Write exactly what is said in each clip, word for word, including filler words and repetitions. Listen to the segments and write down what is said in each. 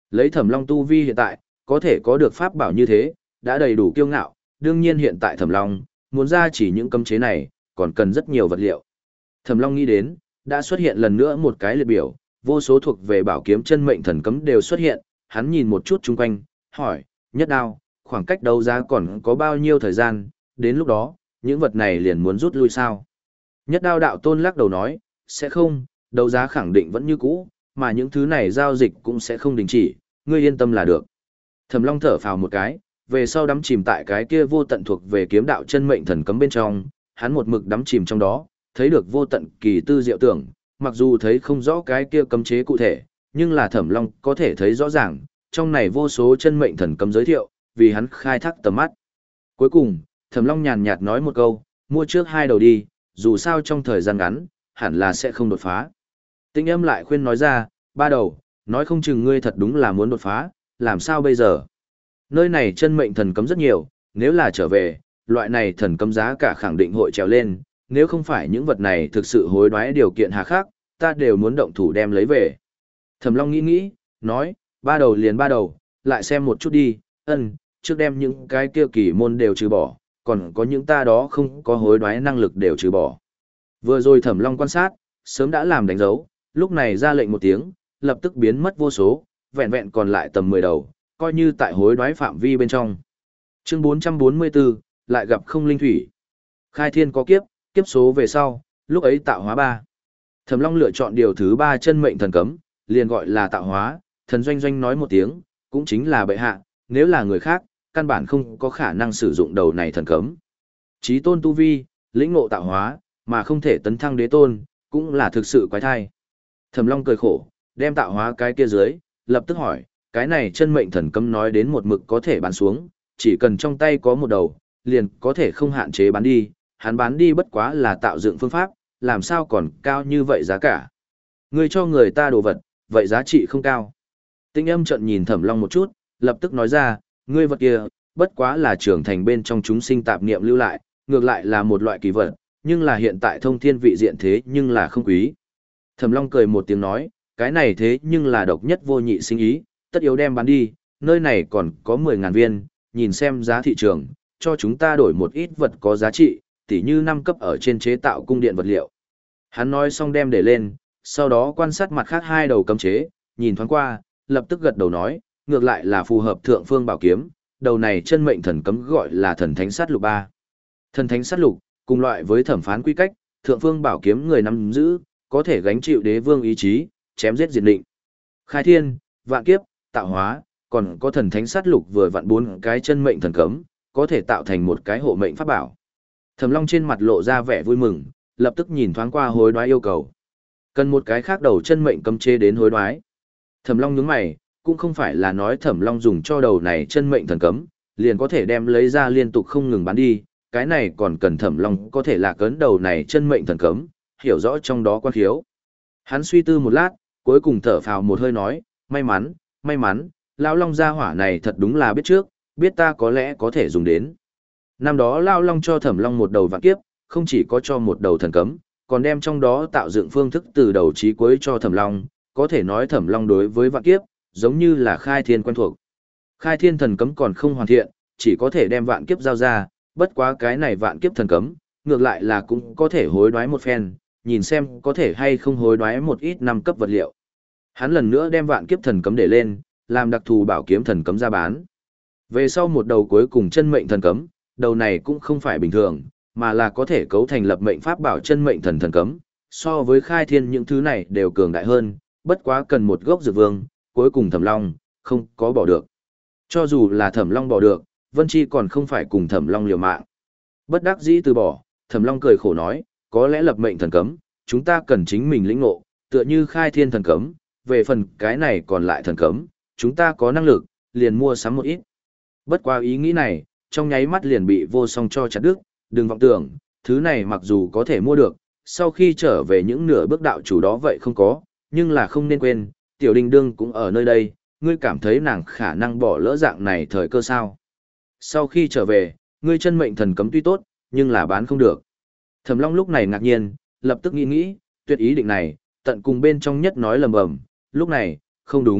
Lấy Thẩm Long tu vi hiện tại, có thể có được pháp bảo như thế, đã đầy đủ kiêu ngạo, đương nhiên hiện tại Thẩm Long, muốn ra chỉ những cấm chế này, còn cần rất nhiều vật liệu. Thẩm Long nghĩ đến, đã xuất hiện lần nữa một cái liệt biểu, vô số thuộc về bảo kiếm chân mệnh thần cấm đều xuất hiện, hắn nhìn một chút chung quanh, hỏi, nhất đao, khoảng cách đấu giá còn có bao nhiêu thời gian, đến lúc đó, những vật này liền muốn rút lui sao? Nhất đao đạo tôn lắc đầu nói, sẽ không, đấu giá khẳng định vẫn như cũ, mà những thứ này giao dịch cũng sẽ không đình chỉ, ngươi yên tâm là được. Thẩm Long thở phào một cái, về sau đắm chìm tại cái kia vô tận thuộc về kiếm đạo chân mệnh thần cấm bên trong, hắn một mực đắm chìm trong đó, thấy được vô tận kỳ tư diệu tưởng, mặc dù thấy không rõ cái kia cấm chế cụ thể, nhưng là Thẩm Long có thể thấy rõ ràng, trong này vô số chân mệnh thần cấm giới thiệu, vì hắn khai thác tầm mắt. Cuối cùng, Thẩm Long nhàn nhạt nói một câu, mua trước hai đầu đi, dù sao trong thời gian ngắn, hẳn là sẽ không đột phá. Tinh âm lại khuyên nói ra, ba đầu, nói không chừng ngươi thật đúng là muốn đột phá, làm sao bây giờ? Nơi này chân mệnh thần cấm rất nhiều, nếu là trở về, loại này thần cấm giá cả khẳng định hội trèo lên, nếu không phải những vật này thực sự hối đoái điều kiện hà khắc, ta đều muốn động thủ đem lấy về. Thẩm Long nghĩ nghĩ, nói, ba đầu liền ba đầu, lại xem một chút đi, ân, trước đem những cái kia kỳ môn đều trừ bỏ, còn có những ta đó không có hối đoái năng lực đều trừ bỏ. Vừa rồi Thẩm Long quan sát, sớm đã làm đánh dấu, lúc này ra lệnh một tiếng, lập tức biến mất vô số, vẹn vẹn còn lại tầm mười đầu, coi như tại hối đoái phạm vi bên trong. Chương bốn trăm bốn mươi bốn, lại gặp không linh thủy. Khai thiên có kiếp, kiếp số về sau, lúc ấy tạo hóa ba. Thẩm Long lựa chọn điều thứ ba chân mệnh thần cấm, liền gọi là tạo hóa, thần doanh doanh nói một tiếng, cũng chính là bệ hạ, nếu là người khác, căn bản không có khả năng sử dụng đầu này thần cấm. Chí tôn tu vi, lĩnh ngộ tạo hóa, mà không thể tấn thăng đế tôn, cũng là thực sự quái thai. Thẩm Long cười khổ, đem tạo hóa cái kia dưới, lập tức hỏi, cái này chân mệnh thần cấm nói đến một mực có thể bán xuống, chỉ cần trong tay có một đầu, liền có thể không hạn chế bán đi, hắn bán đi bất quá là tạo dựng phương pháp, làm sao còn cao như vậy giá cả. Ngươi cho người ta đồ vật, vậy giá trị không cao. Tinh âm trận nhìn Thẩm Long một chút, lập tức nói ra, ngươi vật kia, bất quá là trưởng thành bên trong chúng sinh tạp niệm lưu lại, ngược lại là một loại kỳ vật, nhưng là hiện tại thông thiên vị diện thế nhưng là không quý. Thẩm Long cười một tiếng nói, cái này thế nhưng là độc nhất vô nhị sinh ý, tất yếu đem bán đi, nơi này còn có mười ngàn viên, nhìn xem giá thị trường, cho chúng ta đổi một ít vật có giá trị, tỉ như năm cấp ở trên chế tạo cung điện vật liệu. Hắn nói xong đem để lên, sau đó quan sát mặt khác hai đầu cấm chế, nhìn thoáng qua, lập tức gật đầu nói, ngược lại là phù hợp thượng phương bảo kiếm, đầu này chân mệnh thần cấm gọi là thần thánh sát lục ba. Thần thánh sát lục, cùng loại với thẩm phán quy cách, thượng phương bảo kiếm người nắm giữ, có thể gánh chịu đế vương ý chí, chém giết diệt định. Khai thiên, vạn kiếp, tạo hóa, còn có thần thánh sát lục vừa vặn bốn cái chân mệnh thần cấm, có thể tạo thành một cái hộ mệnh pháp bảo. Thẩm Long trên mặt lộ ra vẻ vui mừng, lập tức nhìn thoáng qua hối đoái yêu cầu. Cần một cái khác đầu chân mệnh cấm chế đến hối đoái. Thẩm Long nhướng mày, cũng không phải là nói Thẩm Long dùng cho đầu này chân mệnh thần cấm, liền có thể đem lấy ra liên tục không ngừng bán đi, cái này còn cần Thẩm Long có thể là cấn đầu này chân mệnh thần cấm, hiểu rõ trong đó quan khiếu. Hắn suy tư một lát, cuối cùng thở phào một hơi nói, may mắn, may mắn, lão Long gia hỏa này thật đúng là biết trước, biết ta có lẽ có thể dùng đến. Năm đó lão Long cho Thẩm Long một đầu vạn kiếp, không chỉ có cho một đầu thần cấm, còn đem trong đó tạo dựng phương thức từ đầu chí cuối cho Thẩm Long, có thể nói Thẩm Long đối với vạn kiếp, giống như là khai thiên quen thuộc. Khai thiên thần cấm còn không hoàn thiện, chỉ có thể đem vạn kiếp giao ra, bất quá cái này vạn kiếp thần cấm, ngược lại là cũng có thể hối đoái một phen, nhìn xem có thể hay không hối đoái một ít năm cấp vật liệu. Hắn lần nữa đem vạn kiếp thần cấm để lên, làm đặc thù bảo kiếm thần cấm ra bán. Về sau một đầu cuối cùng chân mệnh thần cấm, đầu này cũng không phải bình thường, mà là có thể cấu thành lập mệnh pháp bảo chân mệnh thần thần cấm, so với khai thiên những thứ này đều cường đại hơn, bất quá cần một gốc dược vương, cuối cùng Thẩm Long không có bỏ được. Cho dù là Thẩm Long bỏ được, Vân Chi còn không phải cùng Thẩm Long liều mạng. Bất đắc dĩ từ bỏ, Thẩm Long cười khổ nói, có lẽ lập mệnh thần cấm, chúng ta cần chính mình lĩnh ngộ, tựa như khai thiên thần cấm, về phần cái này còn lại thần cấm, chúng ta có năng lực, liền mua sắm một ít. Bất qua ý nghĩ này, trong nháy mắt liền bị vô song cho chặt đứt, đừng vọng tưởng, thứ này mặc dù có thể mua được, sau khi trở về những nửa bước đạo chủ đó vậy không có, nhưng là không nên quên, tiểu đình đương cũng ở nơi đây, ngươi cảm thấy nàng khả năng bỏ lỡ dạng này thời cơ sao. Sau khi trở về, ngươi chân mệnh thần cấm tuy tốt, nhưng là bán không được. Thẩm Long lúc này ngạc nhiên, lập tức nghĩ nghĩ, tuyệt ý định này, tận cùng bên trong nhất nói lầm bầm, lúc này, không đúng,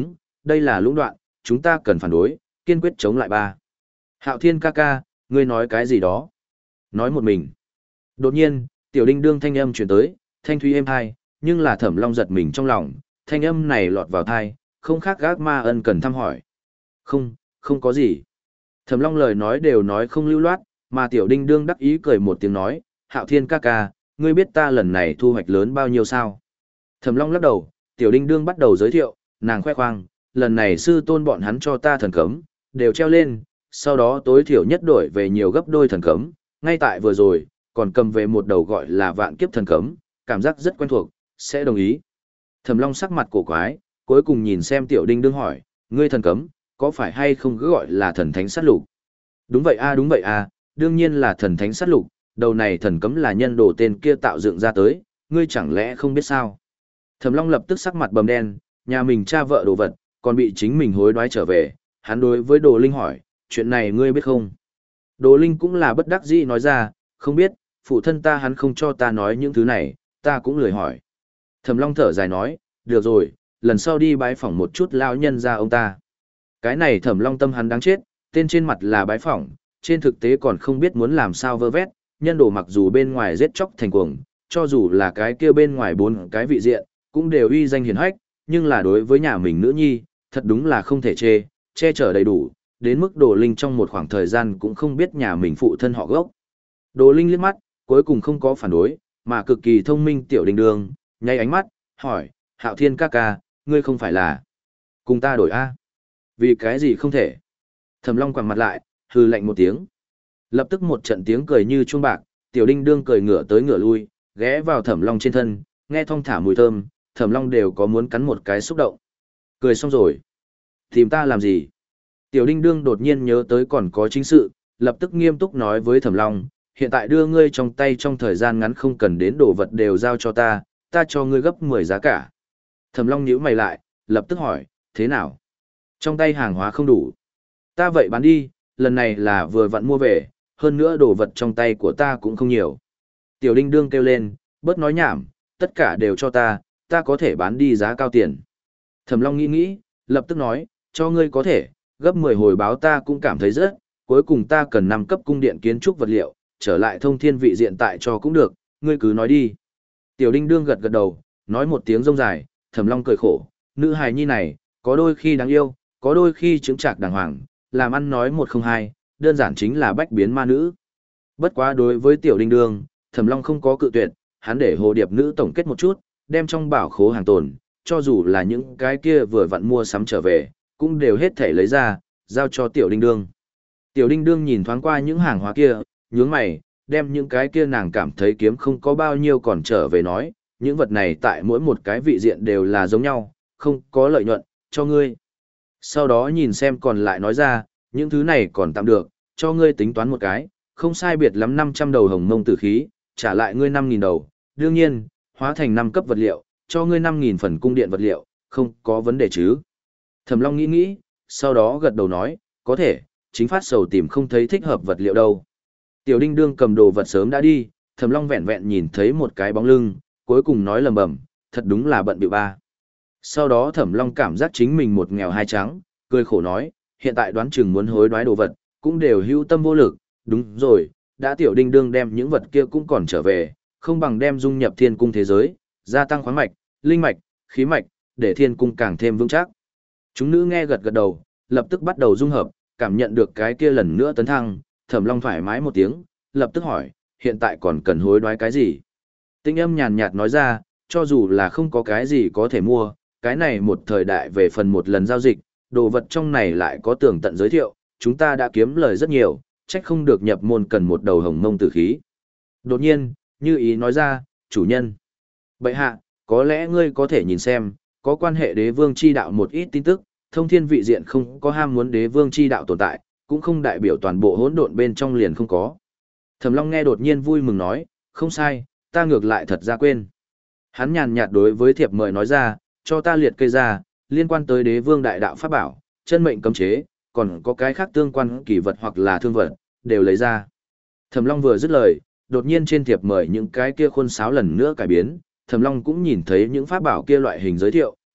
đây là lũng đoạn, chúng ta cần phản đối, kiên quyết chống lại ba. Hạo Thiên ca ca, ngươi nói cái gì đó? Nói một mình. Đột nhiên, tiểu đinh đương thanh âm chuyển tới, thanh thúy êm hai, nhưng là Thẩm Long giật mình trong lòng, thanh âm này lọt vào thai, không khác gác ma ân cần thăm hỏi. Không, không có gì. Thẩm Long lời nói đều nói không lưu loát, mà tiểu đinh đương đắc ý cười một tiếng nói, Hạo Thiên ca ca, ngươi biết ta lần này thu hoạch lớn bao nhiêu sao? Thẩm Long lắc đầu, tiểu đinh đương bắt đầu giới thiệu, nàng khoe khoang, lần này sư tôn bọn hắn cho ta thần cấm, đều treo lên, sau đó tối thiểu nhất đổi về nhiều gấp đôi thần cấm, ngay tại vừa rồi, còn cầm về một đầu gọi là vạn kiếp thần cấm, cảm giác rất quen thuộc, sẽ đồng ý. Thẩm Long sắc mặt cổ quái, cuối cùng nhìn xem tiểu đinh đương hỏi, ngươi thần cấm, có phải hay không cứ gọi là thần thánh sát lục? Đúng vậy a đúng vậy a, đương nhiên là thần thánh sát lục, đầu này thần cấm là nhân đồ tên kia tạo dựng ra tới, ngươi chẳng lẽ không biết sao? Thẩm Long lập tức sắc mặt bầm đen, nhà mình cha vợ đồ vật, còn bị chính mình hối đoái trở về, hắn đối với Đồ Linh hỏi, chuyện này ngươi biết không? Đồ Linh cũng là bất đắc dĩ nói ra, không biết, phụ thân ta hắn không cho ta nói những thứ này, ta cũng lười hỏi. Thẩm Long thở dài nói, được rồi, lần sau đi bái phỏng một chút lão nhân ra ông ta. Cái này Thẩm Long tâm hắn đáng chết, tên trên mặt là bái phỏng, trên thực tế còn không biết muốn làm sao vơ vét, nhân đồ mặc dù bên ngoài giết chóc thành cuồng, cho dù là cái kia bên ngoài bốn cái vị diện, cũng đều uy danh hiển hách, nhưng là đối với nhà mình nữ nhi, thật đúng là không thể chê, che chở đầy đủ, đến mức Đồ Linh trong một khoảng thời gian cũng không biết nhà mình phụ thân họ gốc. Đồ Linh liếc mắt, cuối cùng không có phản đối, mà cực kỳ thông minh tiểu đình đường, nháy ánh mắt, hỏi, Hạo Thiên ca ca, ngươi không phải là cùng ta đổi A? Vì cái gì không thể? Thẩm Long quẳng mặt lại, hừ lạnh một tiếng. Lập tức một trận tiếng cười như chuông bạc, tiểu đinh đương cười ngửa tới ngửa lui, ghé vào Thẩm Long trên thân, nghe thong thả mùi thơm, Thẩm Long đều có muốn cắn một cái xúc động. Cười xong rồi. Tìm ta làm gì? Tiểu đinh đương đột nhiên nhớ tới còn có chính sự, lập tức nghiêm túc nói với Thẩm Long, hiện tại đưa ngươi trong tay trong thời gian ngắn không cần đến đồ vật đều giao cho ta, ta cho ngươi gấp mười giá cả. Thẩm Long nhíu mày lại, lập tức hỏi, thế nào? Trong tay hàng hóa không đủ. Ta vậy bán đi, lần này là vừa vặn mua về, hơn nữa đồ vật trong tay của ta cũng không nhiều. Tiểu đinh đương kêu lên, bớt nói nhảm, tất cả đều cho ta, ta có thể bán đi giá cao tiền. Thẩm Long nghĩ nghĩ, lập tức nói, cho ngươi có thể, gấp mười hồi báo ta cũng cảm thấy rất, cuối cùng ta cần năm cấp cung điện kiến trúc vật liệu, trở lại thông thiên vị diện tại cho cũng được, ngươi cứ nói đi. Tiểu đinh đương gật gật đầu, nói một tiếng rông dài, Thẩm Long cười khổ, nữ hài nhi này, có đôi khi đáng yêu, có đôi khi chứng trạc đàng hoàng, làm ăn nói một không hai, đơn giản chính là bách biến ma nữ. Bất quá đối với tiểu đinh đương, Thẩm Long không có cự tuyệt, hắn để hồ điệp nữ tổng kết một chút, đem trong bảo khố hàng tồn, cho dù là những cái kia vừa vặn mua sắm trở về, cũng đều hết thể lấy ra, giao cho tiểu đinh đương. Tiểu đinh đương nhìn thoáng qua những hàng hóa kia, nhướng mày, đem những cái kia nàng cảm thấy kiếm không có bao nhiêu còn trở về nói, những vật này tại mỗi một cái vị diện đều là giống nhau, không có lợi nhuận, cho ngươi. Sau đó nhìn xem còn lại nói ra, những thứ này còn tạm được, cho ngươi tính toán một cái, không sai biệt lắm năm trăm đầu hồng mông tử khí, trả lại ngươi năm nghìn đầu, đương nhiên, hóa thành năm cấp vật liệu, cho ngươi năm nghìn phần cung điện vật liệu, không có vấn đề chứ. Thẩm Long nghĩ nghĩ, sau đó gật đầu nói, có thể, chính phát sầu tìm không thấy thích hợp vật liệu đâu. Tiểu đinh đương cầm đồ vật sớm đã đi, Thẩm Long vẹn vẹn nhìn thấy một cái bóng lưng, cuối cùng nói lầm bầm, thật đúng là bận bịu ba. Sau đó Thẩm Long cảm giác chính mình một nghèo hai trắng, cười khổ nói, hiện tại đoán chừng muốn hối đoái đồ vật, cũng đều hữu tâm vô lực, đúng rồi, đã tiểu đinh đương đem những vật kia cũng còn trở về, không bằng đem dung nhập thiên cung thế giới, gia tăng khoáng mạch, linh mạch, khí mạch, để thiên cung càng thêm vững chắc. Chúng nữ nghe gật gật đầu, lập tức bắt đầu dung hợp, cảm nhận được cái kia lần nữa tấn thăng, Thẩm Long thoải mái một tiếng, lập tức hỏi, hiện tại còn cần hối đoái cái gì? Tinh âm nhàn nhạt nói ra, cho dù là không có cái gì có thể mua, cái này một thời đại về phần một lần giao dịch, đồ vật trong này lại có tường tận giới thiệu, chúng ta đã kiếm lời rất nhiều, trách không được nhập môn cần một đầu hồng mông tử khí. Đột nhiên, như ý nói ra, chủ nhân. Bậy hạ, có lẽ ngươi có thể nhìn xem, có quan hệ đế vương chi đạo một ít tin tức, thông thiên vị diện không có ham muốn đế vương chi đạo tồn tại, cũng không đại biểu toàn bộ hỗn độn bên trong liền không có. Thẩm Long nghe đột nhiên vui mừng nói, không sai, ta ngược lại thật ra quên. Hắn nhàn nhạt đối với thiệp mời nói ra, cho ta liệt kê ra, liên quan tới đế vương đại đạo pháp bảo, chân mệnh cấm chế, còn có cái khác tương quan kỳ vật hoặc là thương vật, đều lấy ra. Thẩm Long vừa dứt lời, đột nhiên trên thiệp mời những cái kia khuôn sáo lần nữa cải biến, Thẩm Long cũng nhìn thấy những pháp bảo kia loại hình giới thiệu,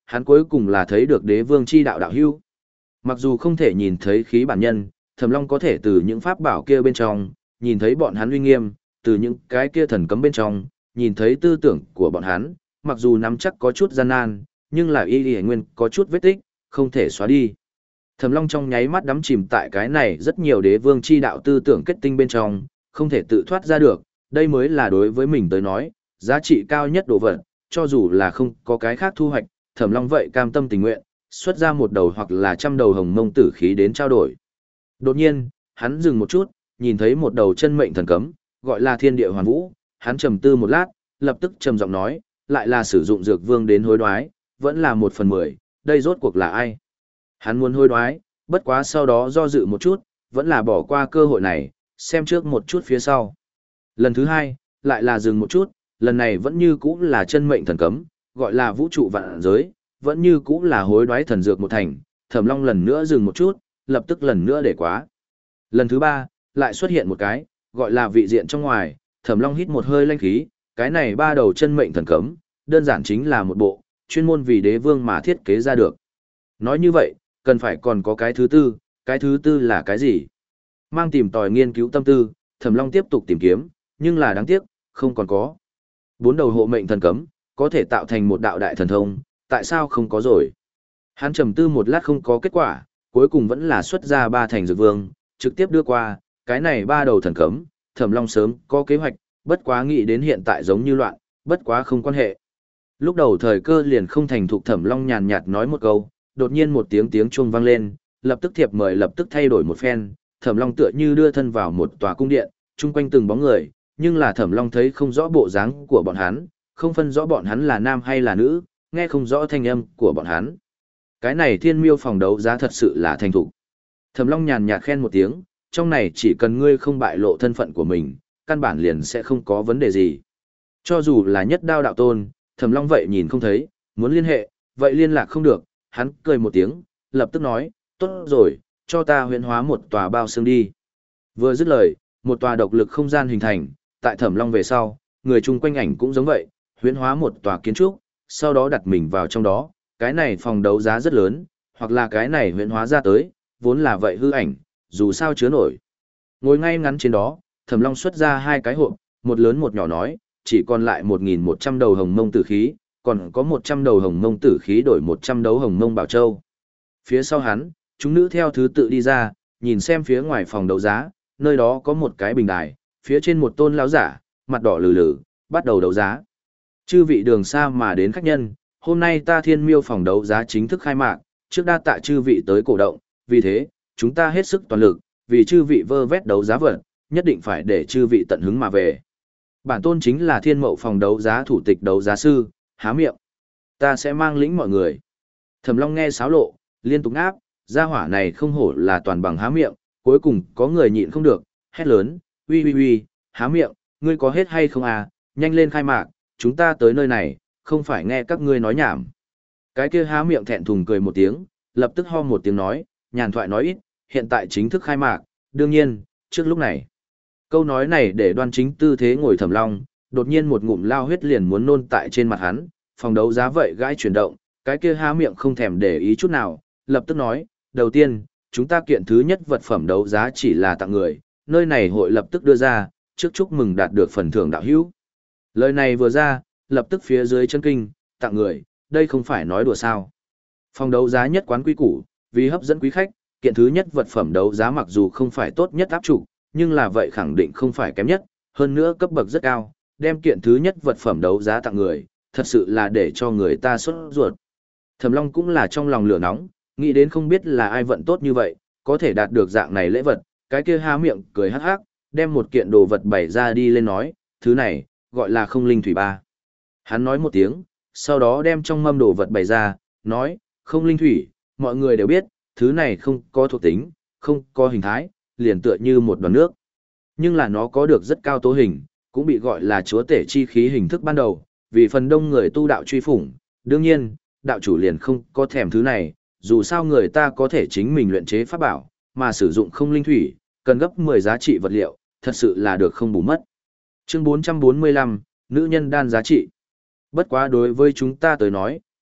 hắn cuối cùng là thấy được đế vương chi đạo đạo hưu. Mặc dù không thể nhìn thấy khí bản nhân, Thẩm Long có thể từ những pháp bảo kia bên trong, nhìn thấy bọn hắn uy nghiêm, từ những cái kia thần cấm bên trong, nhìn thấy tư tưởng của bọn hắn, mặc dù nắm chắc có chút gian nan, nhưng là y y nguyên có chút vết tích, không thể xóa đi. Thẩm Long trong nháy mắt đắm chìm tại cái này rất nhiều đế vương chi đạo tư tưởng kết tinh bên trong, không thể tự thoát ra được, đây mới là đối với mình tới nói, giá trị cao nhất đồ vật, cho dù là không có cái khác thu hoạch, Thẩm Long vậy cam tâm tình nguyện, xuất ra một đầu hoặc là trăm đầu hồng mông tử khí đến trao đổi. Đột nhiên, hắn dừng một chút, nhìn thấy một đầu chân mệnh thần cấm, gọi là Thiên Địa Hoàn Vũ, hắn trầm tư một lát, lập tức trầm giọng nói, lại là sử dụng dược vương đến hối đoái, vẫn là một phần mười, đây rốt cuộc là ai? Hắn muốn hối đoái, bất quá sau đó do dự một chút, vẫn là bỏ qua cơ hội này, xem trước một chút phía sau. Lần thứ hai, lại là dừng một chút, lần này vẫn như cũ là chân mệnh thần cấm, gọi là vũ trụ vạn giới, vẫn như cũ là hối đoái thần dược một thành, Thẩm Long lần nữa dừng một chút, lập tức lần nữa để quá. Lần thứ ba, lại xuất hiện một cái, gọi là vị diện trong ngoài, Thẩm Long hít một hơi lanh khí, cái này ba đầu chân mệnh thần cấm, đơn giản chính là một bộ, chuyên môn vì đế vương mà thiết kế ra được. Nói như vậy, cần phải còn có cái thứ tư, cái thứ tư là cái gì? Mang tìm tòi nghiên cứu tâm tư, Thẩm Long tiếp tục tìm kiếm, nhưng là đáng tiếc, không còn có. Bốn đầu hộ mệnh thần cấm, có thể tạo thành một đạo đại thần thông, tại sao không có rồi? Hắn trầm tư một lát không có kết quả, cuối cùng vẫn là xuất ra ba thành dược vương, trực tiếp đưa qua, cái này ba đầu thần cấm, Thẩm Long sớm có kế hoạch, bất quá nghĩ đến hiện tại giống như loạn, bất quá không quan hệ. Lúc đầu thời cơ liền không thành thục, Thẩm Long nhàn nhạt nói một câu, đột nhiên một tiếng tiếng chuông vang lên, lập tức thiệp mời lập tức thay đổi một phen, Thẩm Long tựa như đưa thân vào một tòa cung điện, chung quanh từng bóng người, nhưng là Thẩm Long thấy không rõ bộ dáng của bọn hắn, không phân rõ bọn hắn là nam hay là nữ, nghe không rõ thanh âm của bọn hắn. Cái này Thiên Miêu phòng đấu giá thật sự là thành thục. Thẩm Long nhàn nhạt khen một tiếng, trong này chỉ cần ngươi không bại lộ thân phận của mình, căn bản liền sẽ không có vấn đề gì. Cho dù là nhất đao đạo tôn, Thẩm Long vậy nhìn không thấy, muốn liên hệ, vậy liên lạc không được, hắn cười một tiếng, lập tức nói, tốt rồi, cho ta huyễn hóa một tòa bao xương đi. Vừa dứt lời, một tòa độc lực không gian hình thành, tại Thẩm Long về sau, người chung quanh ảnh cũng giống vậy, huyễn hóa một tòa kiến trúc, sau đó đặt mình vào trong đó, cái này phòng đấu giá rất lớn, hoặc là cái này huyễn hóa ra tới, vốn là vậy hư ảnh, dù sao chứa nổi. Ngồi ngay ngắn trên đó, Thẩm Long xuất ra hai cái hộp, một lớn một nhỏ nói, chỉ còn lại một nghìn một trăm đầu hồng mông tử khí, còn có một trăm đầu hồng mông tử khí đổi một trăm đấu hồng mông bảo châu. Phía sau hắn, chúng nữ theo thứ tự đi ra, nhìn xem phía ngoài phòng đấu giá, nơi đó có một cái bình đài, phía trên một tôn lão giả, mặt đỏ lừ lừ, bắt đầu đấu giá. Chư vị đường xa mà đến khách nhân, hôm nay ta Thiên Miêu phòng đấu giá chính thức khai mạc, trước đa tạ chư vị tới cổ động, vì thế, chúng ta hết sức toàn lực, vì chư vị vơ vét đấu giá vật, nhất định phải để chư vị tận hứng mà về. Bản tôn chính là Thiên Mậu phòng đấu giá thủ tịch đấu giá sư, há miệng. Ta sẽ mang lĩnh mọi người. Thẩm Long nghe sáo lộ, liên tục ngáp, gia hỏa này không hổ là toàn bằng há miệng, cuối cùng có người nhịn không được, hét lớn, uy uy uy, há miệng, ngươi có hết hay không à, nhanh lên khai mạc, chúng ta tới nơi này, không phải nghe các ngươi nói nhảm. Cái kia há miệng thẹn thùng cười một tiếng, lập tức ho một tiếng nói, nhàn thoại nói ít, hiện tại chính thức khai mạc, đương nhiên, trước lúc này. Câu nói này để đoan chính tư thế ngồi Thẩm Long, đột nhiên một ngụm lao huyết liền muốn nôn tại trên mặt hắn, phòng đấu giá vậy gãi chuyển động, cái kia há miệng không thèm để ý chút nào, lập tức nói, đầu tiên, chúng ta kiện thứ nhất vật phẩm đấu giá chỉ là tặng người, nơi này hội lập tức đưa ra, trước chúc mừng đạt được phần thưởng đạo hữu. Lời này vừa ra, lập tức phía dưới chân kinh, tặng người, đây không phải nói đùa sao. Phòng đấu giá nhất quán quý củ, vì hấp dẫn quý khách, kiện thứ nhất vật phẩm đấu giá mặc dù không phải tốt nhất áp trụ, nhưng là vậy khẳng định không phải kém nhất, hơn nữa cấp bậc rất cao, đem kiện thứ nhất vật phẩm đấu giá tặng người, thật sự là để cho người ta sốt ruột. Thẩm Long cũng là trong lòng lửa nóng, nghĩ đến không biết là ai vận tốt như vậy, có thể đạt được dạng này lễ vật, cái kia há miệng cười hắc hắc, đem một kiện đồ vật bày ra đi lên nói, thứ này, gọi là không linh thủy ba. Hắn nói một tiếng, sau đó đem trong mâm đồ vật bày ra, nói, không linh thủy, mọi người đều biết, thứ này không có thuộc tính, không có hình thái, liền tựa như một đoàn nước. Nhưng là nó có được rất cao tố hình, cũng bị gọi là chúa tể chi khí hình thức ban đầu, vì phần đông người tu đạo truy phủng, đương nhiên, đạo chủ liền không có thèm thứ này, dù sao người ta có thể chính mình luyện chế pháp bảo, mà sử dụng không linh thủy, cần gấp mười giá trị vật liệu, thật sự là được không bù mất. Chương bốn trăm bốn mươi lăm, nữ nhân đan giá trị. Bất quá đối với chúng ta tới nói,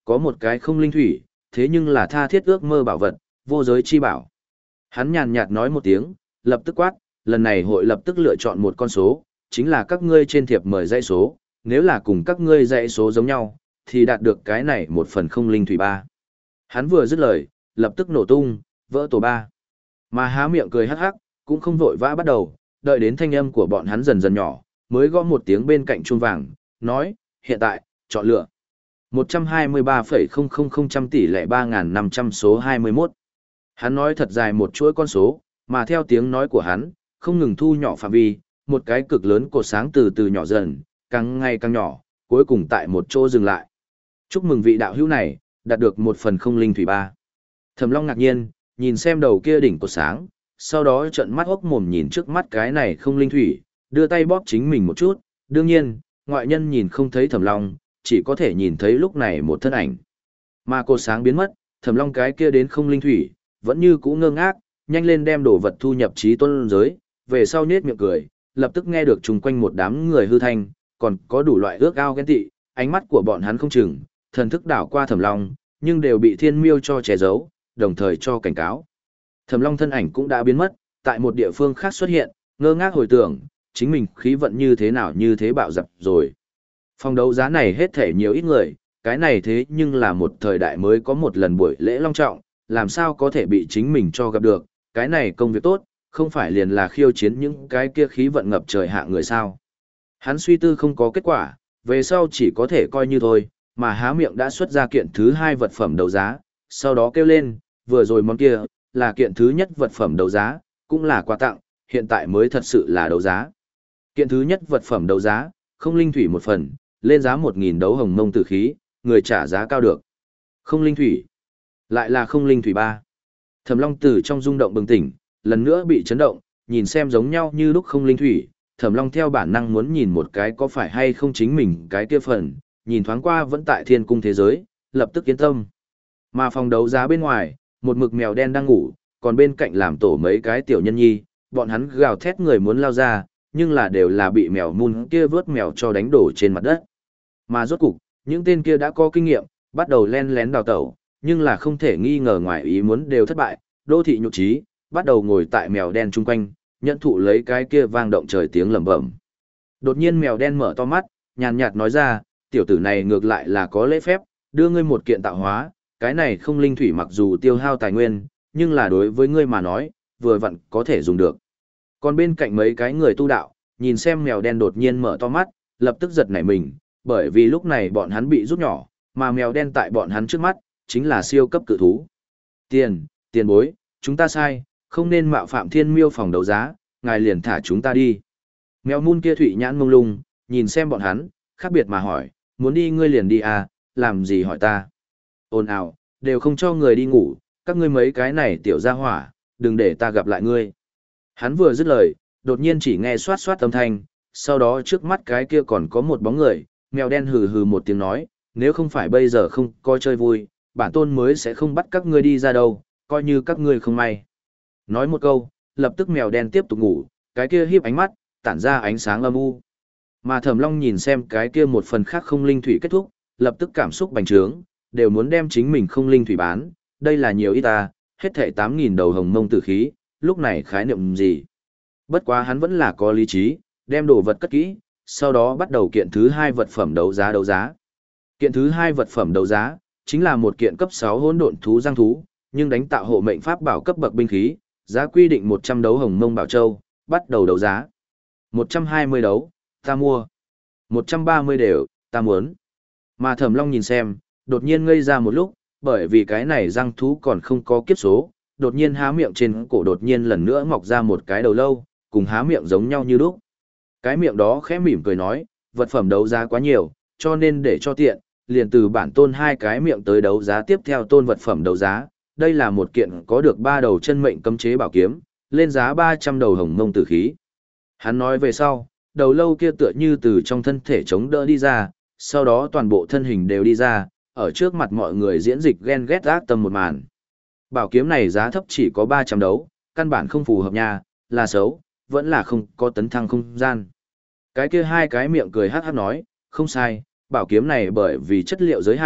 có một cái không linh thủy, thế nhưng là tha thiết ước mơ bảo vật, vô giới chi bảo. Hắn nhàn nhạt nói một tiếng, lập tức quát, lần này hội lập tức lựa chọn một con số, chính là các ngươi trên thiệp mời dãy số, nếu là cùng các ngươi dãy số giống nhau, thì đạt được cái này một phần không linh thủy ba. Hắn vừa dứt lời, lập tức nổ tung, vỡ tổ ba. Mà há miệng cười hắc hắc, cũng không vội vã bắt đầu, đợi đến thanh âm của bọn hắn dần dần nhỏ, mới gõ một tiếng bên cạnh chuông vàng, nói, hiện tại, chọn lựa. một trăm hai mươi ba phẩy không không không trăm tỷ lệ ba nghìn năm trăm số hai mươi mốt. Hắn nói thật dài một chuỗi con số, mà theo tiếng nói của hắn, không ngừng thu nhỏ phạm vi, một cái cực lớn cột sáng từ từ nhỏ dần, càng ngày càng nhỏ, cuối cùng tại một chỗ dừng lại. Chúc mừng vị đạo hữu này, đạt được một phần không linh thủy ba. Thẩm Long ngạc nhiên, nhìn xem đầu kia đỉnh cột sáng, sau đó trợn mắt hốc mồm nhìn trước mắt cái này không linh thủy, đưa tay bóp chính mình một chút, đương nhiên, ngoại nhân nhìn không thấy Thẩm Long, chỉ có thể nhìn thấy lúc này một thân ảnh. Mà cột sáng biến mất, Thẩm Long cái kia đến không linh thủy, vẫn như cũ ngơ ngác, nhanh lên đem đồ vật thu nhập trí tôn giới, về sau nết miệng cười, lập tức nghe được chung quanh một đám người hư thanh, còn có đủ loại ước ao ghen tị, ánh mắt của bọn hắn không chừng, thần thức đảo qua Thẩm Long, nhưng đều bị Thiên Miêu cho che giấu, đồng thời cho cảnh cáo. Thẩm Long thân ảnh cũng đã biến mất, tại một địa phương khác xuất hiện, ngơ ngác hồi tưởng, chính mình khí vận như thế nào như thế bạo dập rồi. Phòng đấu giá này hết thể nhiều ít người, cái này thế nhưng là một thời đại mới có một lần buổi lễ long trọng, làm sao có thể bị chính mình cho gặp được, cái này công việc tốt, không phải liền là khiêu chiến những cái kia khí vận ngập trời hạ người sao. Hắn suy tư không có kết quả, về sau chỉ có thể coi như thôi, mà há miệng đã xuất ra kiện thứ hai vật phẩm đấu giá, sau đó kêu lên, vừa rồi món kia, là kiện thứ nhất vật phẩm đấu giá, cũng là quà tặng, hiện tại mới thật sự là đấu giá. Kiện thứ nhất vật phẩm đấu giá, không linh thủy một phần, lên giá một nghìn đấu hồng mông tử khí, người trả giá cao được. Không linh thủy, lại là không linh thủy ba. Thẩm Long từ trong rung động bừng tỉnh, lần nữa bị chấn động, nhìn xem giống nhau như lúc không linh thủy, Thẩm Long theo bản năng muốn nhìn một cái có phải hay không chính mình cái kia phần, nhìn thoáng qua vẫn tại thiên cung thế giới, lập tức yên tâm. Mà phòng đấu giá bên ngoài, một mực mèo đen đang ngủ, còn bên cạnh làm tổ mấy cái tiểu nhân nhi, bọn hắn gào thét người muốn lao ra, nhưng là đều là bị mèo mun kia vớt mèo cho đánh đổ trên mặt đất. Mà rốt cục, những tên kia đã có kinh nghiệm, bắt đầu len lén đào tẩu, nhưng là không thể nghi ngờ ngoài ý muốn đều thất bại, đô thị nhục trí, bắt đầu ngồi tại mèo đen chung quanh, nhận thụ lấy cái kia vang động trời tiếng lẩm bẩm. Đột nhiên mèo đen mở to mắt, nhàn nhạt nói ra, tiểu tử này ngược lại là có lễ phép, đưa ngươi một kiện tạo hóa, cái này không linh thủy mặc dù tiêu hao tài nguyên, nhưng là đối với ngươi mà nói, vừa vặn có thể dùng được. Còn bên cạnh mấy cái người tu đạo, nhìn xem mèo đen đột nhiên mở to mắt, lập tức giật nảy mình, bởi vì lúc này bọn hắn bị rút nhỏ, mà mèo đen tại bọn hắn trước mắt, chính là siêu cấp cự thú. Tiền, tiền bối, chúng ta sai, không nên mạo phạm Thiên Miêu phòng đấu giá, ngài liền thả chúng ta đi. Mèo mun kia thủy nhãn mông lung, nhìn xem bọn hắn, khác biệt mà hỏi, muốn đi ngươi liền đi à, làm gì hỏi ta. Ồn ào, đều không cho người đi ngủ, các ngươi mấy cái này tiểu gia hỏa, đừng để ta gặp lại ngươi. Hắn vừa dứt lời, đột nhiên chỉ nghe xoát xoát âm thanh, sau đó trước mắt cái kia còn có một bóng người, mèo đen hừ hừ một tiếng nói, nếu không phải bây giờ không coi chơi vui, bản tôn mới sẽ không bắt các ngươi đi ra đâu, coi như các ngươi không may. Nói một câu, lập tức mèo đen tiếp tục ngủ, cái kia híp ánh mắt, tản ra ánh sáng âm u. Mà Thẩm Long nhìn xem cái kia một phần khác không linh thủy kết thúc, lập tức cảm xúc bành trướng, đều muốn đem chính mình không linh thủy bán, đây là nhiều ít ta, hết thảy tám nghìn đầu hồng mông tử khí, lúc này khái niệm gì. Bất quá hắn vẫn là có lý trí, đem đồ vật cất kỹ, sau đó bắt đầu kiện thứ hai vật phẩm đấu giá đấu giá. Kiện thứ hai vật phẩm đấu giá, chính là một kiện cấp sáu hỗn độn thú giang thú, nhưng đánh tạo hộ mệnh pháp bảo cấp bậc binh khí, giá quy định một trăm đấu hồng mông bảo châu, bắt đầu đấu giá. một trăm hai mươi đấu, ta mua. một trăm ba mươi đều, ta muốn. Mà Thẩm Long nhìn xem, đột nhiên ngây ra một lúc, bởi vì cái này giang thú còn không có kiếp số, đột nhiên há miệng trên cổ đột nhiên lần nữa mọc ra một cái đầu lâu, cùng há miệng giống nhau như lúc. Cái miệng đó khẽ mỉm cười nói, vật phẩm đấu giá quá nhiều, cho nên để cho tiện, liền từ bản tôn hai cái miệng tới đấu giá tiếp theo tôn vật phẩm đấu giá. Đây là một kiện có được ba đầu chân mệnh cấm chế bảo kiếm, lên giá ba trăm đầu hồng mông tử khí. Hắn nói về sau, đầu lâu kia tựa như từ trong thân thể chống đỡ đi ra, sau đó toàn bộ thân hình đều đi ra, ở trước mặt mọi người diễn dịch ghen ghét ác tâm một màn. Bảo kiếm này giá thấp chỉ có ba trăm đấu, căn bản không phù hợp nha, là xấu, vẫn là không có tấn thăng không gian. Cái kia hai cái miệng cười hát hát nói, không sai, bảo kiếm này bởi vì chất liệu giới hạn,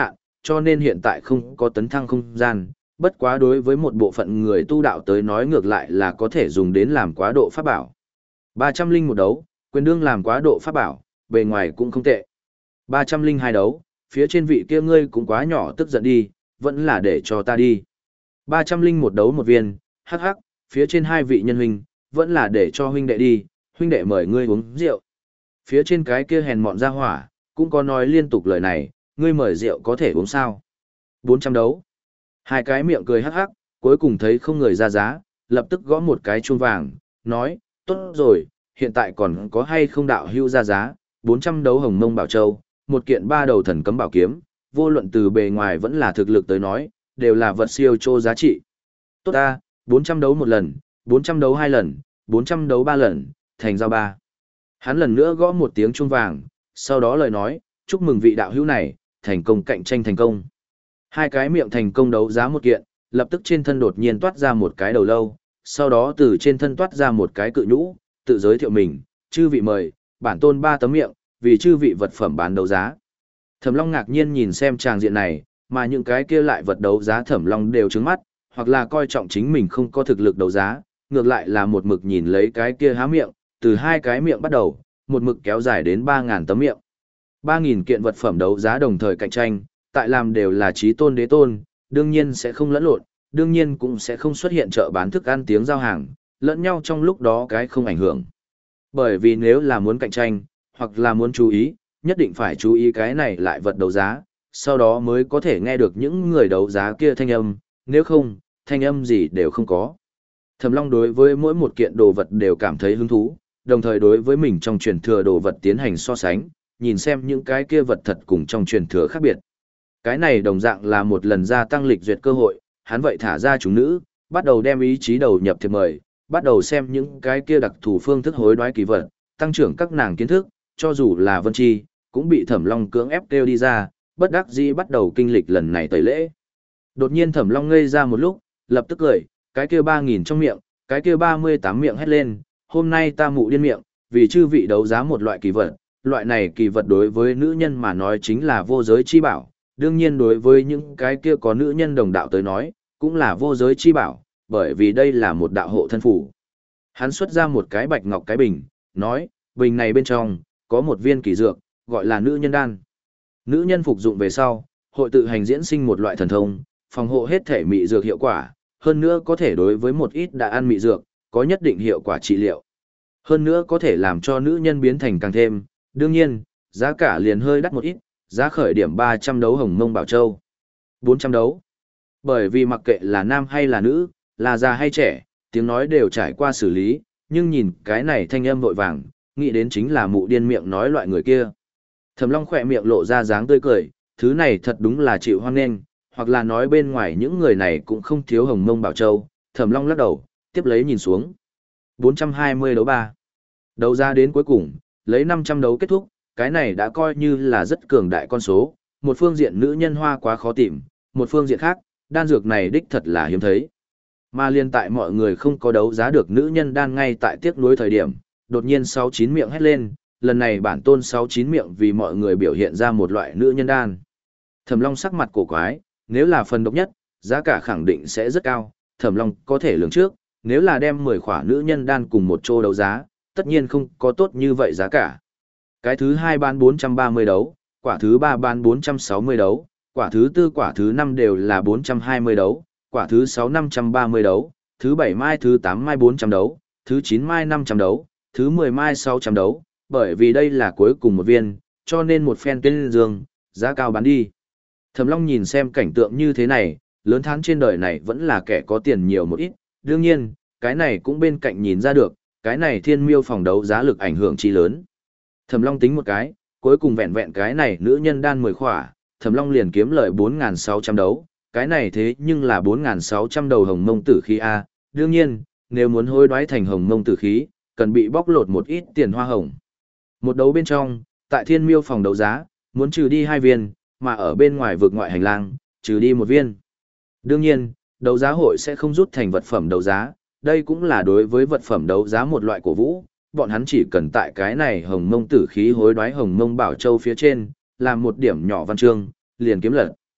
cho nên hiện tại không có tấn thăng không gian, bất quá đối với một bộ phận người tu đạo tới nói ngược lại là có thể dùng đến làm quá độ pháp bảo. ba trăm linh một đấu, quyền đương làm quá độ pháp bảo, bề ngoài cũng không tệ. ba trăm linh hai đấu, phía trên vị kia ngươi cũng quá nhỏ tức giận đi, vẫn là để cho ta đi. ba trăm linh một đấu một viên, hắc hắc, phía trên hai vị nhân huynh, vẫn là để cho huynh đệ đi, huynh đệ mời ngươi uống rượu. Phía trên cái kia hèn mọn ra hỏa, cũng có nói liên tục lời này, ngươi mời rượu có thể uống sao. bốn trăm đấu. Hai cái miệng cười hắc hắc, cuối cùng thấy không người ra giá, lập tức gõ một cái chuông vàng, nói, tốt rồi, hiện tại còn có hay không đạo hưu ra giá, bốn trăm đấu hồng mông bảo châu, một kiện ba đầu thần cấm bảo kiếm, vô luận từ bề ngoài vẫn là thực lực tới nói, đều là vật siêu chô giá trị. Tốt ta, bốn trăm đấu một lần, bốn trăm đấu hai lần, bốn trăm đấu ba lần, thành giao ba. Hắn lần nữa gõ một tiếng chuông vàng, sau đó lời nói, chúc mừng vị đạo hữu này, thành công cạnh tranh thành công. Hai cái miệng thành công đấu giá một kiện, lập tức trên thân đột nhiên toát ra một cái đầu lâu, sau đó từ trên thân toát ra một cái cự nhũ, tự giới thiệu mình, chư vị mời, bản tôn ba tấm miệng, vì chư vị vật phẩm bán đấu giá. Thẩm Long ngạc nhiên nhìn xem tràng diện này, mà những cái kia lại vật đấu giá Thẩm Long đều trứng mắt, hoặc là coi trọng chính mình không có thực lực đấu giá, ngược lại là một mực nhìn lấy cái kia há miệng, từ hai cái miệng bắt đầu, một mực kéo dài đến ba ngàn tấm miệng. ba nghìn kiện vật phẩm đấu giá đồng thời cạnh tranh, tại làm đều là chí tôn đế tôn, đương nhiên sẽ không lẫn lộn, đương nhiên cũng sẽ không xuất hiện chợ bán thức ăn tiếng giao hàng, lẫn nhau trong lúc đó cái không ảnh hưởng. Bởi vì nếu là muốn cạnh tranh, hoặc là muốn chú ý, nhất định phải chú ý cái này lại vật đấu giá, sau đó mới có thể nghe được những người đấu giá kia thanh âm, nếu không, thanh âm gì đều không có. Thẩm Long đối với mỗi một kiện đồ vật đều cảm thấy hứng thú, đồng thời đối với mình trong truyền thừa đồ vật tiến hành so sánh, nhìn xem những cái kia vật thật cùng trong truyền thừa khác biệt. Cái này đồng dạng là một lần gia tăng lịch duyệt cơ hội, hắn vậy thả ra chúng nữ, bắt đầu đem ý chí đầu nhập thiệp mời, bắt đầu xem những cái kia đặc thù phương thức hối đoái kỳ vật, tăng trưởng các nàng kiến thức, cho dù là Vân Chi, cũng bị Thẩm Long cưỡng ép kêu đi ra, bất đắc dĩ bắt đầu kinh lịch lần này tẩy lễ. Đột nhiên Thẩm Long ngây ra một lúc, lập tức cười, cái kia ba nghìn trong miệng, cái kia ba mươi tám miệng hét lên, hôm nay ta mụ điên miệng, vì chư vị đấu giá một loại kỳ vật, loại này kỳ vật đối với nữ nhân mà nói chính là vô giới chi bảo, đương nhiên đối với những cái kia có nữ nhân đồng đạo tới nói, cũng là vô giới chi bảo, bởi vì đây là một đạo hộ thân phủ. Hắn xuất ra một cái bạch ngọc cái bình, nói, bình này bên trong, có một viên kỳ dược, gọi là nữ nhân đan. Nữ nhân phục dụng về sau, hội tự hành diễn sinh một loại thần thông, phòng hộ hết thể mị dược hiệu quả, hơn nữa có thể đối với một ít đã ăn mị dược, có nhất định hiệu quả trị liệu. Hơn nữa có thể làm cho nữ nhân biến thành càng thêm, đương nhiên, giá cả liền hơi đắt một ít, giá khởi điểm ba trăm đấu hồng mông bảo châu. bốn trăm đấu. Bởi vì mặc kệ là nam hay là nữ, là già hay trẻ, tiếng nói đều trải qua xử lý, nhưng nhìn cái này thanh âm vội vàng, nghĩ đến chính là mụ điên miệng nói loại người kia. Thẩm Long khỏe miệng lộ ra dáng tươi cười, thứ này thật đúng là chịu hoan nghênh, hoặc là nói bên ngoài những người này cũng không thiếu hồng mông bảo châu. Thẩm Long lắc đầu, tiếp lấy nhìn xuống. bốn trăm hai mươi đấu ba. Đấu ra đến cuối cùng, lấy năm trăm đấu kết thúc, cái này đã coi như là rất cường đại con số, một phương diện nữ nhân hoa quá khó tìm, một phương diện khác, đan dược này đích thật là hiếm thấy. Mà liên tại mọi người không có đấu giá được nữ nhân đan ngay tại tiếc nuối thời điểm, đột nhiên sáu chín miệng hét lên, lần này bản tôn sáu chín miệng vì mọi người biểu hiện ra một loại nữ nhân đan. Thẩm Long sắc mặt cổ quái, nếu là phần độc nhất, giá cả khẳng định sẽ rất cao, Thẩm Long có thể lường trước, nếu là đem mười khỏa nữ nhân đan cùng một chỗ đấu giá, tất nhiên không có tốt như vậy giá cả. Cái thứ hai bán bốn trăm ba mươi đấu, quả thứ ba bán bốn trăm sáu mươi đấu, quả thứ tư quả thứ năm đều là bốn trăm hai mươi đấu, quả thứ sáu năm trăm ba mươi đấu, thứ bảy mai thứ tám mai bốn trăm đấu, thứ chín mai năm trăm đấu, thứ mười mai sáu trăm đấu, bởi vì đây là cuối cùng một viên, cho nên một phen tuyên dương, giá cao bán đi. Thẩm Long nhìn xem cảnh tượng như thế này, lớn tháng trên đời này vẫn là kẻ có tiền nhiều một ít, đương nhiên, cái này cũng bên cạnh nhìn ra được, cái này thiên miêu phòng đấu giá lực ảnh hưởng chi lớn. Thẩm Long tính một cái, cuối cùng vẹn vẹn cái này nữ nhân đan mười khỏa, Thẩm Long liền kiếm lợi bốn nghìn sáu trăm đấu, cái này thế nhưng là bốn nghìn sáu trăm đầu hồng mông tử khí A, đương nhiên, nếu muốn hối đoái thành hồng mông tử khí, cần bị bóc lột một ít tiền hoa hồng. Một đấu bên trong, tại thiên miêu phòng đấu giá, muốn trừ đi hai viên, mà ở bên ngoài vực ngoại hành lang, trừ đi một viên. Đương nhiên, đấu giá hội sẽ không rút thành vật phẩm đấu giá, đây cũng là đối với vật phẩm đấu giá một loại cổ vũ, bọn hắn chỉ cần tại cái này hồng mông tử khí hối đoái hồng mông bảo châu phía trên, làm một điểm nhỏ văn chương, liền kiếm lợi.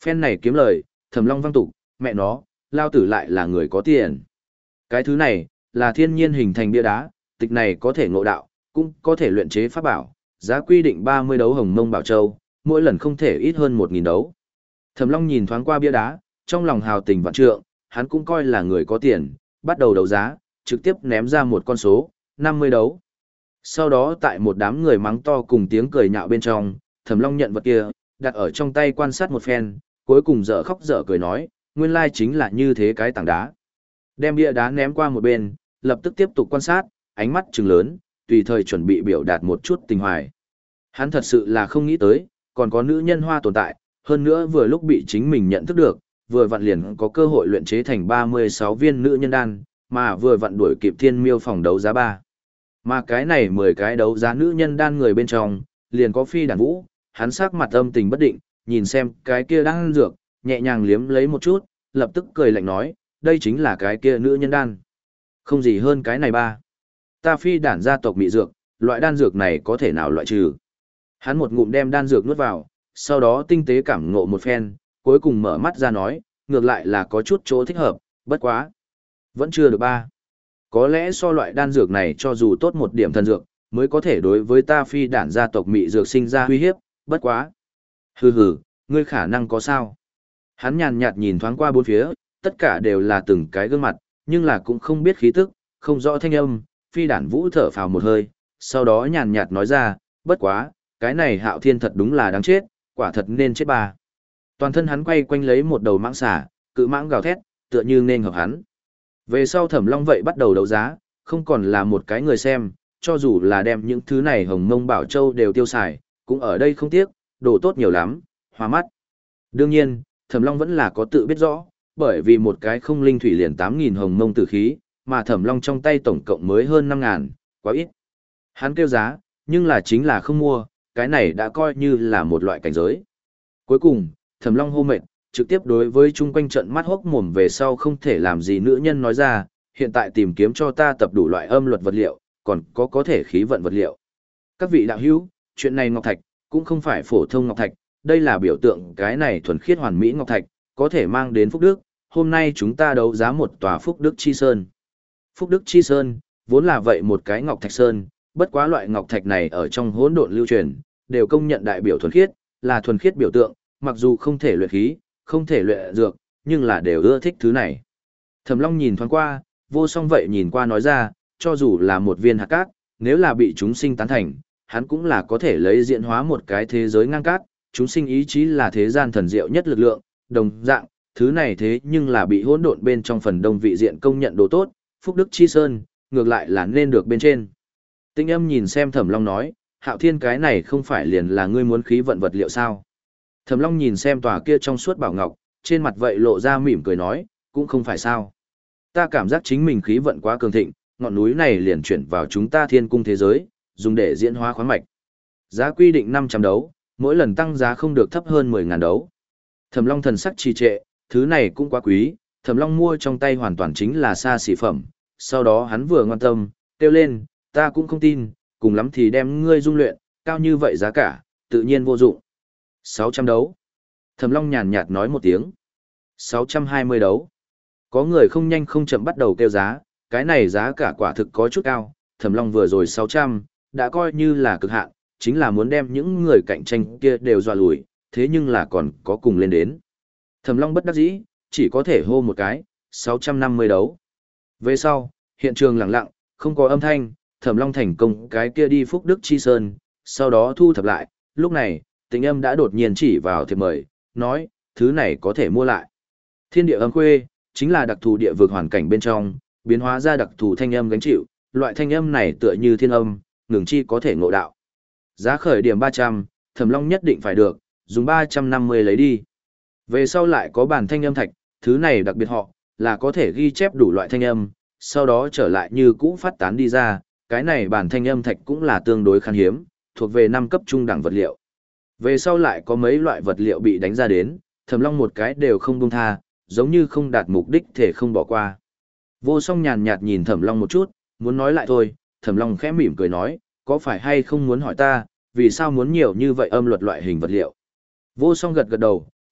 Phen này kiếm lời, Thẩm Long văng tục, mẹ nó, lao tử lại là người có tiền. Cái thứ này, là thiên nhiên hình thành bia đá, tịch này có thể ngộ đạo, cũng có thể luyện chế pháp bảo, giá quy định ba mươi đấu hồng mông bảo châu, mỗi lần không thể ít hơn một nghìn đấu. Thẩm Long nhìn thoáng qua bia đá, trong lòng hào tình vạn trượng, hắn cũng coi là người có tiền, bắt đầu đấu giá, trực tiếp ném ra một con số, năm mươi đấu. Sau đó tại một đám người mắng to cùng tiếng cười nhạo bên trong, Thẩm Long nhận vật kia, đặt ở trong tay quan sát một phen, cuối cùng dở khóc dở cười nói, nguyên lai chính là như thế cái tảng đá. Đem bia đá ném qua một bên, lập tức tiếp tục quan sát, ánh mắt trừng lớn, tùy thời chuẩn bị biểu đạt một chút tình hoài. Hắn thật sự là không nghĩ tới, còn có nữ nhân hoa tồn tại, hơn nữa vừa lúc bị chính mình nhận thức được, vừa vặn liền có cơ hội luyện chế thành ba mươi sáu viên nữ nhân đan, mà vừa vặn đuổi kịp thiên miêu phòng đấu giá ba. Mà cái này mười cái đấu giá nữ nhân đan người bên trong, liền có Phi Đản Vũ, hắn sắc mặt âm tình bất định, nhìn xem cái kia đang dược, nhẹ nhàng liếm lấy một chút, lập tức cười lạnh nói, đây chính là cái kia nữ nhân đan. Không gì hơn cái này ba. Ta Phi Đản gia tộc mị dược, loại đan dược này có thể nào loại trừ. Hắn một ngụm đem đan dược nuốt vào, sau đó tinh tế cảm ngộ một phen, cuối cùng mở mắt ra nói, ngược lại là có chút chỗ thích hợp, bất quá. Vẫn chưa được ba. Có lẽ so loại đan dược này cho dù tốt một điểm thần dược, mới có thể đối với ta Phi Đản gia tộc mị dược sinh ra uy hiếp, bất quá. Hừ hừ, ngươi khả năng có sao? Hắn nhàn nhạt nhìn thoáng qua bốn phía, tất cả đều là từng cái gương mặt, nhưng là cũng không biết khí tức, không rõ thanh âm, Phi Đản Vũ thở phào một hơi, sau đó nhàn nhạt nói ra, bất quá, cái này Hạo Thiên thật đúng là đáng chết, quả thật nên chết ba. Toàn thân hắn quay quanh lấy một đầu mãng xà, cự mãng gào thét, tựa như nên hợp hắn. Về sau Thẩm Long vậy bắt đầu đấu giá, không còn là một cái người xem, cho dù là đem những thứ này hồng mông bảo châu đều tiêu xài, cũng ở đây không tiếc, đồ tốt nhiều lắm, hoa mắt. Đương nhiên, Thẩm Long vẫn là có tự biết rõ, bởi vì một cái không linh thủy liền tám nghìn hồng mông tử khí, mà Thẩm Long trong tay tổng cộng mới hơn năm ngàn, quá ít. Hắn kêu giá, nhưng là chính là không mua, cái này đã coi như là một loại cảnh giới. Cuối cùng, Thẩm Long hô mệt, trực tiếp đối với chung quanh trận mắt hốc mồm về sau không thể làm gì nữ nhân nói ra, hiện tại tìm kiếm cho ta tập đủ loại âm luật vật liệu, còn có có thể khí vận vật liệu. Các vị đạo hữu, chuyện này ngọc thạch, cũng không phải phổ thông ngọc thạch, đây là biểu tượng cái này thuần khiết hoàn mỹ ngọc thạch, có thể mang đến phúc đức, hôm nay chúng ta đấu giá một tòa phúc đức chi sơn. Phúc đức chi sơn, vốn là vậy một cái ngọc thạch sơn, bất quá loại ngọc thạch này ở trong hỗn độn lưu truyền, đều công nhận đại biểu thuần khiết, là thuần khiết biểu tượng, mặc dù không thể luyện khí, không thể luyện dược, nhưng là đều ưa thích thứ này. Thẩm Long nhìn thoáng qua, vô song vậy nhìn qua nói ra, cho dù là một viên hạt cát, nếu là bị chúng sinh tán thành, hắn cũng là có thể lấy diễn hóa một cái thế giới ngang cát, chúng sinh ý chí là thế gian thần diệu nhất lực lượng, đồng dạng, thứ này thế nhưng là bị hỗn độn bên trong phần đông vị diện công nhận đồ tốt, phúc đức chi sơn, ngược lại là nên được bên trên. Tinh Âm nhìn xem Thẩm Long nói, Hạo Thiên cái này không phải liền là ngươi muốn khí vận vật liệu sao? Thẩm Long nhìn xem tòa kia trong suốt bảo ngọc, trên mặt vậy lộ ra mỉm cười nói, cũng không phải sao. Ta cảm giác chính mình khí vận quá cường thịnh, ngọn núi này liền chuyển vào chúng ta thiên cung thế giới, dùng để diễn hóa khoáng mạch. Giá quy định năm trăm đấu, mỗi lần tăng giá không được thấp hơn mười ngàn đấu. Thẩm Long thần sắc trì trệ, thứ này cũng quá quý, Thẩm Long mua trong tay hoàn toàn chính là xa xỉ phẩm. Sau đó hắn vừa ngoan tâm, kêu lên, ta cũng không tin, cùng lắm thì đem ngươi dung luyện, cao như vậy giá cả, tự nhiên vô dụng. sáu trăm đấu. Thẩm Long nhàn nhạt nói một tiếng. sáu trăm hai mươi đấu. Có người không nhanh không chậm bắt đầu kêu giá, cái này giá cả quả thực có chút cao, Thẩm Long vừa rồi sáu trăm, đã coi như là cực hạn, chính là muốn đem những người cạnh tranh kia đều dọa lùi, thế nhưng là còn có cùng lên đến. Thẩm Long bất đắc dĩ, chỉ có thể hô một cái, sáu trăm năm mươi đấu. Về sau, hiện trường lặng lặng, không có âm thanh, Thẩm Long thành công cái kia đi Phúc Đức Chi Sơn, sau đó thu thập lại, lúc này, Tĩnh Âm đã đột nhiên chỉ vào thiệp mời, nói, thứ này có thể mua lại. Thiên địa âm khuê, chính là đặc thù địa vực hoàn cảnh bên trong, biến hóa ra đặc thù thanh âm gánh chịu, loại thanh âm này tựa như thiên âm, ngừng chi có thể ngộ đạo. Giá khởi điểm ba trăm, Thẩm Long nhất định phải được, dùng ba trăm năm mươi lấy đi. Về sau lại có bản thanh âm thạch, thứ này đặc biệt họ, là có thể ghi chép đủ loại thanh âm, sau đó trở lại như cũ phát tán đi ra, cái này bản thanh âm thạch cũng là tương đối khan hiếm, thuộc về năm cấp trung đẳng vật liệu. Về sau lại có mấy loại vật liệu bị đánh ra đến, Thẩm Long một cái đều không buông tha, giống như không đạt mục đích thể không bỏ qua. Vô Song nhàn nhạt nhìn Thẩm Long một chút, muốn nói lại thôi, Thẩm Long khẽ mỉm cười nói, có phải hay không muốn hỏi ta, vì sao muốn nhiều như vậy âm luật loại hình vật liệu. Vô Song gật gật đầu,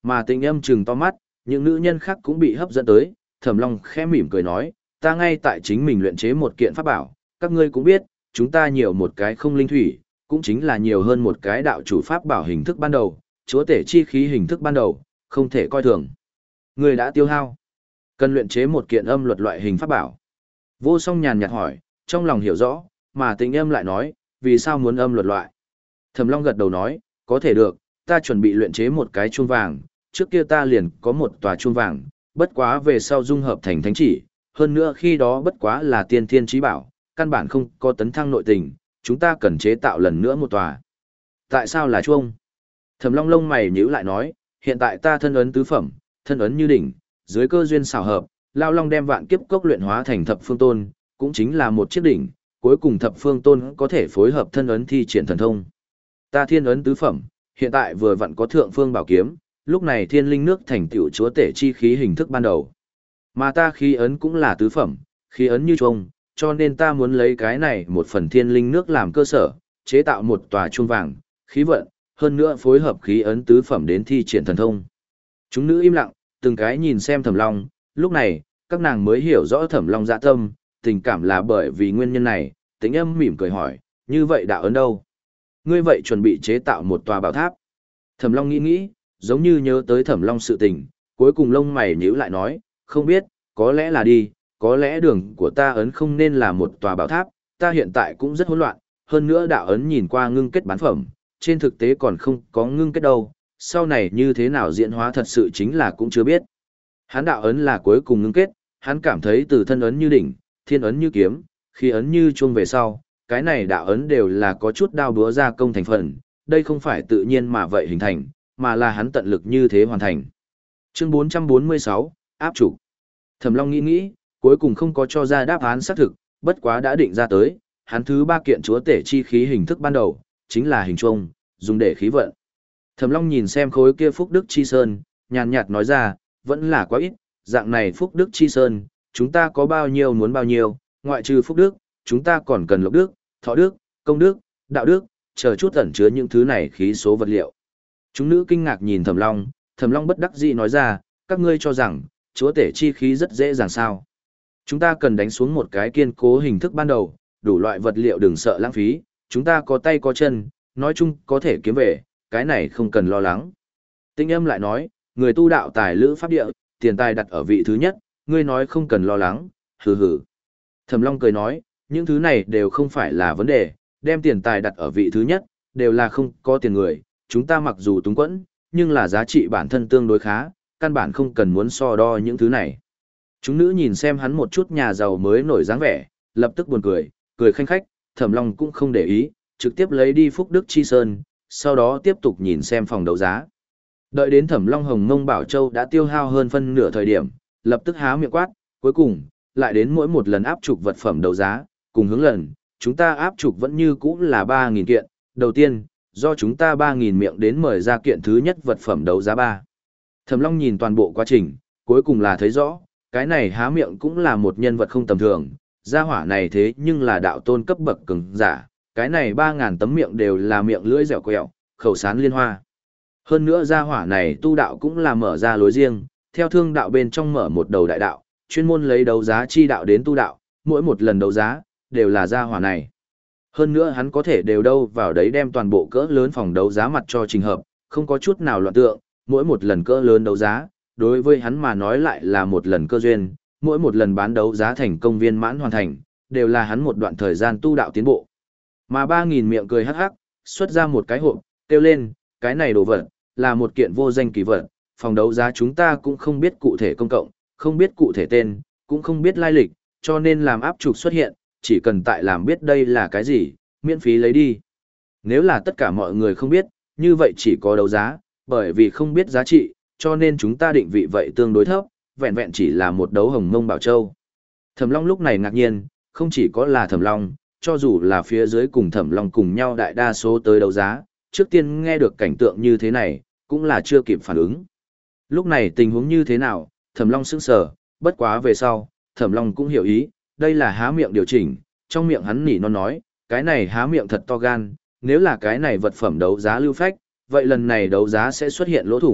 Mà Tĩnh Âm trừng to mắt, những nữ nhân khác cũng bị hấp dẫn tới, Thẩm Long khẽ mỉm cười nói, ta ngay tại chính mình luyện chế một kiện pháp bảo, các ngươi cũng biết, chúng ta nhiều một cái không linh thủy, cũng chính là nhiều hơn một cái đạo chủ pháp bảo hình thức ban đầu, chúa tể chi khí hình thức ban đầu, không thể coi thường. Ngươi đã tiêu hao, cần luyện chế một kiện âm luật loại hình pháp bảo. Vô Song nhàn nhạt hỏi, trong lòng hiểu rõ, mà Tĩnh Âm lại nói, vì sao muốn âm luật loại? Thẩm Long gật đầu nói, có thể được, ta chuẩn bị luyện chế một cái chuông vàng, trước kia ta liền có một tòa chuông vàng, bất quá về sau dung hợp thành thánh chỉ, hơn nữa khi đó bất quá là tiên thiên chí bảo, căn bản không có tấn thăng nội tình, chúng ta cần chế tạo lần nữa một tòa. Tại sao là chuông? Thẩm Long lông mày nhíu lại nói, hiện tại ta thân ấn tứ phẩm, thân ấn như đỉnh, dưới cơ duyên xảo hợp, Lao Long đem vạn kiếp cốc luyện hóa thành thập phương tôn, cũng chính là một chiếc đỉnh, cuối cùng thập phương tôn có thể phối hợp thân ấn thi triển thần thông. Ta thiên ấn tứ phẩm, hiện tại vừa vặn có thượng phương bảo kiếm, lúc này thiên linh nước thành tựu chúa tể chi khí hình thức ban đầu. Mà ta khí ấn cũng là tứ phẩm, khí ấn như chuông, cho nên ta muốn lấy cái này một phần thiên linh nước làm cơ sở, chế tạo một tòa chuông vàng, khí vận, hơn nữa phối hợp khí ấn tứ phẩm đến thi triển thần thông. Chúng nữ im lặng, từng cái nhìn xem Thẩm Long, lúc này, các nàng mới hiểu rõ Thẩm Long dạ tâm, tình cảm là bởi vì nguyên nhân này, Tĩnh Âm mỉm cười hỏi, như vậy đạo ấn đâu? Ngươi vậy chuẩn bị chế tạo một tòa bảo tháp. Thẩm Long nghĩ nghĩ, giống như nhớ tới Thẩm Long sự tình, cuối cùng lông mày nhíu lại nói, không biết, có lẽ là đi, có lẽ đường của ta ấn không nên là một tòa bảo tháp, ta hiện tại cũng rất hỗn loạn, hơn nữa đạo ấn nhìn qua ngưng kết bán phẩm, trên thực tế còn không có ngưng kết đâu, sau này như thế nào diễn hóa thật sự chính là cũng chưa biết. Hắn đạo ấn là cuối cùng ngưng kết, hắn cảm thấy từ thân ấn như đỉnh, thiên ấn như kiếm, khí ấn như chuông về sau, cái này đạo ấn đều là có chút đao búa gia công thành phần, đây không phải tự nhiên mà vậy hình thành, mà là hắn tận lực như thế hoàn thành. Chương bốn trăm bốn mươi sáu, áp chủ. Thẩm Long nghĩ nghĩ, cuối cùng không có cho ra đáp án xác thực, bất quá đã định ra tới, hắn thứ ba kiện chúa tể chi khí hình thức ban đầu, chính là hình chuông, dùng để khí vận. Thẩm Long nhìn xem khối kia Phúc Đức Chi Sơn, nhàn nhạt nói ra, vẫn là quá ít, dạng này Phúc Đức Chi Sơn, chúng ta có bao nhiêu muốn bao nhiêu, ngoại trừ Phúc Đức, chúng ta còn cần Lộc Đức, Thọ Đức, Công Đức, Đạo Đức, chờ chút ẩn chứa những thứ này khí số vật liệu. Chúng nữ kinh ngạc nhìn Thẩm Long, Thẩm Long bất đắc dĩ nói ra, các ngươi cho rằng, chúa tể chi khí rất dễ dàng sao. Chúng ta cần đánh xuống một cái kiên cố hình thức ban đầu, đủ loại vật liệu đừng sợ lãng phí, chúng ta có tay có chân, nói chung có thể kiếm về, cái này không cần lo lắng. Tĩnh Âm lại nói, người tu đạo tài lữ pháp địa, tiền tài đặt ở vị thứ nhất, ngươi nói không cần lo lắng, hừ hừ. Thẩm Long cười nói, những thứ này đều không phải là vấn đề, đem tiền tài đặt ở vị thứ nhất, đều là không có tiền người, chúng ta mặc dù túng quẫn, nhưng là giá trị bản thân tương đối khá, căn bản không cần muốn so đo những thứ này. Chúng nữ nhìn xem hắn một chút nhà giàu mới nổi dáng vẻ, lập tức buồn cười, cười khanh khách, Thẩm Long cũng không để ý, trực tiếp lấy đi Phúc Đức Chi Sơn, sau đó tiếp tục nhìn xem phòng đấu giá. Đợi đến Thẩm Long Hồng Mông Bảo Châu đã tiêu hao hơn phân nửa thời điểm, lập tức há miệng quát, cuối cùng, lại đến mỗi một lần áp trục vật phẩm đấu giá, cùng hướng lần, chúng ta áp trục vẫn như cũ là ba nghìn kiện, đầu tiên, do chúng ta ba nghìn miệng đến mời ra kiện thứ nhất vật phẩm đấu giá ba. Thẩm Long nhìn toàn bộ quá trình, cuối cùng là thấy rõ, cái này há miệng cũng là một nhân vật không tầm thường, gia hỏa này thế nhưng là đạo tôn cấp bậc cường giả, cái này ba ngàn tấm miệng đều là miệng lưỡi dẻo quẹo, khẩu sán liên hoa. Hơn nữa gia hỏa này tu đạo cũng là mở ra lối riêng, theo thương đạo bên trong mở một đầu đại đạo, chuyên môn lấy đấu giá chi đạo đến tu đạo, mỗi một lần đấu giá, đều là gia hỏa này. Hơn nữa hắn có thể đều đâu vào đấy đem toàn bộ cỡ lớn phòng đấu giá mặt cho trình hợp, không có chút nào loạn tượng, mỗi một lần cỡ lớn đấu giá, đối với hắn mà nói lại là một lần cơ duyên, mỗi một lần bán đấu giá thành công viên mãn hoàn thành, đều là hắn một đoạn thời gian tu đạo tiến bộ. Mà ba nghìn miệng cười hắc hắc, xuất ra một cái hộp, kêu lên, cái này đồ vật, là một kiện vô danh kỳ vật, phòng đấu giá chúng ta cũng không biết cụ thể công cộng, không biết cụ thể tên, cũng không biết lai lịch, cho nên làm áp trục xuất hiện, chỉ cần tại làm biết đây là cái gì, miễn phí lấy đi. Nếu là tất cả mọi người không biết, như vậy chỉ có đấu giá, bởi vì không biết giá trị, cho nên chúng ta định vị vậy tương đối thấp, vẹn vẹn chỉ là một đấu hồng mông bảo châu. Thẩm Long lúc này ngạc nhiên, không chỉ có là Thẩm Long, cho dù là phía dưới cùng Thẩm Long cùng nhau đại đa số tới đấu giá, trước tiên nghe được cảnh tượng như thế này, cũng là chưa kịp phản ứng. Lúc này tình huống như thế nào, Thẩm Long sững sờ, bất quá về sau, Thẩm Long cũng hiểu ý, đây là há miệng điều chỉnh, trong miệng hắn nỉ non nói, cái này há miệng thật to gan, nếu là cái này vật phẩm đấu giá lưu phách, vậy lần này đấu giá sẽ xuất hiện lỗ thủng,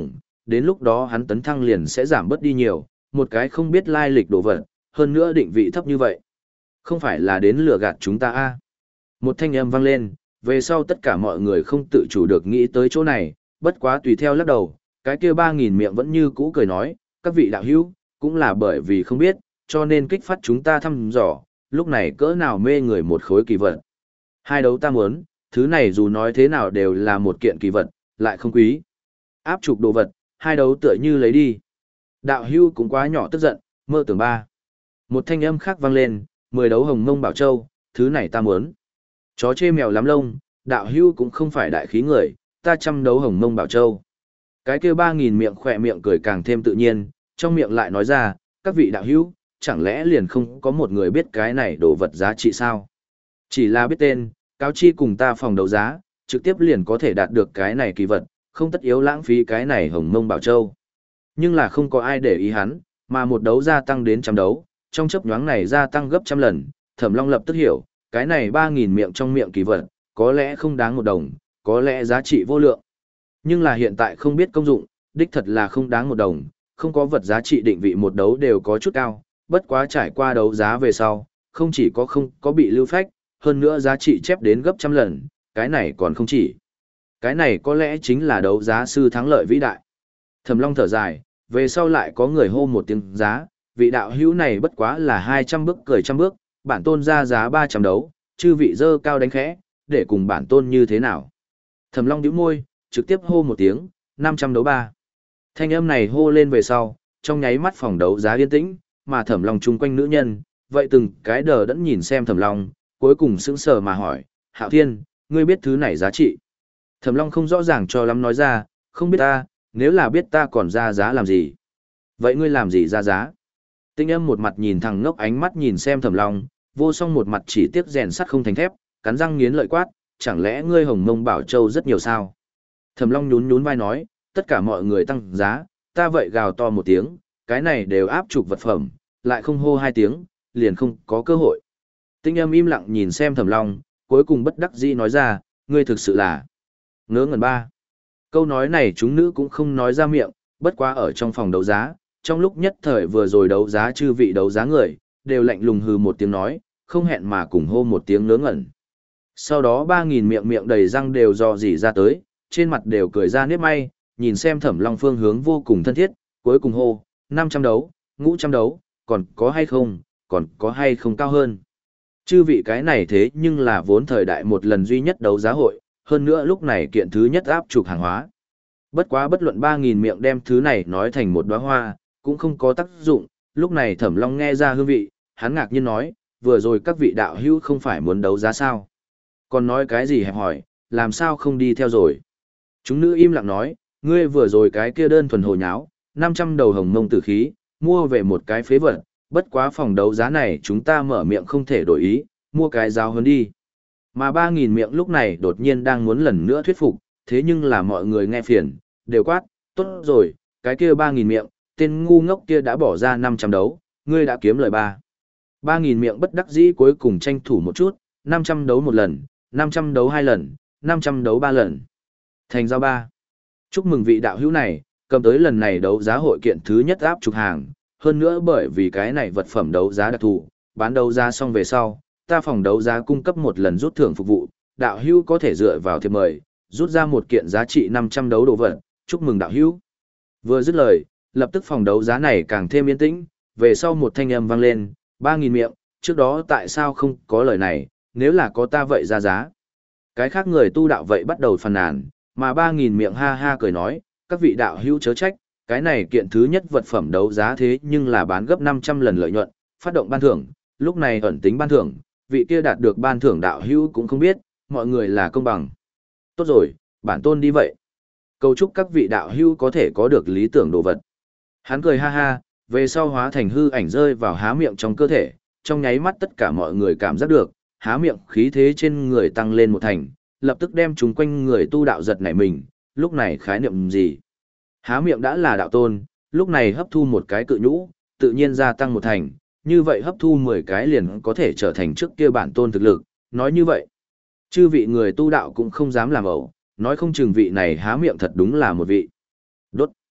đến lúc đó hắn tấn thăng liền sẽ giảm bớt đi nhiều, một cái không biết lai lịch đồ vật, hơn nữa định vị thấp như vậy. Không phải là đến lừa gạt chúng ta a? Một thanh âm vang lên, về sau tất cả mọi người không tự chủ được nghĩ tới chỗ này, bất quá tùy theo lắc đầu, cái kia ba nghìn miệng vẫn như cũ cười nói, các vị đạo hữu, cũng là bởi vì không biết, cho nên kích phát chúng ta thăm dò, lúc này cỡ nào mê người một khối kỳ vật. Hai đấu ta muốn, thứ này dù nói thế nào đều là một kiện kỳ vật, lại không quý. Áp trục đồ vật, hai đấu tựa như lấy đi. Đạo hưu cũng quá nhỏ tức giận, mơ tưởng ba. Một thanh âm khác vang lên, mười đấu hồng mông bảo châu, thứ này ta muốn. Chó chê mèo lắm lông, đạo hưu cũng không phải đại khí người, ta trăm đấu hồng mông bảo châu. Cái kia ba nghìn miệng khỏe miệng cười càng thêm tự nhiên, trong miệng lại nói ra, các vị đạo hữu, chẳng lẽ liền không có một người biết cái này đồ vật giá trị sao? Chỉ là biết tên, cáo chi cùng ta phòng đấu giá, trực tiếp liền có thể đạt được cái này kỳ vật, không tất yếu lãng phí cái này hồng mông bảo châu. Nhưng là không có ai để ý hắn, mà một đấu gia tăng đến trăm đấu, trong chấp nhoáng này gia tăng gấp trăm lần, Thẩm Long lập tức hiểu, cái này ba nghìn miệng trong miệng kỳ vật, có lẽ không đáng một đồng, có lẽ giá trị vô lượng. Nhưng là hiện tại không biết công dụng, đích thật là không đáng một đồng, không có vật giá trị định vị một đấu đều có chút cao, bất quá trải qua đấu giá về sau, không chỉ có không có bị lưu phách, hơn nữa giá trị chép đến gấp trăm lần, cái này còn không chỉ. Cái này có lẽ chính là đấu giá sư thắng lợi vĩ đại. Thẩm Long thở dài, về sau lại có người hô một tiếng giá, vị đạo hữu này bất quá là hai trăm bước cười trăm bước, bản tôn ra giá ba trăm đấu, chư vị dơ cao đánh khẽ, để cùng bản tôn như thế nào. Thẩm Long nhíu môi, trực tiếp hô một tiếng, năm trăm đấu ba. Thanh âm này hô lên về sau, trong nháy mắt phòng đấu giá yên tĩnh, mà Thẩm Long chung quanh nữ nhân, vậy từng cái đờ đẫn nhìn xem Thẩm Long, cuối cùng sững sờ mà hỏi, Hạo Thiên, ngươi biết thứ này giá trị? Thẩm Long không rõ ràng cho lắm nói ra, không biết ta, nếu là biết ta còn ra giá làm gì? Vậy ngươi làm gì ra giá? Tinh âm một mặt nhìn thằng ngốc ánh mắt nhìn xem Thẩm Long, vô song một mặt chỉ tiếc rèn sắt không thành thép, cắn răng nghiến lợi quát, chẳng lẽ ngươi hồng mông bảo châu rất nhiều sao? Thẩm Long nhún nhún vai nói, tất cả mọi người tăng giá, ta vậy gào to một tiếng, cái này đều áp trục vật phẩm, lại không hô hai tiếng, liền không có cơ hội. Tinh âm im lặng nhìn xem Thẩm Long, cuối cùng bất đắc dĩ nói ra, ngươi thực sự là ngớ ngẩn ba. Câu nói này chúng nữ cũng không nói ra miệng, bất quá ở trong phòng đấu giá, trong lúc nhất thời vừa rồi đấu giá chư vị đấu giá người, đều lạnh lùng hừ một tiếng nói, không hẹn mà cùng hô một tiếng ngớ ngẩn. Sau đó ba nghìn miệng miệng đầy răng đều dò dỉ ra tới, trên mặt đều cười ra nếp may, nhìn xem Thẩm Long phương hướng vô cùng thân thiết, cuối cùng hô, năm trăm đấu, ngũ trăm đấu, còn có hay không, còn có hay không cao hơn. Chư vị cái này thế nhưng là vốn thời đại một lần duy nhất đấu giá hội, hơn nữa lúc này kiện thứ nhất áp trục hàng hóa. Bất quá bất luận ba nghìn miệng đem thứ này nói thành một đóa hoa, cũng không có tác dụng, lúc này Thẩm Long nghe ra hương vị, hắn ngạc nhiên nói, vừa rồi các vị đạo hữu không phải muốn đấu giá sao? Còn nói cái gì hẹp hỏi, làm sao không đi theo rồi? Chúng nữ im lặng nói, ngươi vừa rồi cái kia đơn thuần hồ nháo, năm trăm đầu hồng mông tử khí, mua về một cái phế vật, bất quá phòng đấu giá này chúng ta mở miệng không thể đổi ý, mua cái giáo hơn đi. Mà ba nghìn miệng lúc này đột nhiên đang muốn lần nữa thuyết phục, thế nhưng là mọi người nghe phiền, đều quát, tốt rồi, cái kia ba nghìn miệng, tên ngu ngốc kia đã bỏ ra năm trăm đấu, ngươi đã kiếm lời ba. ba nghìn miệng bất đắc dĩ cuối cùng tranh thủ một chút, năm trăm đấu một lần, năm trăm đấu hai lần, năm trăm đấu ba lần. Thành giao ba. Chúc mừng vị đạo hữu này, cầm tới lần này đấu giá hội kiện thứ nhất áp trục hàng, hơn nữa bởi vì cái này vật phẩm đấu giá đặc thù, bán đấu giá xong về sau, ta phòng đấu giá cung cấp một lần rút thưởng phục vụ, đạo hữu có thể dựa vào thiệp mời, rút ra một kiện giá trị năm trăm đấu đồ vật, chúc mừng đạo hữu. Vừa dứt lời, lập tức phòng đấu giá này càng thêm yên tĩnh, về sau một thanh âm vang lên, ba nghìn miệng, trước đó tại sao không có lời này, nếu là có ta vậy ra giá. Cái khác người tu đạo vậy bắt đầu phàn nàn, mà ba nghìn miệng ha ha cười nói, các vị đạo hữu chớ trách, cái này kiện thứ nhất vật phẩm đấu giá thế nhưng là bán gấp năm trăm lần lợi nhuận, phát động ban thưởng, lúc này ẩn tính ban thưởng, vị kia đạt được ban thưởng đạo hữu cũng không biết, mọi người là công bằng. Tốt rồi, bản tôn đi vậy. Cầu chúc các vị đạo hữu có thể có được lý tưởng đồ vật. Hắn cười ha ha, về sau hóa thành hư ảnh rơi vào há miệng trong cơ thể, trong nháy mắt tất cả mọi người cảm giác được, há miệng khí thế trên người tăng lên một thành, lập tức đem chúng quanh người tu đạo giật nảy mình, lúc này khái niệm gì? Há miệng đã là đạo tôn, lúc này hấp thu một cái cự nhũ, tự nhiên gia tăng một thành, như vậy hấp thu mười cái liền có thể trở thành trước kia bản tôn thực lực, nói như vậy. Chư vị người tu đạo cũng không dám làm ẩu, nói không chừng vị này há miệng thật đúng là một vị. Đốt.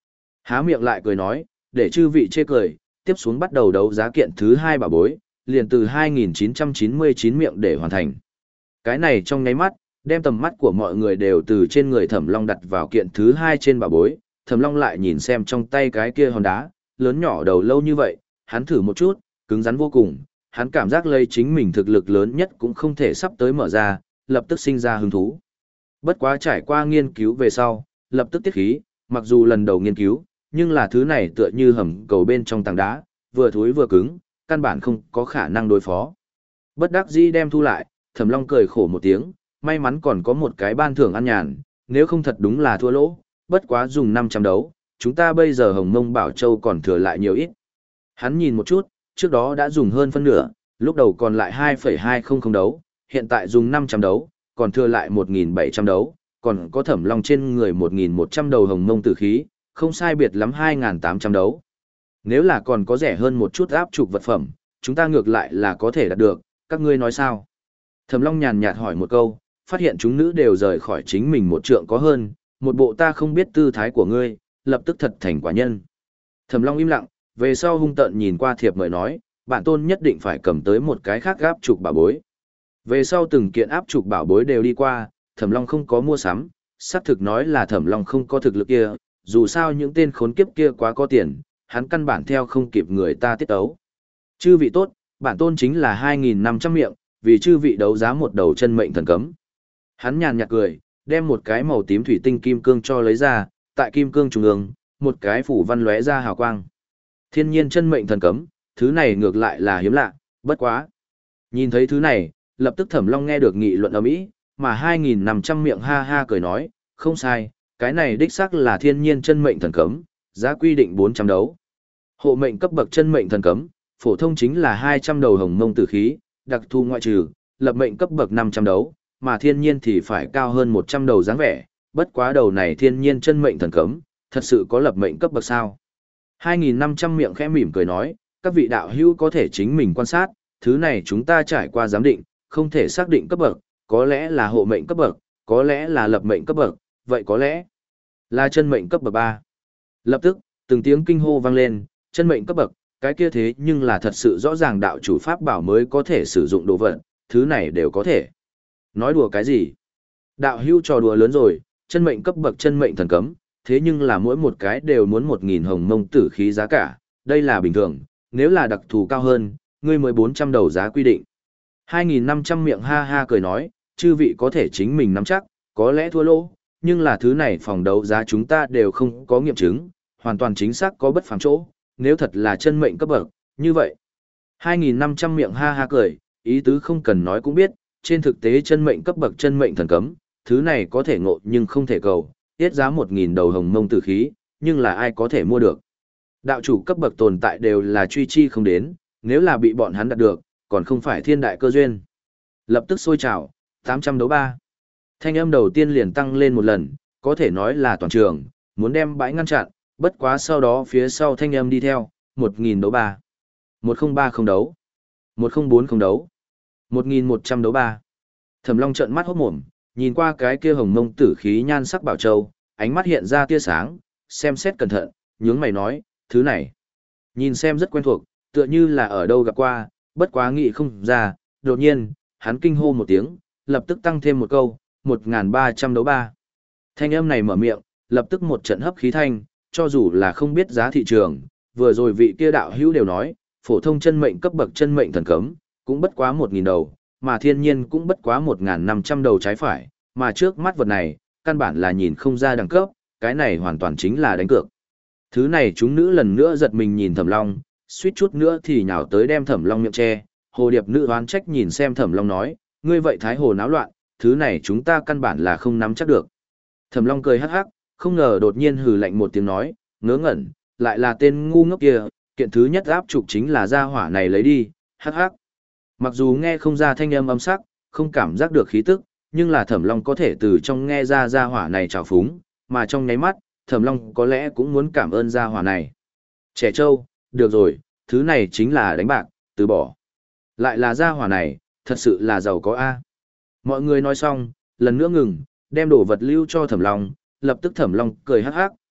Há miệng lại cười nói, để chư vị chê cười, tiếp xuống bắt đầu đấu giá kiện thứ hai bảo bối, liền từ hai nghìn chín trăm chín mươi chín miệng để hoàn thành. Cái này trong nháy mắt, đem tầm mắt của mọi người đều từ trên người Thẩm Long đặt vào kiện thứ hai trên bảo bối, Thẩm Long lại nhìn xem trong tay cái kia hòn đá, lớn nhỏ đầu lâu như vậy, hắn thử một chút, cứng rắn vô cùng, hắn cảm giác lấy chính mình thực lực lớn nhất cũng không thể sắp tới mở ra, lập tức sinh ra hứng thú. Bất quá trải qua nghiên cứu về sau, lập tức tiết khí, mặc dù lần đầu nghiên cứu, nhưng là thứ này tựa như hầm cầu bên trong tảng đá, vừa thối vừa cứng, căn bản không có khả năng đối phó. Bất đắc dĩ đem thu lại, Thẩm Long cười khổ một tiếng, may mắn còn có một cái ban thưởng ăn nhàn, nếu không thật đúng là thua lỗ, bất quá dùng năm trăm đấu, chúng ta bây giờ Hồng Mông Bảo Châu còn thừa lại nhiều ít. Hắn nhìn một chút, trước đó đã dùng hơn phân nửa, lúc đầu còn lại hai phẩy hai không không đấu, hiện tại dùng năm trăm đấu, còn thừa lại một nghìn bảy trăm đấu, còn có Thẩm Long trên người một nghìn một trăm đầu Hồng Mông tử khí, không sai biệt lắm hai nghìn tám trăm đấu. Nếu là còn có rẻ hơn một chút áp trục vật phẩm, chúng ta ngược lại là có thể đạt được, các ngươi nói sao? Thẩm Long nhàn nhạt hỏi một câu, phát hiện chúng nữ đều rời khỏi chính mình một trượng có hơn, một bộ ta không biết tư thái của ngươi, lập tức thật thành quả nhân. Thẩm Long im lặng, về sau hung tợn nhìn qua thiệp mời nói, bản tôn nhất định phải cầm tới một cái khác áp trục bảo bối. Về sau từng kiện áp trục bảo bối đều đi qua, Thẩm Long không có mua sắm, xác thực nói là Thẩm Long không có thực lực kia, dù sao những tên khốn kiếp kia quá có tiền, hắn căn bản theo không kịp người ta tiết ấu. Chư vị tốt, bản tôn chính là hai nghìn năm trăm miệng, vì chư vị đấu giá một đầu chân mệnh thần cấm. Hắn nhàn nhạt cười, đem một cái màu tím thủy tinh kim cương cho lấy ra, tại kim cương trung ương, một cái phủ văn lóe ra hào quang. Thiên nhiên chân mệnh thần cấm, thứ này ngược lại là hiếm lạ, bất quá. Nhìn thấy thứ này, lập tức Thẩm Long nghe được nghị luận ầm ĩ, mà hai nghìn năm trăm miệng ha ha cười nói, không sai, cái này đích xác là thiên nhiên chân mệnh thần cấm, giá quy định bốn trăm đấu. Hộ mệnh cấp bậc chân mệnh thần cấm, phổ thông chính là hai trăm đầu hồng mông tử khí, đặc thu ngoại trừ, lập mệnh cấp bậc năm trăm đấu, mà thiên nhiên thì phải cao hơn một trăm đầu dáng vẻ, bất quá đầu này thiên nhiên chân mệnh thần cấm, thật sự có lập mệnh cấp bậc sao? hai nghìn năm trăm miệng khẽ mỉm cười nói, các vị đạo hữu có thể chính mình quan sát, thứ này chúng ta trải qua giám định, không thể xác định cấp bậc, có lẽ là hộ mệnh cấp bậc, có lẽ là lập mệnh cấp bậc, vậy có lẽ là chân mệnh cấp bậc ba. Lập tức, từng tiếng kinh hô vang lên, chân mệnh cấp bậc, cái kia thế nhưng là thật sự rõ ràng đạo chủ pháp bảo mới có thể sử dụng đồ vật, thứ này đều có thể. Nói đùa cái gì? Đạo hưu trò đùa lớn rồi, chân mệnh cấp bậc chân mệnh thần cấm, thế nhưng là mỗi một cái đều muốn một nghìn hồng mông tử khí giá cả, đây là bình thường, nếu là đặc thù cao hơn, ngươi mới bốn trăm đầu giá quy định. hai nghìn năm trăm miệng ha ha cười nói, chư vị có thể chính mình nắm chắc, có lẽ thua lỗ, nhưng là thứ này phòng đấu giá chúng ta đều không có nghiệm chứng, hoàn toàn chính xác có bất phàm chỗ, nếu thật là chân mệnh cấp bậc, như vậy. hai nghìn năm trăm miệng ha ha cười, ý tứ không cần nói cũng biết, trên thực tế chân mệnh cấp bậc chân mệnh thần cấm, thứ này có thể ngộ nhưng không thể cầu, tiết giá một nghìn đầu hồng mông tử khí, nhưng là ai có thể mua được. Đạo chủ cấp bậc tồn tại đều là truy chi không đến, nếu là bị bọn hắn đạt được, còn không phải thiên đại cơ duyên. Lập tức sôi trào, tám trăm đấu ba. Thanh âm đầu tiên liền tăng lên một lần, có thể nói là toàn trường, muốn đem bãi ngăn chặn, bất quá sau đó phía sau thanh âm đi theo, một nghìn đấu ba. một không ba không đấu. một không bốn không đấu. một nghìn một trăm đấu ba. Thẩm Long trợn mắt hốt mồm, nhìn qua cái kia hồng mông tử khí nhan sắc bảo châu, ánh mắt hiện ra tia sáng, xem xét cẩn thận, nhướng mày nói, thứ này. Nhìn xem rất quen thuộc, tựa như là ở đâu gặp qua, bất quá nghĩ không ra, đột nhiên, hắn kinh hô một tiếng, lập tức tăng thêm một câu, một nghìn ba trăm đấu ba. Thanh âm này mở miệng, lập tức một trận hấp khí thanh, cho dù là không biết giá thị trường, vừa rồi vị kia đạo hữu đều nói, phổ thông chân mệnh cấp bậc chân mệnh thần cấm, cũng bất quá một nghìn đầu, mà thiên nhiên cũng bất quá một nghìn năm trăm đầu trái phải, mà trước mắt vật này, căn bản là nhìn không ra đẳng cấp, cái này hoàn toàn chính là đánh cược. Thứ này chúng nữ lần nữa giật mình nhìn Thẩm Long, suýt chút nữa thì nhào tới đem Thẩm Long miệng che, hồ điệp nữ oán trách nhìn xem Thẩm Long nói, ngươi vậy thái hồ náo loạn, thứ này chúng ta căn bản là không nắm chắc được. Thẩm Long cười hắc hắc, không ngờ đột nhiên hừ lạnh một tiếng nói, ngớ ngẩn, lại là tên ngu ngốc kia, kiện thứ nhất áp trục chính là gia hỏa này lấy đi, hắc hắc. Mặc dù nghe không ra thanh âm âm sắc, không cảm giác được khí tức, nhưng là Thẩm Long có thể từ trong nghe ra gia hỏa này trào phúng, mà trong nháy mắt, Thẩm Long có lẽ cũng muốn cảm ơn gia hỏa này. Trẻ trâu, được rồi, thứ này chính là đánh bạc, từ bỏ. Lại là gia hỏa này, thật sự là giàu có a. Mọi người nói xong, lần nữa ngừng, đem đồ vật lưu cho Thẩm Long, lập tức Thẩm Long cười hắc hắc,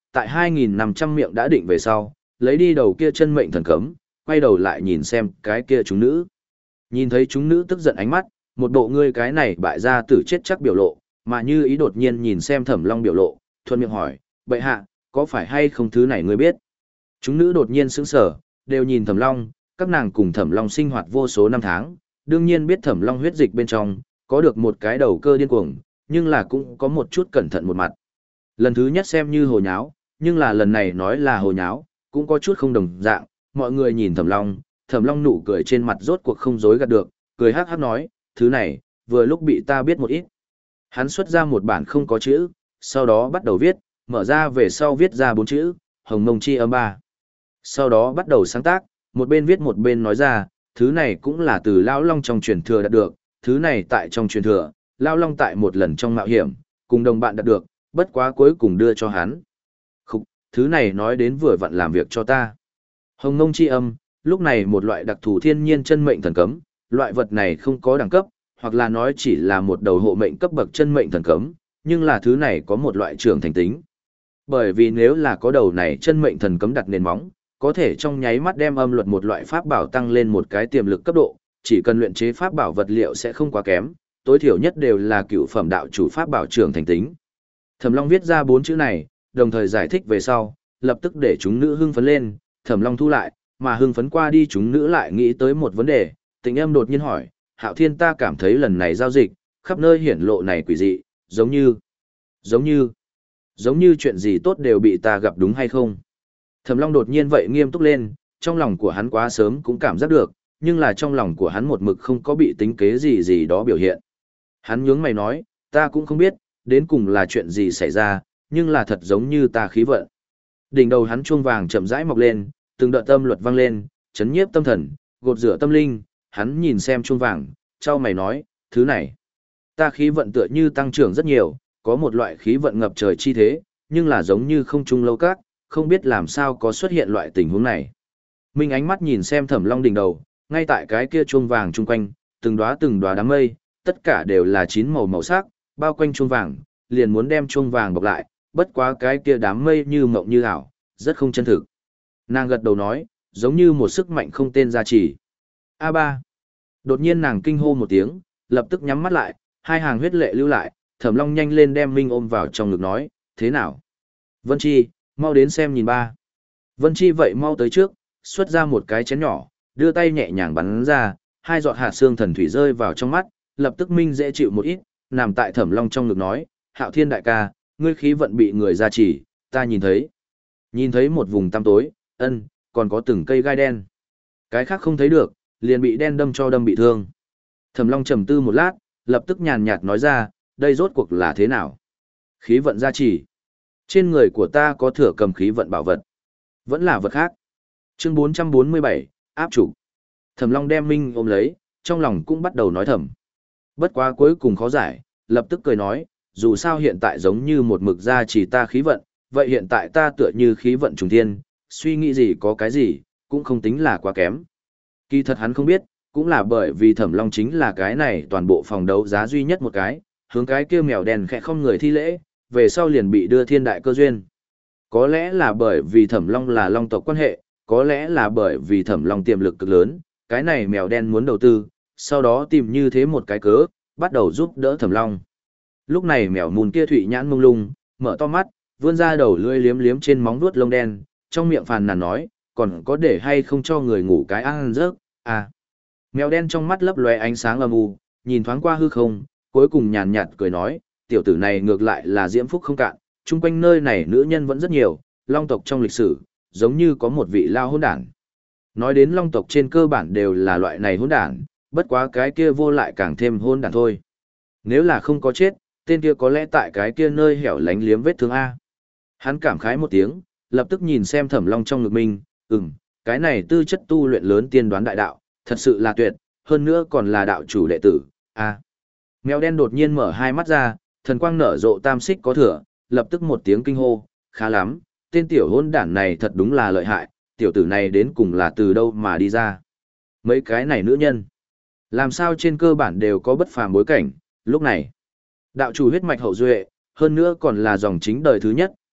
tại hai nghìn năm trăm miệng đã định về sau, lấy đi đầu kia chân mệnh thần cấm, quay đầu lại nhìn xem cái kia chúng nữ. Nhìn thấy chúng nữ tức giận ánh mắt, một bộ ngươi cái này bại gia tử chết chắc biểu lộ, mà Như Ý đột nhiên nhìn xem Thẩm Long biểu lộ, thuận miệng hỏi, bệ hạ, có phải hay không thứ này ngươi biết? Chúng nữ đột nhiên sững sờ, đều nhìn Thẩm Long, các nàng cùng Thẩm Long sinh hoạt vô số năm tháng, đương nhiên biết Thẩm Long huyết dịch bên trong, có được một cái đầu cơ điên cuồng, nhưng là cũng có một chút cẩn thận một mặt. Lần thứ nhất xem như hồ nháo, nhưng là lần này nói là hồ nháo, cũng có chút không đồng dạng, mọi người nhìn Thẩm Long, Thẩm Long nụ cười trên mặt rốt cuộc không dối gạt được, cười hắc hắc nói, thứ này, vừa lúc bị ta biết một ít. Hắn xuất ra một bản không có chữ, sau đó bắt đầu viết, mở ra về sau viết ra bốn chữ, Hồng Mông Chi Âm ba. Sau đó bắt đầu sáng tác, một bên viết một bên nói ra, thứ này cũng là từ Lão Long trong truyền thừa đạt được, thứ này tại trong truyền thừa, Lão Long tại một lần trong mạo hiểm, cùng đồng bạn đạt được, bất quá cuối cùng đưa cho hắn. Khúc, thứ này nói đến vừa vặn làm việc cho ta. Hồng Mông Chi Âm, lúc này một loại đặc thù thiên nhiên chân mệnh thần cấm, loại vật này không có đẳng cấp, hoặc là nói chỉ là một đầu hộ mệnh cấp bậc chân mệnh thần cấm, nhưng là thứ này có một loại trưởng thành tính. Bởi vì nếu là có đầu này chân mệnh thần cấm đặt nền móng, có thể trong nháy mắt đem âm luật một loại pháp bảo tăng lên một cái tiềm lực cấp độ, chỉ cần luyện chế pháp bảo vật liệu sẽ không quá kém, tối thiểu nhất đều là cựu phẩm đạo chủ pháp bảo trưởng thành tính. Thẩm Long viết ra bốn chữ này, đồng thời giải thích về sau, lập tức để chúng nữ hưng phấn lên, Thẩm Long thu lại, mà hưng phấn qua đi chúng nữ lại nghĩ tới một vấn đề, Tình Âm đột nhiên hỏi, Hạo Thiên ta cảm thấy lần này giao dịch, khắp nơi hiển lộ này quỷ dị, giống như, giống như, giống như chuyện gì tốt đều bị ta gặp đúng hay không? Thẩm Long đột nhiên vậy nghiêm túc lên, trong lòng của hắn quá sớm cũng cảm giác được, nhưng là trong lòng của hắn một mực không có bị tính kế gì gì đó biểu hiện. Hắn nhướng mày nói, ta cũng không biết, đến cùng là chuyện gì xảy ra, nhưng là thật giống như ta khí vận. Đỉnh đầu hắn chuông vàng chậm rãi mọc lên, từng đợt tâm luật vang lên, chấn nhiếp tâm thần, gột rửa tâm linh, hắn nhìn xem chuông vàng, trao mày nói, thứ này, ta khí vận tựa như tăng trưởng rất nhiều, có một loại khí vận ngập trời chi thế, nhưng là giống như không trung lâu các, không biết làm sao có xuất hiện loại tình huống này. Minh ánh mắt nhìn xem Thẩm Long đỉnh đầu, ngay tại cái kia chuông vàng chung quanh, từng đóa từng đóa đám mây, tất cả đều là chín màu màu sắc, bao quanh chuông vàng, liền muốn đem chuông vàng bọc lại, bất quá cái kia đám mây như mộng như ảo, rất không chân thực. Nàng gật đầu nói, giống như một sức mạnh không tên gia trì. a ba. Đột nhiên nàng kinh hô một tiếng, lập tức nhắm mắt lại, hai hàng huyết lệ lưu lại, Thẩm Long nhanh lên đem Minh ôm vào trong ngực nói, thế nào? Vân Chi, mau đến xem nhìn ba. Vân Chi vậy mau tới trước, xuất ra một cái chén nhỏ, đưa tay nhẹ nhàng bắn ra, hai giọt hạt xương thần thủy rơi vào trong mắt, lập tức Minh dễ chịu một ít, nằm tại Thẩm Long trong ngực nói, Hạo Thiên đại ca, ngươi khí vận bị người gia trì, ta nhìn thấy. Nhìn thấy một vùng tăm tối, ân, còn có từng cây gai đen. Cái khác không thấy được, liền bị đen đâm cho đâm bị thương. Thẩm Long trầm tư một lát, lập tức nhàn nhạt nói ra, đây rốt cuộc là thế nào? Khí vận gia trì. Trên người của ta có thừa cầm khí vận bảo vật. Vẫn là vật khác. Chương bốn trăm bốn mươi bảy, áp chủ. Thẩm Long đem Minh ôm lấy, trong lòng cũng bắt đầu nói thầm. Bất quá cuối cùng khó giải, lập tức cười nói, dù sao hiện tại giống như một mực gia trì ta khí vận, vậy hiện tại ta tựa như khí vận trùng thiên, suy nghĩ gì có cái gì, cũng không tính là quá kém. Kỳ thật hắn không biết, cũng là bởi vì Thẩm Long chính là cái này toàn bộ phòng đấu giá duy nhất một cái, hướng cái kia mèo đen khẽ không người thi lễ, về sau liền bị đưa thiên đại cơ duyên. Có lẽ là bởi vì Thẩm Long là Long tộc quan hệ, có lẽ là bởi vì Thẩm Long tiềm lực cực lớn, cái này mèo đen muốn đầu tư, sau đó tìm như thế một cái cớ, bắt đầu giúp đỡ Thẩm Long. Lúc này mèo mùn kia thụy nhãn mông lung, mở to mắt, vươn ra đầu lưỡi liếm liếm trên móng vuốt lông đen, trong miệng phàn nàn nói, còn có để hay không cho người ngủ cái ăn giấc, à. Mèo đen trong mắt lấp lóe ánh sáng âm u, nhìn thoáng qua hư không, cuối cùng nhàn nhạt cười nói, tiểu tử này ngược lại là diễm phúc không cạn, chung quanh nơi này nữ nhân vẫn rất nhiều, long tộc trong lịch sử, giống như có một vị lao hôn đản. Nói đến long tộc trên cơ bản đều là loại này hôn đản, bất quá cái kia vô lại càng thêm hôn đản thôi. Nếu là không có chết, tên kia có lẽ tại cái kia nơi hẻo lánh liếm vết thương A. Hắn cảm khái một tiếng, lập tức nhìn xem Thẩm Long trong ngực mình, ừm, cái này tư chất tu luyện lớn tiên đoán đại đạo, thật sự là tuyệt, hơn nữa còn là đạo chủ đệ tử, A. Mèo đen đột nhiên mở hai mắt ra, thần quang nở rộ tam xích có thừa, lập tức một tiếng kinh hô, khá lắm, tên tiểu hôn đản này thật đúng là lợi hại, tiểu tử này đến cùng là từ đâu mà đi ra. Mấy cái này nữ nhân, làm sao trên cơ bản đều có bất phàm bối cảnh, lúc này. Đạo chủ huyết mạch hậu duệ, hơn nữa còn là dòng chính đời thứ nhất,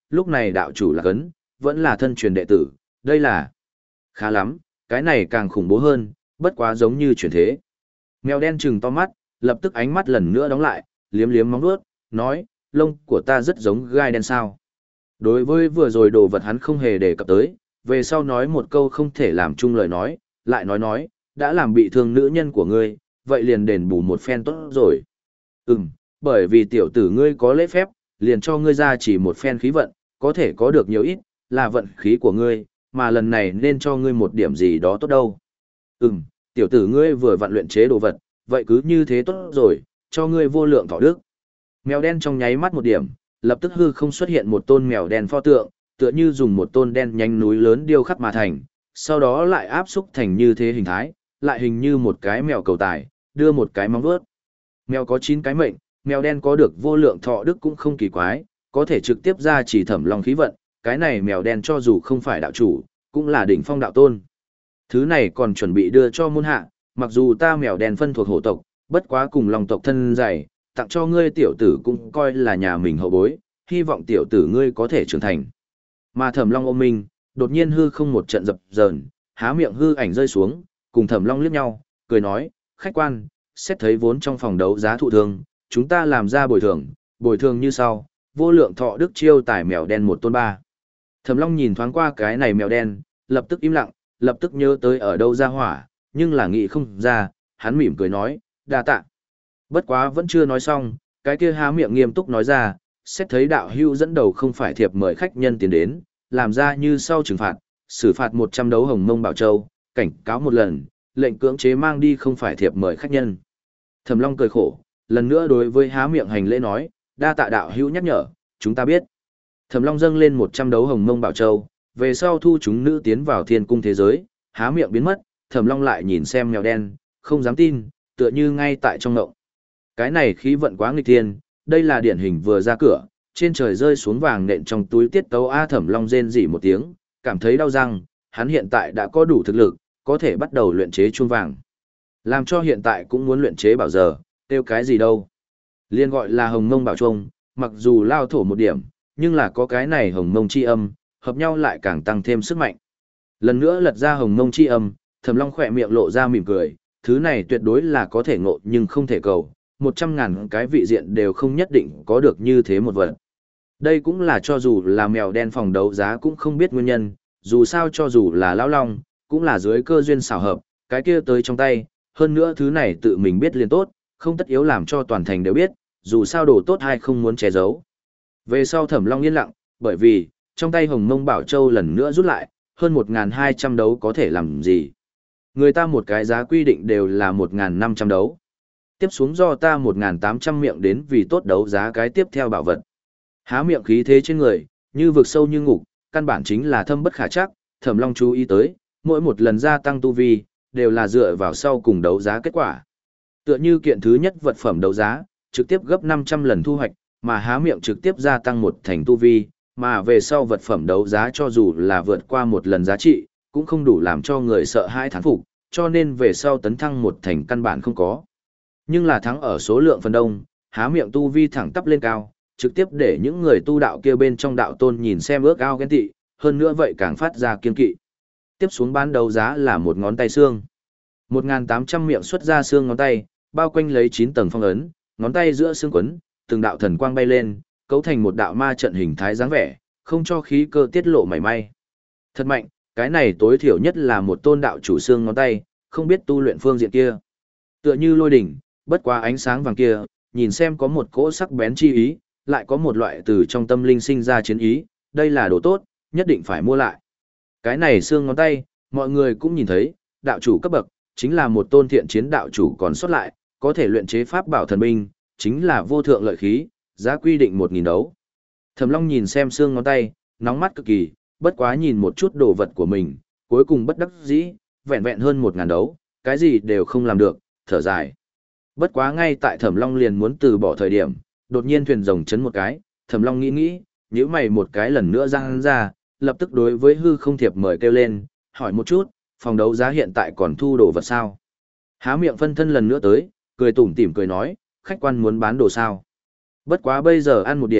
lúc này đạo chủ là cấn, vẫn là thân truyền đệ tử, đây là khá lắm, cái này càng khủng bố hơn, bất quá giống như chuyển thế. Mèo đen trừng to mắt, lập tức ánh mắt lần nữa đóng lại, liếm liếm móng vuốt, nói, lông của ta rất giống gai đen sao. Đối với vừa rồi đồ vật hắn không hề đề cập tới, về sau nói một câu không thể làm chung lời nói, lại nói nói, đã làm bị thương nữ nhân của ngươi, vậy liền đền bù một phen tốt rồi. Ừm, bởi vì tiểu tử ngươi có lễ phép, liền cho ngươi ra chỉ một phen khí vận, có thể có được nhiều ít, là vận khí của ngươi, mà lần này nên cho ngươi một điểm gì đó tốt đâu. Ừm, tiểu tử ngươi vừa vận luyện chế đồ vật, vậy cứ như thế tốt rồi, cho ngươi vô lượng thọ đức. Mèo đen trong nháy mắt một điểm, lập tức hư không xuất hiện một tôn mèo đen pho tượng, tựa như dùng một tôn đen nhánh núi lớn điêu khắc mà thành, sau đó lại áp xúc thành như thế hình thái, lại hình như một cái mèo cầu tài, đưa một cái móng vuốt. Mèo có chín cái mệnh, mèo đen có được vô lượng thọ đức cũng không kỳ quái, có thể trực tiếp ra chỉ thẩm long khí vận, cái này mèo đen cho dù không phải đạo chủ, cũng là đỉnh phong đạo tôn. Thứ này còn chuẩn bị đưa cho môn hạ, mặc dù ta mèo đen phân thuộc hổ tộc, bất quá cùng lòng tộc thân dày, tặng cho ngươi tiểu tử cũng coi là nhà mình hậu bối, hy vọng tiểu tử ngươi có thể trưởng thành. Mà Thẩm Long ôm mình, đột nhiên hư không một trận dập dờn, há miệng hư ảnh rơi xuống, cùng Thẩm Long liếc nhau, cười nói, khách quan, xét thấy vốn trong phòng đấu giá thụ thương, chúng ta làm ra bồi thường, bồi thường như sau, vô lượng thọ đức chiêu tải mèo đen một tôn ba. Thẩm Long nhìn thoáng qua cái này mèo đen, lập tức im lặng, lập tức nhớ tới ở đâu ra hỏa, nhưng là nghĩ không ra, hắn mỉm cười nói, đa tạ. Bất quá vẫn chưa nói xong, cái kia há miệng nghiêm túc nói ra, xét thấy đạo hưu dẫn đầu không phải thiệp mời khách nhân tiến đến, làm ra như sau trừng phạt, xử phạt một trăm đấu hồng mông bảo châu, cảnh cáo một lần, lệnh cưỡng chế mang đi không phải thiệp mời khách nhân. Thẩm Long cười khổ, lần nữa đối với há miệng hành lễ nói, đa tạ đạo hữu nhắc nhở, chúng ta biết. Thẩm Long dâng lên một trăm đấu hồng mông bảo châu, về sau thu chúng nữ tiến vào thiên cung thế giới, há miệng biến mất, Thẩm Long lại nhìn xem mèo đen, không dám tin, tựa như ngay tại trong ngộng. Cái này khí vận quá nghịch thiên, đây là điển hình vừa ra cửa, trên trời rơi xuống vàng nện trong túi tiết tấu A. Thẩm Long rên rỉ một tiếng, cảm thấy đau răng, hắn hiện tại đã có đủ thực lực, có thể bắt đầu luyện chế chuông vàng. Làm cho hiện tại cũng muốn luyện chế bảo giờ, tiêu cái gì đâu. Liên gọi là hồng mông bảo chuông, mặc dù lao thổ một điểm, nhưng là có cái này hồng mông chi âm, hợp nhau lại càng tăng thêm sức mạnh. Lần nữa lật ra hồng mông chi âm, Thẩm Long khỏe miệng lộ ra mỉm cười, thứ này tuyệt đối là có thể ngộ nhưng không thể cầu, một trăm ngàn cái vị diện đều không nhất định có được như thế một vật. Đây cũng là cho dù là mèo đen phòng đấu giá cũng không biết nguyên nhân, dù sao cho dù là lão long, cũng là dưới cơ duyên xảo hợp, cái kia tới trong tay, hơn nữa thứ này tự mình biết liền tốt, không tất yếu làm cho toàn thành đều biết, dù sao đồ tốt hay không muốn che giấu. Về sau Thẩm Long yên lặng, bởi vì, trong tay Hồng Mông Bảo Châu lần nữa rút lại, hơn một nghìn hai trăm đấu có thể làm gì. Người ta một cái giá quy định đều là một nghìn năm trăm đấu. Tiếp xuống do ta một nghìn tám trăm miệng đến vì tốt đấu giá cái tiếp theo bảo vật. Há miệng khí thế trên người, như vực sâu như ngục, căn bản chính là thâm bất khả chắc, Thẩm Long chú ý tới, mỗi một lần gia tăng tu vi, đều là dựa vào sau cùng đấu giá kết quả. Tựa như kiện thứ nhất vật phẩm đấu giá, trực tiếp gấp năm trăm lần thu hoạch, mà há miệng trực tiếp gia tăng một thành tu vi, mà về sau vật phẩm đấu giá cho dù là vượt qua một lần giá trị, cũng không đủ làm cho người sợ hãi thán phục, cho nên về sau tấn thăng một thành căn bản không có. Nhưng là thắng ở số lượng phần đông, há miệng tu vi thẳng tắp lên cao, trực tiếp để những người tu đạo kia bên trong đạo tôn nhìn xem ước ao ghen tị, hơn nữa vậy càng phát ra kiên kỵ. Tiếp xuống bán đấu giá là một ngón tay xương. một nghìn tám trăm miệng xuất ra xương ngón tay, bao quanh lấy chín tầng phong ấn, ngón tay giữa xương quấn, từng đạo thần quang bay lên, cấu thành một đạo ma trận hình thái dáng vẻ, không cho khí cơ tiết lộ mảy may. Thật mạnh, cái này tối thiểu nhất là một tôn đạo chủ xương ngón tay, không biết tu luyện phương diện kia. Tựa như lôi đỉnh, bất quá ánh sáng vàng kia, nhìn xem có một cỗ sắc bén chi ý, lại có một loại từ trong tâm linh sinh ra chiến ý, đây là đồ tốt, nhất định phải mua lại. Cái này xương ngón tay, mọi người cũng nhìn thấy, đạo chủ cấp bậc, chính là một tôn thiện chiến đạo chủ còn xuất lại, có thể luyện chế pháp bảo thần binh, chính là vô thượng lợi khí, giá quy định một nghìn đấu. Thẩm Long nhìn xem xương ngón tay, nóng mắt cực kỳ, bất quá nhìn một chút đồ vật của mình, cuối cùng bất đắc dĩ, vẹn vẹn hơn một ngàn đấu, cái gì đều không làm được, thở dài. Bất quá ngay tại Thẩm Long liền muốn từ bỏ thời điểm, đột nhiên thuyền rồng chấn một cái, Thẩm Long nghĩ nghĩ, nhíu mày một cái lần nữa giang ra, lập tức đối với hư không thiệp mời kêu lên, hỏi một chút, phòng đấu giá hiện tại còn thu đồ vật sao? Há miệng phân thân lần nữa tới, cười tủm tỉm cười nói, khách quan muốn bán đồ sao? Bất quá bây giờ ăn một điểm,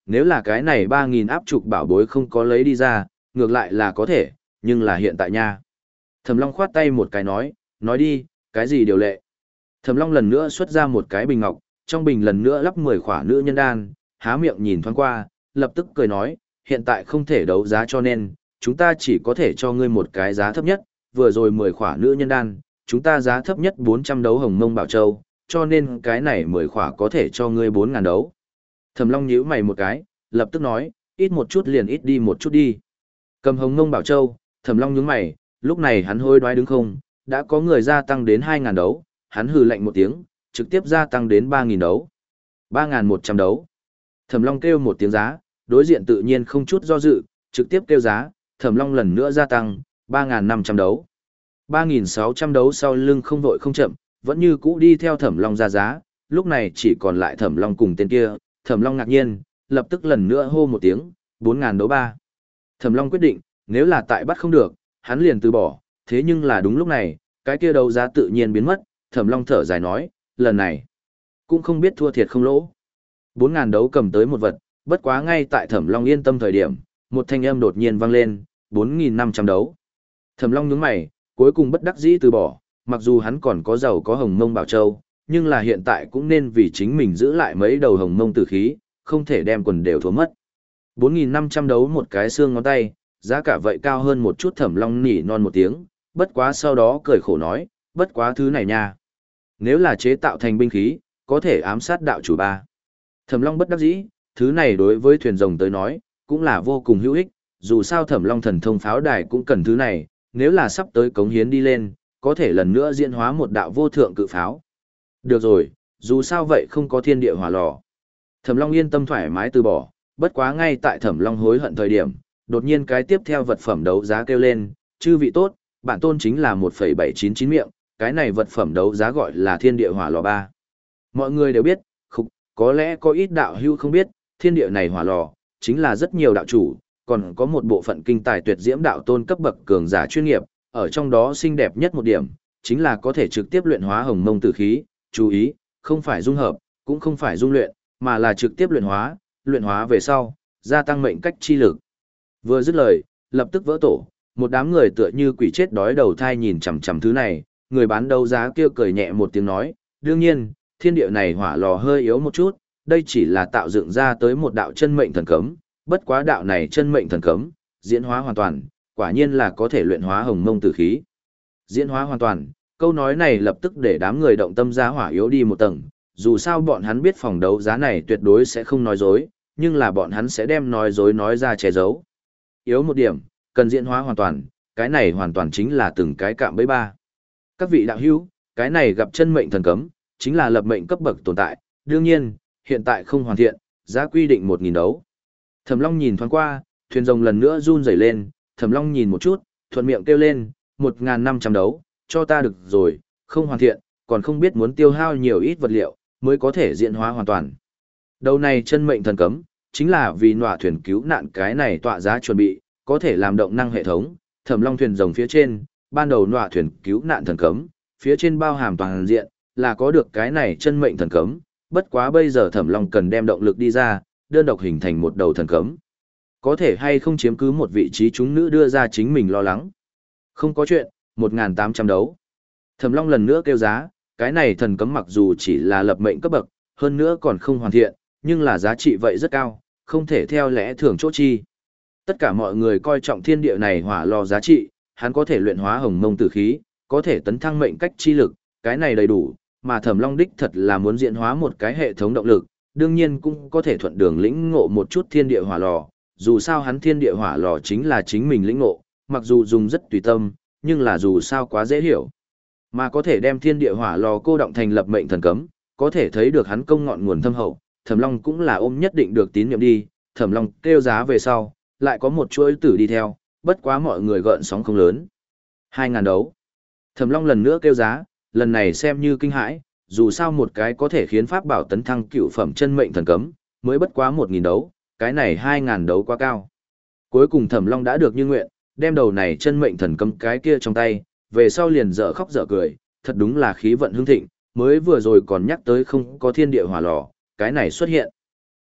nếu là cái này ba nghìn áp trục bảo bối không có lấy đi ra, ngược lại là có thể, nhưng là hiện tại nha. Thẩm Long khoát tay một cái nói, nói đi, cái gì điều lệ. Thẩm Long lần nữa xuất ra một cái bình ngọc, trong bình lần nữa lắp mười khỏa nữ nhân đan, há miệng nhìn thoáng qua, lập tức cười nói, hiện tại không thể đấu giá cho nên, chúng ta chỉ có thể cho ngươi một cái giá thấp nhất, vừa rồi mười khỏa nữ nhân đan, chúng ta giá thấp nhất bốn trăm đấu hồng mông bảo châu, cho nên cái này mười khỏa có thể cho ngươi bốn ngàn đấu. Thẩm Long nhíu mày một cái, lập tức nói, ít một chút liền ít đi một chút đi. Cầm hồng mông bảo châu, Thẩm Long nhướng mày, lúc này hắn hối đoái đứng không, đã có người gia tăng đến hai ngàn đấu, hắn hừ lạnh một tiếng, trực tiếp gia tăng đến ba nghìn đấu. ba nghìn một trăm đấu. Thẩm Long kêu một tiếng giá, đối diện tự nhiên không chút do dự, trực tiếp kêu giá, Thẩm Long lần nữa gia tăng, ba nghìn năm trăm đấu. ba nghìn sáu trăm đấu sau lưng không vội không chậm, vẫn như cũ đi theo Thẩm Long ra giá, lúc này chỉ còn lại Thẩm Long cùng tên kia, Thẩm Long ngạc nhiên, lập tức lần nữa hô một tiếng, bốn nghìn đấu ba. Thẩm Long quyết định, nếu là tại bắt không được, hắn liền từ bỏ, thế nhưng là đúng lúc này, cái kia đấu giá tự nhiên biến mất, Thẩm Long thở dài nói, lần này, cũng không biết thua thiệt không lỗ. bốn nghìn đấu cầm tới một vật, bất quá ngay tại Thẩm Long yên tâm thời điểm, một thanh âm đột nhiên vang lên, bốn nghìn năm trăm đấu. Thẩm Long nhướng mày, cuối cùng bất đắc dĩ từ bỏ, mặc dù hắn còn có giàu có hồng mông bảo châu, nhưng là hiện tại cũng nên vì chính mình giữ lại mấy đầu hồng mông tử khí, không thể đem quần đều thua mất. bốn nghìn năm trăm đấu một cái xương ngón tay, giá cả vậy cao hơn một chút. Thẩm Long nỉ non một tiếng, bất quá sau đó cười khổ nói, bất quá thứ này nha. Nếu là chế tạo thành binh khí, có thể ám sát đạo chủ ba. Thẩm Long bất đắc dĩ, thứ này đối với thuyền rồng tới nói, cũng là vô cùng hữu ích, dù sao Thẩm Long thần thông pháo đài cũng cần thứ này, nếu là sắp tới cống hiến đi lên, có thể lần nữa diễn hóa một đạo vô thượng cự pháo. Được rồi, dù sao vậy không có thiên địa hỏa lò. Thẩm Long yên tâm thoải mái từ bỏ, bất quá ngay tại Thẩm Long hối hận thời điểm, đột nhiên cái tiếp theo vật phẩm đấu giá kêu lên, chư vị tốt, bản tôn chính là một phẩy bảy chín chín miệng, cái này vật phẩm đấu giá gọi là thiên địa hỏa lò ba. Mọi người đều biết, khục, có lẽ có ít đạo hữu không biết, thiên địa này hỏa lò, chính là rất nhiều đạo chủ, còn có một bộ phận kinh tài tuyệt diễm đạo tôn cấp bậc cường giả chuyên nghiệp, ở trong đó xinh đẹp nhất một điểm, chính là có thể trực tiếp luyện hóa hồng mông tử khí, chú ý, không phải dung hợp, cũng không phải dung luyện, mà là trực tiếp luyện hóa, luyện hóa về sau, gia tăng mệnh cách chi lực. Vừa dứt lời, lập tức vỡ tổ, một đám người tựa như quỷ chết đói đầu thai nhìn chằm chằm thứ này, người bán đấu giá kia cười nhẹ một tiếng nói, đương nhiên, thiên địa này hỏa lò hơi yếu một chút, đây chỉ là tạo dựng ra tới một đạo chân mệnh thần cấm, bất quá đạo này chân mệnh thần cấm, diễn hóa hoàn toàn, quả nhiên là có thể luyện hóa hồng mông tử khí. Diễn hóa hoàn toàn, câu nói này lập tức để đám người động tâm giá hỏa yếu đi một tầng, dù sao bọn hắn biết phòng đấu giá này tuyệt đối sẽ không nói dối, nhưng là bọn hắn sẽ đem nói dối nói ra che giấu. Yếu một điểm, cần diễn hóa hoàn toàn, cái này hoàn toàn chính là từng cái cạm bẫy ba. Các vị đạo hữu, cái này gặp chân mệnh thần cấm, chính là lập mệnh cấp bậc tồn tại, đương nhiên, hiện tại không hoàn thiện, giá quy định một nghìn đấu. Thẩm Long nhìn thoáng qua, thuyền rồng lần nữa run rẩy lên, Thẩm Long nhìn một chút, thuận miệng kêu lên, một nghìn năm trăm đấu, cho ta được rồi, không hoàn thiện, còn không biết muốn tiêu hao nhiều ít vật liệu, mới có thể diễn hóa hoàn toàn. Đầu này chân mệnh thần cấm, chính là vì nọa thuyền cứu nạn cái này tọa giá chuẩn bị, có thể làm động năng hệ thống, Thẩm Long thuyền rồng phía trên, ban đầu nọa thuyền cứu nạn thần cấm, phía trên bao hàm toàn diện, là có được cái này chân mệnh thần cấm, bất quá bây giờ Thẩm Long cần đem động lực đi ra, đơn độc hình thành một đầu thần cấm. Có thể hay không chiếm cứ một vị trí chúng nữ đưa ra chính mình lo lắng. Không có chuyện, một nghìn tám trăm đấu. Thẩm Long lần nữa kêu giá, cái này thần cấm mặc dù chỉ là lập mệnh cấp bậc, hơn nữa còn không hoàn thiện, nhưng là giá trị vậy rất cao, không thể theo lẽ thường chỗ chi. Tất cả mọi người coi trọng thiên địa này hỏa lò giá trị, hắn có thể luyện hóa hồng mông tử khí, có thể tấn thăng mệnh cách chi lực, cái này đầy đủ, mà Thẩm Long đích thật là muốn diễn hóa một cái hệ thống động lực, đương nhiên cũng có thể thuận đường lĩnh ngộ một chút thiên địa hỏa lò, dù sao hắn thiên địa hỏa lò chính là chính mình lĩnh ngộ, mặc dù dùng rất tùy tâm, nhưng là dù sao quá dễ hiểu. Mà có thể đem thiên địa hỏa lò cô động thành lập mệnh thần cấm, có thể thấy được hắn công ngọn nguồn thâm hậu, Thẩm Long cũng là ôm nhất định được tín nhiệm đi, Thẩm Long kêu giá về sau, lại có một chuỗi tử đi theo, bất quá mọi người gợn sóng không lớn. hai ngàn đấu. Thẩm Long lần nữa kêu giá, lần này xem như kinh hãi, dù sao một cái có thể khiến pháp bảo tấn thăng cựu phẩm chân mệnh thần cấm, mới bất quá một nghìn đấu, cái này hai ngàn đấu quá cao. Cuối cùng Thẩm Long đã được như nguyện, đem đầu này chân mệnh thần cấm cái kia trong tay, về sau liền dở khóc dở cười, thật đúng là khí vận hưng thịnh, mới vừa rồi còn nhắc tới không có thiên địa hỏa lò, cái này xuất hiện.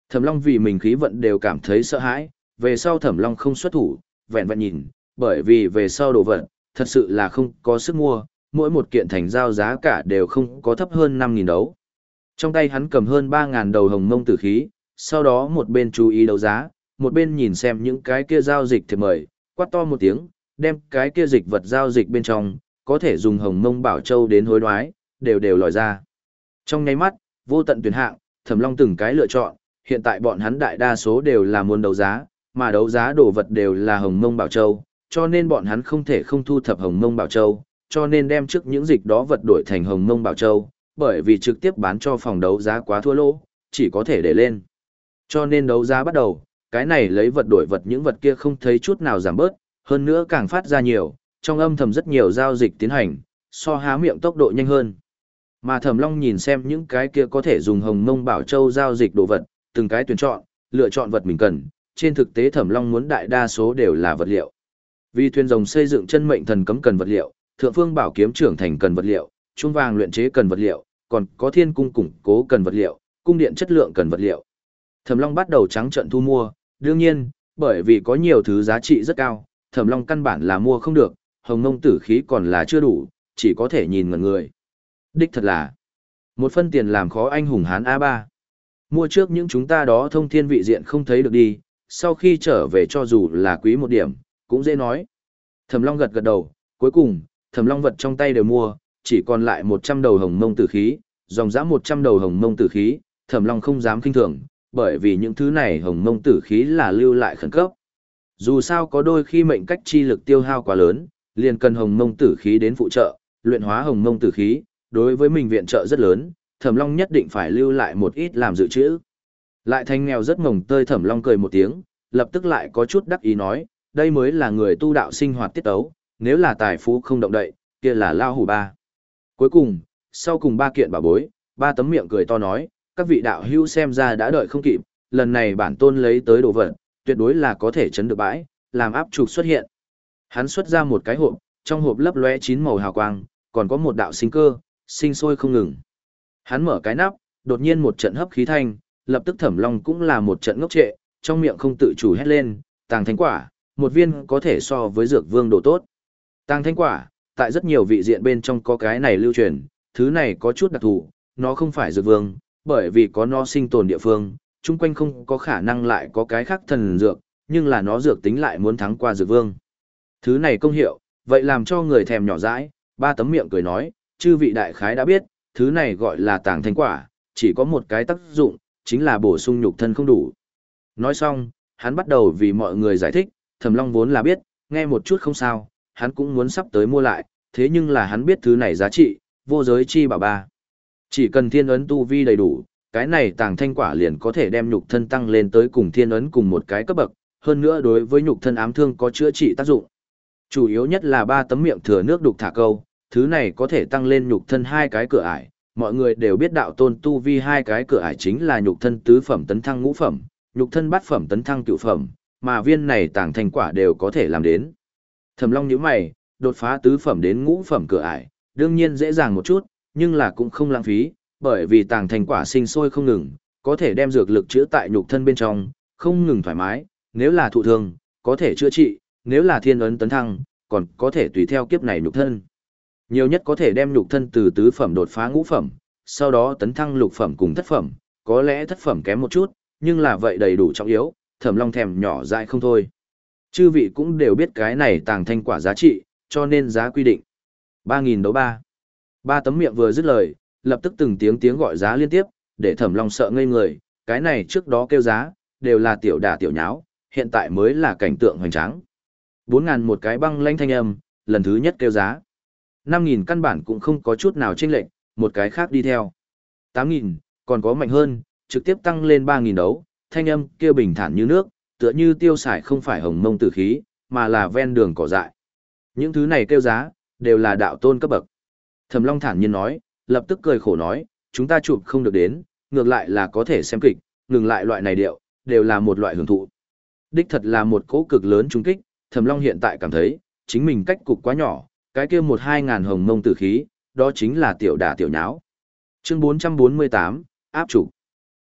Thẩm Long vì mình khí vận đều cảm thấy sợ hãi, về sau Thẩm Long không xuất thủ, vẹn vẹn nhìn, bởi vì về sau đồ vật, thật sự là không có sức mua, mỗi một kiện thành giao giá cả đều không có thấp hơn năm nghìn đấu. Trong tay hắn cầm hơn ba nghìn đầu hồng mông tử khí, sau đó một bên chú ý đấu giá, một bên nhìn xem những cái kia giao dịch thiệp mời, quát to một tiếng, đem cái kia dịch vật giao dịch bên trong, có thể dùng hồng mông bảo châu đến hối đoái, đều đều lòi ra. Trong nháy mắt, vô tận tuyển hạng, Thẩm Long từng cái lựa chọn, hiện tại bọn hắn đại đa số đều là muốn đấu giá, mà đấu giá đồ vật đều là hồng mông bảo châu, cho nên bọn hắn không thể không thu thập hồng mông bảo châu, cho nên đem trước những dịch đó vật đổi thành hồng mông bảo châu, bởi vì trực tiếp bán cho phòng đấu giá quá thua lỗ, chỉ có thể để lên. Cho nên đấu giá bắt đầu, cái này lấy vật đổi vật, những vật kia không thấy chút nào giảm bớt, hơn nữa càng phát ra nhiều, trong âm thầm rất nhiều giao dịch tiến hành, so há miệng tốc độ nhanh hơn. Mà Thẩm Long nhìn xem những cái kia có thể dùng hồng mông bảo châu giao dịch đồ vật, từng cái tuyển chọn, lựa chọn vật mình cần, trên thực tế Thẩm Long muốn đại đa số đều là vật liệu. Vì thuyền rồng xây dựng chân mệnh thần cấm cần vật liệu, thượng phương bảo kiếm trưởng thành cần vật liệu, trung vàng luyện chế cần vật liệu, còn có thiên cung củng cố cần vật liệu, cung điện chất lượng cần vật liệu. Thẩm Long bắt đầu trắng trợn thu mua, đương nhiên, bởi vì có nhiều thứ giá trị rất cao, Thẩm Long căn bản là mua không được, hồng mông tử khí còn là chưa đủ, chỉ có thể nhìn ngẩn người. Đích thật là một phân tiền làm khó anh hùng hán a ba. Mua trước những chúng ta đó thông thiên vị diện không thấy được đi, sau khi trở về cho dù là quý một điểm, cũng dễ nói. Thẩm Long gật gật đầu, cuối cùng, Thẩm Long vật trong tay đều mua, chỉ còn lại một trăm đầu hồng mông tử khí, dòng dã một trăm đầu hồng mông tử khí, Thẩm Long không dám kinh thường, bởi vì những thứ này hồng mông tử khí là lưu lại khẩn cấp. Dù sao có đôi khi mệnh cách chi lực tiêu hao quá lớn, liền cần hồng mông tử khí đến phụ trợ, luyện hóa hồng mông tử khí, đối với mình viện trợ rất lớn, Thẩm Long nhất định phải lưu lại một ít làm dự trữ. Lại thanh nghèo rất mồng tơi Thẩm Long cười một tiếng, lập tức lại có chút đắc ý nói, đây mới là người tu đạo sinh hoạt tiết tấu, nếu là tài phú không động đậy, kia là lao hủ ba. Cuối cùng, sau cùng ba kiện bảo bối, ba tấm miệng cười to nói, các vị đạo hữu xem ra đã đợi không kịp, lần này bản tôn lấy tới đồ vật, tuyệt đối là có thể chấn được bãi, làm áp trục xuất hiện. Hắn xuất ra một cái hộp, trong hộp lấp lóe chín màu hào quang, còn có một đạo sinh cơ, sinh sôi không ngừng. Hắn mở cái nắp, đột nhiên một trận hấp khí thanh, lập tức Thẩm Long cũng là một trận ngốc trệ, trong miệng không tự chủ hét lên, tàng thánh quả, một viên có thể so với dược vương đồ tốt. Tàng thánh quả, tại rất nhiều vị diện bên trong có cái này lưu truyền, thứ này có chút đặc thù, nó không phải dược vương, bởi vì có nó sinh tồn địa phương, chung quanh không có khả năng lại có cái khác thần dược, nhưng là nó dược tính lại muốn thắng qua dược vương. Thứ này công hiệu, vậy làm cho người thèm nhỏ dãi, ba tấm miệng cười nói, chư vị đại khái đã biết, thứ này gọi là tàng thánh quả, chỉ có một cái tác dụng, chính là bổ sung nhục thân không đủ. Nói xong, hắn bắt đầu vì mọi người giải thích, Thẩm Long vốn là biết, nghe một chút không sao, hắn cũng muốn sắp tới mua lại, thế nhưng là hắn biết thứ này giá trị, vô giới chi bảo ba. Chỉ cần thiên ấn tu vi đầy đủ, cái này tàng thanh quả liền có thể đem nhục thân tăng lên tới cùng thiên ấn cùng một cái cấp bậc, hơn nữa đối với nhục thân ám thương có chữa trị tác dụng. Chủ yếu nhất là ba tấm miệng thừa nước đục thả câu, thứ này có thể tăng lên nhục thân hai cái cửa ải, mọi người đều biết đạo tôn tu vi hai cái cửa ải chính là nhục thân tứ phẩm tấn thăng ngũ phẩm, nhục thân bát phẩm tấn thăng cửu phẩm, mà viên này tàng thanh quả đều có thể làm đến. Thẩm Long nhíu mày, đột phá tứ phẩm đến ngũ phẩm cửa ải, đương nhiên dễ dàng một chút, nhưng là cũng không lãng phí, bởi vì tàng thanh quả sinh sôi không ngừng, có thể đem dược lực chữa tại nhục thân bên trong, không ngừng thoải mái, nếu là thụ thương, có thể chữa trị, nếu là thiên ấn tấn thăng, còn có thể tùy theo kiếp này nhục thân. Nhiều nhất có thể đem nhục thân từ tứ phẩm đột phá ngũ phẩm, sau đó tấn thăng lục phẩm cùng thất phẩm, có lẽ thất phẩm kém một chút, nhưng là vậy đầy đủ trọng yếu, Thẩm Long thèm nhỏ dại không thôi. Chư vị cũng đều biết cái này tàng thanh quả giá trị, cho nên giá quy định. ba nghìn đấu ba. Ba tấm miệng vừa dứt lời, lập tức từng tiếng tiếng gọi giá liên tiếp, để Thẩm Long sợ ngây người, cái này trước đó kêu giá, đều là tiểu đả tiểu nháo, hiện tại mới là cảnh tượng hoành tráng. bốn ngàn một cái băng lanh thanh âm, lần thứ nhất kêu giá. năm nghìn căn bản cũng không có chút nào chênh lệch, một cái khác đi theo. tám nghìn, còn có mạnh hơn, trực tiếp tăng lên ba nghìn đấu, thanh âm kêu bình thản như nước, tựa như tiêu xài không phải hồng mông tử khí, mà là ven đường cỏ dại. Những thứ này kêu giá, đều là đạo tôn cấp bậc. Thẩm Long thản nhiên nói, lập tức cười khổ nói, chúng ta chụp không được đến, ngược lại là có thể xem kịch, ngừng lại loại này điệu, đều là một loại hưởng thụ. Đích thật là một cỗ cực lớn trung kích, Thẩm Long hiện tại cảm thấy, chính mình cách cục quá nhỏ, cái kia một hai ngàn hồng mông tử khí, đó chính là tiểu đả tiểu nháo. Chương bốn trăm bốn mươi tám, áp chủ.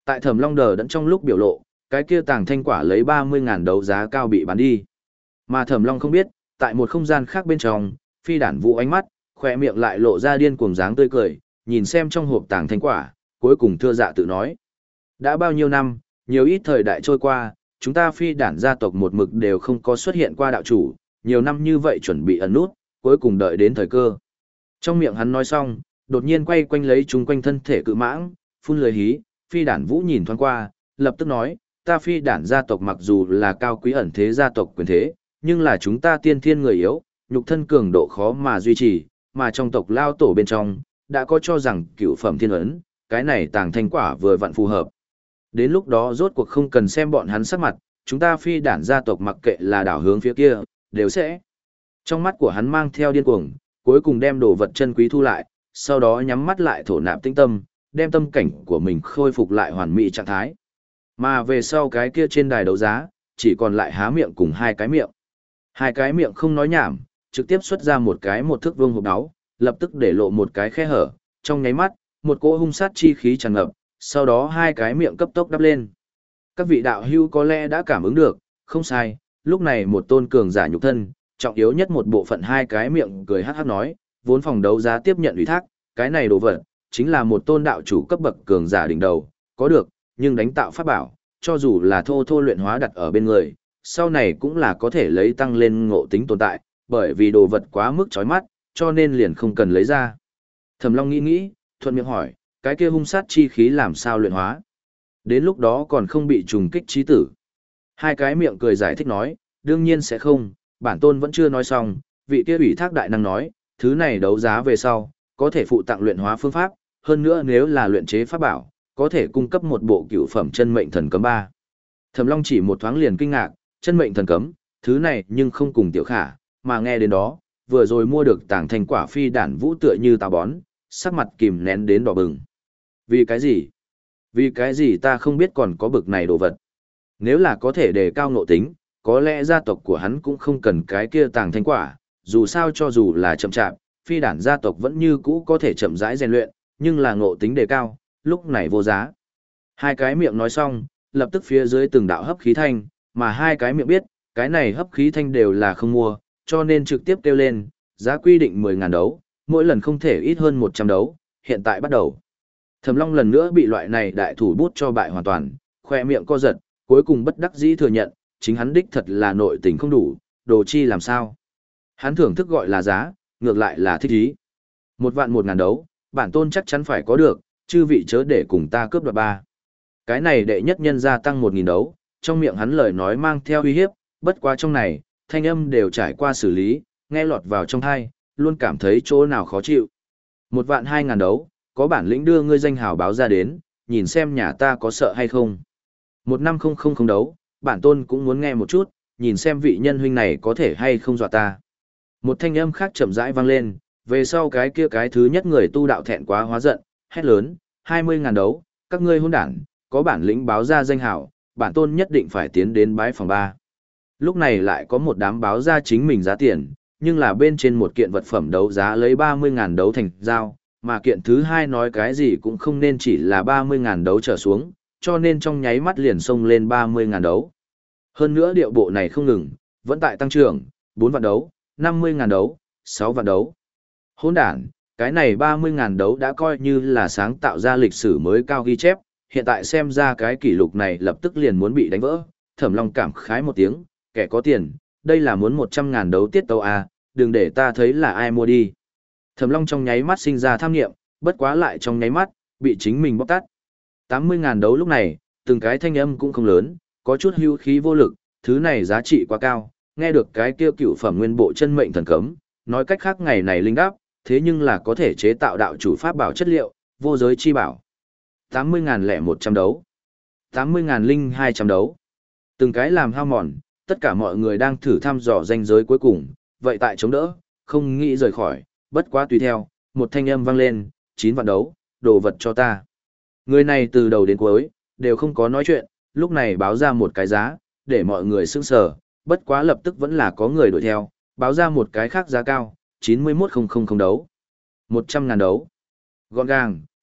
Tại Thẩm Long đờ đẫn trong lúc biểu lộ, cái kia tàng thanh quả lấy ba mươi ngàn đấu giá cao bị bán đi. Mà Thẩm Long không biết, tại một không gian khác bên trong, Phi Đản Vũ ánh mắt, khỏe miệng lại lộ ra điên cuồng dáng tươi cười, nhìn xem trong hộp tàng thanh quả, cuối cùng thưa dạ tự nói. Đã bao nhiêu năm, nhiều ít thời đại trôi qua, chúng ta Phi Đản gia tộc một mực đều không có xuất hiện qua đạo chủ, nhiều năm như vậy chuẩn bị ẩn nút, cuối cùng đợi đến thời cơ. Trong miệng hắn nói xong, đột nhiên quay quanh lấy chúng quanh thân thể cự mãng, phun lưỡi hí, Phi Đản Vũ nhìn thoáng qua, lập tức nói, ta Phi Đản gia tộc mặc dù là cao quý ẩn thế gia tộc quyền thế, nhưng là chúng ta tiên thiên người yếu, nhục thân cường độ khó mà duy trì, mà trong tộc lao tổ bên trong, đã có cho rằng cựu phẩm thiên ấn, cái này tàng thanh quả vừa vặn phù hợp. Đến lúc đó rốt cuộc không cần xem bọn hắn sắc mặt, chúng ta Phi Đản gia tộc mặc kệ là đảo hướng phía kia, đều sẽ. Trong mắt của hắn mang theo điên cuồng, cuối cùng đem đồ vật chân quý thu lại, sau đó nhắm mắt lại thổ nạp tinh tâm, đem tâm cảnh của mình khôi phục lại hoàn mỹ trạng thái. Mà về sau cái kia trên đài đấu giá, chỉ còn lại há miệng cùng hai cái miệng. Hai cái miệng không nói nhảm, trực tiếp xuất ra một cái một thước vuông hộp đáo, lập tức để lộ một cái khe hở, trong nháy mắt, một cỗ hung sát chi khí tràn ngập, sau đó hai cái miệng cấp tốc đắp lên. Các vị đạo hữu có lẽ đã cảm ứng được, không sai, lúc này một tôn cường giả nhục thân, trọng yếu nhất một bộ phận hai cái miệng cười hắc hắc nói, vốn phòng đấu giá tiếp nhận ủy thác, cái này đồ vật, chính là một tôn đạo chủ cấp bậc cường giả đỉnh đầu, có được, nhưng đánh tạo pháp bảo, cho dù là thô thô luyện hóa đặt ở bên người, sau này cũng là có thể lấy tăng lên ngộ tính tồn tại, bởi vì đồ vật quá mức chói mắt, cho nên liền không cần lấy ra. Thẩm Long nghĩ nghĩ, thuận miệng hỏi, cái kia hung sát chi khí làm sao luyện hóa? Đến lúc đó còn không bị trùng kích chí tử. Hai cái miệng cười giải thích nói, đương nhiên sẽ không, bản tôn vẫn chưa nói xong, vị kia ủy thác đại năng nói, thứ này đấu giá về sau, có thể phụ tặng luyện hóa phương pháp, hơn nữa nếu là luyện chế pháp bảo, có thể cung cấp một bộ cựu phẩm chân mệnh thần cấm ba. Thẩm Long chỉ một thoáng liền kinh ngạc, chân mệnh thần cấm, thứ này nhưng không cùng tiểu khả, mà nghe đến đó, vừa rồi mua được tàng thành quả Phi Đản Vũ tựa như táo bón, sắc mặt kìm nén đến đỏ bừng. Vì cái gì? Vì cái gì ta không biết còn có bực này đồ vật? Nếu là có thể đề cao ngộ tính, có lẽ gia tộc của hắn cũng không cần cái kia tàng thành quả, dù sao cho dù là chậm chạp, Phi Đản gia tộc vẫn như cũ có thể chậm rãi rèn luyện, nhưng là ngộ tính đề cao, lúc này vô giá. Hai cái miệng nói xong, lập tức phía dưới từng đạo hấp khí thanh, mà hai cái miệng biết, cái này hấp khí thanh đều là không mua, cho nên trực tiếp kêu lên, giá quy định mười ngàn đấu, mỗi lần không thể ít hơn một trăm đấu, hiện tại bắt đầu. Thẩm Long lần nữa bị loại này đại thủ bút cho bại hoàn toàn, khoe miệng co giật, cuối cùng bất đắc dĩ thừa nhận, chính hắn đích thật là nội tình không đủ, đồ chi làm sao. Hắn thưởng thức gọi là giá, ngược lại là thích ý. Một vạn một ngàn đấu, bản tôn chắc chắn phải có được, chư vị chớ để cùng ta cướp đoạt ba. Cái này đệ nhất nhân gia tăng một nghìn đấu, trong miệng hắn lời nói mang theo uy hiếp, bất quá trong này, thanh âm đều trải qua xử lý, nghe lọt vào trong tai, luôn cảm thấy chỗ nào khó chịu. Một vạn hai ngàn đấu, có bản lĩnh đưa ngươi danh hào báo ra đến, nhìn xem nhà ta có sợ hay không. Một năm không không không đấu, bản tôn cũng muốn nghe một chút, nhìn xem vị nhân huynh này có thể hay không dọa ta. Một thanh âm khác chậm rãi vang lên, về sau cái kia cái thứ nhất người tu đạo thẹn quá hóa giận, hét lớn, hai mươi ngàn đấu, các ngươi hỗn đản, có bản lĩnh báo ra danh hào, bản tôn nhất định phải tiến đến bái phòng ba. Lúc này lại có một đám báo ra chính mình giá tiền, nhưng là bên trên một kiện vật phẩm đấu giá lấy ba mươi ngàn đấu thành giao, mà kiện thứ hai nói cái gì cũng không nên chỉ là ba mươi ngàn đấu trở xuống, cho nên trong nháy mắt liền xông lên ba mươi ngàn đấu. Hơn nữa điệu bộ này không ngừng, vẫn tại tăng trưởng, bốn vạn đấu, năm mươi ngàn đấu, sáu vạn đấu. Hỗn đản, cái này ba mươi ngàn đấu đã coi như là sáng tạo ra lịch sử mới cao ghi chép, hiện tại xem ra cái kỷ lục này lập tức liền muốn bị đánh vỡ. Thẩm Long cảm khái một tiếng, kẻ có tiền, đây là muốn một trăm ngàn đấu tiết tấu à, đừng để ta thấy là ai mua đi. Thẩm Long trong nháy mắt sinh ra tham nghiệm, bất quá lại trong nháy mắt, bị chính mình bóc tát. tám mươi ngàn đấu lúc này, từng cái thanh âm cũng không lớn, có chút hưu khí vô lực, thứ này giá trị quá cao, nghe được cái kia cựu phẩm nguyên bộ chân mệnh thần cấm, nói cách khác ngày này linh đáp, thế nhưng là có thể chế tạo đạo chủ pháp bảo chất liệu, vô giới chi bảo. tám mươi ngàn lẻ một trăm đấu, tám mươi ngàn linh hai trăm đấu. Từng cái làm hao mòn, tất cả mọi người đang thử thăm dò danh giới cuối cùng, vậy tại chống đỡ, không nghĩ rời khỏi, bất quá tùy theo, một thanh âm vang lên, chín vạn đấu, đồ vật cho ta. Người này từ đầu đến cuối, đều không có nói chuyện, lúc này báo ra một cái giá, để mọi người sững sờ, bất quá lập tức vẫn là có người đuổi theo, báo ra một cái khác giá cao, chín mươi mốt nghìn đấu. một trăm ngàn đấu. Gọn gàng,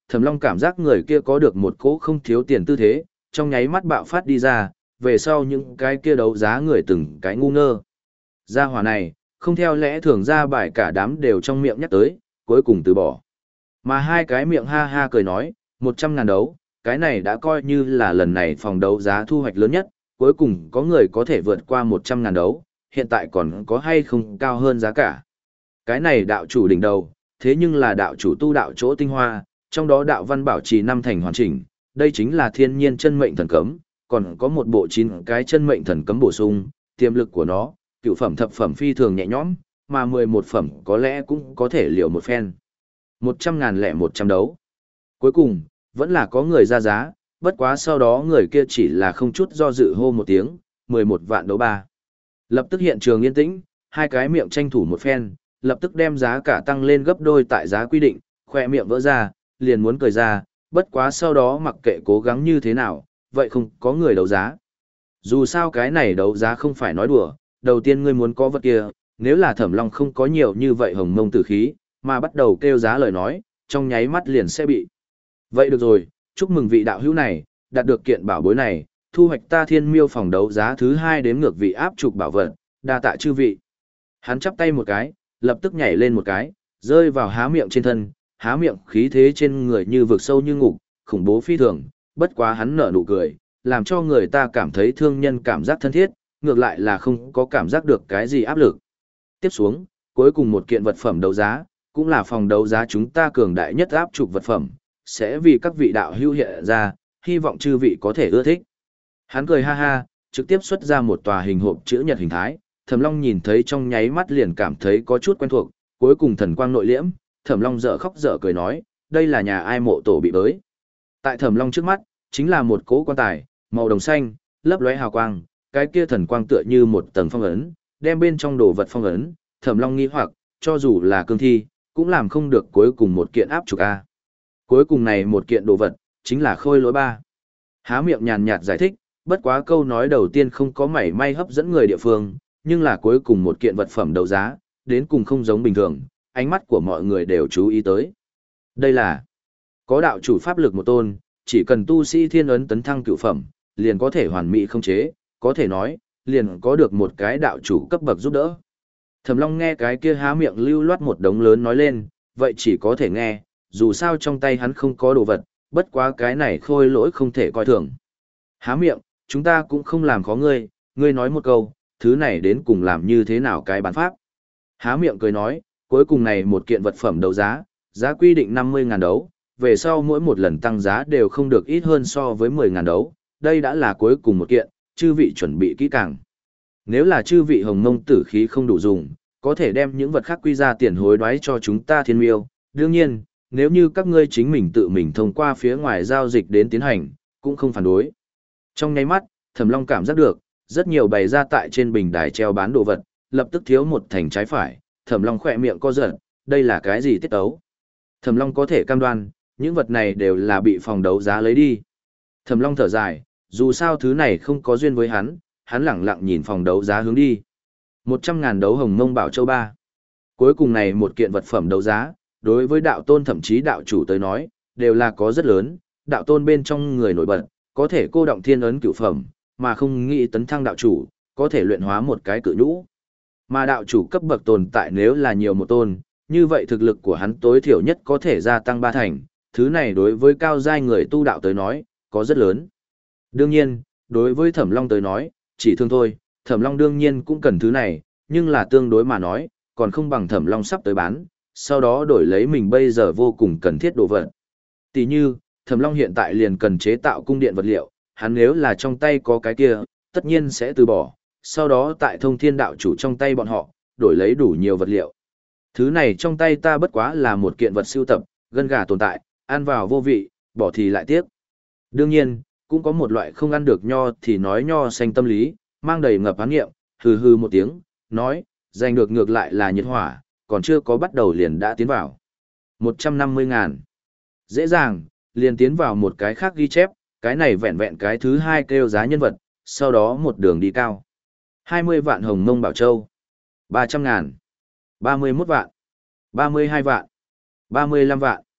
Thẩm Long cảm giác người kia có được một cỗ không thiếu tiền tư thế, trong nháy mắt bạo phát đi ra, về sau những cái kia đấu giá người từng cái ngu ngơ. Gia hỏa này, không theo lẽ thường ra bài cả đám đều trong miệng nhắc tới, cuối cùng từ bỏ. Mà hai cái miệng ha ha cười nói, một trăm ngàn đấu, cái này đã coi như là lần này phòng đấu giá thu hoạch lớn nhất, cuối cùng có người có thể vượt qua một trăm ngàn đấu, hiện tại còn có hay không cao hơn giá cả. Cái này đạo chủ đỉnh đầu, thế nhưng là đạo chủ tu đạo chỗ tinh hoa, trong đó đạo văn bảo trì năm thành hoàn chỉnh, đây chính là thiên nhiên chân mệnh thần cấm, còn có một bộ chín cái chân mệnh thần cấm bổ sung, tiềm lực của nó, cựu phẩm thập phẩm phi thường nhẹ nhõm, mà mười một phẩm có lẽ cũng có thể liều một phen. Một trăm ngàn lẻ một trăm đấu. Cuối cùng, vẫn là có người ra giá, bất quá sau đó người kia chỉ là không chút do dự hô một tiếng, mười một vạn đấu ba. Lập tức hiện trường yên tĩnh, hai cái miệng tranh thủ một phen, lập tức đem giá cả tăng lên gấp đôi tại giá quy định, khoe miệng vỡ ra, liền muốn cười ra, bất quá sau đó mặc kệ cố gắng như thế nào, vậy không có người đấu giá. Dù sao cái này đấu giá không phải nói đùa, đầu tiên ngươi muốn có vật kia, nếu là Thẩm Long không có nhiều như vậy hồng mông tử khí, mà bắt đầu kêu giá lời nói, trong nháy mắt liền sẽ bị. Vậy được rồi, chúc mừng vị đạo hữu này, đạt được kiện bảo bối này, thu hoạch ta Thiên Miêu phòng đấu giá thứ hai đếm ngược vị áp trục bảo vật, đa tạ chư vị. Hắn chắp tay một cái, lập tức nhảy lên một cái, rơi vào há miệng trên thân, há miệng khí thế trên người như vực sâu như ngục, khủng bố phi thường, bất quá hắn nở nụ cười, làm cho người ta cảm thấy thương nhân cảm giác thân thiết, ngược lại là không có cảm giác được cái gì áp lực. Tiếp xuống, cuối cùng một kiện vật phẩm đấu giá, cũng là phòng đấu giá chúng ta cường đại nhất áp trục vật phẩm, sẽ vì các vị đạo hữu hiện ra, hy vọng chư vị có thể ưa thích. Hắn cười ha ha, trực tiếp xuất ra một tòa hình hộp chữ nhật hình thái, Thẩm Long nhìn thấy trong nháy mắt liền cảm thấy có chút quen thuộc, cuối cùng thần quang nội liễm, Thẩm Long dở khóc dở cười nói, đây là nhà ai mộ tổ bị bới. Tại Thẩm Long trước mắt, chính là một cố quan tài, màu đồng xanh, lấp lóe hào quang, cái kia thần quang tựa như một tầng phong ấn, đem bên trong đồ vật phong ấn, Thẩm Long nghi hoặc, cho dù là cương thi, cũng làm không được cuối cùng một kiện áp trục a. Cuối cùng này một kiện đồ vật, chính là khôi lỗi ba. Há miệng nhàn nhạt giải thích, bất quá câu nói đầu tiên không có mảy may hấp dẫn người địa phương, nhưng là cuối cùng một kiện vật phẩm đấu giá, đến cùng không giống bình thường, ánh mắt của mọi người đều chú ý tới. Đây là có đạo chủ pháp lực một tôn, chỉ cần tu sĩ thiên ấn tấn thăng cửu phẩm, liền có thể hoàn mỹ không chế, có thể nói, liền có được một cái đạo chủ cấp bậc giúp đỡ. Thẩm Long nghe cái kia há miệng lưu loát một đống lớn nói lên, vậy chỉ có thể nghe, dù sao trong tay hắn không có đồ vật, bất quá cái này khôi lỗi không thể coi thường. Há miệng, chúng ta cũng không làm khó ngươi, ngươi nói một câu, thứ này đến cùng làm như thế nào cái bán pháp. Há miệng cười nói, cuối cùng này một kiện vật phẩm đấu giá, giá quy định năm mươi ngàn đấu, về sau mỗi một lần tăng giá đều không được ít hơn so với mười ngàn đấu, đây đã là cuối cùng một kiện, chư vị chuẩn bị kỹ càng. Nếu là chư vị hồng mông tử khí không đủ dùng, có thể đem những vật khác quy ra tiền hối đoái cho chúng ta Thiên Miêu, đương nhiên, nếu như các ngươi chính mình tự mình thông qua phía ngoài giao dịch đến tiến hành, cũng không phản đối. Trong nháy mắt, Thẩm Long cảm giác được, rất nhiều bày ra tại trên bình đài treo bán đồ vật, lập tức thiếu một thành trái phải, Thẩm Long khỏe miệng co giật, đây là cái gì tiết tấu? Thẩm Long có thể cam đoan, những vật này đều là bị phòng đấu giá lấy đi. Thẩm Long thở dài, dù sao thứ này không có duyên với hắn, hắn lẳng lặng nhìn phòng đấu giá hướng đi. Một trăm ngàn đấu hồng mông bảo châu ba. Cuối cùng này một kiện vật phẩm đấu giá, đối với đạo tôn thậm chí đạo chủ tới nói, đều là có rất lớn, đạo tôn bên trong người nổi bật, có thể cô động thiên ấn cửu phẩm, mà không nghĩ tấn thăng đạo chủ, có thể luyện hóa một cái cự nhũ. Mà đạo chủ cấp bậc tồn tại nếu là nhiều một tôn, như vậy thực lực của hắn tối thiểu nhất có thể gia tăng ba thành, thứ này đối với cao giai người tu đạo tới nói, có rất lớn. Đương nhiên, đối với Thẩm Long tới nói, chỉ thương thôi, Thẩm Long đương nhiên cũng cần thứ này, nhưng là tương đối mà nói, còn không bằng Thẩm Long sắp tới bán, sau đó đổi lấy mình bây giờ vô cùng cần thiết đồ vật. Tỷ như, Thẩm Long hiện tại liền cần chế tạo cung điện vật liệu, hắn nếu là trong tay có cái kia, tất nhiên sẽ từ bỏ, sau đó tại Thông Thiên đạo chủ trong tay bọn họ, đổi lấy đủ nhiều vật liệu. Thứ này trong tay ta bất quá là một kiện vật sưu tập, gân gà tồn tại, ăn vào vô vị, bỏ thì lại tiếc. Đương nhiên, cũng có một loại không ăn được nho thì nói nho xanh tâm lý, mang đầy ngập án nghiệm, hừ hừ một tiếng, nói, giành được ngược lại là nhiệt hỏa, còn chưa có bắt đầu liền đã tiến vào. một trăm năm mươi ngàn. Dễ dàng, liền tiến vào một cái khác ghi chép, cái này vẹn vẹn cái thứ hai kêu giá nhân vật, sau đó một đường đi cao. hai mươi vạn hồng mông bảo châu. ba trăm ngàn. ba mươi mốt vạn. ba mươi hai vạn. ba mươi lăm vạn.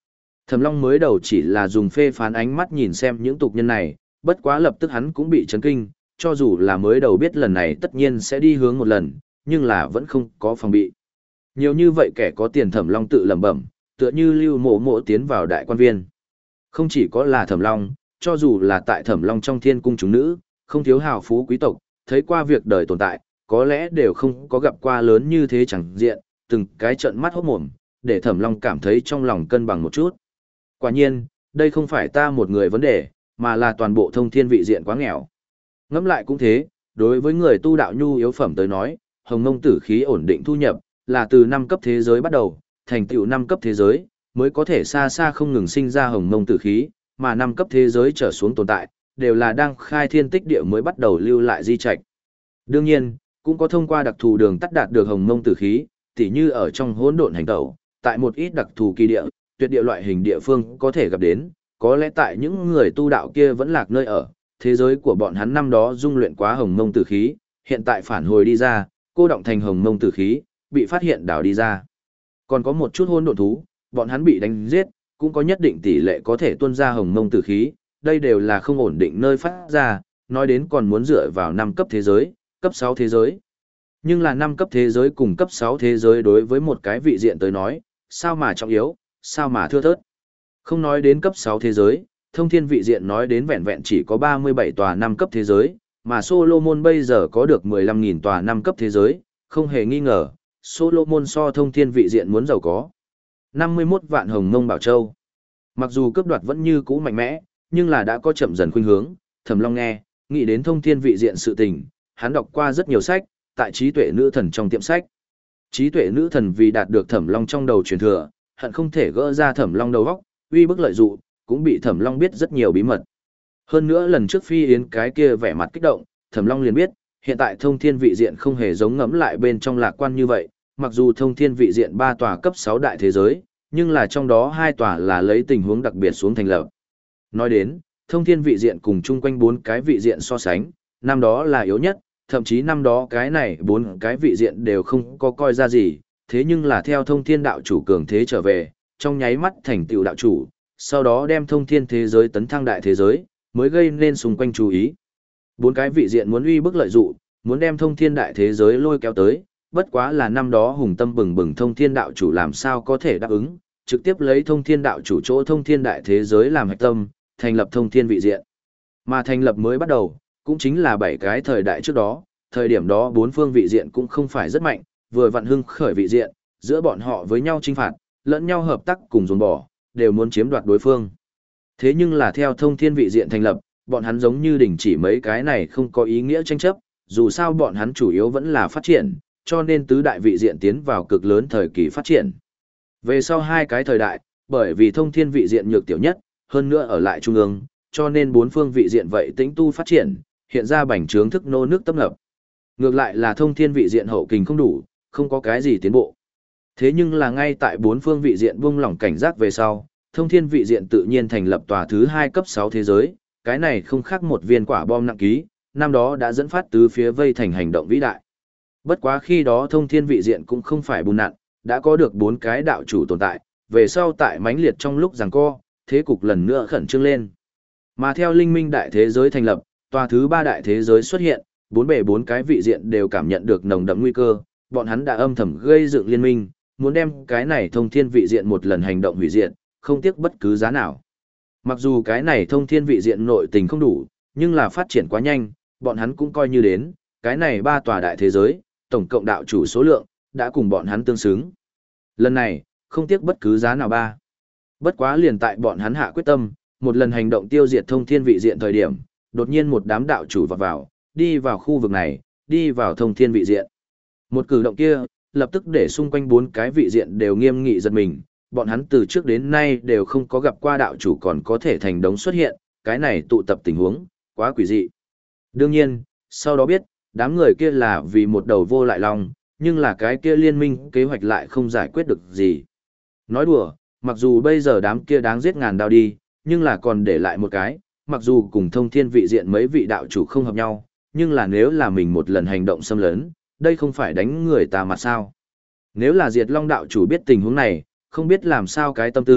Thẩm Long mới đầu chỉ là dùng phê phán ánh mắt nhìn xem những tục nhân này, bất quá lập tức hắn cũng bị chấn kinh, cho dù là mới đầu biết lần này tất nhiên sẽ đi hướng một lần, nhưng là vẫn không có phòng bị. Nhiều như vậy kẻ có tiền Thẩm Long tự lẩm bẩm, tựa như Lưu Mộ Mộ tiến vào đại quan viên. Không chỉ có là Thẩm Long, cho dù là tại Thẩm Long trong thiên cung chúng nữ, không thiếu hào phú quý tộc, thấy qua việc đời tồn tại, có lẽ đều không có gặp qua lớn như thế chẳng diện, từng cái trợn mắt hốt mồm, để Thẩm Long cảm thấy trong lòng cân bằng một chút. Quả nhiên, đây không phải ta một người vấn đề, mà là toàn bộ thông thiên vị diện quá nghèo. Ngẫm lại cũng thế, đối với người tu đạo nhu yếu phẩm tới nói, hồng mông tử khí ổn định thu nhập, là từ năm cấp thế giới bắt đầu, thành tựu năm cấp thế giới, mới có thể xa xa không ngừng sinh ra hồng mông tử khí, mà năm cấp thế giới trở xuống tồn tại, đều là đang khai thiên tích địa mới bắt đầu lưu lại di trạch. Đương nhiên, cũng có thông qua đặc thù đường tắt đạt được hồng mông tử khí, tỉ như ở trong hỗn độn hành tẩu, tại một ít đặc thù kỳ địa, tuyệt địa loại hình địa phương có thể gặp đến, có lẽ tại những người tu đạo kia vẫn lạc nơi ở, thế giới của bọn hắn năm đó dung luyện quá hồng mông tử khí, hiện tại phản hồi đi ra, cô động thành hồng mông tử khí, bị phát hiện đảo đi ra. Còn có một chút hỗn độn thú, bọn hắn bị đánh giết, cũng có nhất định tỷ lệ có thể tuôn ra hồng mông tử khí, đây đều là không ổn định nơi phát ra, nói đến còn muốn dựa vào năm cấp thế giới, cấp sáu thế giới. Nhưng là năm cấp thế giới cùng cấp sáu thế giới đối với một cái vị diện tới nói, sao mà trọng yếu, sao mà thưa thớt. Không nói đến cấp sáu thế giới, thông thiên vị diện nói đến vẹn vẹn chỉ có ba mươi bảy tòa năm cấp thế giới, mà Solomon bây giờ có được mười lăm nghìn tòa năm cấp thế giới, không hề nghi ngờ, Solomon so thông thiên vị diện muốn giàu có. năm mươi mốt vạn hồng mông bảo châu. Mặc dù cướp đoạt vẫn như cũ mạnh mẽ, nhưng là đã có chậm dần khuynh hướng, Thẩm Long nghe, nghĩ đến thông thiên vị diện sự tình, hắn đọc qua rất nhiều sách, tại trí tuệ nữ thần trong tiệm sách. Trí tuệ nữ thần vì đạt được Thẩm Long trong đầu truyền thừa, hận không thể gỡ ra Thẩm Long đầu óc, uy bức lợi dụ, cũng bị Thẩm Long biết rất nhiều bí mật. Hơn nữa lần trước Phi Yến cái kia vẻ mặt kích động, Thẩm Long liền biết, hiện tại thông thiên vị diện không hề giống ngẫm lại bên trong lạc quan như vậy, mặc dù thông thiên vị diện ba tòa cấp sáu đại thế giới, nhưng là trong đó hai tòa là lấy tình huống đặc biệt xuống thành lập. Nói đến, thông thiên vị diện cùng chung quanh bốn cái vị diện so sánh, năm đó là yếu nhất, thậm chí năm đó cái này bốn cái vị diện đều không có coi ra gì, thế nhưng là theo thông thiên đạo chủ cường thế trở về, trong nháy mắt thành tựu đạo chủ, sau đó đem thông thiên thế giới tấn thăng đại thế giới, mới gây nên xung quanh chú ý. Bốn cái vị diện muốn uy bức lợi dụ, muốn đem thông thiên đại thế giới lôi kéo tới, bất quá là năm đó hùng tâm bừng bừng thông thiên đạo chủ làm sao có thể đáp ứng, trực tiếp lấy thông thiên đạo chủ chỗ thông thiên đại thế giới làm hạch tâm, thành lập thông thiên vị diện. Mà thành lập mới bắt đầu, cũng chính là bảy cái thời đại trước đó, thời điểm đó bốn phương vị diện cũng không phải rất mạnh, vừa vặn hưng khởi vị diện, giữa bọn họ với nhau chinh phạt, lẫn nhau hợp tác cùng dồn bỏ, đều muốn chiếm đoạt đối phương. Thế nhưng là theo thông thiên vị diện thành lập, bọn hắn giống như đình chỉ mấy cái này không có ý nghĩa tranh chấp, dù sao bọn hắn chủ yếu vẫn là phát triển, cho nên tứ đại vị diện tiến vào cực lớn thời kỳ phát triển. Về sau hai cái thời đại, bởi vì thông thiên vị diện nhược tiểu nhất, hơn nữa ở lại trung ương, cho nên bốn phương vị diện vậy tĩnh tu phát triển, hiện ra bành trướng thức nô nước tấp nập. Ngược lại là thông thiên vị diện hậu kình không đủ, không có cái gì tiến bộ. Thế nhưng là ngay tại bốn phương vị diện buông lỏng cảnh giác về sau, thông thiên vị diện tự nhiên thành lập tòa thứ hai cấp sáu thế giới, cái này không khác một viên quả bom nặng ký, năm đó đã dẫn phát tứ phía vây thành hành động vĩ đại. Bất quá khi đó thông thiên vị diện cũng không phải bùn nặn, đã có được bốn cái đạo chủ tồn tại, về sau tại mãnh liệt trong lúc giằng co, thế cục lần nữa khẩn trương lên. Mà theo linh minh đại thế giới thành lập, tòa thứ ba đại thế giới xuất hiện, bốn bề bốn cái vị diện đều cảm nhận được nồng đậm nguy cơ, bọn hắn đã âm thầm gây dựng liên minh, muốn đem cái này thông thiên vị diện một lần hành động hủy diệt, không tiếc bất cứ giá nào. Mặc dù cái này thông thiên vị diện nội tình không đủ, nhưng là phát triển quá nhanh, bọn hắn cũng coi như đến, cái này ba tòa đại thế giới, tổng cộng đạo chủ số lượng, đã cùng bọn hắn tương xứng. Lần này, không tiếc bất cứ giá nào ba. Bất quá liền tại bọn hắn hạ quyết tâm, một lần hành động tiêu diệt thông thiên vị diện thời điểm, đột nhiên một đám đạo chủ vọt vào, đi vào khu vực này, đi vào thông thiên vị diện. Một cử động kia, lập tức để xung quanh bốn cái vị diện đều nghiêm nghị giật mình, bọn hắn từ trước đến nay đều không có gặp qua đạo chủ còn có thể thành đống xuất hiện, cái này tụ tập tình huống, quá quỷ dị. Đương nhiên, sau đó biết, đám người kia là vì một đầu vô lại lòng, nhưng là cái kia liên minh kế hoạch lại không giải quyết được gì. Nói đùa, mặc dù bây giờ đám kia đáng giết ngàn đao đi, nhưng là còn để lại một cái, mặc dù cùng thông thiên vị diện mấy vị đạo chủ không hợp nhau, nhưng là nếu là mình một lần hành động xâm lấn, đây không phải đánh người ta mà sao. Nếu là diệt long đạo chủ biết tình huống này, không biết làm sao cái tâm tư,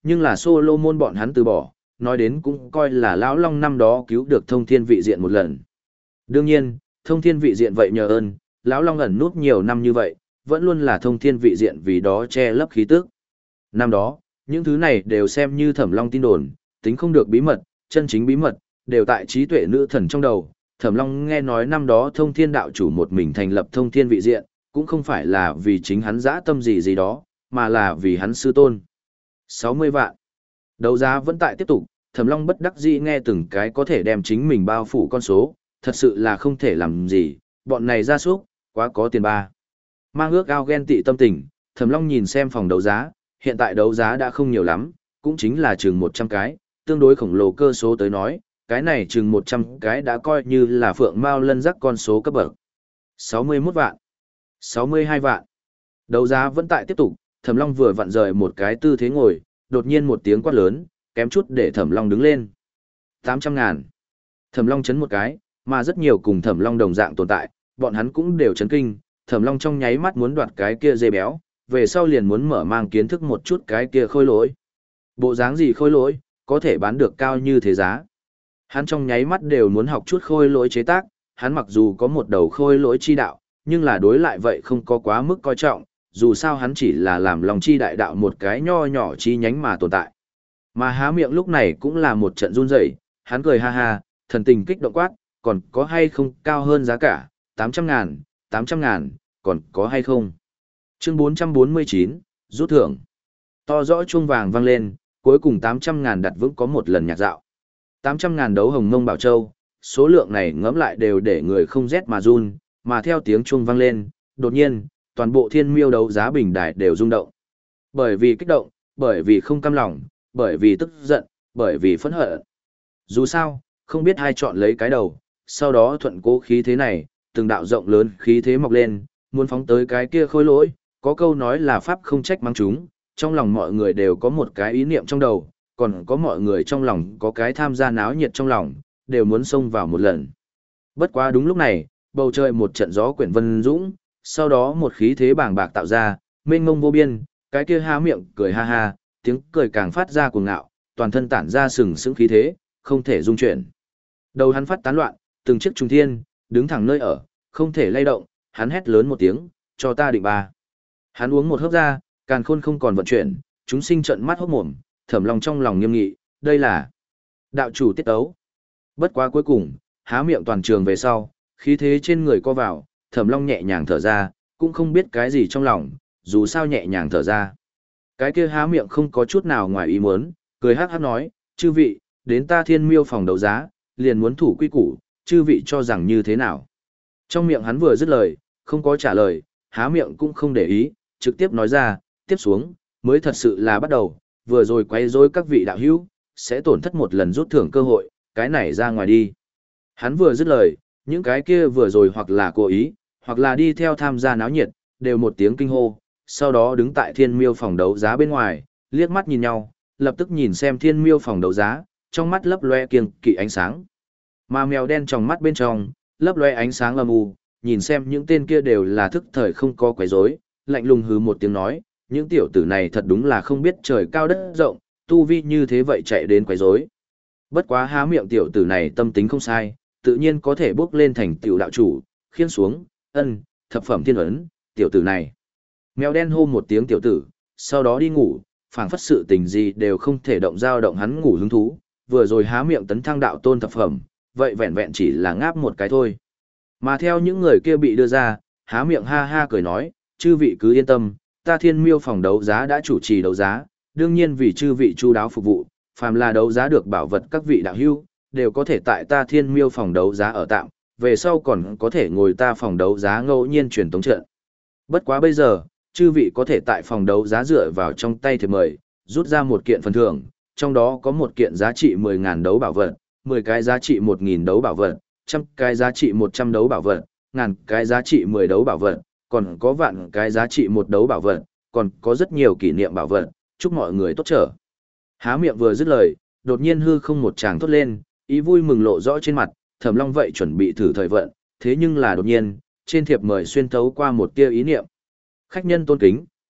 nhưng là Solomon bọn hắn từ bỏ, nói đến cũng coi là lão long năm đó cứu được thông thiên vị diện một lần. Đương nhiên, thông thiên vị diện vậy nhờ ơn, lão long ẩn nút nhiều năm như vậy, vẫn luôn là thông thiên vị diện vì đó che lấp khí tức. Năm đó, những thứ này đều xem như Thẩm Long tin đồn, tính không được bí mật, chân chính bí mật, đều tại trí tuệ nữ thần trong đầu. Thẩm Long nghe nói năm đó thông thiên đạo chủ một mình thành lập thông thiên vị diện, cũng không phải là vì chính hắn dã tâm gì gì đó, mà là vì hắn sư tôn. sáu mươi vạn. Đấu giá vẫn tại tiếp tục, Thẩm Long bất đắc dĩ nghe từng cái có thể đem chính mình bao phủ con số, thật sự là không thể làm gì, bọn này ra súc, quá có tiền ba. Mang ước ao ghen tị tâm tình, Thẩm Long nhìn xem phòng đấu giá, hiện tại đấu giá đã không nhiều lắm, cũng chính là chừng một trăm cái, tương đối khổng lồ cơ số tới nói, cái này chừng một trăm cái đã coi như là phượng mao lân rắc con số cấp bậc. sáu mươi mốt vạn, sáu mươi hai vạn. Đấu giá vẫn tại tiếp tục, Thẩm Long vừa vặn rời một cái tư thế ngồi, đột nhiên một tiếng quát lớn, kém chút để Thẩm Long đứng lên. tám trăm ngàn. Thẩm Long chấn một cái, mà rất nhiều cùng Thẩm Long đồng dạng tồn tại, bọn hắn cũng đều chấn kinh, Thẩm Long trong nháy mắt muốn đoạt cái kia dê béo, về sau liền muốn mở mang kiến thức một chút cái kia khôi lỗi. Bộ dáng gì khôi lỗi, có thể bán được cao như thế giá. Hắn trong nháy mắt đều muốn học chút khôi lỗi chế tác, hắn mặc dù có một đầu khôi lỗi chi đạo, nhưng là đối lại vậy không có quá mức coi trọng, dù sao hắn chỉ là làm lòng chi đại đạo một cái nho nhỏ chi nhánh mà tồn tại. Mà há miệng lúc này cũng là một trận run rẩy, hắn cười ha ha, thần tình kích động quát, còn có hay không cao hơn giá cả, tám trăm ngàn, tám trăm ngàn, còn có hay không? Chương bốn trăm bốn mươi chín, rút thưởng. To rõ chuông vàng vang lên, cuối cùng tám trăm ngàn đặt vững có một lần nhạc dạo. tám trăm ngàn đấu hồng mông bảo châu, số lượng này ngẫm lại đều để người không rét mà run, mà theo tiếng chuông vang lên, đột nhiên, toàn bộ thiên miêu đấu giá bình đài đều rung động. Bởi vì kích động, bởi vì không cam lòng, bởi vì tức giận, bởi vì phẫn hận. Dù sao, không biết ai chọn lấy cái đầu, sau đó thuận cố khí thế này, từng đạo rộng lớn khí thế mọc lên, muốn phóng tới cái kia khôi lỗi, có câu nói là pháp không trách mắng chúng, trong lòng mọi người đều có một cái ý niệm trong đầu, còn có mọi người trong lòng có cái tham gia náo nhiệt trong lòng, đều muốn xông vào một lần. Bất quá đúng lúc này, bầu trời một trận gió quyển vân dũng, sau đó một khí thế bàng bạc tạo ra, mênh mông vô biên, cái kia há miệng cười ha ha, tiếng cười càng phát ra cuồng ngạo, toàn thân tản ra sừng sững khí thế, không thể dung chuyển. Đầu hắn phát tán loạn, từng chiếc trung thiên, đứng thẳng nơi ở, không thể lay động, hắn hét lớn một tiếng, cho ta định ba. Hắn uống một hớp ra, càn khôn không còn vận chuyển, chúng sinh trợn mắt hốt mồm, Thẩm Long trong lòng nghiêm nghị, đây là đạo chủ tiết tấu. Bất quá cuối cùng, há miệng toàn trường về sau, khí thế trên người co vào, Thẩm Long nhẹ nhàng thở ra, cũng không biết cái gì trong lòng, dù sao nhẹ nhàng thở ra. Cái kia há miệng không có chút nào ngoài ý muốn, cười hắc hắc nói, chư vị, đến ta thiên miêu phòng đấu giá, liền muốn thủ quy củ, chư vị cho rằng như thế nào. Trong miệng hắn vừa dứt lời, không có trả lời, há miệng cũng không để ý, trực tiếp nói ra, tiếp xuống, mới thật sự là bắt đầu, vừa rồi quay rối các vị đạo hữu, sẽ tổn thất một lần rút thưởng cơ hội, cái này ra ngoài đi. Hắn vừa dứt lời, những cái kia vừa rồi hoặc là cố ý, hoặc là đi theo tham gia náo nhiệt, đều một tiếng kinh hô, sau đó đứng tại thiên miêu phòng đấu giá bên ngoài, liếc mắt nhìn nhau, lập tức nhìn xem thiên miêu phòng đấu giá, trong mắt lấp loe kiêng kỵ ánh sáng. Mà mèo đen trong mắt bên trong, lấp loe ánh sáng âm u, nhìn xem những tên kia đều là thức thời không có quấy rối, lạnh lùng hứ một tiếng nói, những tiểu tử này thật đúng là không biết trời cao đất rộng, tu vi như thế vậy chạy đến quấy rối. Bất quá há miệng tiểu tử này tâm tính không sai, tự nhiên có thể bước lên thành tiểu đạo chủ, khiên xuống, ân, thập phẩm thiên ấn, tiểu tử này. Mèo đen hô một tiếng tiểu tử, sau đó đi ngủ, phảng phất sự tình gì đều không thể động dao động hắn ngủ hứng thú, vừa rồi há miệng tấn thăng đạo tôn thập phẩm, vậy vẹn vẹn chỉ là ngáp một cái thôi. Mà theo những người kia bị đưa ra, há miệng ha ha cười nói, chư vị cứ yên tâm, ta thiên miêu phòng đấu giá đã chủ trì đấu giá, đương nhiên vì chư vị chu đáo phục vụ, phàm là đấu giá được bảo vật các vị đạo hữu, đều có thể tại ta thiên miêu phòng đấu giá ở tạm, về sau còn có thể ngồi ta phòng đấu giá ngẫu nhiên truyền tống trận. Bất quá bây giờ, chư vị có thể tại phòng đấu giá dựa vào trong tay thiệp mời, rút ra một kiện phần thưởng, trong đó có một kiện giá trị mười ngàn đấu bảo vật, mười cái giá trị một nghìn đấu bảo vật, trăm cái giá trị một trăm đấu bảo vật, ngàn cái giá trị mười đấu bảo vật, còn có vạn cái giá trị một đấu bảo vật, còn có rất nhiều kỷ niệm bảo vật, chúc mọi người tốt trở. Há miệng vừa dứt lời, đột nhiên hư không một tràng thốt lên, ý vui mừng lộ rõ trên mặt, Thẩm Long vậy chuẩn bị thử thời vận, thế nhưng là đột nhiên, trên thiệp mời xuyên thấu qua một tia ý niệm. Khách nhân tôn kính,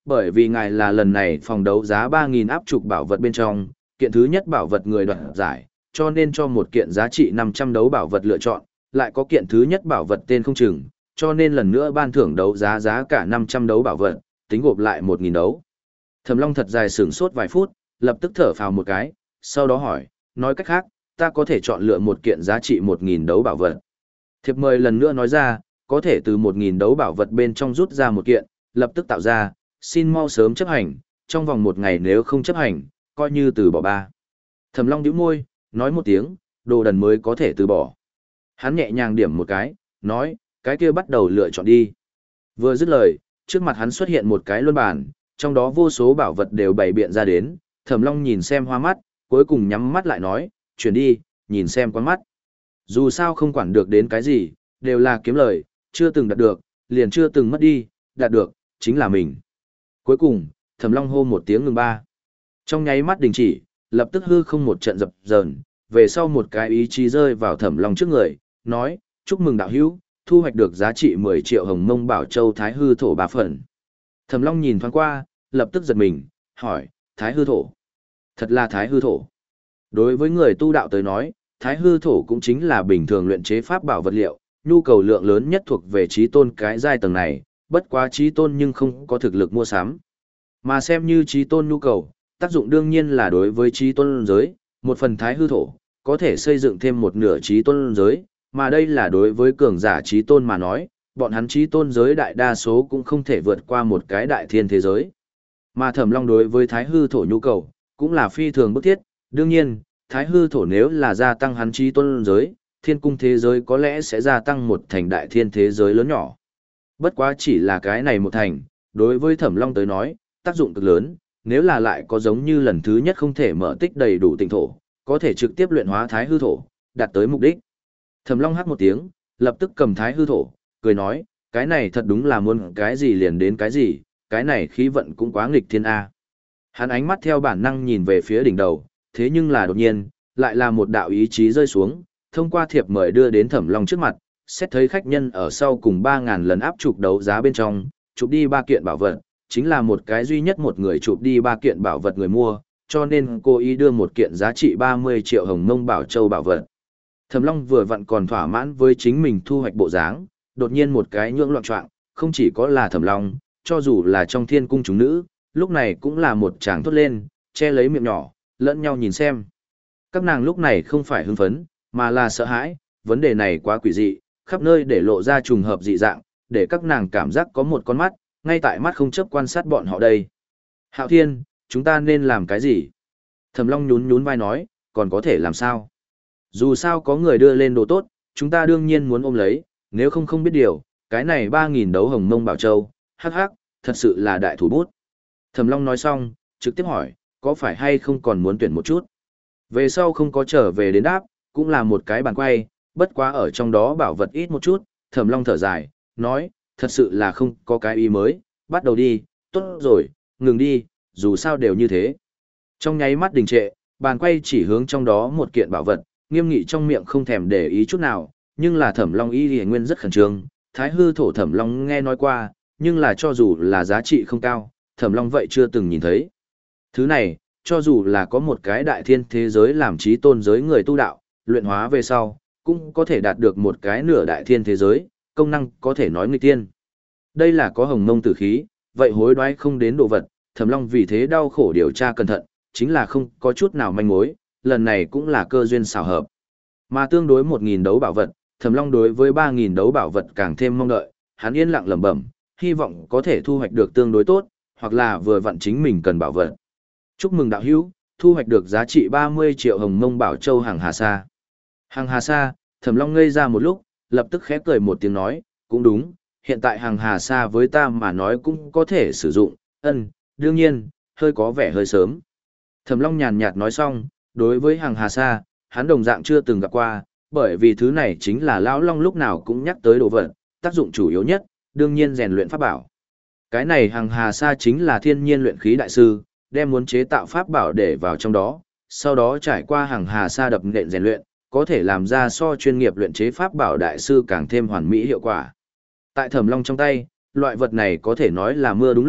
bởi vì ngài là lần này phòng đấu giá ba nghìn áp trục bảo vật bên trong, kiện thứ nhất bảo vật người đoạt giải, cho nên cho một kiện giá trị năm trăm đấu bảo vật lựa chọn, lại có kiện thứ nhất bảo vật tên không chừng, cho nên lần nữa ban thưởng đấu giá giá cả năm trăm đấu bảo vật, tính gộp lại một nghìn đấu. Thẩm Long thật dài sửng sốt vài phút, lập tức thở phào một cái, sau đó hỏi, nói cách khác, ta có thể chọn lựa một kiện giá trị một nghìn đấu bảo vật. Thiệp mời lần nữa nói ra, có thể từ một nghìn đấu bảo vật bên trong rút ra một kiện, lập tức tạo ra, xin mau sớm chấp hành, trong vòng một ngày nếu không chấp hành, coi như từ bỏ ba. Thẩm Long nhíu môi, nói một tiếng, đồ đần mới có thể từ bỏ. Hắn nhẹ nhàng điểm một cái, nói, cái kia bắt đầu lựa chọn đi. Vừa dứt lời, trước mặt hắn xuất hiện một cái luân bàn, trong đó vô số bảo vật đều bày biện ra đến, Thẩm Long nhìn xem hoa mắt, cuối cùng nhắm mắt lại nói, chuyển đi, nhìn xem quán mắt. Dù sao không quản được đến cái gì, đều là kiếm lời, chưa từng đạt được, liền chưa từng mất đi, đạt được, chính là mình. Cuối cùng, Thẩm Long hô một tiếng ngừng ba. Trong nháy mắt đình chỉ, lập tức hư không một trận dập dờn, về sau một cái ý chí rơi vào Thẩm Long trước người, nói, chúc mừng đạo hữu, thu hoạch được giá trị mười triệu hồng mông bảo châu thái hư thổ ba phần. Thẩm Long nhìn thoáng qua, lập tức giật mình, hỏi, thái hư thổ. Thật là thái hư thổ. Đối với người tu đạo tới nói, thái hư thổ cũng chính là bình thường luyện chế pháp bảo vật liệu, nhu cầu lượng lớn nhất thuộc về trí tôn cái giai tầng này, bất quá trí tôn nhưng không có thực lực mua sắm. Mà xem như trí tôn nhu cầu, tác dụng đương nhiên là đối với trí tôn giới, một phần thái hư thổ, có thể xây dựng thêm một nửa trí tôn giới, mà đây là đối với cường giả trí tôn mà nói, bọn hắn trí tôn giới đại đa số cũng không thể vượt qua một cái đại thiên thế giới. Mà Thẩm Long đối với thái hư thổ nhu cầu, cũng là phi thường bức thiết, đương nhiên, thái hư thổ nếu là gia tăng hắn trí tôn giới, thiên cung thế giới có lẽ sẽ gia tăng một thành đại thiên thế giới lớn nhỏ. Bất quá chỉ là cái này một thành, đối với Thẩm Long tới nói, tác dụng cực lớn, nếu là lại có giống như lần thứ nhất không thể mở tích đầy đủ tịnh thổ, có thể trực tiếp luyện hóa thái hư thổ, đạt tới mục đích. Thẩm Long hắc một tiếng, lập tức cầm thái hư thổ, cười nói, cái này thật đúng là muốn cái gì liền đến cái gì, cái này khí vận cũng quá nghịch thiên A. Hắn ánh mắt theo bản năng nhìn về phía đỉnh đầu, thế nhưng là đột nhiên, lại là một đạo ý chí rơi xuống, thông qua thiệp mời đưa đến Thẩm Long trước mặt, xét thấy khách nhân ở sau cùng ba ngàn lần áp chụp đấu giá bên trong, chụp đi ba kiện bảo vật, chính là một cái duy nhất một người chụp đi ba kiện bảo vật người mua, cho nên cô ý đưa một kiện giá trị ba mươi triệu hồng mông bảo châu bảo vật. Thẩm Long vừa vặn còn thỏa mãn với chính mình thu hoạch bộ dáng, đột nhiên một cái nhượng loạn choạng, không chỉ có là Thẩm Long, cho dù là trong thiên cung chúng nữ, lúc này cũng là một tràng thốt lên, che lấy miệng nhỏ, lẫn nhau nhìn xem. Các nàng lúc này không phải hưng phấn, mà là sợ hãi, vấn đề này quá quỷ dị, khắp nơi để lộ ra trùng hợp dị dạng, để các nàng cảm giác có một con mắt, ngay tại mắt không chấp quan sát bọn họ đây. Hạo Thiên, chúng ta nên làm cái gì? Thẩm Long nhún nhún vai nói, còn có thể làm sao? Dù sao có người đưa lên đồ tốt, chúng ta đương nhiên muốn ôm lấy, nếu không không biết điều, cái này ba nghìn đấu hồng mông bảo châu, hắc hắc, thật sự là đại thủ bút. Thẩm Long nói xong, trực tiếp hỏi, có phải hay không còn muốn tuyển một chút? Về sau không có trở về đến đáp, cũng là một cái bàn quay, bất quá ở trong đó bảo vật ít một chút, Thẩm Long thở dài, nói, thật sự là không có cái ý mới, bắt đầu đi, tốt rồi, ngừng đi, dù sao đều như thế. Trong nháy mắt đình trệ, bàn quay chỉ hướng trong đó một kiện bảo vật, nghiêm nghị trong miệng không thèm để ý chút nào, nhưng là Thẩm Long y liền nguyên rất khẩn trương, Thái hư thổ Thẩm Long nghe nói qua, nhưng là cho dù là giá trị không cao, Thẩm Long vậy chưa từng nhìn thấy. Thứ này, cho dù là có một cái đại thiên thế giới làm trí tôn giới người tu đạo, luyện hóa về sau, cũng có thể đạt được một cái nửa đại thiên thế giới, công năng có thể nói nghịch tiên. Đây là có hồng mông tử khí, vậy hối đoái không đến đồ vật, Thẩm Long vì thế đau khổ điều tra cẩn thận, chính là không có chút nào manh mối, lần này cũng là cơ duyên xảo hợp. Mà tương đối một nghìn đấu bảo vật, Thẩm Long đối với ba nghìn đấu bảo vật càng thêm mong đợi, hắn yên lặng lẩm bẩm, hy vọng có thể thu hoạch được tương đối tốt, hoặc là vừa vặn chính mình cần bảo vật. Chúc mừng đạo hữu, thu hoạch được giá trị ba mươi triệu hồng mông bảo châu hàng Hà Sa. Hàng Hà Sa, Thẩm Long ngây ra một lúc, lập tức khẽ cười một tiếng nói, cũng đúng, hiện tại hàng Hà Sa với ta mà nói cũng có thể sử dụng, ân, đương nhiên, hơi có vẻ hơi sớm. Thẩm Long nhàn nhạt nói xong, đối với hàng Hà Sa, hắn đồng dạng chưa từng gặp qua, bởi vì thứ này chính là Lão Long lúc nào cũng nhắc tới đồ vật, tác dụng chủ yếu nhất, đương nhiên rèn luyện pháp bảo. Cái này hàng Hà Sa chính là thiên nhiên luyện khí đại sư, đem muốn chế tạo pháp bảo để vào trong đó, sau đó trải qua hàng Hà Sa đập nện rèn luyện, có thể làm ra so chuyên nghiệp luyện chế pháp bảo đại sư càng thêm hoàn mỹ hiệu quả. Tại Thẩm Long trong tay, loại vật này có thể nói là mưa đúng lúc,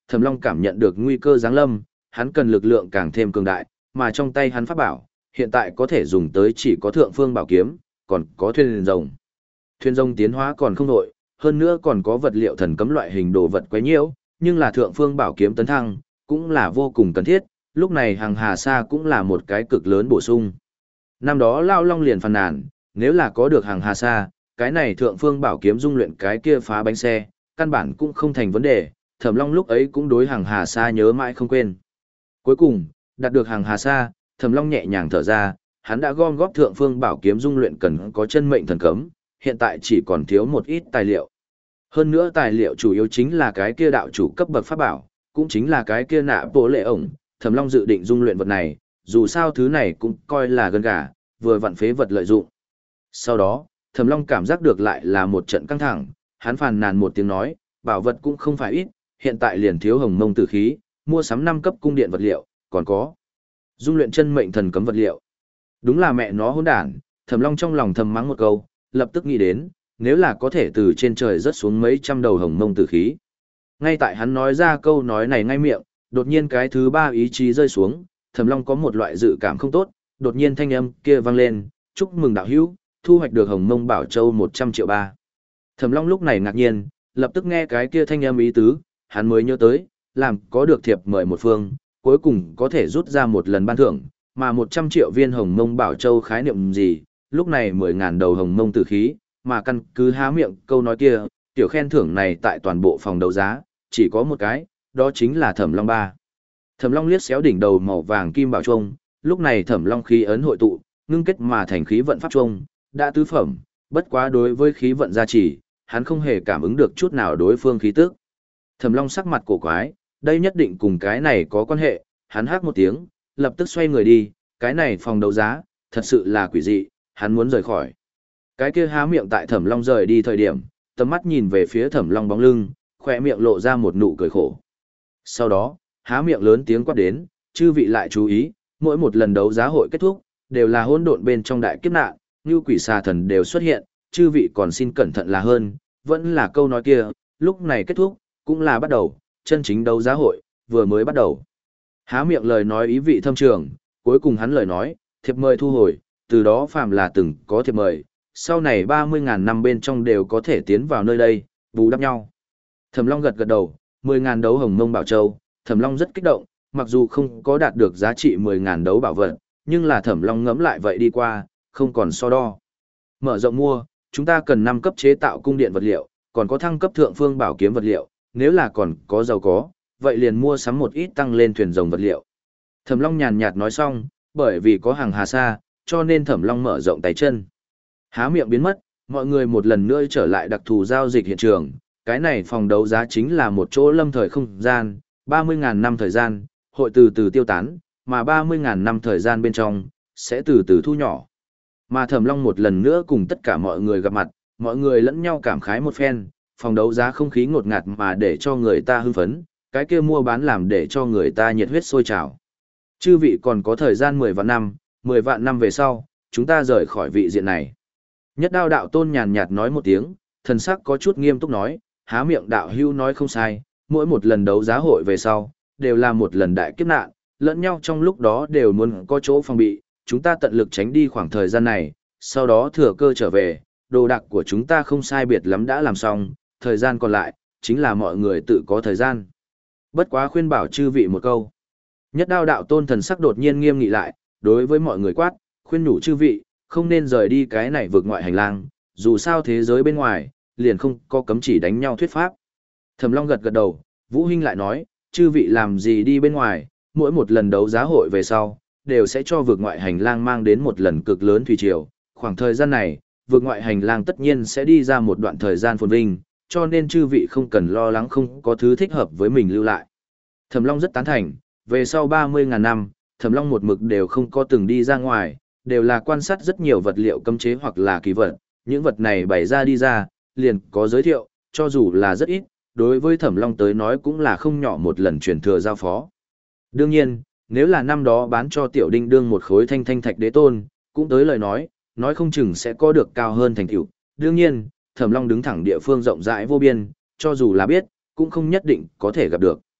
Thẩm Long cảm nhận được nguy cơ giáng lâm, hắn cần lực lượng càng thêm cường đại, mà trong tay hắn pháp bảo, hiện tại có thể dùng tới chỉ có thượng phương bảo kiếm, còn có thuyền rồng. Thuyền rồng tiến hóa còn không đổi, hơn nữa còn có vật liệu thần cấm loại hình đồ vật quấy nhiễu, nhưng là thượng phương bảo kiếm tấn thăng, cũng là vô cùng cần thiết, lúc này hàng hà sa cũng là một cái cực lớn bổ sung. Năm đó Lao Long liền phàn nàn, nếu là có được hàng hà sa, cái này thượng phương bảo kiếm dung luyện cái kia phá bánh xe, căn bản cũng không thành vấn đề, Thẩm Long lúc ấy cũng đối hàng hà sa nhớ mãi không quên. Cuối cùng, đạt được hàng hà sa, Thẩm Long nhẹ nhàng thở ra, hắn đã gom góp thượng phương bảo kiếm dung luyện cần có chân mệnh thần cấm, hiện tại chỉ còn thiếu một ít tài liệu. Hơn nữa tài liệu chủ yếu chính là cái kia đạo chủ cấp bậc pháp bảo, cũng chính là cái kia nạ bộ lệ ổng, Thẩm Long dự định dung luyện vật này, dù sao thứ này cũng coi là gân gà, vừa vặn phế vật lợi dụng. Sau đó, Thẩm Long cảm giác được lại là một trận căng thẳng, hắn phàn nàn một tiếng nói, bảo vật cũng không phải ít, hiện tại liền thiếu hồng mông tử khí, mua sắm năm cấp cung điện vật liệu, còn có dung luyện chân mệnh thần cấm vật liệu. Đúng là mẹ nó hỗn đản, Thẩm Long trong lòng thầm mắng một câu, lập tức nghĩ đến, nếu là có thể từ trên trời rớt xuống mấy trăm đầu hồng mông tử khí. Ngay tại hắn nói ra câu nói này ngay miệng, đột nhiên cái thứ ba ý chí rơi xuống, Thẩm Long có một loại dự cảm không tốt, đột nhiên thanh âm kia vang lên, chúc mừng đạo hữu, thu hoạch được hồng mông bảo châu một trăm triệu ba. Thẩm Long lúc này ngạc nhiên, lập tức nghe cái kia thanh âm ý tứ, hắn mới nhớ tới, làm có được thiệp mời một phương, cuối cùng có thể rút ra một lần ban thưởng, mà một trăm triệu viên hồng mông bảo châu khái niệm gì, lúc này mười ngàn đầu hồng mông tử khí, mà căn cứ há miệng câu nói kia, tiểu khen thưởng này tại toàn bộ phòng đấu giá, chỉ có một cái, đó chính là Thẩm Long ba. Thẩm Long liếc xéo đỉnh đầu màu vàng kim bảo trung, lúc này Thẩm Long khí ấn hội tụ, ngưng kết mà thành khí vận pháp trung, đã tứ phẩm, bất quá đối với khí vận gia trì, hắn không hề cảm ứng được chút nào đối phương khí tức. Thẩm Long sắc mặt cổ quái, đây nhất định cùng cái này có quan hệ, hắn hắc một tiếng, lập tức xoay người đi, cái này phòng đấu giá, thật sự là quỷ dị, hắn muốn rời khỏi. Cái kia há miệng tại Thẩm Long rời đi thời điểm, tầm mắt nhìn về phía Thẩm Long bóng lưng, khỏe miệng lộ ra một nụ cười khổ. Sau đó, há miệng lớn tiếng quát đến, chư vị lại chú ý, mỗi một lần đấu giá hội kết thúc, đều là hỗn độn bên trong đại kiếp nạn, như quỷ xà thần đều xuất hiện, chư vị còn xin cẩn thận là hơn, vẫn là câu nói kia, lúc này kết thúc, cũng là bắt đầu, chân chính đấu giá hội, vừa mới bắt đầu. Há miệng lời nói ý vị thâm trường, cuối cùng hắn lời nói, thiệp mời thu hồi, từ đó phàm là từng có thiệp mời, sau này ba mươi ngàn năm bên trong đều có thể tiến vào nơi đây, bù đắp nhau. Thẩm Long gật gật đầu, mười ngàn đấu hồng mông bảo châu, Thẩm Long rất kích động, mặc dù không có đạt được giá trị mười ngàn đấu bảo vật, nhưng là Thẩm Long ngẫm lại vậy đi qua, không còn so đo. Mở rộng mua, chúng ta cần năm cấp chế tạo cung điện vật liệu, còn có thăng cấp thượng phương bảo kiếm vật liệu, nếu là còn có giàu có, vậy liền mua sắm một ít tăng lên thuyền rồng vật liệu. Thẩm Long nhàn nhạt nói xong, bởi vì có hàng hà sa, cho nên Thẩm Long mở rộng tay chân. Há miệng biến mất, mọi người một lần nữa trở lại đặc thù giao dịch hiện trường, cái này phòng đấu giá chính là một chỗ lâm thời không gian, ba mươi ngàn năm thời gian, hội từ từ tiêu tán, mà ba mươi ngàn năm thời gian bên trong, sẽ từ từ thu nhỏ. Mà Thẩm Long một lần nữa cùng tất cả mọi người gặp mặt, mọi người lẫn nhau cảm khái một phen, phòng đấu giá không khí ngột ngạt mà để cho người ta hưng phấn, cái kia mua bán làm để cho người ta nhiệt huyết sôi trào. Chư vị còn có thời gian mười vạn năm, mười vạn năm về sau, chúng ta rời khỏi vị diện này. Nhất Đao đạo tôn nhàn nhạt nói một tiếng, thần sắc có chút nghiêm túc nói, há miệng đạo hưu nói không sai, mỗi một lần đấu giá hội về sau, đều là một lần đại kiếp nạn, lẫn nhau trong lúc đó đều muốn có chỗ phòng bị, chúng ta tận lực tránh đi khoảng thời gian này, sau đó thừa cơ trở về, đồ đạc của chúng ta không sai biệt lắm đã làm xong, thời gian còn lại, chính là mọi người tự có thời gian. Bất quá khuyên bảo chư vị một câu. Nhất Đao đạo tôn thần sắc đột nhiên nghiêm nghị lại, đối với mọi người quát, khuyên nhủ chư vị, không nên rời đi cái này vượt ngoại hành lang, dù sao thế giới bên ngoài, liền không có cấm chỉ đánh nhau thuyết pháp. Thẩm Long gật gật đầu, Vũ Hinh lại nói, chư vị làm gì đi bên ngoài, mỗi một lần đấu giá hội về sau, đều sẽ cho vượt ngoại hành lang mang đến một lần cực lớn thủy triều. Khoảng thời gian này, vượt ngoại hành lang tất nhiên sẽ đi ra một đoạn thời gian phồn vinh, cho nên chư vị không cần lo lắng không có thứ thích hợp với mình lưu lại. Thẩm Long rất tán thành, về sau ba mươi ngàn năm, Thẩm Long một mực đều không có từng đi ra ngoài, đều là quan sát rất nhiều vật liệu cấm chế hoặc là kỳ vật, những vật này bày ra đi ra, liền có giới thiệu, cho dù là rất ít, đối với Thẩm Long tới nói cũng là không nhỏ một lần truyền thừa giao phó. Đương nhiên, nếu là năm đó bán cho Tiểu Đinh đương một khối thanh thanh thạch đế tôn, cũng tới lời nói, nói không chừng sẽ có được cao hơn thành tựu. Đương nhiên, Thẩm Long đứng thẳng địa phương rộng rãi vô biên, cho dù là biết, cũng không nhất định có thể gặp được.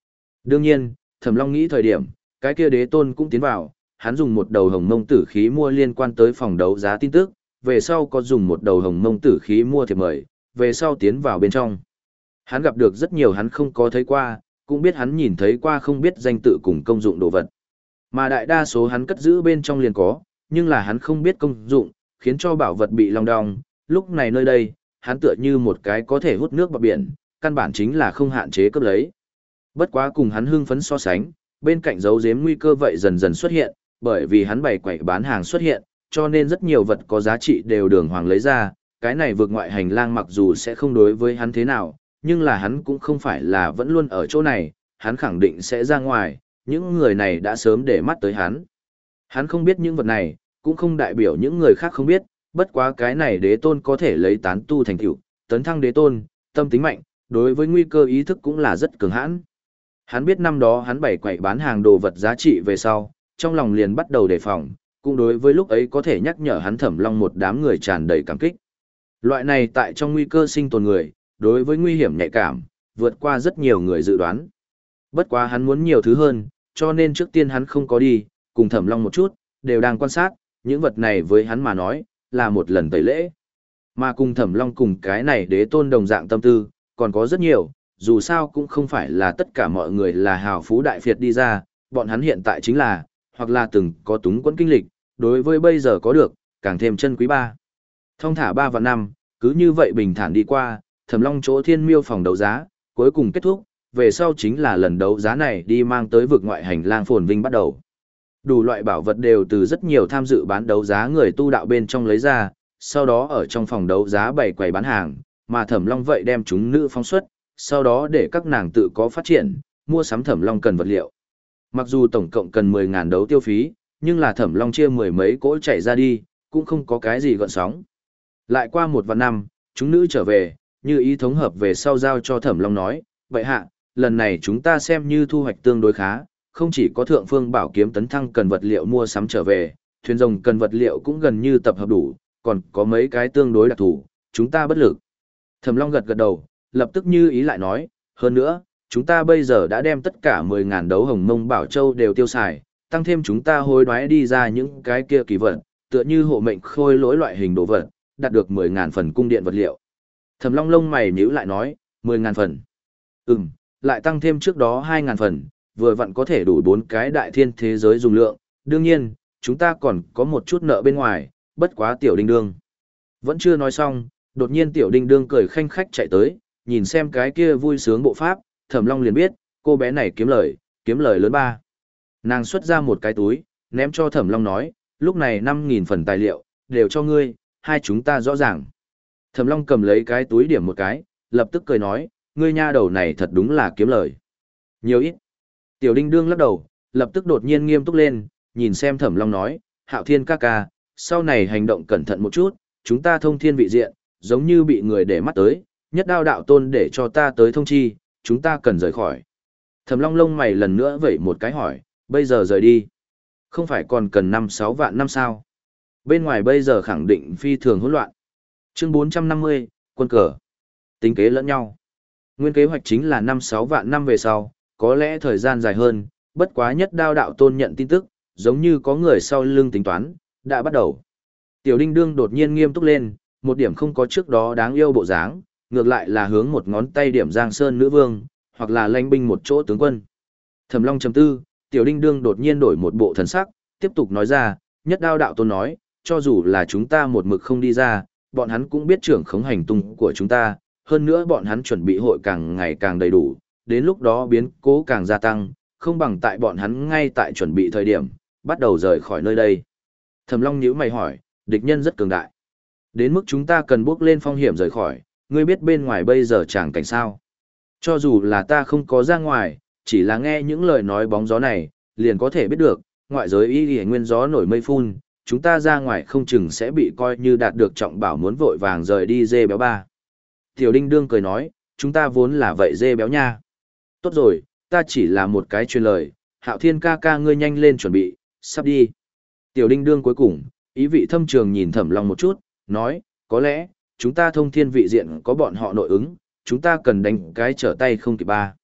Đương nhiên, Thẩm Long nghĩ thời điểm, cái kia đế tôn cũng tiến vào, hắn dùng một đầu hồng mông tử khí mua liên quan tới phòng đấu giá tin tức, về sau có dùng một đầu hồng mông tử khí mua thiệp mời, về sau tiến vào bên trong. Hắn gặp được rất nhiều hắn không có thấy qua, cũng biết hắn nhìn thấy qua không biết danh tự cùng công dụng đồ vật. Mà đại đa số hắn cất giữ bên trong liền có, nhưng là hắn không biết công dụng, khiến cho bảo vật bị long đong. Lúc này nơi đây, hắn tựa như một cái có thể hút nước bọt biển, căn bản chính là không hạn chế cấp lấy. Bất quá cùng hắn hưng phấn so sánh, bên cạnh dấu giếm nguy cơ vậy dần dần xuất hiện, bởi vì hắn bày quậy bán hàng xuất hiện, cho nên rất nhiều vật có giá trị đều đường hoàng lấy ra, cái này vượt ngoại hành lang mặc dù sẽ không đối với hắn thế nào, nhưng là hắn cũng không phải là vẫn luôn ở chỗ này, hắn khẳng định sẽ ra ngoài, những người này đã sớm để mắt tới hắn. Hắn không biết những vật này, cũng không đại biểu những người khác không biết, bất quá cái này đế tôn có thể lấy tán tu thành tựu, tấn thăng đế tôn, tâm tính mạnh, đối với nguy cơ ý thức cũng là rất cường hãn. Hắn biết năm đó hắn bày quậy bán hàng đồ vật giá trị về sau, trong lòng liền bắt đầu đề phòng, cũng đối với lúc ấy có thể nhắc nhở hắn Thẩm Long một đám người tràn đầy cảm kích. Loại này tại trong nguy cơ sinh tồn người, đối với nguy hiểm nhạy cảm, vượt qua rất nhiều người dự đoán. Bất quá hắn muốn nhiều thứ hơn, cho nên trước tiên hắn không có đi, cùng Thẩm Long một chút, đều đang quan sát, những vật này với hắn mà nói, là một lần tẩy lễ. Mà cùng Thẩm Long cùng cái này đế tôn đồng dạng tâm tư, còn có rất nhiều, dù sao cũng không phải là tất cả mọi người là hào phú đại phiệt đi ra, bọn hắn hiện tại chính là, hoặc là từng có túng quẫn kinh lịch, đối với bây giờ có được, càng thêm chân quý ba. Thông thả ba và năm, cứ như vậy bình thản đi qua, Thẩm Long chỗ thiên miêu phòng đấu giá, cuối cùng kết thúc, về sau chính là lần đấu giá này đi mang tới vực ngoại hành lang phồn vinh bắt đầu. Đủ loại bảo vật đều từ rất nhiều tham dự bán đấu giá người tu đạo bên trong lấy ra, sau đó ở trong phòng đấu giá bày quầy bán hàng, mà Thẩm Long vậy đem chúng nữ phóng xuất, sau đó để các nàng tự có phát triển, mua sắm Thẩm Long cần vật liệu. Mặc dù tổng cộng cần mười ngàn đấu tiêu phí, nhưng là Thẩm Long chia mười mấy cỗ chạy ra đi, cũng không có cái gì gợn sóng. Lại qua một vạn năm, chúng nữ trở về, như ý thống hợp về sau giao cho Thẩm Long nói, vậy hạ, lần này chúng ta xem như thu hoạch tương đối khá, không chỉ có thượng phương bảo kiếm tấn thăng cần vật liệu mua sắm trở về, thuyền rồng cần vật liệu cũng gần như tập hợp đủ, còn có mấy cái tương đối đặc thù, chúng ta bất lực. Thẩm Long gật gật đầu, lập tức như ý lại nói, hơn nữa, chúng ta bây giờ đã đem tất cả mười ngàn đấu hồng mông bảo châu đều tiêu xài, tăng thêm chúng ta hối đoái đi ra những cái kia kỳ vật, tựa như hộ mệnh khôi lỗi loại hình đồ vật, đạt được mười ngàn phần cung điện vật liệu. Thẩm Long lông mày nhíu lại nói, mười ngàn phần. Ừm, lại tăng thêm trước đó hai ngàn phần, vừa vặn có thể đủ bốn cái đại thiên thế giới dùng lượng, đương nhiên, chúng ta còn có một chút nợ bên ngoài, bất quá tiểu đinh đương. Vẫn chưa nói xong, đột nhiên tiểu đinh đương cười khanh khách chạy tới, nhìn xem cái kia vui sướng bộ pháp, Thẩm Long liền biết, cô bé này kiếm lời, kiếm lời lớn ba. Nàng xuất ra một cái túi, ném cho Thẩm Long nói, lúc này năm nghìn phần tài liệu, đều cho ngươi, hai chúng ta rõ ràng. Thẩm Long cầm lấy cái túi điểm một cái, lập tức cười nói, ngươi nha đầu này thật đúng là kiếm lời. Nhiều ít. Tiểu đinh đương lắc đầu, lập tức đột nhiên nghiêm túc lên, nhìn xem Thẩm Long nói, Hạo Thiên ca ca, sau này hành động cẩn thận một chút, chúng ta thông thiên vị diện, giống như bị người để mắt tới, nhất đao đạo tôn để cho ta tới thông chi, chúng ta cần rời khỏi. Thẩm Long lông mày lần nữa vẩy một cái hỏi, bây giờ rời đi. Không phải còn cần năm sáu vạn năm sao? Bên ngoài bây giờ khẳng định phi thường hỗn loạn. Chương bốn trăm năm mươi, quân cờ. Tính kế lẫn nhau. Nguyên kế hoạch chính là năm sáu vạn năm về sau, có lẽ thời gian dài hơn, bất quá nhất đao đạo tôn nhận tin tức, giống như có người sau lưng tính toán, đã bắt đầu. Tiểu đinh đương đột nhiên nghiêm túc lên, một điểm không có trước đó đáng yêu bộ dáng, ngược lại là hướng một ngón tay điểm Giang Sơn nữ vương, hoặc là lãnh binh một chỗ tướng quân. Thẩm Long chấm tư, tiểu đinh đương đột nhiên đổi một bộ thần sắc, tiếp tục nói ra, nhất đao đạo tôn nói, cho dù là chúng ta một mực không đi ra, bọn hắn cũng biết trưởng khống hành tung của chúng ta, hơn nữa bọn hắn chuẩn bị hội càng ngày càng đầy đủ, đến lúc đó biến cố càng gia tăng, không bằng tại bọn hắn ngay tại chuẩn bị thời điểm, bắt đầu rời khỏi nơi đây. Thẩm Long nhíu mày hỏi, địch nhân rất cường đại. Đến mức chúng ta cần bước lên phong hiểm rời khỏi, ngươi biết bên ngoài bây giờ chẳng cảnh sao. Cho dù là ta không có ra ngoài, chỉ là nghe những lời nói bóng gió này, liền có thể biết được, ngoại giới y y nguyên gió nổi mây phun, chúng ta ra ngoài không chừng sẽ bị coi như đạt được trọng bảo muốn vội vàng rời đi dê béo ba. Tiểu đinh đương cười nói, chúng ta vốn là vậy dê béo nha. Tốt rồi, ta chỉ là một cái truyền lời, Hạo Thiên ca ca ngươi nhanh lên chuẩn bị, sắp đi. Tiểu đinh đương cuối cùng, ý vị thâm trường nhìn Thẩm Long một chút, nói, có lẽ, chúng ta thông thiên vị diện có bọn họ nội ứng, chúng ta cần đánh cái trở tay không kịp ba.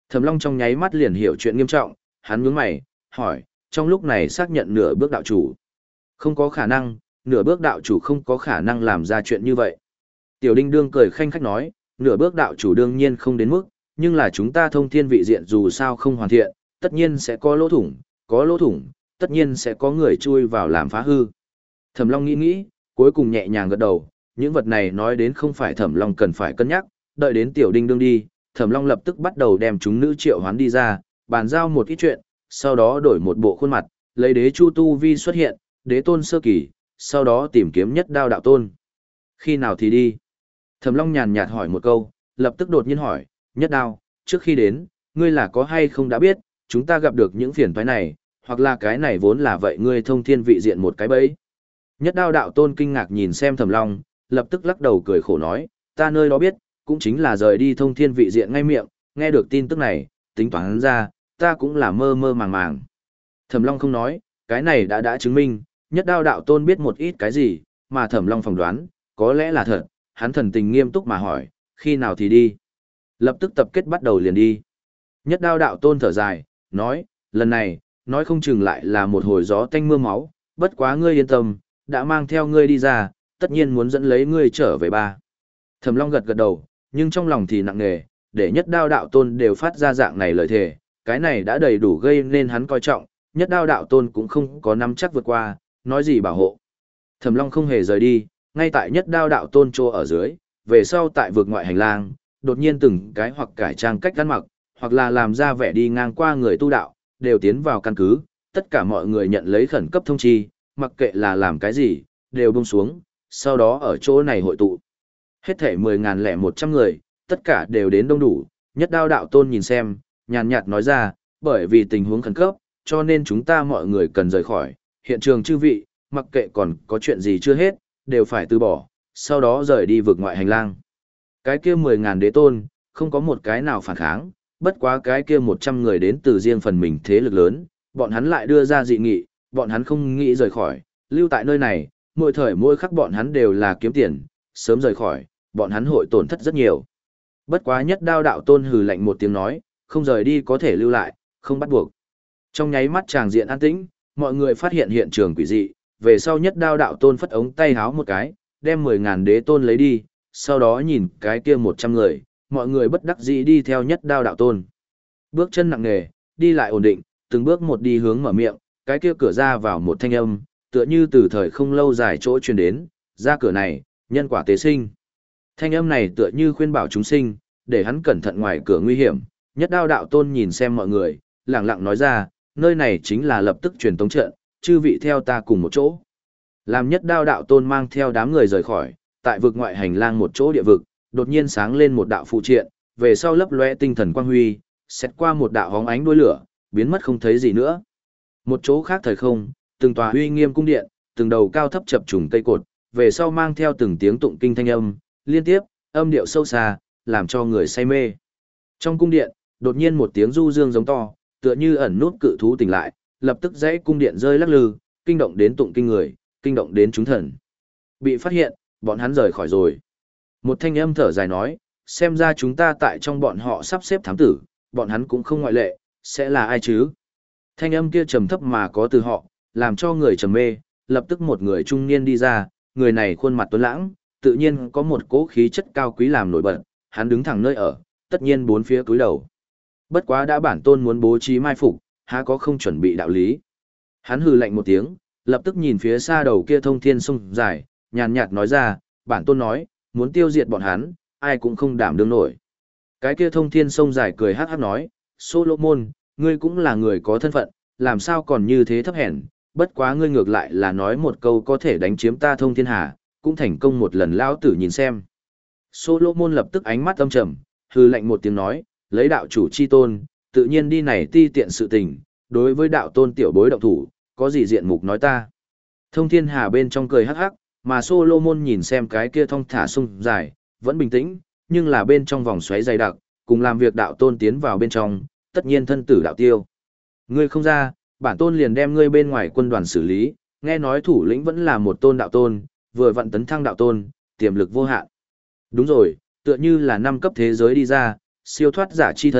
Thẩm Long trong nháy mắt liền hiểu chuyện nghiêm trọng, hắn nhướng mày, hỏi, trong lúc này xác nhận nửa bước đạo chủ. Không có khả năng, nửa bước đạo chủ không có khả năng làm ra chuyện như vậy. Tiểu Đinh đương cười khanh khách nói, nửa bước đạo chủ đương nhiên không đến mức, nhưng là chúng ta thông thiên vị diện dù sao không hoàn thiện, tất nhiên sẽ có lỗ thủng, có lỗ thủng, tất nhiên sẽ có người chui vào làm phá hư. Thẩm Long nghĩ nghĩ, cuối cùng nhẹ nhàng gật đầu, những vật này nói đến không phải Thẩm Long cần phải cân nhắc, đợi đến Tiểu Đinh đương đi, Thẩm Long lập tức bắt đầu đem chúng nữ triệu hoán đi ra, bàn giao một ít chuyện, sau đó đổi một bộ khuôn mặt, lấy đế chu tu vi xuất hiện, đế tôn sơ kỳ, sau đó tìm kiếm nhất đao đạo tôn. Khi nào thì đi? Thẩm Long nhàn nhạt hỏi một câu, lập tức đột nhiên hỏi, nhất đao, trước khi đến, ngươi là có hay không đã biết, chúng ta gặp được những phiền toái này, hoặc là cái này vốn là vậy ngươi thông thiên vị diện một cái bẫy. Nhất đao đạo tôn kinh ngạc nhìn xem Thẩm Long, lập tức lắc đầu cười khổ nói, ta nơi đó biết, cũng chính là rời đi thông thiên vị diện ngay miệng, nghe được tin tức này, tính toán ra, ta cũng là mơ mơ màng màng. Thẩm Long không nói, cái này đã đã chứng minh, nhất đao đạo tôn biết một ít cái gì, mà Thẩm Long phỏng đoán, có lẽ là thật, hắn thần tình nghiêm túc mà hỏi, khi nào thì đi. Lập tức tập kết bắt đầu liền đi. Nhất đao đạo tôn thở dài, nói, lần này, nói không chừng lại là một hồi gió tanh mưa máu, bất quá ngươi yên tâm, đã mang theo ngươi đi ra, tất nhiên muốn dẫn lấy ngươi trở về ba. Thẩm Long gật gật đầu, nhưng trong lòng thì nặng nề, để nhất đao đạo tôn đều phát ra dạng này lời thề, cái này đã đầy đủ gây nên hắn coi trọng, nhất đao đạo tôn cũng không có nắm chắc vượt qua, nói gì bảo hộ. Thẩm Long không hề rời đi, ngay tại nhất đao đạo tôn trô ở dưới, về sau tại vực ngoại hành lang, đột nhiên từng cái hoặc cải trang cách ăn mặc, hoặc là làm ra vẻ đi ngang qua người tu đạo, đều tiến vào căn cứ, tất cả mọi người nhận lấy khẩn cấp thông chi, mặc kệ là làm cái gì, đều buông xuống, sau đó ở chỗ này hội tụ. Hết thể mười nghìn lẻ một trăm người, tất cả đều đến đông đủ, nhất đao đạo tôn nhìn xem, nhàn nhạt nói ra, bởi vì tình huống khẩn cấp, cho nên chúng ta mọi người cần rời khỏi, hiện trường chư vị, mặc kệ còn có chuyện gì chưa hết, đều phải từ bỏ, sau đó rời đi vực ngoại hành lang. Cái kia mười nghìn đế tôn, không có một cái nào phản kháng, bất quá cái kia một trăm người đến từ riêng phần mình thế lực lớn, bọn hắn lại đưa ra dị nghị, bọn hắn không nghĩ rời khỏi, lưu tại nơi này, mỗi thời mỗi khắc bọn hắn đều là kiếm tiền, sớm rời khỏi, bọn hắn hội tổn thất rất nhiều. Bất quá nhất đao đạo tôn hừ lạnh một tiếng nói, không rời đi có thể lưu lại, không bắt buộc. Trong nháy mắt tràng diện an tĩnh, mọi người phát hiện hiện trường quỷ dị, về sau nhất đao đạo tôn phất ống tay háo một cái, đem mười nghìn đế tôn lấy đi, sau đó nhìn cái kia một trăm người, mọi người bất đắc dĩ đi theo nhất đao đạo tôn. Bước chân nặng nề, đi lại ổn định, từng bước một đi hướng mở miệng, cái kia cửa ra vào một thanh âm, tựa như từ thời không lâu dài chỗ truyền đến, ra cửa này, nhân quả tế sinh. Thanh âm này tựa như khuyên bảo chúng sinh, để hắn cẩn thận ngoài cửa nguy hiểm, nhất đao đạo tôn nhìn xem mọi người, lặng lặng nói ra, nơi này chính là lập tức truyền tống trận, chư vị theo ta cùng một chỗ. Làm nhất đao đạo tôn mang theo đám người rời khỏi, tại vực ngoại hành lang một chỗ địa vực, đột nhiên sáng lên một đạo phụ triện, về sau lấp lóe tinh thần quang huy, xét qua một đạo hóng ánh đuôi lửa, biến mất không thấy gì nữa. Một chỗ khác thời không, từng tòa uy nghiêm cung điện, từng đầu cao thấp chập trùng cây cột, về sau mang theo từng tiếng tụng kinh thanh âm, liên tiếp, âm điệu sâu xa, làm cho người say mê. Trong cung điện, đột nhiên một tiếng du dương giống to, tựa như ẩn nút cự thú tỉnh lại, lập tức dãy cung điện rơi lắc lư, kinh động đến tụng kinh người, kinh động đến chúng thần. Bị phát hiện, bọn hắn rời khỏi rồi. Một thanh âm thở dài nói, xem ra chúng ta tại trong bọn họ sắp xếp thám tử, bọn hắn cũng không ngoại lệ, sẽ là ai chứ? Thanh âm kia trầm thấp mà có từ họ, làm cho người trầm mê, lập tức một người trung niên đi ra, người này khuôn mặt tuấn lãng, tự nhiên có một cỗ khí chất cao quý làm nổi bật, hắn đứng thẳng nơi ở, tất nhiên bốn phía cúi đầu. Bất quá đã bản tôn muốn bố trí mai phục, há có không chuẩn bị đạo lý. Hắn hừ lạnh một tiếng, lập tức nhìn phía xa đầu kia thông thiên sông dài, nhàn nhạt nói ra, bản tôn nói, muốn tiêu diệt bọn hắn, ai cũng không đảm đương nổi. Cái kia thông thiên sông dài cười hát hát nói, Solomon, ngươi cũng là người có thân phận, làm sao còn như thế thấp hèn, bất quá ngươi ngược lại là nói một câu có thể đánh chiếm ta thông thiên hà, cũng thành công một lần lao tử nhìn xem. Solomon lập tức ánh mắt âm trầm, hư lạnh một tiếng nói, lấy đạo chủ chi tôn, tự nhiên đi này ti tiện sự tình, đối với đạo tôn tiểu bối động thủ, có gì diện mục nói ta. Thông thiên hà bên trong cười hắc hắc, mà Solomon nhìn xem cái kia thông thả sung dài, vẫn bình tĩnh, nhưng là bên trong vòng xoáy dày đặc, cùng làm việc đạo tôn tiến vào bên trong, tất nhiên thân tử đạo tiêu. Ngươi không ra, bản tôn liền đem ngươi bên ngoài quân đoàn xử lý, nghe nói thủ lĩnh vẫn là một tôn đạo tôn, vừa vận tấn thăng đạo tôn, tiềm lực vô hạn. Đúng rồi, tựa như là năm cấp thế giới đi ra, siêu thoát giả chi thân,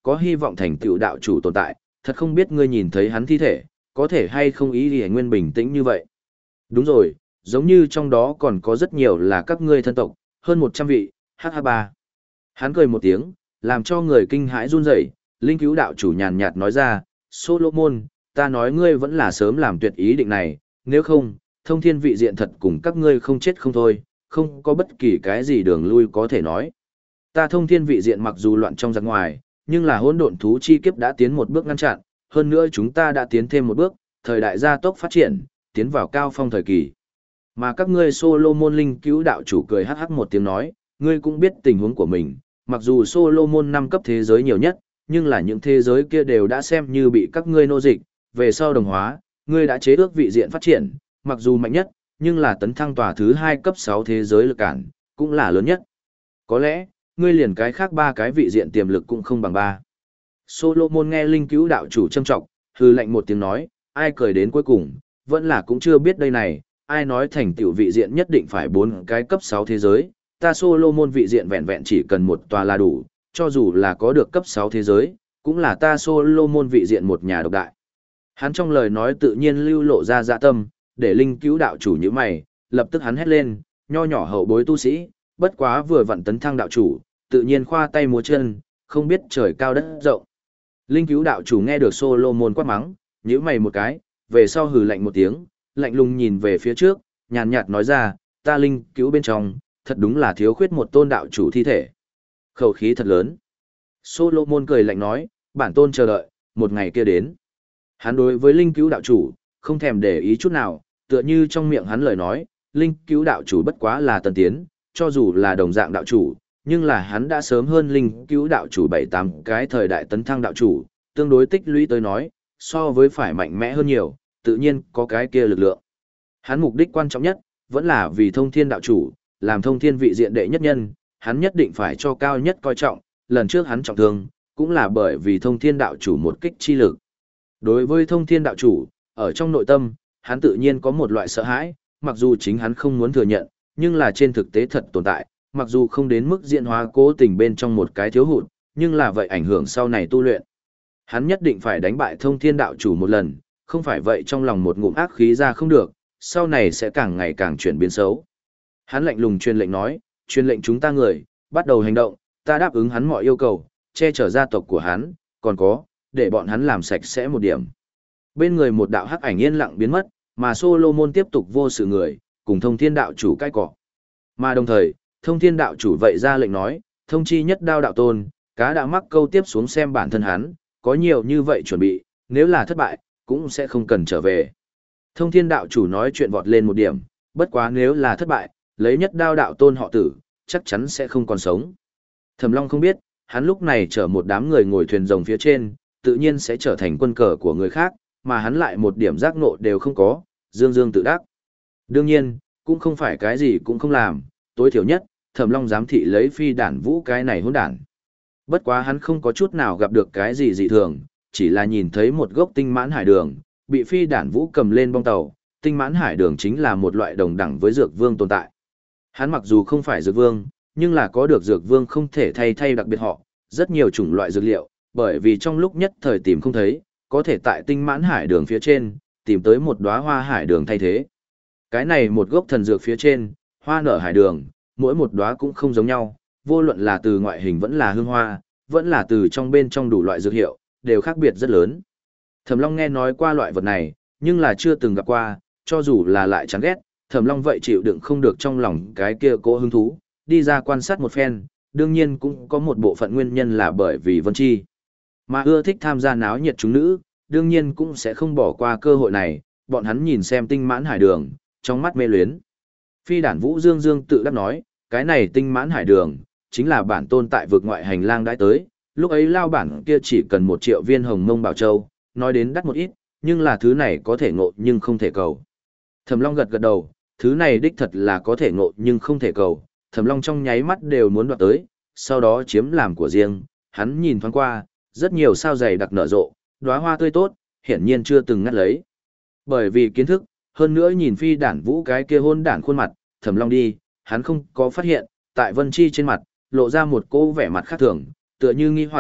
có hy vọng thành tựu đạo chủ tồn tại, thật không biết ngươi nhìn thấy hắn thi thể, có thể hay không ý thì nguyên bình tĩnh như vậy. Đúng rồi, giống như trong đó còn có rất nhiều là các ngươi thân tộc, hơn một trăm vị, hh ba. Hắn cười một tiếng, làm cho người kinh hãi run rẩy, linh cứu đạo chủ nhàn nhạt nói ra, Solomon, ta nói ngươi vẫn là sớm làm tuyệt ý định này, nếu không, thông thiên vị diện thật cùng các ngươi không chết không thôi, không có bất kỳ cái gì đường lui có thể nói. Ta thông thiên vị diện mặc dù loạn trong giặc ngoài, nhưng là hỗn độn thú chi kiếp đã tiến một bước ngăn chặn, hơn nữa chúng ta đã tiến thêm một bước, thời đại gia tốc phát triển, tiến vào cao phong thời kỳ. Mà các ngươi Solomon linh cứu đạo chủ cười hắc hắc một tiếng nói, ngươi cũng biết tình huống của mình, mặc dù Solomon năm cấp thế giới nhiều nhất, nhưng là những thế giới kia đều đã xem như bị các ngươi nô dịch, về sau đồng hóa, ngươi đã chế ước vị diện phát triển, mặc dù mạnh nhất, nhưng là tấn thăng tòa thứ hai cấp sáu thế giới lực cản, cũng là lớn nhất. Có lẽ, ngươi liền cái khác ba cái vị diện tiềm lực cũng không bằng ba. Solomon nghe linh cứu đạo chủ châm trọng, hư lạnh một tiếng nói, ai cười đến cuối cùng, vẫn là cũng chưa biết đây này, ai nói thành tựu vị diện nhất định phải bốn cái cấp sáu thế giới, ta Solomon vị diện vẹn vẹn chỉ cần một tòa là đủ, cho dù là có được cấp sáu thế giới, cũng là ta Solomon vị diện một nhà độc đại. Hắn trong lời nói tự nhiên lưu lộ ra dạ tâm, để linh cứu đạo chủ như mày, lập tức hắn hét lên, nho nhỏ hậu bối tu sĩ, bất quá vừa vặn tấn thăng đạo chủ, tự nhiên khoa tay múa chân, không biết trời cao đất rộng. Linh cứu đạo chủ nghe được Solomon quát mắng, nhíu mày một cái, về sau hừ lạnh một tiếng, lạnh lùng nhìn về phía trước, nhàn nhạt nói ra, ta linh cứu bên trong, thật đúng là thiếu khuyết một tôn đạo chủ thi thể. Khẩu khí thật lớn. Solomon cười lạnh nói, bản tôn chờ đợi, một ngày kia đến. Hắn đối với linh cứu đạo chủ, không thèm để ý chút nào, tựa như trong miệng hắn lời nói, linh cứu đạo chủ bất quá là tân tiến, cho dù là đồng dạng đạo chủ, nhưng là hắn đã sớm hơn linh cứu đạo chủ bảy tám cái thời đại tấn thăng đạo chủ, tương đối tích lũy tới nói, so với phải mạnh mẽ hơn nhiều, tự nhiên có cái kia lực lượng. Hắn mục đích quan trọng nhất, vẫn là vì thông thiên đạo chủ, làm thông thiên vị diện đệ nhất nhân, hắn nhất định phải cho cao nhất coi trọng, lần trước hắn trọng thương, cũng là bởi vì thông thiên đạo chủ một kích chi lực. Đối với thông thiên đạo chủ, ở trong nội tâm, hắn tự nhiên có một loại sợ hãi, mặc dù chính hắn không muốn thừa nhận, nhưng là trên thực tế thật tồn tại, mặc dù không đến mức diễn hóa cố tình bên trong một cái thiếu hụt, nhưng là vậy ảnh hưởng sau này tu luyện. Hắn nhất định phải đánh bại thông thiên đạo chủ một lần, không phải vậy trong lòng một ngụm ác khí ra không được, sau này sẽ càng ngày càng chuyển biến xấu. Hắn lạnh lùng truyền lệnh nói, truyền lệnh chúng ta người, bắt đầu hành động, ta đáp ứng hắn mọi yêu cầu, che chở gia tộc của hắn, còn có, để bọn hắn làm sạch sẽ một điểm. Bên người một đạo hắc ảnh yên lặng biến mất, mà Solomon tiếp tục vô sự người, cùng thông thiên đạo chủ cai cọ. Mà đồng thời, thông thiên đạo chủ vậy ra lệnh nói, thông chi nhất đao đạo tôn, cá đã mắc câu tiếp xuống xem bản thân hắn, có nhiều như vậy chuẩn bị, nếu là thất bại, cũng sẽ không cần trở về. Thông thiên đạo chủ nói chuyện vọt lên một điểm, bất quá nếu là thất bại, lấy nhất đao đạo tôn họ tử, chắc chắn sẽ không còn sống. Thẩm Long không biết, hắn lúc này chở một đám người ngồi thuyền rồng phía trên, tự nhiên sẽ trở thành quân cờ của người khác, mà hắn lại một điểm giác ngộ đều không có, dương dương tự đắc. Đương nhiên, cũng không phải cái gì cũng không làm, tối thiểu nhất, Thẩm Long giám thị lấy phi đản vũ cái này hỗn đản. Bất quá hắn không có chút nào gặp được cái gì dị thường, chỉ là nhìn thấy một gốc tinh mãn hải đường, bị phi đản vũ cầm lên bong tàu, tinh mãn hải đường chính là một loại đồng đẳng với dược vương tồn tại. Hắn mặc dù không phải dược vương, nhưng là có được dược vương không thể thay thay đặc biệt họ, rất nhiều chủng loại dược liệu, bởi vì trong lúc nhất thời tìm không thấy, có thể tại tinh mãn hải đường phía trên, tìm tới một đóa hoa hải đường thay thế. Cái này một gốc thần dược phía trên, hoa nở hải đường, mỗi một đóa cũng không giống nhau, vô luận là từ ngoại hình vẫn là hương hoa, vẫn là từ trong bên trong đủ loại dược hiệu, đều khác biệt rất lớn. Thẩm Long nghe nói qua loại vật này, nhưng là chưa từng gặp qua, cho dù là lại chán ghét, Thẩm Long vậy chịu đựng không được trong lòng cái kia cỗ hứng thú, đi ra quan sát một phen, đương nhiên cũng có một bộ phận nguyên nhân là bởi vì Vân Chi. Mà ưa thích tham gia náo nhiệt chúng nữ, đương nhiên cũng sẽ không bỏ qua cơ hội này, bọn hắn nhìn xem tinh mãn hải đường, trong mắt mê luyến. Phi đản vũ dương dương tự đắc nói, cái này tinh mãn hải đường, chính là bản tôn tại vực ngoại hành lang đãi tới, lúc ấy lao bản kia chỉ cần một triệu viên hồng mông bảo châu, nói đến đắt một ít, nhưng là thứ này có thể ngộ nhưng không thể cầu. Thẩm Long gật gật đầu, thứ này đích thật là có thể ngộ nhưng không thể cầu, Thẩm Long trong nháy mắt đều muốn đoạt tới, sau đó chiếm làm của riêng, hắn nhìn thoáng qua, rất nhiều sao dày đặc nở rộ, đóa hoa tươi tốt, hiển nhiên chưa từng ngắt lấy. Bởi vì kiến thức, hơn nữa nhìn phi đản vũ cái kia hôn đản khuôn mặt, Thẩm Long đi, hắn không có phát hiện, tại Vân Chi trên mặt, lộ ra một cô vẻ mặt khác thường, tựa như nghi hoặc,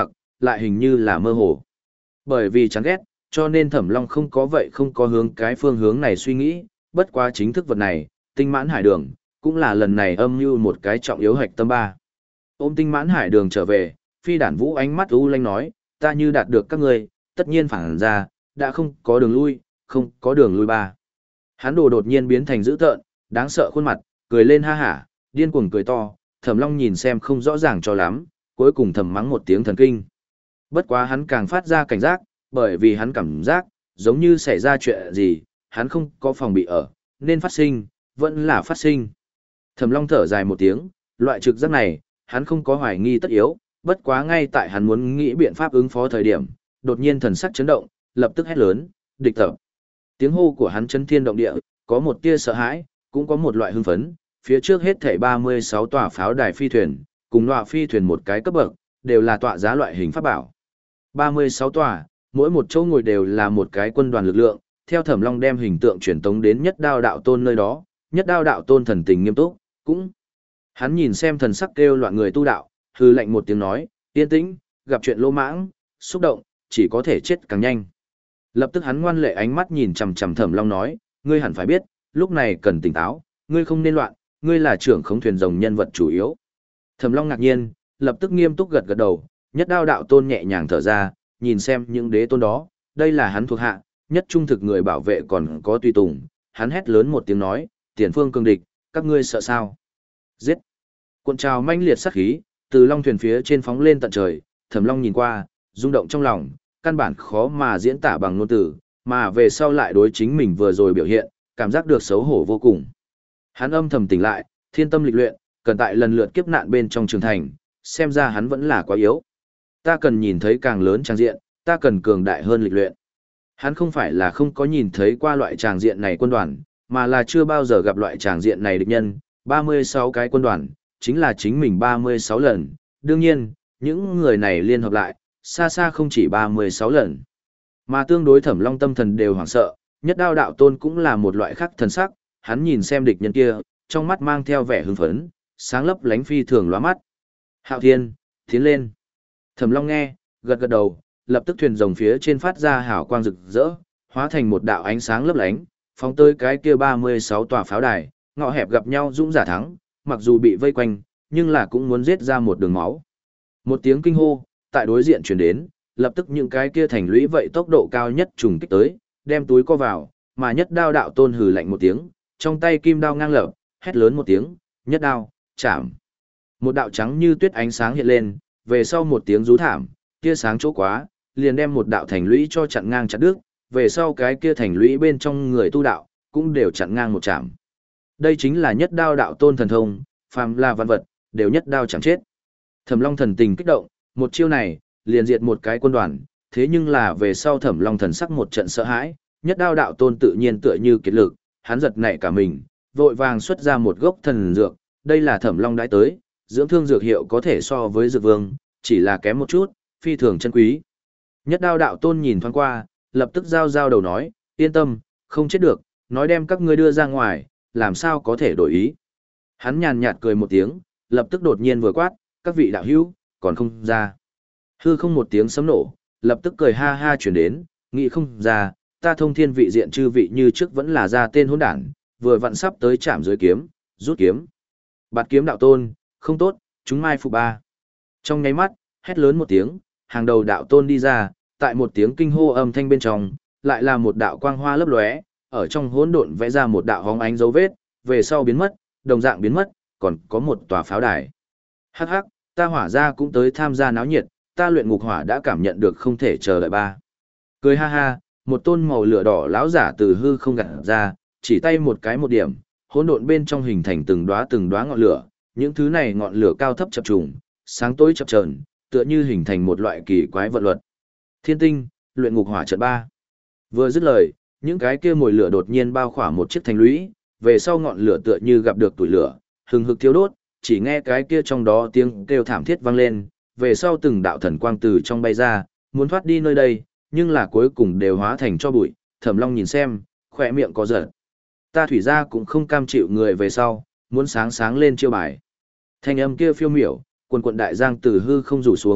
lại hình như là mơ hồ. Bởi vì chán ghét, cho nên Thẩm Long không có vậy không có hướng cái phương hướng này suy nghĩ, bất quá chính thức vật này, tinh mãn hải đường, cũng là lần này âm mưu một cái trọng yếu hạch tâm ba. Ôm tinh mãn hải đường trở về, Phi Đản Vũ ánh mắt u lanh nói, ta như đạt được các ngươi, tất nhiên phản ra, đã không có đường lui, không có đường lui ba. Hắn đồ đột nhiên biến thành dữ tợn, đáng sợ khuôn mặt, cười lên ha hả, điên cuồng cười to, Thẩm Long nhìn xem không rõ ràng cho lắm, cuối cùng thầm mắng một tiếng thần kinh. Bất quá hắn càng phát ra cảnh giác, bởi vì hắn cảm giác, giống như xảy ra chuyện gì, hắn không có phòng bị ở, nên phát sinh, vẫn là phát sinh. Thẩm Long thở dài một tiếng, loại trực giác này, hắn không có hoài nghi tất yếu, bất quá ngay tại hắn muốn nghĩ biện pháp ứng phó thời điểm, đột nhiên thần sắc chấn động, lập tức hét lớn, địch tập. Tiếng hô của hắn chấn thiên động địa, có một tia sợ hãi, cũng có một loại hưng phấn, phía trước hết thảy ba mươi sáu tòa pháo đài phi thuyền, cùng loại phi thuyền một cái cấp bậc, đều là tọa giá loại hình pháp bảo. ba mươi sáu tòa, mỗi một chỗ ngồi đều là một cái quân đoàn lực lượng, theo Thẩm Long đem hình tượng truyền tống đến Nhất Đao đạo tôn nơi đó, Nhất Đao đạo tôn thần tình nghiêm túc, cũng hắn nhìn xem thần sắc kêu loạn người tu đạo, hư lạnh một tiếng nói, yên tĩnh, gặp chuyện lô mãng, xúc động, chỉ có thể chết càng nhanh. Lập tức hắn ngoan lệ ánh mắt nhìn chằm chằm Thẩm Long nói, ngươi hẳn phải biết, lúc này cần tỉnh táo, ngươi không nên loạn, ngươi là trưởng khống thuyền rồng nhân vật chủ yếu. Thẩm Long ngạc nhiên, lập tức nghiêm túc gật gật đầu, Nhất Đao đạo tôn nhẹ nhàng thở ra, nhìn xem những đế tôn đó, đây là hắn thuộc hạ, nhất trung thực người bảo vệ còn có tùy tùng, hắn hét lớn một tiếng nói, tiền phương cường địch, các ngươi sợ sao? Giết! Cuộn trào manh liệt sát khí, từ long thuyền phía trên phóng lên tận trời, Thẩm Long nhìn qua, rung động trong lòng, căn bản khó mà diễn tả bằng ngôn từ, mà về sau lại đối chính mình vừa rồi biểu hiện, cảm giác được xấu hổ vô cùng. Hắn âm thầm tỉnh lại, thiên tâm lịch luyện, cần tại lần lượt kiếp nạn bên trong trường thành, xem ra hắn vẫn là quá yếu. Ta cần nhìn thấy càng lớn trang diện, ta cần cường đại hơn lịch luyện. Hắn không phải là không có nhìn thấy qua loại tràng diện này quân đoàn, mà là chưa bao giờ gặp loại tràng diện này địch nhân, ba mươi sáu cái quân đoàn, chính là chính mình ba mươi sáu lần. Đương nhiên, những người này liên hợp lại, xa xa không chỉ ba mươi sáu lần. Mà tương đối Thẩm Long tâm thần đều hoảng sợ, Nhất Đao đạo tôn cũng là một loại khác thần sắc, hắn nhìn xem địch nhân kia, trong mắt mang theo vẻ hưng phấn, sáng lấp lánh phi thường lóa mắt. Hạo Thiên, tiến lên. Thẩm Long nghe, gật gật đầu, lập tức thuyền rồng phía trên phát ra hào quang rực rỡ, hóa thành một đạo ánh sáng lấp lánh, phóng tới cái kia ba mươi sáu tòa pháo đài, ngõ hẹp gặp nhau dũng giả thắng, mặc dù bị vây quanh, nhưng là cũng muốn giết ra một đường máu. Một tiếng kinh hô, tại đối diện truyền đến, lập tức những cái kia thành lũy vậy tốc độ cao nhất trùng kích tới, đem túi co vào, mà Nhất Đao đạo tôn hừ lạnh một tiếng, trong tay kim đao ngang lập, hét lớn một tiếng, nhất đao, chạm. Một đạo trắng như tuyết ánh sáng hiện lên, về sau một tiếng rú thảm, kia sáng chỗ quá, liền đem một đạo thành lũy cho chặn ngang chặt đứt, về sau cái kia thành lũy bên trong người tu đạo, cũng đều chặn ngang một chạm. Đây chính là Nhất Đao đạo tôn thần thông, phàm là văn vật, đều nhất đao chẳng chết. Thẩm Long thần tình kích động, một chiêu này, liền diệt một cái quân đoàn, thế nhưng là về sau Thẩm Long thần sắc một trận sợ hãi, Nhất Đao đạo tôn tự nhiên tựa như kiệt lực, hắn giật nảy cả mình, vội vàng xuất ra một gốc thần dược, đây là Thẩm Long đãi tới, dưỡng thương dược hiệu có thể so với dược vương, chỉ là kém một chút, phi thường chân quý. Nhất Đao đạo tôn nhìn thoáng qua, lập tức giao giao đầu nói, yên tâm, không chết được, nói đem các ngươi đưa ra ngoài, làm sao có thể đổi ý. Hắn nhàn nhạt cười một tiếng, lập tức đột nhiên vừa quát, các vị đạo hữu, còn không ra. Hư không một tiếng sấm nổ, lập tức cười ha ha chuyển đến, nghĩ không ra, ta thông thiên vị diện chư vị như trước vẫn là ra tên hỗn đản, vừa vặn sắp tới chạm dưới kiếm, rút kiếm. Bạt kiếm đạo tôn, không tốt, chúng mai phục ba. Trong nháy mắt, hét lớn một tiếng, hàng đầu đạo tôn đi ra, tại một tiếng kinh hô âm thanh bên trong, lại là một đạo quang hoa lấp lóe, ở trong hỗn độn vẽ ra một đạo hóng ánh dấu vết, về sau biến mất, đồng dạng biến mất, còn có một tòa pháo đài. Hắc hắc, ta hỏa ra cũng tới tham gia náo nhiệt, ta luyện ngục hỏa đã cảm nhận được không thể chờ đợi ba. Cười ha ha, một tôn màu lửa đỏ lão giả từ hư không gặt ra, chỉ tay một cái một điểm, hỗn độn bên trong hình thành từng đóa từng đóa ngọn lửa, những thứ này ngọn lửa cao thấp chập trùng, sáng tối chập chờn, tựa như hình thành một loại kỳ quái vận luật. Thiên tinh, luyện ngục hỏa trận ba. Vừa dứt lời, những cái kia mồi lửa đột nhiên bao khỏa một chiếc thành lũy, về sau ngọn lửa tựa như gặp được tuổi lửa, hừng hực thiêu đốt, chỉ nghe cái kia trong đó tiếng kêu thảm thiết vang lên, về sau từng đạo thần quang từ trong bay ra, muốn thoát đi nơi đây, nhưng là cuối cùng đều hóa thành cho bụi. Thẩm Long nhìn xem, khỏe miệng có giật. Ta thủy ra cũng không cam chịu người về sau, muốn sáng sáng lên chiêu bài. Thanh âm kia phiêu miểu, quần quận đại giang từ hư không rủ xuống,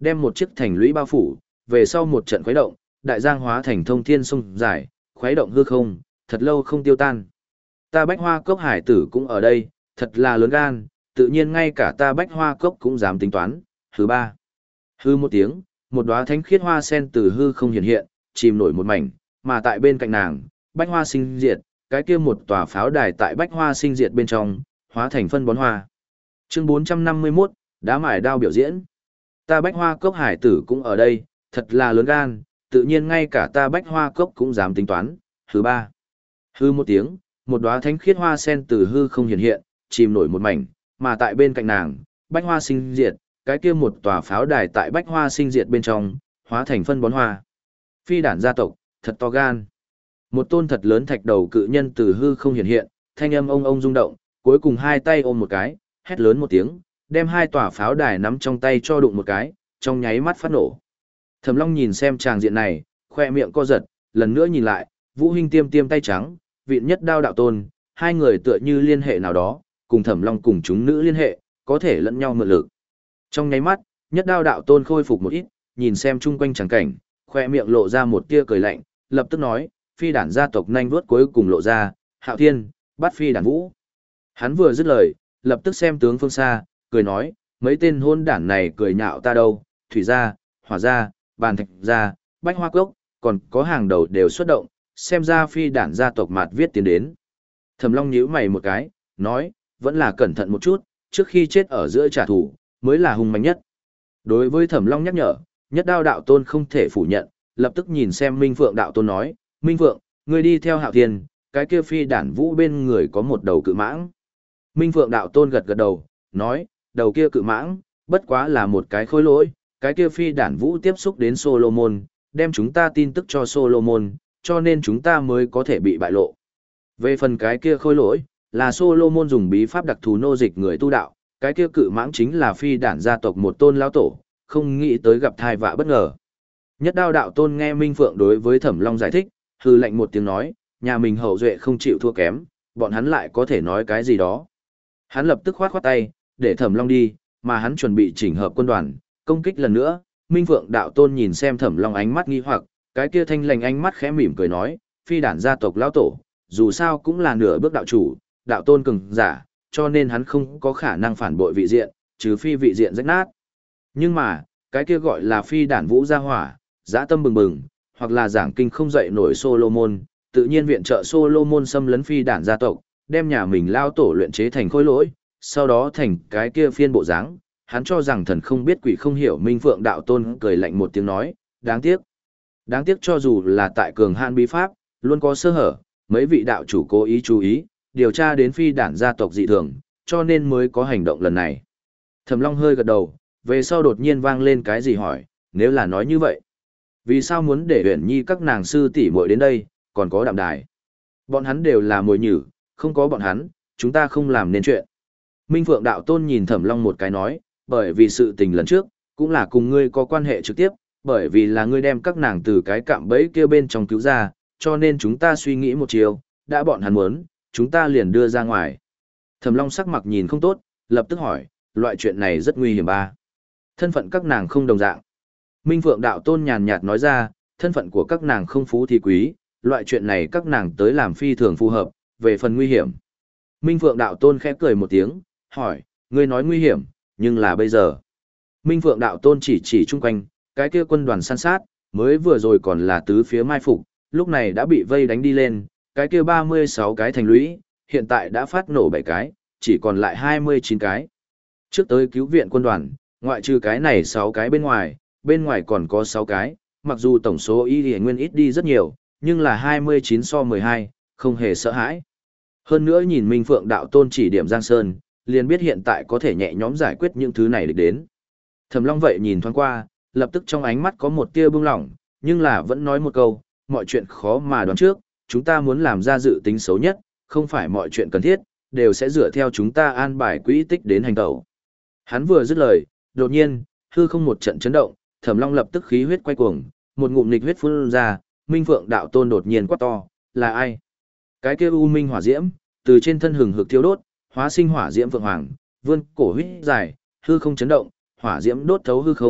đem một chiếc thành lũy bao phủ, về sau một trận khuấy động, đại giang hóa thành thông thiên sông dài, khuấy động hư không, thật lâu không tiêu tan. Ta Bách Hoa Cốc hải tử cũng ở đây, thật là lớn gan, tự nhiên ngay cả ta Bách Hoa Cốc cũng dám tính toán. Thứ ba, hư một tiếng, một đóa thánh khiết hoa sen từ hư không hiện hiện, chìm nổi một mảnh, mà tại bên cạnh nàng, Bách Hoa sinh diệt, cái kia một tòa pháo đài tại Bách Hoa sinh diệt bên trong, hóa thành phân bón hoa. Chương bốn trăm năm mươi mốt, đá mài đao biểu diễn. Ta Bách Hoa Cốc hải tử cũng ở đây, thật là lớn gan, tự nhiên ngay cả ta Bách Hoa Cốc cũng dám tính toán. Thứ ba, hư một tiếng, một đóa thánh khiết hoa sen từ hư không hiện hiện, chìm nổi một mảnh, mà tại bên cạnh nàng, Bách Hoa sinh diệt, cái kia một tòa pháo đài tại Bách Hoa sinh diệt bên trong, hóa thành phân bón hoa. Phi đản gia tộc, thật to gan. Một tôn thật lớn thạch đầu cự nhân từ hư không hiện hiện, thanh âm ông ông rung động, cuối cùng hai tay ôm một cái, hét lớn một tiếng, đem hai tòa pháo đài nắm trong tay cho đụng một cái, trong nháy mắt phát nổ. Thẩm Long nhìn xem tràng diện này, khoe miệng co giật, lần nữa nhìn lại, Vũ Hinh tiêm tiêm tay trắng, Vịn Nhất Đao đạo tôn, hai người tựa như liên hệ nào đó, cùng Thẩm Long cùng chúng nữ liên hệ, có thể lẫn nhau mượn lực. Trong nháy mắt, Nhất Đao đạo tôn khôi phục một ít, nhìn xem chung quanh tràng cảnh, khoe miệng lộ ra một tia cười lạnh, lập tức nói, phi đản gia tộc nhanh vuốt cuối cùng lộ ra, Hạo Thiên, bắt phi đản vũ. Hắn vừa dứt lời, lập tức xem tướng phương xa, cười nói, mấy tên hôn đản này cười nhạo ta đâu, thủy gia, hỏa gia, bàn thạch gia, bách hoa cốc, còn có hàng đầu đều xuất động, xem ra phi đản gia tộc mạt viết tiến đến. Thẩm Long nhíu mày một cái, nói, vẫn là cẩn thận một chút, trước khi chết ở giữa trả thù, mới là hung mạnh nhất. Đối với Thẩm Long nhắc nhở, Nhất Đao đạo tôn không thể phủ nhận, lập tức nhìn xem Minh Phượng đạo tôn nói, Minh Phượng, ngươi đi theo Hạo Thiên, cái kia phi đản vũ bên người có một đầu cự mãng. Minh Phượng đạo tôn gật gật đầu, nói, đầu kia cự mãng, bất quá là một cái khối lỗi, cái kia phi đản vũ tiếp xúc đến Solomon, đem chúng ta tin tức cho Solomon, cho nên chúng ta mới có thể bị bại lộ. Về phần cái kia khối lỗi, là Solomon dùng bí pháp đặc thù nô dịch người tu đạo, cái kia cự mãng chính là phi đản gia tộc một tôn lão tổ, không nghĩ tới gặp thai vạ bất ngờ. Nhất Đao đạo tôn nghe Minh Phượng đối với Thẩm Long giải thích, hư lệnh một tiếng nói, nhà mình hậu duệ không chịu thua kém, bọn hắn lại có thể nói cái gì đó. Hắn lập tức khoát khoát tay, để Thẩm Long đi, mà hắn chuẩn bị chỉnh hợp quân đoàn, công kích lần nữa. Minh Phượng đạo tôn nhìn xem Thẩm Long ánh mắt nghi hoặc, cái kia thanh lành ánh mắt khẽ mỉm cười nói, phi đản gia tộc lão tổ, dù sao cũng là nửa bước đạo chủ, đạo tôn cường giả, cho nên hắn không có khả năng phản bội vị diện, trừ phi vị diện rách nát. Nhưng mà, cái kia gọi là phi đản vũ gia hỏa, dã tâm bừng bừng, hoặc là giảng kinh không dậy nổi Solomon, tự nhiên viện trợ Solomon xâm lấn phi đản gia tộc, đem nhà mình lao tổ luyện chế thành khối lỗi, sau đó thành cái kia phiên bộ dáng. Hắn cho rằng thần không biết quỷ không hiểu. Minh Phượng đạo tôn cười lạnh một tiếng nói, đáng tiếc. Đáng tiếc cho dù là tại cường hạn bí pháp, luôn có sơ hở, mấy vị đạo chủ cố ý chú ý, điều tra đến phi đản gia tộc dị thường, cho nên mới có hành động lần này. Thẩm Long hơi gật đầu, về sau đột nhiên vang lên cái gì hỏi, nếu là nói như vậy, vì sao muốn để Uyển Nhi các nàng sư tỷ muội đến đây, còn có Đạm Đài? Bọn hắn đều là mồi nhử, không có bọn hắn, chúng ta không làm nên chuyện. Minh Phượng đạo tôn nhìn Thẩm Long một cái nói, bởi vì sự tình lần trước, cũng là cùng ngươi có quan hệ trực tiếp, bởi vì là ngươi đem các nàng từ cái cạm bẫy kia bên trong cứu ra, cho nên chúng ta suy nghĩ một chiều, đã bọn hắn muốn, chúng ta liền đưa ra ngoài. Thẩm Long sắc mặt nhìn không tốt, lập tức hỏi, loại chuyện này rất nguy hiểm ba. Thân phận các nàng không đồng dạng. Minh Phượng đạo tôn nhàn nhạt nói ra, thân phận của các nàng không phú thì quý, loại chuyện này các nàng tới làm phi thường phù hợp, về phần nguy hiểm. Minh Phượng đạo tôn khẽ cười một tiếng, hỏi, ngươi nói nguy hiểm, nhưng là bây giờ. Minh Phượng đạo tôn chỉ chỉ chung quanh, cái kia quân đoàn săn sát, mới vừa rồi còn là tứ phía mai phục, lúc này đã bị vây đánh đi lên, cái kia ba mươi sáu cái thành lũy, hiện tại đã phát nổ bảy cái, chỉ còn lại hai mươi chín cái. Trước tới cứu viện quân đoàn, ngoại trừ cái này sáu cái bên ngoài, bên ngoài còn có sáu cái, mặc dù tổng số y lìa nguyên ít đi rất nhiều, nhưng là hai mươi chín so mười hai, không hề sợ hãi. Hơn nữa nhìn Minh Phượng đạo tôn chỉ điểm Giang Sơn, liền biết hiện tại có thể nhẹ nhõm giải quyết những thứ này được đến. Thẩm Long vậy nhìn thoáng qua, lập tức trong ánh mắt có một tia bưng lỏng, nhưng là vẫn nói một câu, mọi chuyện khó mà đoán trước, chúng ta muốn làm ra dự tính xấu nhất, không phải mọi chuyện cần thiết, đều sẽ dựa theo chúng ta an bài quỹ tích đến hành tẩu. Hắn vừa dứt lời, đột nhiên, hư không một trận chấn động, Thẩm Long lập tức khí huyết quay cuồng, một ngụm nghịch huyết phun ra, Minh Phượng đạo tôn đột nhiên quát to, là ai? Cái kia u minh hỏa diễm, từ trên thân hừng hực thiêu đốt, hóa sinh hỏa diễm vượng hoàng, vươn cổ huyết dài, hư không chấn động, hỏa diễm đốt thấu hư không,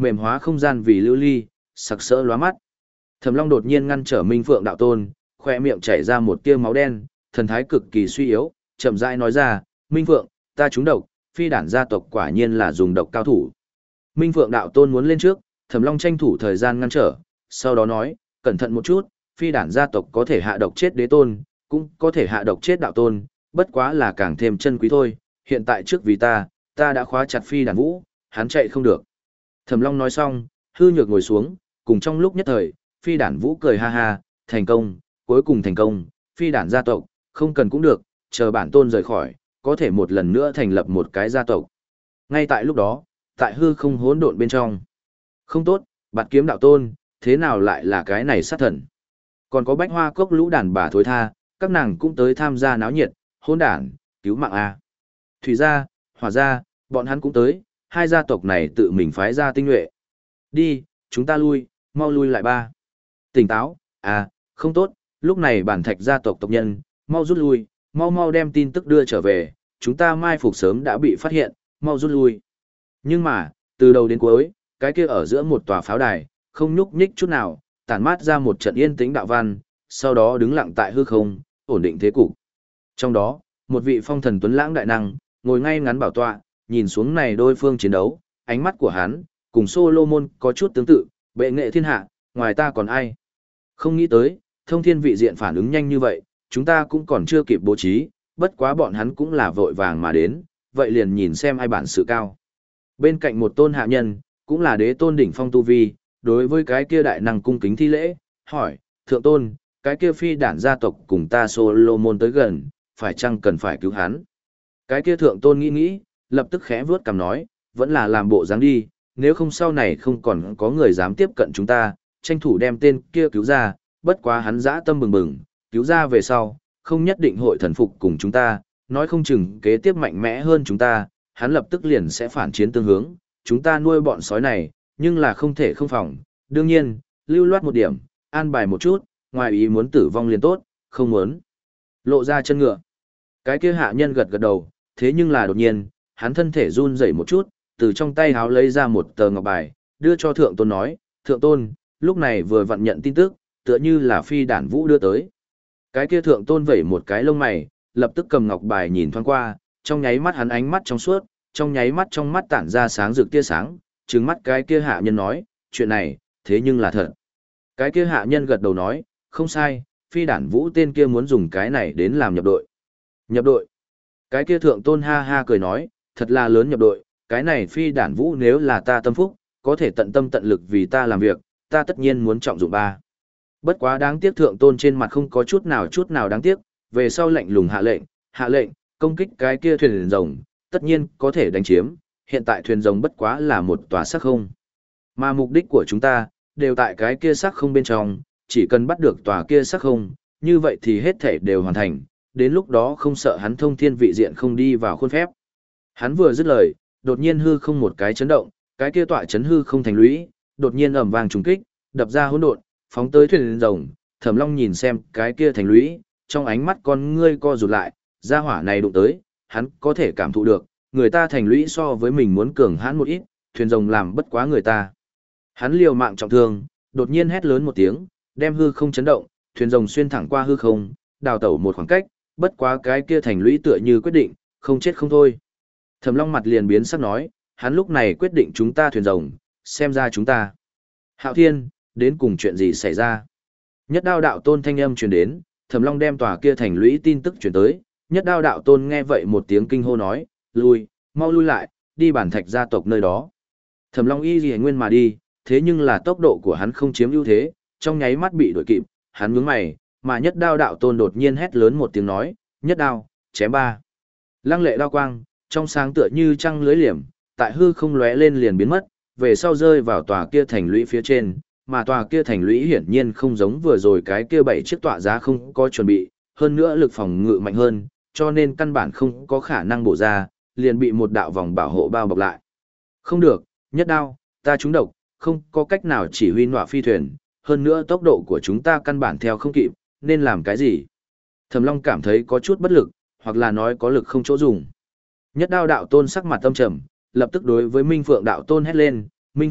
mềm hóa không gian vì lưu ly, sặc sỡ lóa mắt. Thẩm Long đột nhiên ngăn trở Minh Phượng đạo tôn, khoe miệng chảy ra một tia máu đen, thần thái cực kỳ suy yếu, chậm rãi nói ra, Minh Phượng, ta trúng độc, phi đản gia tộc quả nhiên là dùng độc cao thủ. Minh Phượng đạo tôn muốn lên trước, Thẩm Long tranh thủ thời gian ngăn trở, sau đó nói, cẩn thận một chút, phi đản gia tộc có thể hạ độc chết đế tôn, cũng có thể hạ độc chết đạo tôn, bất quá là càng thêm chân quý thôi, hiện tại trước vì ta, ta đã khóa chặt phi đản vũ, hắn chạy không được. Thẩm Long nói xong, hư nhược ngồi xuống, cùng trong lúc nhất thời, phi đản vũ cười ha ha, thành công, cuối cùng thành công, phi đản gia tộc, không cần cũng được, chờ bản tôn rời khỏi, có thể một lần nữa thành lập một cái gia tộc. Ngay tại lúc đó, tại hư không hỗn độn bên trong. Không tốt, bạt kiếm đạo tôn, thế nào lại là cái này sát thần? Còn có bách hoa cốc lũ đàn bà thối tha, các nàng cũng tới tham gia náo nhiệt, hỗn đản, cứu mạng A. Thủy gia, hỏa gia, bọn hắn cũng tới, hai gia tộc này tự mình phái ra tinh nhuệ. Đi, chúng ta lui, mau lui lại ba. Tỉnh táo, à, không tốt, lúc này bản thạch gia tộc tộc nhân, mau rút lui, mau mau đem tin tức đưa trở về, chúng ta mai phục sớm đã bị phát hiện, mau rút lui. Nhưng mà, từ đầu đến cuối, cái kia ở giữa một tòa pháo đài, không nhúc nhích chút nào, tản mát ra một trận yên tĩnh đạo văn, sau đó đứng lặng tại hư không, ổn định thế cục. Trong đó, một vị phong thần tuấn lãng đại năng, ngồi ngay ngắn bảo tọa, nhìn xuống này đôi phương chiến đấu, ánh mắt của hắn, cùng Solomon có chút tương tự, bệ nghệ thiên hạ, ngoài ta còn ai. Không nghĩ tới, thông thiên vị diện phản ứng nhanh như vậy, chúng ta cũng còn chưa kịp bố trí, bất quá bọn hắn cũng là vội vàng mà đến, vậy liền nhìn xem ai bản sự cao. Bên cạnh một tôn hạ nhân, cũng là đế tôn đỉnh phong tu vi, đối với cái kia đại năng cung kính thi lễ, hỏi, thượng tôn, cái kia phi đản gia tộc cùng ta Solomon tới gần, phải chăng cần phải cứu hắn? Cái kia thượng tôn nghĩ nghĩ, lập tức khẽ vuốt cằm nói, vẫn là làm bộ dáng đi, nếu không sau này không còn có người dám tiếp cận chúng ta, tranh thủ đem tên kia cứu ra, bất quá hắn dã tâm bừng bừng, cứu ra về sau, không nhất định hội thần phục cùng chúng ta, nói không chừng kế tiếp mạnh mẽ hơn chúng ta, hắn lập tức liền sẽ phản chiến tương hướng, chúng ta nuôi bọn sói này, nhưng là không thể không phòng, đương nhiên, lưu loát một điểm, an bài một chút, ngoài ý muốn tử vong liền tốt, không muốn lộ ra chân ngựa. Cái kia hạ nhân gật gật đầu, thế nhưng là đột nhiên, hắn thân thể run rẩy một chút, từ trong tay háo lấy ra một tờ ngọc bài, đưa cho thượng tôn nói, thượng tôn, lúc này vừa vặn nhận tin tức, tựa như là phi đản vũ đưa tới. Cái kia thượng tôn vẩy một cái lông mày, lập tức cầm ngọc bài nhìn thoáng qua, trong nháy mắt hắn ánh mắt trong suốt, trong nháy mắt trong mắt tản ra sáng rực tia sáng, trừng mắt cái kia hạ nhân nói, chuyện này, thế nhưng là thật. Cái kia hạ nhân gật đầu nói, không sai, phi đản vũ tên kia muốn dùng cái này đến làm nhập đội. Nhập đội. Cái kia thượng tôn ha ha cười nói, thật là lớn nhập đội, cái này phi đản vũ nếu là ta tâm phúc, có thể tận tâm tận lực vì ta làm việc, ta tất nhiên muốn trọng dụng ba. Bất quá đáng tiếc thượng tôn trên mặt không có chút nào chút nào đáng tiếc, về sau lệnh lùng hạ lệnh, hạ lệnh, công kích cái kia thuyền rồng, tất nhiên có thể đánh chiếm, hiện tại thuyền rồng bất quá là một tòa sắc không. Mà mục đích của chúng ta, đều tại cái kia sắc không bên trong, chỉ cần bắt được tòa kia sắc không, như vậy thì hết thể đều hoàn thành, đến lúc đó không sợ hắn thông thiên vị diện không đi vào khuôn phép. Hắn vừa dứt lời, đột nhiên hư không một cái chấn động, cái kia tọa chấn hư không thành lũy, đột nhiên ầm vang trùng kích, đập ra hỗn độn, phóng tới thuyền rồng, Thẩm Long nhìn xem cái kia thành lũy, trong ánh mắt con ngươi co rụt lại, gia hỏa này đụng tới, hắn có thể cảm thụ được, người ta thành lũy so với mình muốn cường hãn một ít, thuyền rồng làm bất quá người ta. Hắn liều mạng trọng thương, đột nhiên hét lớn một tiếng, đem hư không chấn động, thuyền rồng xuyên thẳng qua hư không, đào tẩu một khoảng cách, bất quá cái kia thành lũy tựa như quyết định, không chết không thôi. Thẩm Long mặt liền biến sắc nói, hắn lúc này quyết định chúng ta thuyền rồng, xem ra chúng ta. Hạo Thiên, đến cùng chuyện gì xảy ra? Nhất Đao đạo tôn thanh âm truyền đến, Thẩm Long đem tòa kia thành lũy tin tức truyền tới, Nhất Đao đạo tôn nghe vậy một tiếng kinh hô nói, lui, mau lui lại, đi bản thạch gia tộc nơi đó. Thẩm Long y liễu nguyên mà đi, thế nhưng là tốc độ của hắn không chiếm ưu thế, trong nháy mắt bị đuổi kịp, hắn nhướng mày, mà Nhất Đao đạo tôn đột nhiên hét lớn một tiếng nói, Nhất Đao, chém ba. Lăng lệ đao quang, trong sáng tựa như trăng lưới liềm, tại hư không lóe lên liền biến mất, về sau rơi vào tòa kia thành lũy phía trên, mà tòa kia thành lũy hiển nhiên không giống vừa rồi cái kia bảy chiếc tọa giá không có chuẩn bị, hơn nữa lực phòng ngự mạnh hơn, cho nên căn bản không có khả năng bổ ra, liền bị một đạo vòng bảo hộ bao bọc lại. Không được, Nhất Đao, ta trúng độc, không có cách nào chỉ huy nọa phi thuyền, hơn nữa tốc độ của chúng ta căn bản theo không kịp, nên làm cái gì? Thẩm Long cảm thấy có chút bất lực, hoặc là nói có lực không chỗ dùng. Nhất Đao đạo tôn sắc mặt tâm trầm, lập tức đối với Minh Phượng đạo tôn hét lên, Minh Phượng,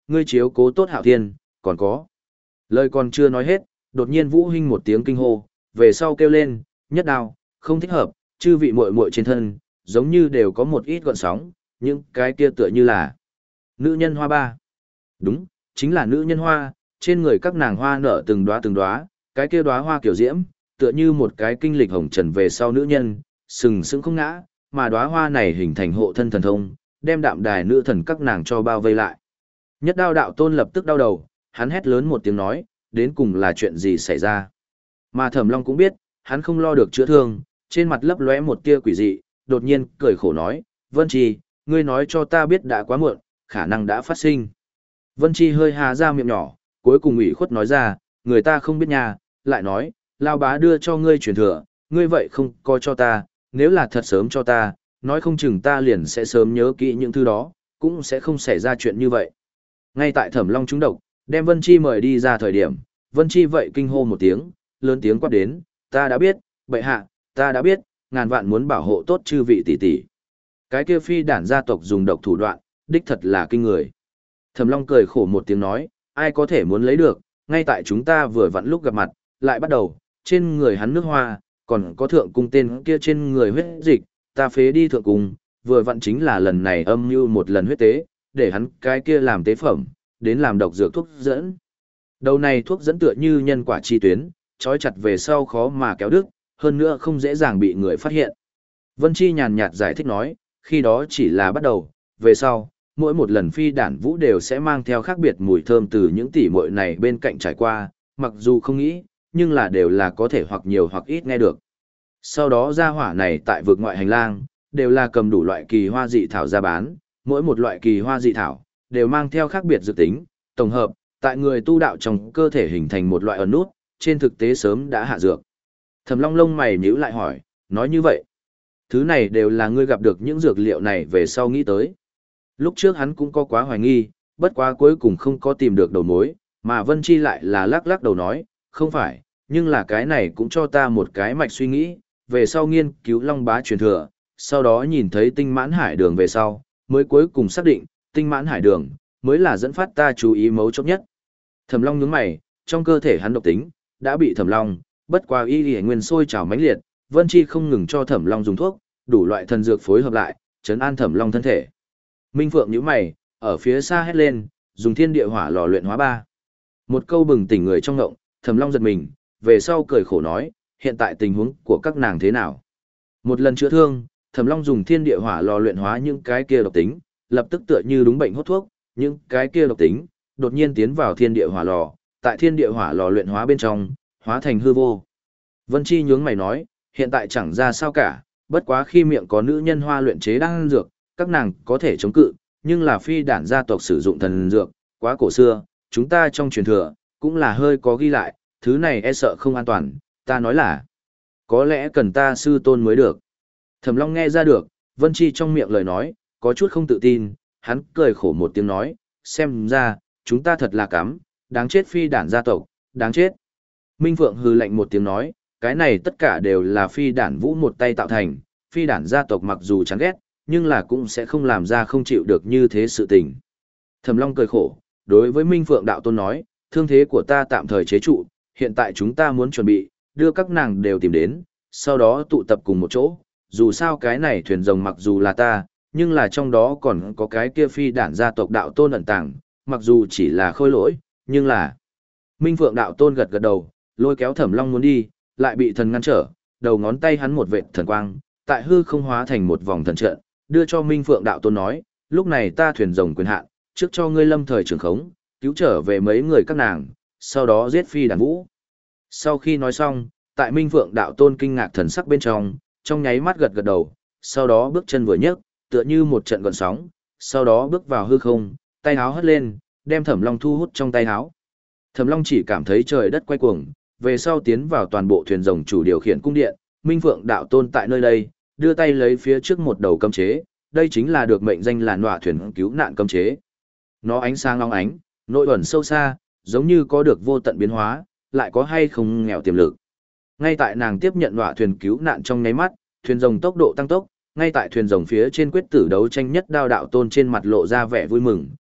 ngươi chiếu cố tốt Hạo Thiên, còn có. Lời còn chưa nói hết, đột nhiên Vũ Hinh một tiếng kinh hô, về sau kêu lên, nhất đao, không thích hợp, chư vị muội muội trên thân, giống như đều có một ít gợn sóng, những cái kia tựa như là nữ nhân hoa ba. Đúng, chính là nữ nhân hoa, trên người các nàng hoa nở từng đóa từng đóa, cái kia đóa hoa kiểu diễm, tựa như một cái kinh lịch hồng trần về sau nữ nhân, sừng sững không ngã, mà đóa hoa này hình thành hộ thân thần thông, đem đạm đài nữ thần các nàng cho bao vây lại. Nhất đao đạo tôn lập tức đau đầu, hắn hét lớn một tiếng nói, đến cùng là chuyện gì xảy ra. Mà Thẩm Long cũng biết, hắn không lo được chữa thương, trên mặt lấp lóe một tia quỷ dị, đột nhiên cười khổ nói, Vân Chi, ngươi nói cho ta biết đã quá muộn, khả năng đã phát sinh. Vân Chi hơi hà ra miệng nhỏ, cuối cùng ủy khuất nói ra, người ta không biết nhà, lại nói, Lao bá đưa cho ngươi truyền thừa, ngươi vậy không coi cho ta, nếu là thật sớm cho ta, nói không chừng ta liền sẽ sớm nhớ kỹ những thứ đó, cũng sẽ không xảy ra chuyện như vậy. Ngay tại Thẩm Long trúng độc, đem Vân Chi mời đi ra thời điểm, Vân Chi vậy kinh hô một tiếng, lớn tiếng quát đến, ta đã biết, bệ hạ, ta đã biết, ngàn vạn muốn bảo hộ tốt chư vị tỷ tỷ. Cái kia phi đản gia tộc dùng độc thủ đoạn, đích thật là kinh người. Thẩm Long cười khổ một tiếng nói, ai có thể muốn lấy được, ngay tại chúng ta vừa vặn lúc gặp mặt, lại bắt đầu, trên người hắn nước hoa, còn có thượng cung tên kia trên người huyết dịch, ta phế đi thượng cung, vừa vặn chính là lần này âm mưu một lần huyết tế, để hắn cái kia làm tế phẩm, đến làm độc dược thuốc dẫn. Đầu này thuốc dẫn tựa như nhân quả chi tuyến, trói chặt về sau khó mà kéo đứt, hơn nữa không dễ dàng bị người phát hiện. Vân Chi nhàn nhạt giải thích nói, khi đó chỉ là bắt đầu, về sau, mỗi một lần phi đản vũ đều sẽ mang theo khác biệt mùi thơm từ những tỷ muội này bên cạnh trải qua, mặc dù không nghĩ, nhưng là đều là có thể hoặc nhiều hoặc ít nghe được. Sau đó gia hỏa này tại vực ngoại hành lang, đều là cầm đủ loại kỳ hoa dị thảo ra bán, mỗi một loại kỳ hoa dị thảo, đều mang theo khác biệt dự tính, tổng hợp, tại người tu đạo trong cơ thể hình thành một loại ẩn nút, trên thực tế sớm đã hạ dược. Thẩm Long lông mày nhíu lại hỏi, nói như vậy, thứ này đều là ngươi gặp được những dược liệu này về sau nghĩ tới. Lúc trước hắn cũng có quá hoài nghi, bất quá cuối cùng không có tìm được đầu mối, mà Vân Chi lại là lắc lắc đầu nói, không phải, nhưng là cái này cũng cho ta một cái mạch suy nghĩ, về sau nghiên cứu Long Bá truyền thừa, sau đó nhìn thấy tinh mãn hải đường về sau, mới cuối cùng xác định, tinh mãn hải đường, mới là dẫn phát ta chú ý mấu chốt nhất. Thẩm Long nhướng mày, trong cơ thể hắn độc tính, đã bị Thẩm Long, bất qua y y nguyên sôi trào mãnh liệt, Vân Chi không ngừng cho Thẩm Long dùng thuốc, đủ loại thần dược phối hợp lại, trấn an Thẩm Long thân thể. Minh Phượng nhíu mày, ở phía xa hét lên, dùng thiên địa hỏa lò luyện hóa ba. Một câu bừng tỉnh người trong ngộng, Thẩm Long giật mình, về sau cười khổ nói, hiện tại tình huống của các nàng thế nào? Một lần chữa thương, Thẩm Long dùng thiên địa hỏa lò luyện hóa những cái kia độc tính, lập tức tựa như đúng bệnh hốt thuốc, những cái kia độc tính đột nhiên tiến vào thiên địa hỏa lò, tại thiên địa hỏa lò luyện hóa bên trong, hóa thành hư vô. Vân Chi nhướng mày nói, hiện tại chẳng ra sao cả, bất quá khi miệng có nữ nhân hoa luyện chế đan dược, các nàng có thể chống cự, nhưng là phi đản gia tộc sử dụng thần dược, quá cổ xưa, chúng ta trong truyền thừa, cũng là hơi có ghi lại, thứ này e sợ không an toàn, ta nói là, có lẽ cần ta sư tôn mới được. Thẩm Long nghe ra được, Vân Chi trong miệng lời nói, có chút không tự tin, hắn cười khổ một tiếng nói, xem ra, chúng ta thật là cắm, đáng chết phi đản gia tộc, đáng chết. Minh Phượng hừ lạnh một tiếng nói, cái này tất cả đều là phi đản vũ một tay tạo thành, phi đản gia tộc mặc dù chán ghét, nhưng là cũng sẽ không làm ra không chịu được như thế sự tình. Thẩm Long cười khổ, đối với Minh Phượng đạo tôn nói, thương thế của ta tạm thời chế trụ, hiện tại chúng ta muốn chuẩn bị, đưa các nàng đều tìm đến, sau đó tụ tập cùng một chỗ, dù sao cái này thuyền rồng mặc dù là ta, nhưng là trong đó còn có cái kia phi đản gia tộc đạo tôn ẩn tàng, mặc dù chỉ là khôi lỗi, nhưng là... Minh Phượng đạo tôn gật gật đầu, lôi kéo Thẩm Long muốn đi, lại bị thần ngăn trở, đầu ngón tay hắn một vệt thần quang, tại hư không hóa thành một vòng thần trận, đưa cho Minh Phượng đạo tôn nói, lúc này ta thuyền rồng quyền hạn, trước cho ngươi lâm thời trường khống, cứu trở về mấy người các nàng, sau đó giết phi đản vũ. Sau khi nói xong, tại Minh Phượng đạo tôn kinh ngạc thần sắc bên trong, trong nháy mắt gật gật đầu, sau đó bước chân vừa nhấc, tựa như một trận gợn sóng, sau đó bước vào hư không, tay áo hất lên, đem Thẩm Long thu hút trong tay áo. Thẩm Long chỉ cảm thấy trời đất quay cuồng, về sau tiến vào toàn bộ thuyền rồng chủ điều khiển cung điện, Minh Phượng đạo tôn tại nơi đây, đưa tay lấy phía trước một đầu cấm chế, đây chính là được mệnh danh là nọa thuyền cứu nạn cấm chế. Nó ánh sáng long ánh, nội ẩn sâu xa, giống như có được vô tận biến hóa, lại có hay không nghèo tiềm lực. Ngay tại nàng tiếp nhận nọa thuyền cứu nạn trong nháy mắt, thuyền rồng tốc độ tăng tốc, ngay tại thuyền rồng phía trên quyết tử đấu tranh nhất đao đạo tôn trên mặt lộ ra vẻ vui mừng,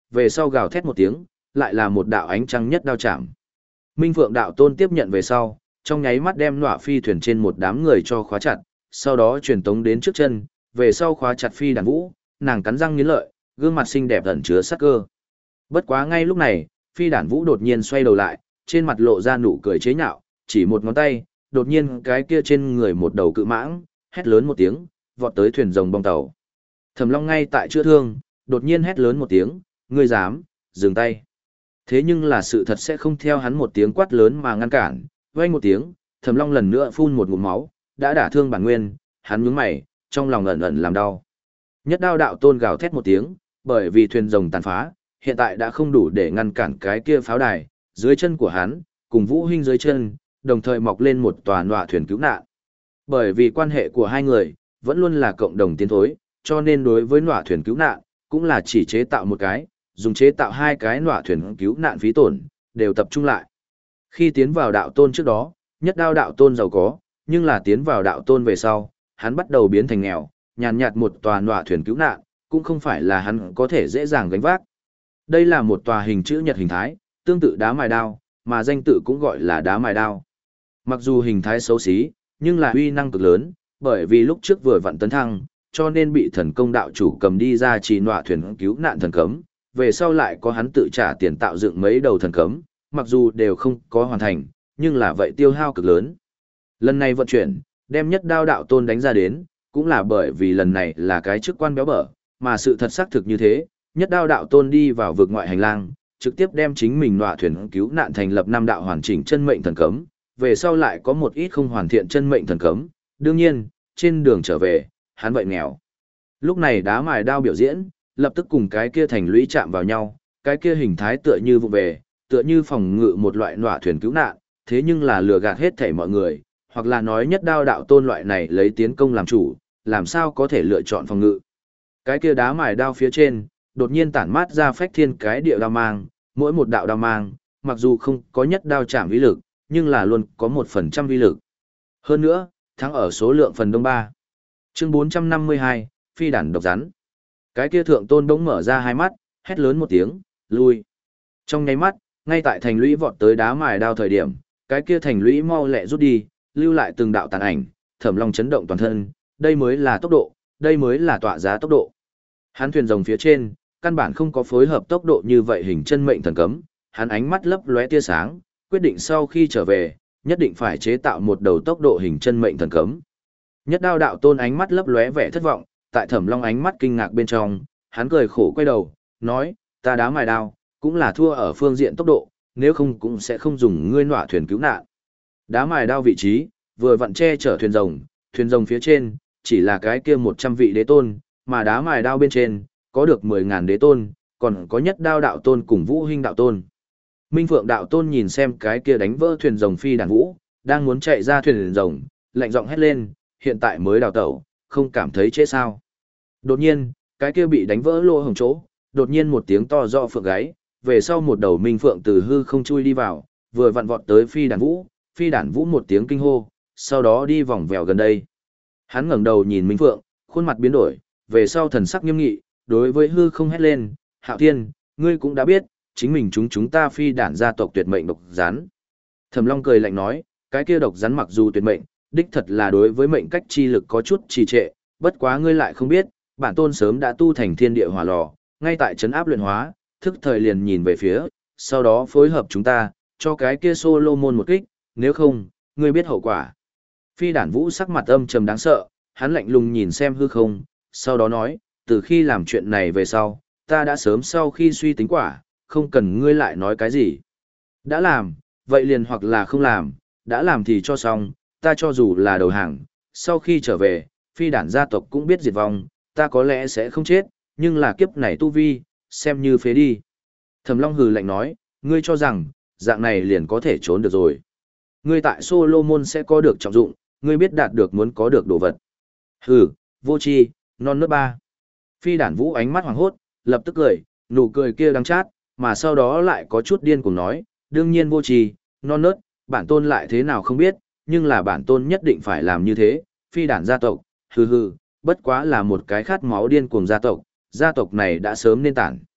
về sau gào thét một tiếng, lại là một đạo ánh trăng nhất đao chạm. Minh Phượng đạo tôn tiếp nhận về sau, trong nháy mắt đem nọa phi thuyền trên một đám người cho khóa chặt, sau đó truyền tống đến trước chân, về sau khóa chặt phi đàn vũ, nàng cắn răng nghiến lợi, gương mặt xinh đẹp ẩn chứa sắc cơ. Bất quá ngay lúc này, phi đàn vũ đột nhiên xoay đầu lại, trên mặt lộ ra nụ cười chế nhạo, chỉ một ngón tay, đột nhiên cái kia trên người một đầu cự mãng, hét lớn một tiếng, vọt tới thuyền rồng bong tàu. Thẩm Long ngay tại chữa thương, đột nhiên hét lớn một tiếng, ngươi dám, dừng tay. Thế nhưng là sự thật sẽ không theo hắn một tiếng quát lớn mà ngăn cản, vang một tiếng, Thẩm Long lần nữa phun một ngụm máu, đã đả thương bản nguyên, hắn nhướng mày, trong lòng ẩn ẩn làm đau. Nhất đao đạo tôn gào thét một tiếng, bởi vì thuyền rồng tàn phá, hiện tại đã không đủ để ngăn cản cái kia pháo đài, dưới chân của hắn, cùng Vũ Hinh dưới chân, đồng thời mọc lên một tòa nọa thuyền cứu nạn. Bởi vì quan hệ của hai người, vẫn luôn là cộng đồng tiến thối, cho nên đối với nọa thuyền cứu nạn, cũng là chỉ chế tạo một cái, dùng chế tạo hai cái nọa thuyền cứu nạn phí tổn, đều tập trung lại. Khi tiến vào đạo tôn trước đó, nhất đao đạo tôn giàu có, nhưng là tiến vào đạo tôn về sau, hắn bắt đầu biến thành nghèo, nhàn nhạt một tòa nọa thuyền cứu nạn, cũng không phải là hắn có thể dễ dàng gánh vác. Đây là một tòa hình chữ nhật hình thái, tương tự đá mài đao, mà danh tự cũng gọi là đá mài đao. Mặc dù hình thái xấu xí, nhưng là uy năng cực lớn, bởi vì lúc trước vừa vặn tấn thăng, cho nên bị thần công đạo chủ cầm đi ra trì nọa thuyền cứu nạn thần cấm, về sau lại có hắn tự trả tiền tạo dựng mấy đầu thần cấm, mặc dù đều không có hoàn thành, nhưng là vậy tiêu hao cực lớn. Lần này vận chuyển, đem nhất đao đạo tôn đánh ra đến, cũng là bởi vì lần này là cái chức quan béo bở, mà sự thật xác thực như thế, nhất đao đạo tôn đi vào vực ngoại hành lang, trực tiếp đem chính mình nọa thuyền cứu nạn thành lập năm đạo hoàn chỉnh chân mệnh thần cấm, về sau lại có một ít không hoàn thiện chân mệnh thần cấm, đương nhiên, trên đường trở về, hắn vậy nghèo. Lúc này đá mài đao biểu diễn, lập tức cùng cái kia thành lũy chạm vào nhau, cái kia hình thái tựa như vụ về, tựa như phòng ngự một loại nọa thuyền cứu nạn, thế nhưng là lừa gạt hết thảy mọi người, hoặc là nói nhất đao đạo tôn loại này lấy tiến công làm chủ, làm sao có thể lựa chọn phòng ngự. Cái kia đá mài đao phía trên, đột nhiên tản mát ra phách thiên cái địa đao mang, mỗi một đạo đao mang, mặc dù không có nhất đao chạm vi lực, nhưng là luôn có một phần trăm vi lực. Hơn nữa, thắng ở số lượng phần đông ba. Chương bốn trăm năm mươi hai, phi đản độc rắn. Cái kia thượng tôn bỗng mở ra hai mắt, hét lớn một tiếng, lui. Trong nháy mắt, ngay tại thành lũy vọt tới đá mài đao thời điểm, cái kia thành lũy mau lẹ rút đi, lưu lại từng đạo tàn ảnh, Thẩm Long chấn động toàn thân, đây mới là tốc độ, đây mới là tọa giá tốc độ. Hắn thuyền rồng phía trên, căn bản không có phối hợp tốc độ như vậy hình chân mệnh thần cấm, hắn ánh mắt lấp lóe tia sáng, quyết định sau khi trở về, nhất định phải chế tạo một đầu tốc độ hình chân mệnh thần cấm. Nhất đao đạo tôn ánh mắt lấp lóe vẻ thất vọng, tại Thẩm Long ánh mắt kinh ngạc bên trong, hắn cười khổ quay đầu, nói, ta đá mài đao, cũng là thua ở phương diện tốc độ, nếu không cũng sẽ không dùng ngươi nọa thuyền cứu nạn. Đá mài đao vị trí, vừa vặn che chở thuyền rồng, thuyền rồng phía trên, chỉ là cái kia một trăm vị đế tôn, mà đá mài đao bên trên, có được mười ngàn đế tôn, còn có nhất đao đạo tôn cùng Vũ Hinh đạo tôn. Minh Phượng đạo tôn nhìn xem cái kia đánh vỡ thuyền rồng phi đàn vũ, đang muốn chạy ra thuyền rồng, lạnh giọng hét lên, hiện tại mới đào tẩu, không cảm thấy trễ sao. Đột nhiên, cái kia bị đánh vỡ lỗ hổng chỗ, đột nhiên một tiếng to rõ phượng gáy, về sau một đầu Minh Phượng từ hư không chui đi vào, vừa vặn vọt tới phi đàn vũ, phi đàn vũ một tiếng kinh hô, sau đó đi vòng vèo gần đây. Hắn ngẩng đầu nhìn Minh Phượng, khuôn mặt biến đổi, về sau thần sắc nghiêm nghị, đối với hư không hét lên, Hạo Thiên, ngươi cũng đã biết, chính mình chúng chúng ta phi đản gia tộc tuyệt mệnh độc rắn. Thẩm Long cười lạnh nói, cái kia độc rắn mặc dù tuyệt mệnh, đích thật là đối với mệnh cách chi lực có chút trì trệ, bất quá ngươi lại không biết, bản tôn sớm đã tu thành thiên địa hỏa lò, ngay tại trấn áp luyện hóa, thức thời liền nhìn về phía, sau đó phối hợp chúng ta, cho cái kia Solomon một kích, nếu không, ngươi biết hậu quả. Phi đản vũ sắc mặt âm trầm đáng sợ, hắn lạnh lùng nhìn xem hư không, sau đó nói, từ khi làm chuyện này về sau, ta đã sớm sau khi suy tính quả, không cần ngươi lại nói cái gì. Đã làm, vậy liền hoặc là không làm, đã làm thì cho xong, ta cho dù là đầu hàng, sau khi trở về, phi đản gia tộc cũng biết diệt vong, ta có lẽ sẽ không chết, nhưng là kiếp này tu vi, xem như phế đi. Thẩm Long hừ lạnh nói, ngươi cho rằng, dạng này liền có thể trốn được rồi. Ngươi tại Solomon sẽ có được trọng dụng, ngươi biết đạt được muốn có được đồ vật. Hừ, vô tri, non nớt ba. Phi đản vũ ánh mắt hoàng hốt, lập tức cười, nụ cười kia đắng chát, mà sau đó lại có chút điên cùng nói, đương nhiên vô tri, non nớt, bản tôn lại thế nào không biết, nhưng là bản tôn nhất định phải làm như thế, phi đản gia tộc, hừ hừ, bất quá là một cái khát máu điên cuồng gia tộc, gia tộc này đã sớm nên tản.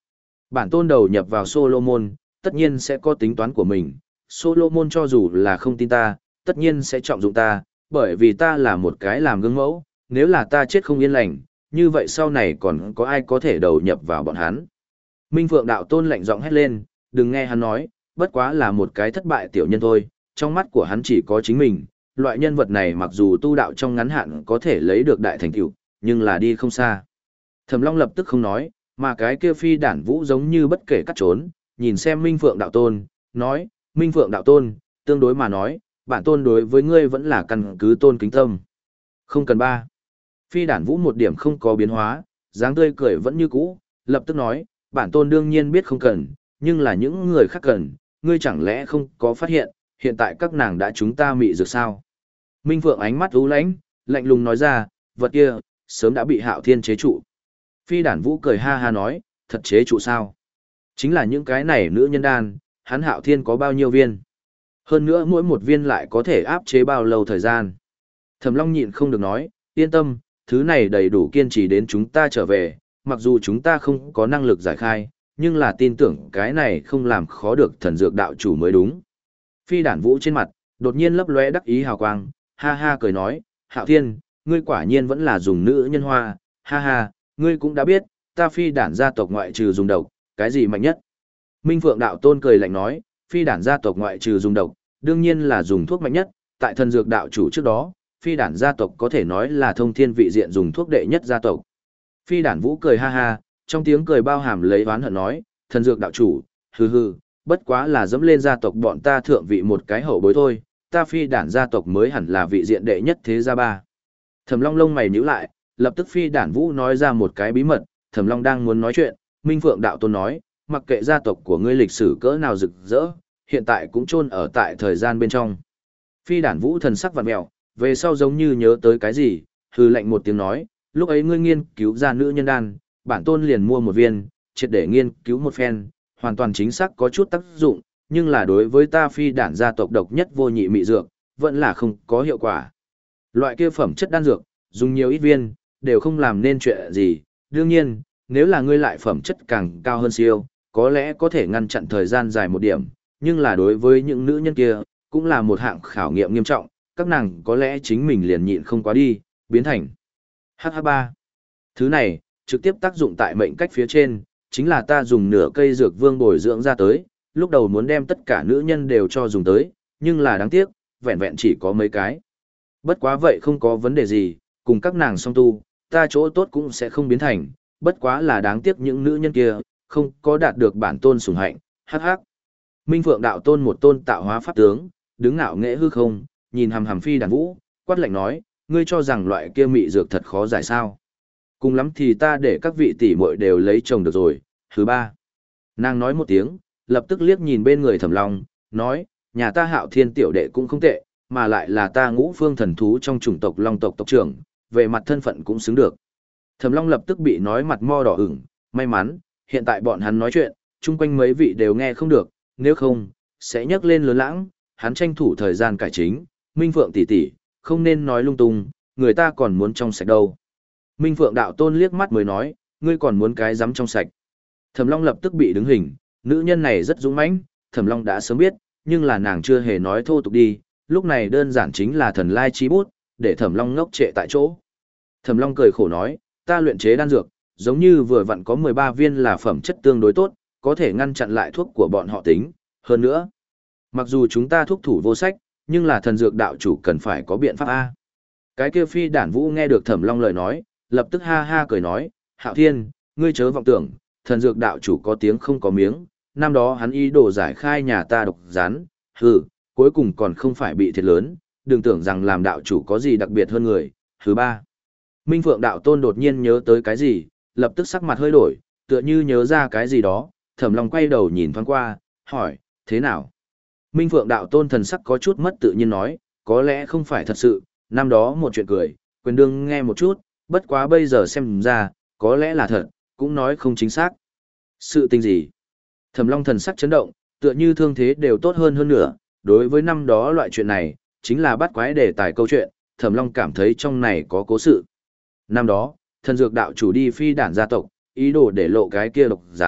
Bản tôn đầu nhập vào Solomon, tất nhiên sẽ có tính toán của mình. Solomon cho dù là không tin ta, tất nhiên sẽ trọng dụng ta, bởi vì ta là một cái làm gương mẫu, nếu là ta chết không yên lành, như vậy sau này còn có ai có thể đầu nhập vào bọn hắn. Minh Phượng đạo tôn lạnh giọng hét lên, đừng nghe hắn nói, bất quá là một cái thất bại tiểu nhân thôi, trong mắt của hắn chỉ có chính mình, loại nhân vật này mặc dù tu đạo trong ngắn hạn có thể lấy được đại thành tựu, nhưng là đi không xa. Thẩm Long lập tức không nói, mà cái kia phi đản vũ giống như bất kể cắt trốn, nhìn xem Minh Phượng đạo tôn, nói, Minh Phượng đạo tôn, tương đối mà nói, bản tôn đối với ngươi vẫn là căn cứ tôn kính tâm. Không cần ba. Phi đản vũ một điểm không có biến hóa, dáng tươi cười vẫn như cũ, lập tức nói, bản tôn đương nhiên biết không cần, nhưng là những người khác cần, ngươi chẳng lẽ không có phát hiện, hiện tại các nàng đã chúng ta mị dược sao? Minh Phượng ánh mắt u lãnh, lạnh lùng nói ra, vật kia, sớm đã bị Hạo Thiên chế trụ. Phi đản vũ cười ha ha nói, thật chế trụ sao? Chính là những cái này nữ nhân đan, hắn Hạo Thiên có bao nhiêu viên? Hơn nữa mỗi một viên lại có thể áp chế bao lâu thời gian? Thẩm Long nhịn không được nói, yên tâm, thứ này đầy đủ kiên trì đến chúng ta trở về, mặc dù chúng ta không có năng lực giải khai, nhưng là tin tưởng cái này không làm khó được thần dược đạo chủ mới đúng. Phi đản vũ trên mặt, đột nhiên lấp lóe đắc ý hào quang, ha ha cười nói, Hạo Thiên, ngươi quả nhiên vẫn là dùng nữ nhân hoa, ha ha, ngươi cũng đã biết, ta phi đản gia tộc ngoại trừ dùng độc, cái gì mạnh nhất. Minh Phượng đạo tôn cười lạnh nói, phi đản gia tộc ngoại trừ dùng độc, đương nhiên là dùng thuốc mạnh nhất, tại thần dược đạo chủ trước đó, phi đản gia tộc có thể nói là thông thiên vị diện dùng thuốc đệ nhất gia tộc. Phi đản vũ cười ha ha, trong tiếng cười bao hàm lấy oán hận nói, thần dược đạo chủ, hừ hừ, bất quá là dẫm lên gia tộc bọn ta thượng vị một cái hậu bối thôi, ta phi đản gia tộc mới hẳn là vị diện đệ nhất thế gia ba. Thẩm Long lông mày nhíu lại, lập tức phi đản vũ nói ra một cái bí mật, Thẩm Long đang muốn nói chuyện, Minh Phượng đạo tôn nói, mặc kệ gia tộc của ngươi lịch sử cỡ nào rực rỡ, hiện tại cũng chôn ở tại thời gian bên trong. Phi đản vũ thần sắc vặn mèo, về sau giống như nhớ tới cái gì, hừ lạnh một tiếng nói, lúc ấy ngươi nghiên cứu ra nữ nhân đan, bản tôn liền mua một viên, triệt để nghiên cứu một phen, hoàn toàn chính xác có chút tác dụng, nhưng là đối với ta phi đản gia tộc độc nhất vô nhị mị dược, vẫn là không có hiệu quả. Loại kia phẩm chất đan dược, dùng nhiều ít viên, đều không làm nên chuyện gì, đương nhiên, nếu là ngươi lại phẩm chất càng cao hơn siêu, có lẽ có thể ngăn chặn thời gian dài một điểm, nhưng là đối với những nữ nhân kia, cũng là một hạng khảo nghiệm nghiêm trọng, các nàng có lẽ chính mình liền nhịn không quá đi, biến thành hát hát ba. Thứ này, trực tiếp tác dụng tại mệnh cách phía trên, chính là ta dùng nửa cây dược vương bồi dưỡng ra tới, lúc đầu muốn đem tất cả nữ nhân đều cho dùng tới, nhưng là đáng tiếc, vẹn vẹn chỉ có mấy cái. Bất quá vậy không có vấn đề gì, cùng các nàng song tu, ta chỗ tốt cũng sẽ không biến thành, bất quá là đáng tiếc những nữ nhân kia, không có đạt được bản tôn sủng hạnh, hắc hắc. Minh Phượng đạo tôn một tôn tạo hóa pháp tướng, đứng ngạo nghễ hư không, nhìn hằm hằm phi đàn vũ, quát lạnh nói, ngươi cho rằng loại kia mị dược thật khó giải sao. Cùng lắm thì ta để các vị tỷ muội đều lấy chồng được rồi, thứ ba. Nàng nói một tiếng, lập tức liếc nhìn bên người Thẩm Long, nói, nhà ta Hạo Thiên tiểu đệ cũng không tệ, mà lại là ta ngũ phương thần thú trong chủng tộc Long tộc tộc trưởng, về mặt thân phận cũng xứng được. Thẩm Long lập tức bị nói mặt mo đỏ ửng, may mắn, hiện tại bọn hắn nói chuyện, chung quanh mấy vị đều nghe không được, nếu không, sẽ nhắc lên lớn lãng, hắn tranh thủ thời gian cải chính, Minh Phượng tỷ tỷ, không nên nói lung tung, người ta còn muốn trong sạch đâu. Minh Phượng đạo tôn liếc mắt mới nói, ngươi còn muốn cái dám trong sạch. Thẩm Long lập tức bị đứng hình, nữ nhân này rất dũng mãnh, Thẩm Long đã sớm biết, nhưng là nàng chưa hề nói thô tục đi, lúc này đơn giản chính là thần lai chi bút, để Thẩm Long ngốc trệ tại chỗ. Thẩm Long cười khổ nói, ta luyện chế đan dược, giống như vừa vặn có mười ba viên là phẩm chất tương đối tốt, có thể ngăn chặn lại thuốc của bọn họ tính, hơn nữa. Mặc dù chúng ta thuốc thủ vô sách, nhưng là thần dược đạo chủ cần phải có biện pháp A. Cái kia phi đản vũ nghe được Thẩm Long lời nói, lập tức ha ha cười nói, Hạo Thiên, ngươi chớ vọng tưởng, thần dược đạo chủ có tiếng không có miếng, năm đó hắn ý đồ giải khai nhà ta độc rán, hừ, cuối cùng còn không phải bị thiệt lớn, đừng tưởng rằng làm đạo chủ có gì đặc biệt hơn người, thứ ba. Minh Phượng đạo tôn đột nhiên nhớ tới cái gì, lập tức sắc mặt hơi đổi, tựa như nhớ ra cái gì đó, Thẩm Long quay đầu nhìn thoáng qua, hỏi, thế nào? Minh Phượng đạo tôn thần sắc có chút mất tự nhiên nói, có lẽ không phải thật sự, năm đó một chuyện cười, quyền đương nghe một chút, bất quá bây giờ xem ra, có lẽ là thật, cũng nói không chính xác. Sự tình gì? Thẩm Long thần sắc chấn động, tựa như thương thế đều tốt hơn hơn nữa, đối với năm đó loại chuyện này, chính là bắt quái đề tài câu chuyện, Thẩm Long cảm thấy trong này có cố sự. Năm đó, thần dược đạo chủ đi phi đản gia tộc, ý đồ để lộ cái kia độc rắn,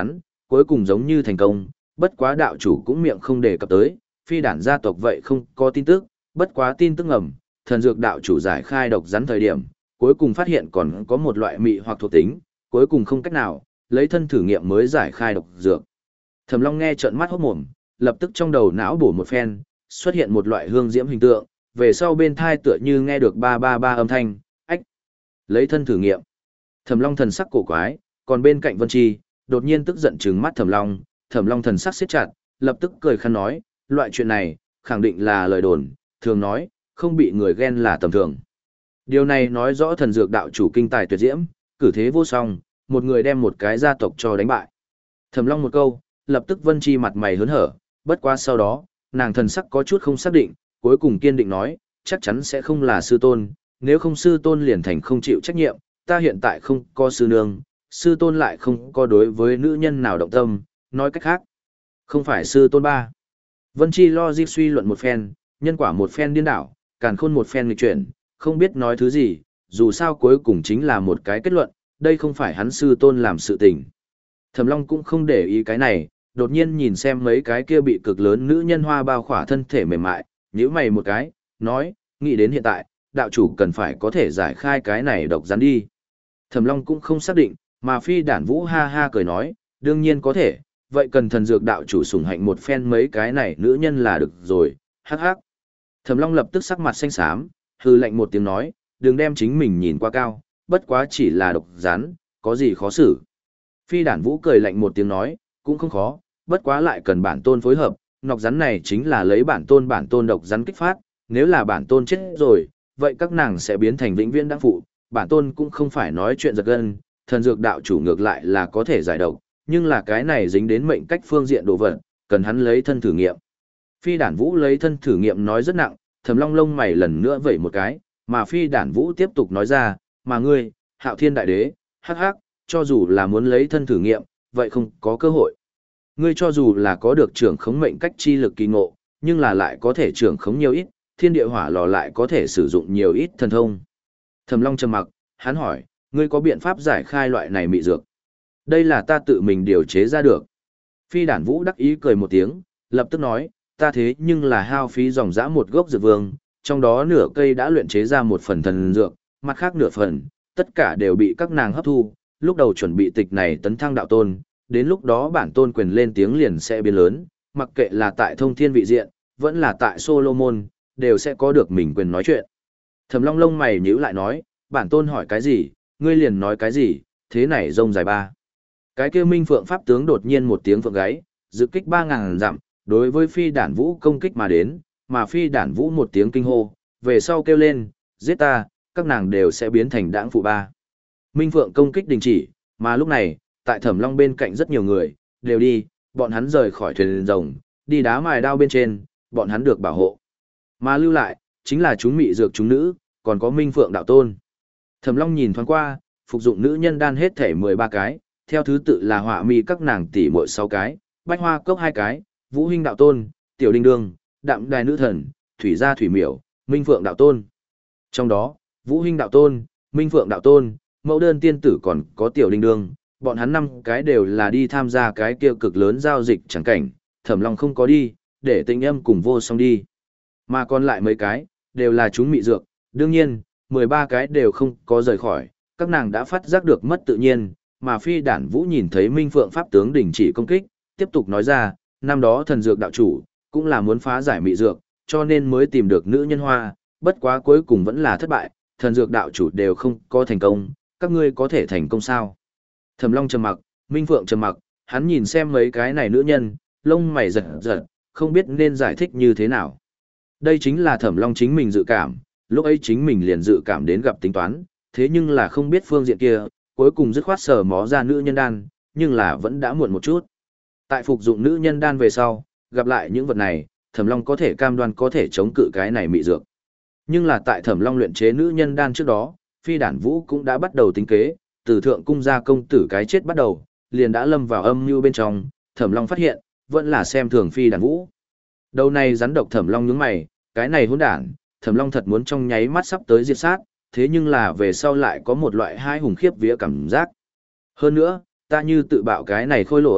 cuối cùng giống như thành công, bất quá đạo chủ cũng miệng không đề cập tới, phi đản gia tộc vậy không có tin tức, bất quá tin tức ngầm, thần dược đạo chủ giải khai độc rắn thời điểm, cuối cùng phát hiện còn có một loại mị hoặc thuộc tính, cuối cùng không cách nào, lấy thân thử nghiệm mới giải khai độc dược. Thẩm Long nghe trợn mắt hốt mồm, lập tức trong đầu não bổ một phen, xuất hiện một loại hương diễm hình tượng, về sau bên thai tựa như nghe được ba ba ba âm thanh, ách, lấy thân thử nghiệm. Thẩm Long thần sắc cổ quái, còn bên cạnh Vân Chi, đột nhiên tức giận trừng mắt Thẩm Long, Thẩm Long thần sắc siết chặt, lập tức cười khăn nói, loại chuyện này, khẳng định là lời đồn, thường nói, không bị người ghen là tầm thường. Điều này nói rõ thần dược đạo chủ kinh tài tuyệt diễm, cử thế vô song, một người đem một cái gia tộc cho đánh bại. Thẩm Long một câu, lập tức Vân Chi mặt mày hớn hở, bất quá sau đó, nàng thần sắc có chút không xác định, cuối cùng kiên định nói, chắc chắn sẽ không là sư tôn, nếu không sư tôn liền thành không chịu trách nhiệm, ta hiện tại không có sư nương, sư tôn lại không có đối với nữ nhân nào động tâm, nói cách khác, không phải sư tôn ba. Vân Chi logic suy luận một phen, nhân quả một phen điên đảo, càn khôn một phen nghịch chuyển, không biết nói thứ gì, dù sao cuối cùng chính là một cái kết luận, đây không phải hắn sư tôn làm sự tình. Thẩm Long cũng không để ý cái này, đột nhiên nhìn xem mấy cái kia bị cực lớn nữ nhân hoa bao khỏa thân thể mềm mại, nhíu mày một cái, nói, nghĩ đến hiện tại, đạo chủ cần phải có thể giải khai cái này độc rắn đi. Thẩm Long cũng không xác định, mà phi đản vũ ha ha cười nói, đương nhiên có thể, vậy cần thần dược đạo chủ sủng hạnh một phen mấy cái này nữ nhân là được rồi, hắc hắc. Thẩm Long lập tức sắc mặt xanh xám, hư lạnh một tiếng nói, đừng đem chính mình nhìn quá cao, bất quá chỉ là độc rắn, có gì khó xử. Phi đản vũ cười lạnh một tiếng nói, cũng không khó, bất quá lại cần bản tôn phối hợp, nọc rắn này chính là lấy bản tôn bản tôn độc rắn kích phát, nếu là bản tôn chết rồi, vậy các nàng sẽ biến thành vĩnh viễn đáng phụ, bản tôn cũng không phải nói chuyện giật gân, thần dược đạo chủ ngược lại là có thể giải độc, nhưng là cái này dính đến mệnh cách phương diện đồ vật, cần hắn lấy thân thử nghiệm. Phi đản vũ lấy thân thử nghiệm nói rất nặng, Thẩm Long lông mày lần nữa vẩy một cái, mà phi đản vũ tiếp tục nói ra, mà ngươi, Hạo Thiên Đại Đế, hắc hắc, cho dù là muốn lấy thân thử nghiệm, vậy không có cơ hội. Ngươi cho dù là có được trưởng khống mệnh cách chi lực kỳ ngộ, nhưng là lại có thể trưởng khống nhiều ít, thiên địa hỏa lò lại có thể sử dụng nhiều ít thần thông. Thẩm Long trầm mặc, hắn hỏi, ngươi có biện pháp giải khai loại này mị dược? Đây là ta tự mình điều chế ra được. Phi đản vũ đắc ý cười một tiếng, lập tức nói, ta thế nhưng là hao phí dòng dã một gốc dược vương, trong đó nửa cây đã luyện chế ra một phần thần dược, mặt khác nửa phần, tất cả đều bị các nàng hấp thu, lúc đầu chuẩn bị tịch này tấn thăng đạo tôn, đến lúc đó bản tôn quyền lên tiếng liền sẽ biến lớn, mặc kệ là tại thông thiên vị diện, vẫn là tại Solomon, đều sẽ có được mình quyền nói chuyện. Thẩm Long lông mày nhíu lại nói, bản tôn hỏi cái gì, ngươi liền nói cái gì, thế này rông dài ba. Cái kia Minh Phượng pháp tướng đột nhiên một tiếng phượng gáy, dự kích ba ngàn dặm, đối với phi đản vũ công kích mà đến, mà phi đản vũ một tiếng kinh hô, về sau kêu lên, giết ta, các nàng đều sẽ biến thành đãng phụ ba. Minh Phượng công kích đình chỉ, mà lúc này, tại Thẩm Long bên cạnh rất nhiều người, đều đi, bọn hắn rời khỏi thuyền rồng, đi đá mài đao bên trên, bọn hắn được bảo hộ. Mà lưu lại, chính là chúng mị dược chúng nữ, còn có Minh Phượng đạo tôn. Thẩm Long nhìn thoáng qua, phục dụng nữ nhân đan hết thể mười ba cái, theo thứ tự là họa mi các nàng tỷ muội sáu cái, bách hoa cốc hai cái, vũ huynh đạo tôn, tiểu đinh đương, đạm đài nữ thần, thủy gia thủy miểu, Minh Phượng đạo tôn. Trong đó, vũ huynh đạo tôn, Minh Phượng đạo tôn, mẫu đơn tiên tử còn có tiểu đinh đương, bọn hắn năm cái đều là đi tham gia cái kia cực lớn giao dịch chẳng cảnh, Thẩm Long không có đi, để Tĩnh Âm cùng Vô Song đi. Mà còn lại mấy cái, đều là chúng mị dược, đương nhiên, mười ba cái đều không có rời khỏi, các nàng đã phát giác được mất tự nhiên, mà phi đản vũ nhìn thấy Minh Phượng pháp tướng đình chỉ công kích, tiếp tục nói ra, năm đó thần dược đạo chủ, cũng là muốn phá giải mị dược, cho nên mới tìm được nữ nhân hoa, bất quá cuối cùng vẫn là thất bại, thần dược đạo chủ đều không có thành công, các ngươi có thể thành công sao? Thẩm Long trầm mặc, Minh Phượng trầm mặc, hắn nhìn xem mấy cái này nữ nhân, lông mày giật giật, không biết nên giải thích như thế nào. Đây chính là Thẩm Long chính mình dự cảm, lúc ấy chính mình liền dự cảm đến gặp tính toán, thế nhưng là không biết phương diện kia, cuối cùng dứt khoát sờ mó ra nữ nhân đan, nhưng là vẫn đã muộn một chút. Tại phục dụng nữ nhân đan về sau, gặp lại những vật này, Thẩm Long có thể cam đoan có thể chống cự cái này mị dược. Nhưng là tại Thẩm Long luyện chế nữ nhân đan trước đó, phi đản vũ cũng đã bắt đầu tính kế, từ thượng cung gia công tử cái chết bắt đầu, liền đã lâm vào âm mưu bên trong, Thẩm Long phát hiện, vẫn là xem thường phi đản vũ. Đầu này rắn độc Thẩm Long nhướng mày, cái này hỗn đản, Thẩm Long thật muốn trong nháy mắt sắp tới diệt sát, thế nhưng là về sau lại có một loại hai hùng khiếp vía cảm giác. Hơn nữa, ta như tự bạo cái này khôi lỗi,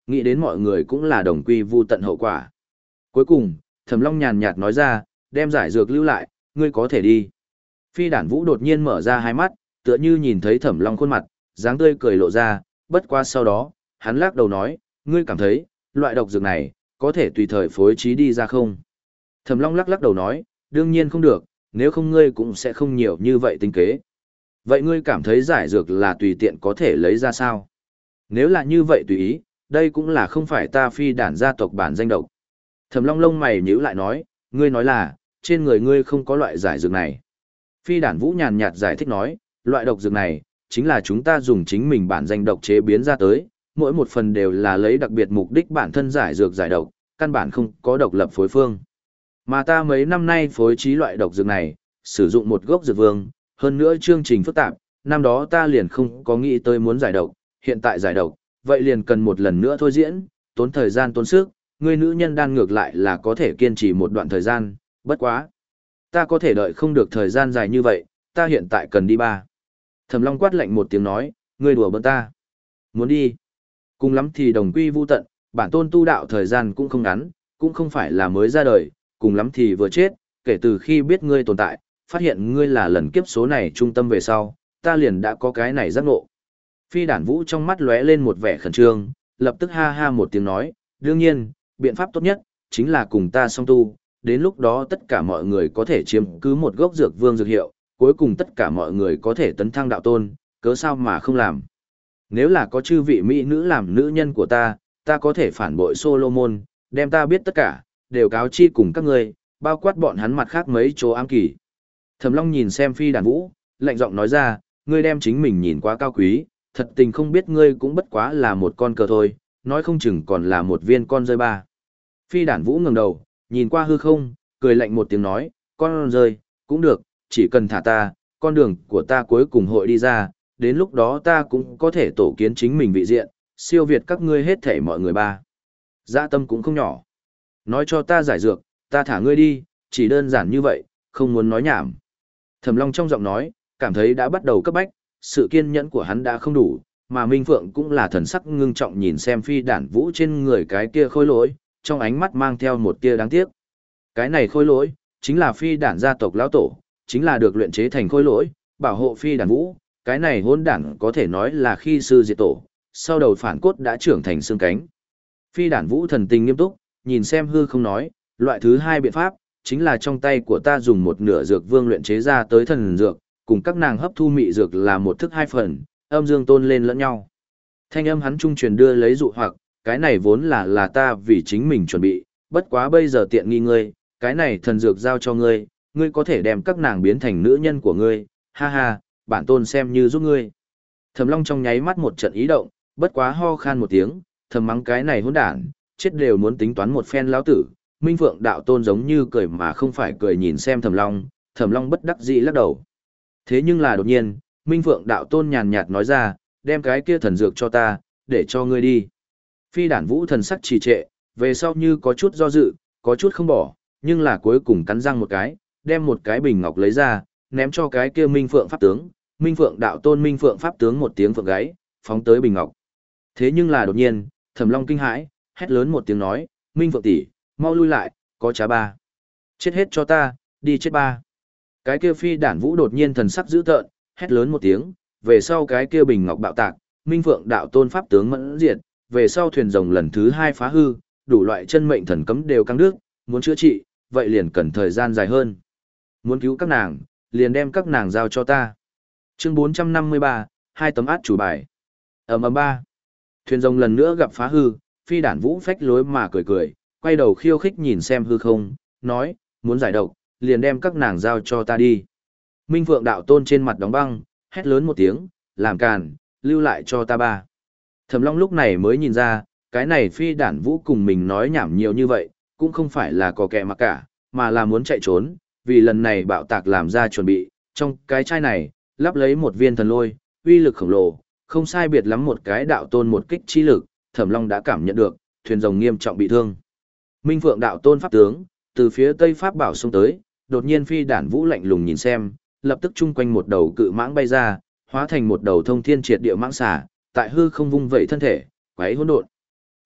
nghĩ đến mọi người cũng là đồng quy vu tận hậu quả. Cuối cùng, Thẩm Long nhàn nhạt nói ra, đem giải dược lưu lại, ngươi có thể đi. Phi Đản Vũ đột nhiên mở ra hai mắt, tựa như nhìn thấy Thẩm Long khuôn mặt, dáng tươi cười lộ ra, bất qua sau đó, hắn lắc đầu nói, ngươi cảm thấy, loại độc dược này, có thể tùy thời phối trí đi ra không? Thẩm Long lắc lắc đầu nói, đương nhiên không được, nếu không ngươi cũng sẽ không nhiều như vậy tính kế. Vậy ngươi cảm thấy giải dược là tùy tiện có thể lấy ra sao? Nếu là như vậy tùy ý, đây cũng là không phải ta Phi Đản gia tộc bản danh độc. Thẩm Long lông mày nhíu lại nói, ngươi nói là, trên người ngươi không có loại giải dược này. Phi Đản Vũ nhàn nhạt giải thích nói, loại độc dược này, chính là chúng ta dùng chính mình bản danh độc chế biến ra tới, mỗi một phần đều là lấy đặc biệt mục đích bản thân giải dược giải độc, căn bản không có độc lập phối phương. Mà ta mấy năm nay phối trí loại độc dược này, sử dụng một gốc dược vương, hơn nữa chương trình phức tạp, năm đó ta liền không có nghĩ tới muốn giải độc, hiện tại giải độc, vậy liền cần một lần nữa thôi diễn, tốn thời gian tốn sức, người nữ nhân đan ngược lại là có thể kiên trì một đoạn thời gian, bất quá. Ta có thể đợi không được thời gian dài như vậy, ta hiện tại cần đi ba. Thẩm Long quát lạnh một tiếng nói, ngươi đùa bỡn ta. Muốn đi. Cùng lắm thì đồng quy vu tận, bản tôn tu đạo thời gian cũng không ngắn, cũng không phải là mới ra đời, cùng lắm thì vừa chết, kể từ khi biết ngươi tồn tại, phát hiện ngươi là lần kiếp số này trung tâm về sau, ta liền đã có cái này giác ngộ. Phi Đản Vũ trong mắt lóe lên một vẻ khẩn trương, lập tức ha ha một tiếng nói, đương nhiên, biện pháp tốt nhất, chính là cùng ta song tu, đến lúc đó tất cả mọi người có thể chiếm cứ một gốc dược vương dược hiệu, cuối cùng tất cả mọi người có thể tấn thăng đạo tôn, cớ sao mà không làm. Nếu là có chư vị mỹ nữ làm nữ nhân của ta, ta có thể phản bội Solomon, đem ta biết tất cả, đều cáo chi cùng các ngươi, bao quát bọn hắn mặt khác mấy chỗ ám kỳ. Thẩm Long nhìn xem Phi Đản Vũ, lạnh giọng nói ra, ngươi đem chính mình nhìn quá cao quý, thật tình không biết ngươi cũng bất quá là một con cờ thôi, nói không chừng còn là một viên con rơi ba. Phi Đản Vũ ngẩng đầu, nhìn qua hư không, cười lạnh một tiếng nói, con rơi, cũng được, chỉ cần thả ta, con đường của ta cuối cùng hội đi ra, đến lúc đó ta cũng có thể tổ kiến chính mình vị diện, siêu việt các ngươi hết thảy mọi người ba. Dạ tâm cũng không nhỏ. Nói cho ta giải dược, ta thả ngươi đi, chỉ đơn giản như vậy, không muốn nói nhảm. Thẩm Long trong giọng nói, cảm thấy đã bắt đầu cấp bách, sự kiên nhẫn của hắn đã không đủ, mà Minh Phượng cũng là thần sắc ngưng trọng nhìn xem Phi Đản Vũ trên người cái kia khôi lỗi, trong ánh mắt mang theo một tia đáng tiếc. Cái này khôi lỗi, chính là Phi Đản gia tộc lão tổ, chính là được luyện chế thành khôi lỗi, bảo hộ Phi Đản Vũ, cái này hỗn đản có thể nói là khi sư diệt tổ, sau đầu phản cốt đã trưởng thành xương cánh. Phi Đản Vũ thần tình nghiêm túc, nhìn xem hư không nói, loại thứ hai biện pháp, chính là trong tay của ta dùng một nửa dược vương luyện chế ra tới thần dược, cùng các nàng hấp thu mị dược là một thức hai phần, âm dương tôn lên lẫn nhau. Thanh âm hắn trung truyền đưa lấy dụ hoặc, cái này vốn là là ta vì chính mình chuẩn bị, bất quá bây giờ tiện nghi ngươi, cái này thần dược giao cho ngươi, ngươi có thể đem các nàng biến thành nữ nhân của ngươi, ha ha, bản tôn xem như giúp ngươi. Thẩm Long trong nháy mắt một trận ý động, bất quá ho khan một tiếng, thầm mắng cái này hỗn đản, chết đều muốn tính toán một phen lão tử. Minh Phượng đạo tôn giống như cười mà không phải cười nhìn xem Thẩm Long, Thẩm Long bất đắc dĩ lắc đầu. Thế nhưng là đột nhiên, Minh Phượng đạo tôn nhàn nhạt nói ra, đem cái kia thần dược cho ta, để cho ngươi đi. Phi Đản Vũ thần sắc trì trệ, về sau như có chút do dự, có chút không bỏ, nhưng là cuối cùng cắn răng một cái, đem một cái bình ngọc lấy ra, ném cho cái kia Minh Phượng pháp tướng. Minh Phượng đạo tôn Minh Phượng pháp tướng một tiếng phượng gáy, phóng tới bình ngọc. Thế nhưng là đột nhiên, Thẩm Long kinh hãi, hét lớn một tiếng nói, Minh Phượng tỷ, mau lui lại, có trá ba. Chết hết cho ta, đi chết ba. Cái kia Phi Đản Vũ đột nhiên thần sắc dữ tợn, hét lớn một tiếng, về sau cái kia bình ngọc bạo tạc, Minh Phượng đạo tôn pháp tướng mẫn diệt, về sau thuyền rồng lần thứ hai phá hư, đủ loại chân mệnh thần cấm đều căng đứt, muốn chữa trị, vậy liền cần thời gian dài hơn. Muốn cứu các nàng, liền đem các nàng giao cho ta. Chương bốn trăm năm mươi ba, hai tấm át chủ bài. Ầm ầm ba. Thuyền rồng lần nữa gặp phá hư, Phi Đản Vũ phách lối mà cười cười, quay đầu khiêu khích nhìn xem hư không, nói, muốn giải độc, liền đem các nàng giao cho ta đi. Minh Phượng đạo tôn trên mặt đóng băng, hét lớn một tiếng, làm càn, lưu lại cho ta ba. Thẩm Long lúc này mới nhìn ra, cái này Phi Đản Vũ cùng mình nói nhảm nhiều như vậy, cũng không phải là có kẻ mà cả, mà là muốn chạy trốn, vì lần này bạo tạc làm ra chuẩn bị, trong cái chai này, lắp lấy một viên thần lôi, uy lực khổng lồ, không sai biệt lắm một cái đạo tôn một kích chi lực, Thẩm Long đã cảm nhận được, thuyền rồng nghiêm trọng bị thương. Minh Phượng đạo tôn pháp tướng, từ phía tây pháp bảo xông tới, đột nhiên Phi Đản Vũ lạnh lùng nhìn xem, lập tức chung quanh một đầu cự mãng bay ra, hóa thành một đầu thông thiên triệt địa mãng xà, tại hư không vung vẩy thân thể, quấy hỗn độn.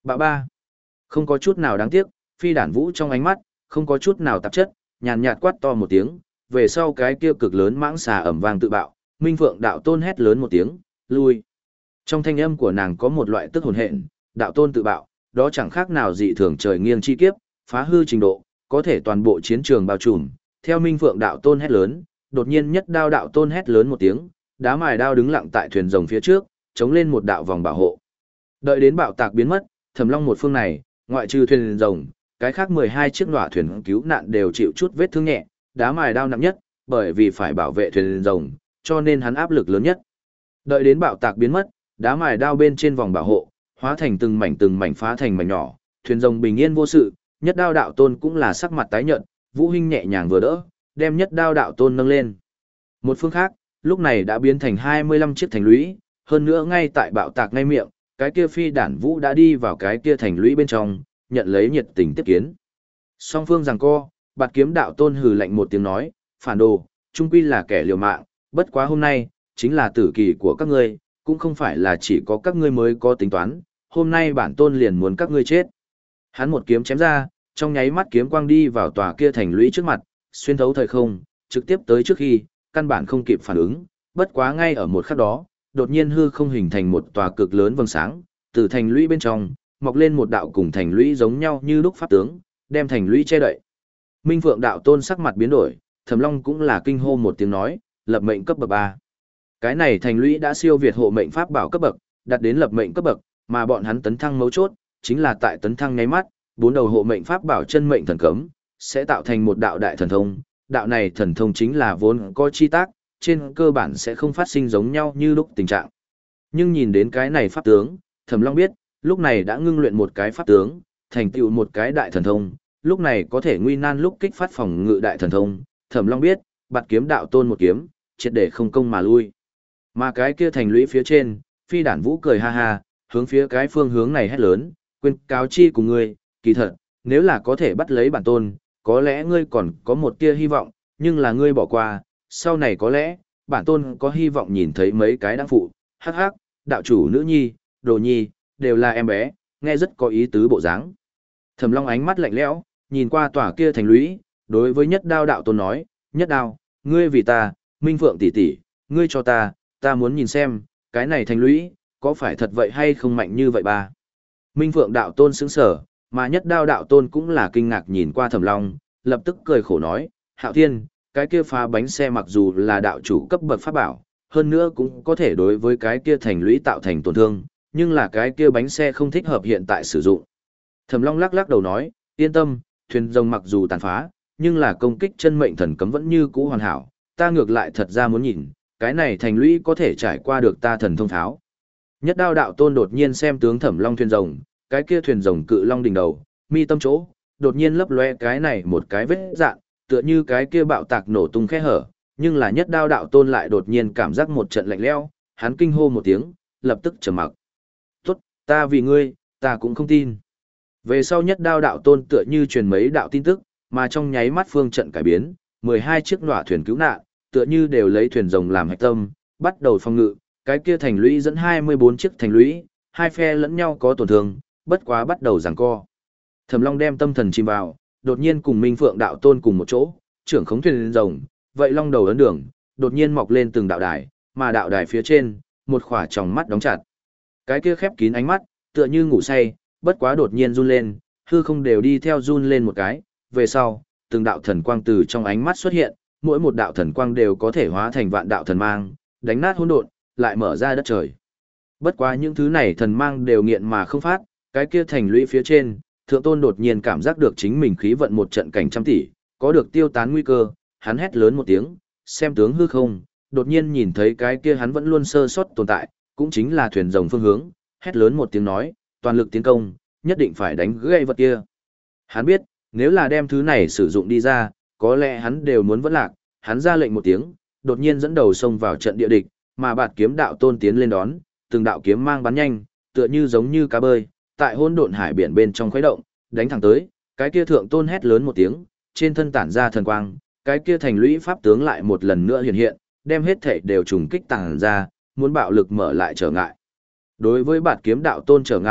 Bạ ba. Không có chút nào đáng tiếc, phi đản vũ trong ánh mắt, không có chút nào tạp chất, nhàn nhạt quát to một tiếng, về sau cái kia cực lớn mãng xà ẩm vang tự bạo, Minh Phượng đạo tôn hét lớn một tiếng, lui. Trong thanh âm của nàng có một loại tức hồn hện, đạo tôn tự bạo, đó chẳng khác nào dị thường trời nghiêng chi kiếp, phá hư trình độ, có thể toàn bộ chiến trường bao trùm. Theo Minh Phượng đạo tôn hét lớn, đột nhiên nhất đao đạo tôn hét lớn một tiếng, đá mài đao đứng lặng tại thuyền rồng phía trước, chống lên một đạo vòng bảo hộ. Đợi đến bạo tạc biến mất, Thẩm Long một phương này, ngoại trừ thuyền rồng, cái khác mười hai chiếc nọa thuyền cứu nạn đều chịu chút vết thương nhẹ, đá mài đao nặng nhất, bởi vì phải bảo vệ thuyền rồng, cho nên hắn áp lực lớn nhất. Đợi đến bạo tạc biến mất, đá mài đao bên trên vòng bảo hộ, hóa thành từng mảnh từng mảnh phá thành mảnh nhỏ, thuyền rồng bình yên vô sự, nhất đao đạo tôn cũng là sắc mặt tái nhợt, Vũ Hinh nhẹ nhàng vừa đỡ, đem nhất đao đạo tôn nâng lên. Một phương khác, lúc này đã biến thành hai mươi lăm chiếc thành lũy, hơn nữa ngay tại bạo tạc ngay miệng, cái kia phi đản vũ đã đi vào cái kia thành lũy bên trong, nhận lấy nhiệt tình tiếp kiến. Song phương giằng co, Bạt Kiếm đạo tôn hừ lạnh một tiếng nói, phản đồ, trung quy là kẻ liều mạng, bất quá hôm nay, chính là tử kỳ của các ngươi, cũng không phải là chỉ có các ngươi mới có tính toán, hôm nay bản tôn liền muốn các ngươi chết. Hắn một kiếm chém ra, trong nháy mắt kiếm quang đi vào tòa kia thành lũy trước mặt, xuyên thấu thời không, trực tiếp tới trước khi, căn bản không kịp phản ứng, bất quá ngay ở một khắc đó, đột nhiên hư không hình thành một tòa cực lớn vầng sáng, từ thành lũy bên trong, mọc lên một đạo cùng thành lũy giống nhau như lúc pháp tướng, đem thành lũy che đậy. Minh Phượng đạo tôn sắc mặt biến đổi, Thẩm Long cũng là kinh hô một tiếng nói, lập mệnh cấp bậc ba. Cái này thành lũy đã siêu việt hộ mệnh pháp bảo cấp bậc, đạt đến lập mệnh cấp bậc, mà bọn hắn tấn thăng mấu chốt, chính là tại tấn thăng nháy mắt, bốn đầu hộ mệnh pháp bảo chân mệnh thần cấm, sẽ tạo thành một đạo đại thần thông, đạo này thần thông chính là vốn có chi tác, trên cơ bản sẽ không phát sinh giống nhau như lúc tình trạng. Nhưng nhìn đến cái này pháp tướng, Thẩm Long biết, lúc này đã ngưng luyện một cái pháp tướng, thành tựu một cái đại thần thông, lúc này có thể nguy nan lúc kích phát phòng ngự đại thần thông, Thẩm Long biết, Bạt Kiếm đạo tôn một kiếm, triệt để không công mà lui. Mà cái kia thành lũy phía trên, phi đản vũ cười ha ha, hướng phía cái phương hướng này hét lớn, quên cáo chi của ngươi, kỳ thật, nếu là có thể bắt lấy bản tôn, có lẽ ngươi còn có một tia hy vọng, nhưng là ngươi bỏ qua, sau này có lẽ, bản tôn có hy vọng nhìn thấy mấy cái đáng phụ, hắc hắc, đạo chủ nữ nhi, đồ nhi, đều là em bé, nghe rất có ý tứ bộ dáng. Thẩm Long ánh mắt lạnh lẽo, nhìn qua tòa kia thành lũy, đối với nhất đao đạo tôn nói, nhất đao, ngươi vì ta, Minh Phượng tỷ tỷ, ngươi cho ta, ta muốn nhìn xem, cái này thành lũy, có phải thật vậy hay không mạnh như vậy ba. Minh Phượng đạo tôn sững sở, mà nhất đao đạo tôn cũng là kinh ngạc nhìn qua Thẩm Long, lập tức cười khổ nói, Hạo Thiên, cái kia phá bánh xe mặc dù là đạo chủ cấp bậc pháp bảo, hơn nữa cũng có thể đối với cái kia thành lũy tạo thành tổn thương, nhưng là cái kia bánh xe không thích hợp hiện tại sử dụng. Thẩm Long lắc lắc đầu nói, yên tâm, thuyền rồng mặc dù tàn phá, nhưng là công kích chân mệnh thần cấm vẫn như cũ hoàn hảo, ta ngược lại thật ra muốn nhìn, cái này thành lũy có thể trải qua được ta thần thông tháo. Nhất đao đạo tôn đột nhiên xem tướng Thẩm Long thuyền rồng, cái kia thuyền rồng cự long đỉnh đầu, mi tâm chỗ, đột nhiên lấp loe cái này một cái vết dạn, tựa như cái kia bạo tạc nổ tung khe hở, nhưng là nhất đao đạo tôn lại đột nhiên cảm giác một trận lạnh lẽo, hắn kinh hô một tiếng, lập tức trầm mặc. "Tốt, ta vì ngươi, ta cũng không tin." Về sau nhất đao đạo tôn tựa như truyền mấy đạo tin tức, mà trong nháy mắt phương trận cải biến, mười hai chiếc nọa thuyền cứu nạn, tựa như đều lấy thuyền rồng làm hạch tâm, bắt đầu phòng ngự, cái kia thành lũy dẫn hai mươi bốn chiếc thành lũy, hai phe lẫn nhau có tổn thương, bất quá bắt đầu giằng co. Thẩm Long đem tâm thần chìm vào, đột nhiên cùng Minh Phượng đạo tôn cùng một chỗ, trưởng khống thuyền rồng, vậy long đầu ấn đường, đột nhiên mọc lên từng đạo đài, mà đạo đài phía trên, một khỏa tròng mắt đóng chặt. Cái kia khép kín ánh mắt, tựa như ngủ say, bất quá đột nhiên run lên, hư không đều đi theo run lên một cái, về sau, từng đạo thần quang từ trong ánh mắt xuất hiện, mỗi một đạo thần quang đều có thể hóa thành vạn đạo thần mang, đánh nát hỗn độn, lại mở ra đất trời. Bất quá những thứ này thần mang đều nghiện mà không phát, cái kia thành lũy phía trên, Thượng Tôn đột nhiên cảm giác được chính mình khí vận một trận cảnh trăm tỷ, có được tiêu tán nguy cơ, hắn hét lớn một tiếng, xem tướng hư không, đột nhiên nhìn thấy cái kia hắn vẫn luôn sơ sót tồn tại, cũng chính là thuyền rồng phương hướng, hét lớn một tiếng nói, toàn lực tiến công, nhất định phải đánh gãy vật kia. Hắn biết, nếu là đem thứ này sử dụng đi ra, có lẽ hắn đều muốn vẫn lạc, hắn ra lệnh một tiếng, đột nhiên dẫn đầu xông vào trận địa địch, mà Bạt Kiếm đạo tôn tiến lên đón, từng đạo kiếm mang bắn nhanh, tựa như giống như cá bơi, tại hỗn độn hải biển bên trong khuấy động, đánh thẳng tới, cái kia Thượng Tôn hét lớn một tiếng, trên thân tản ra thần quang, cái kia thành lũy pháp tướng lại một lần nữa hiện hiện, đem hết thảy đều trùng kích tàng ra, muốn bạo lực mở lại trở ngại. Đối với Bạt Kiếm đạo tôn trở ngại,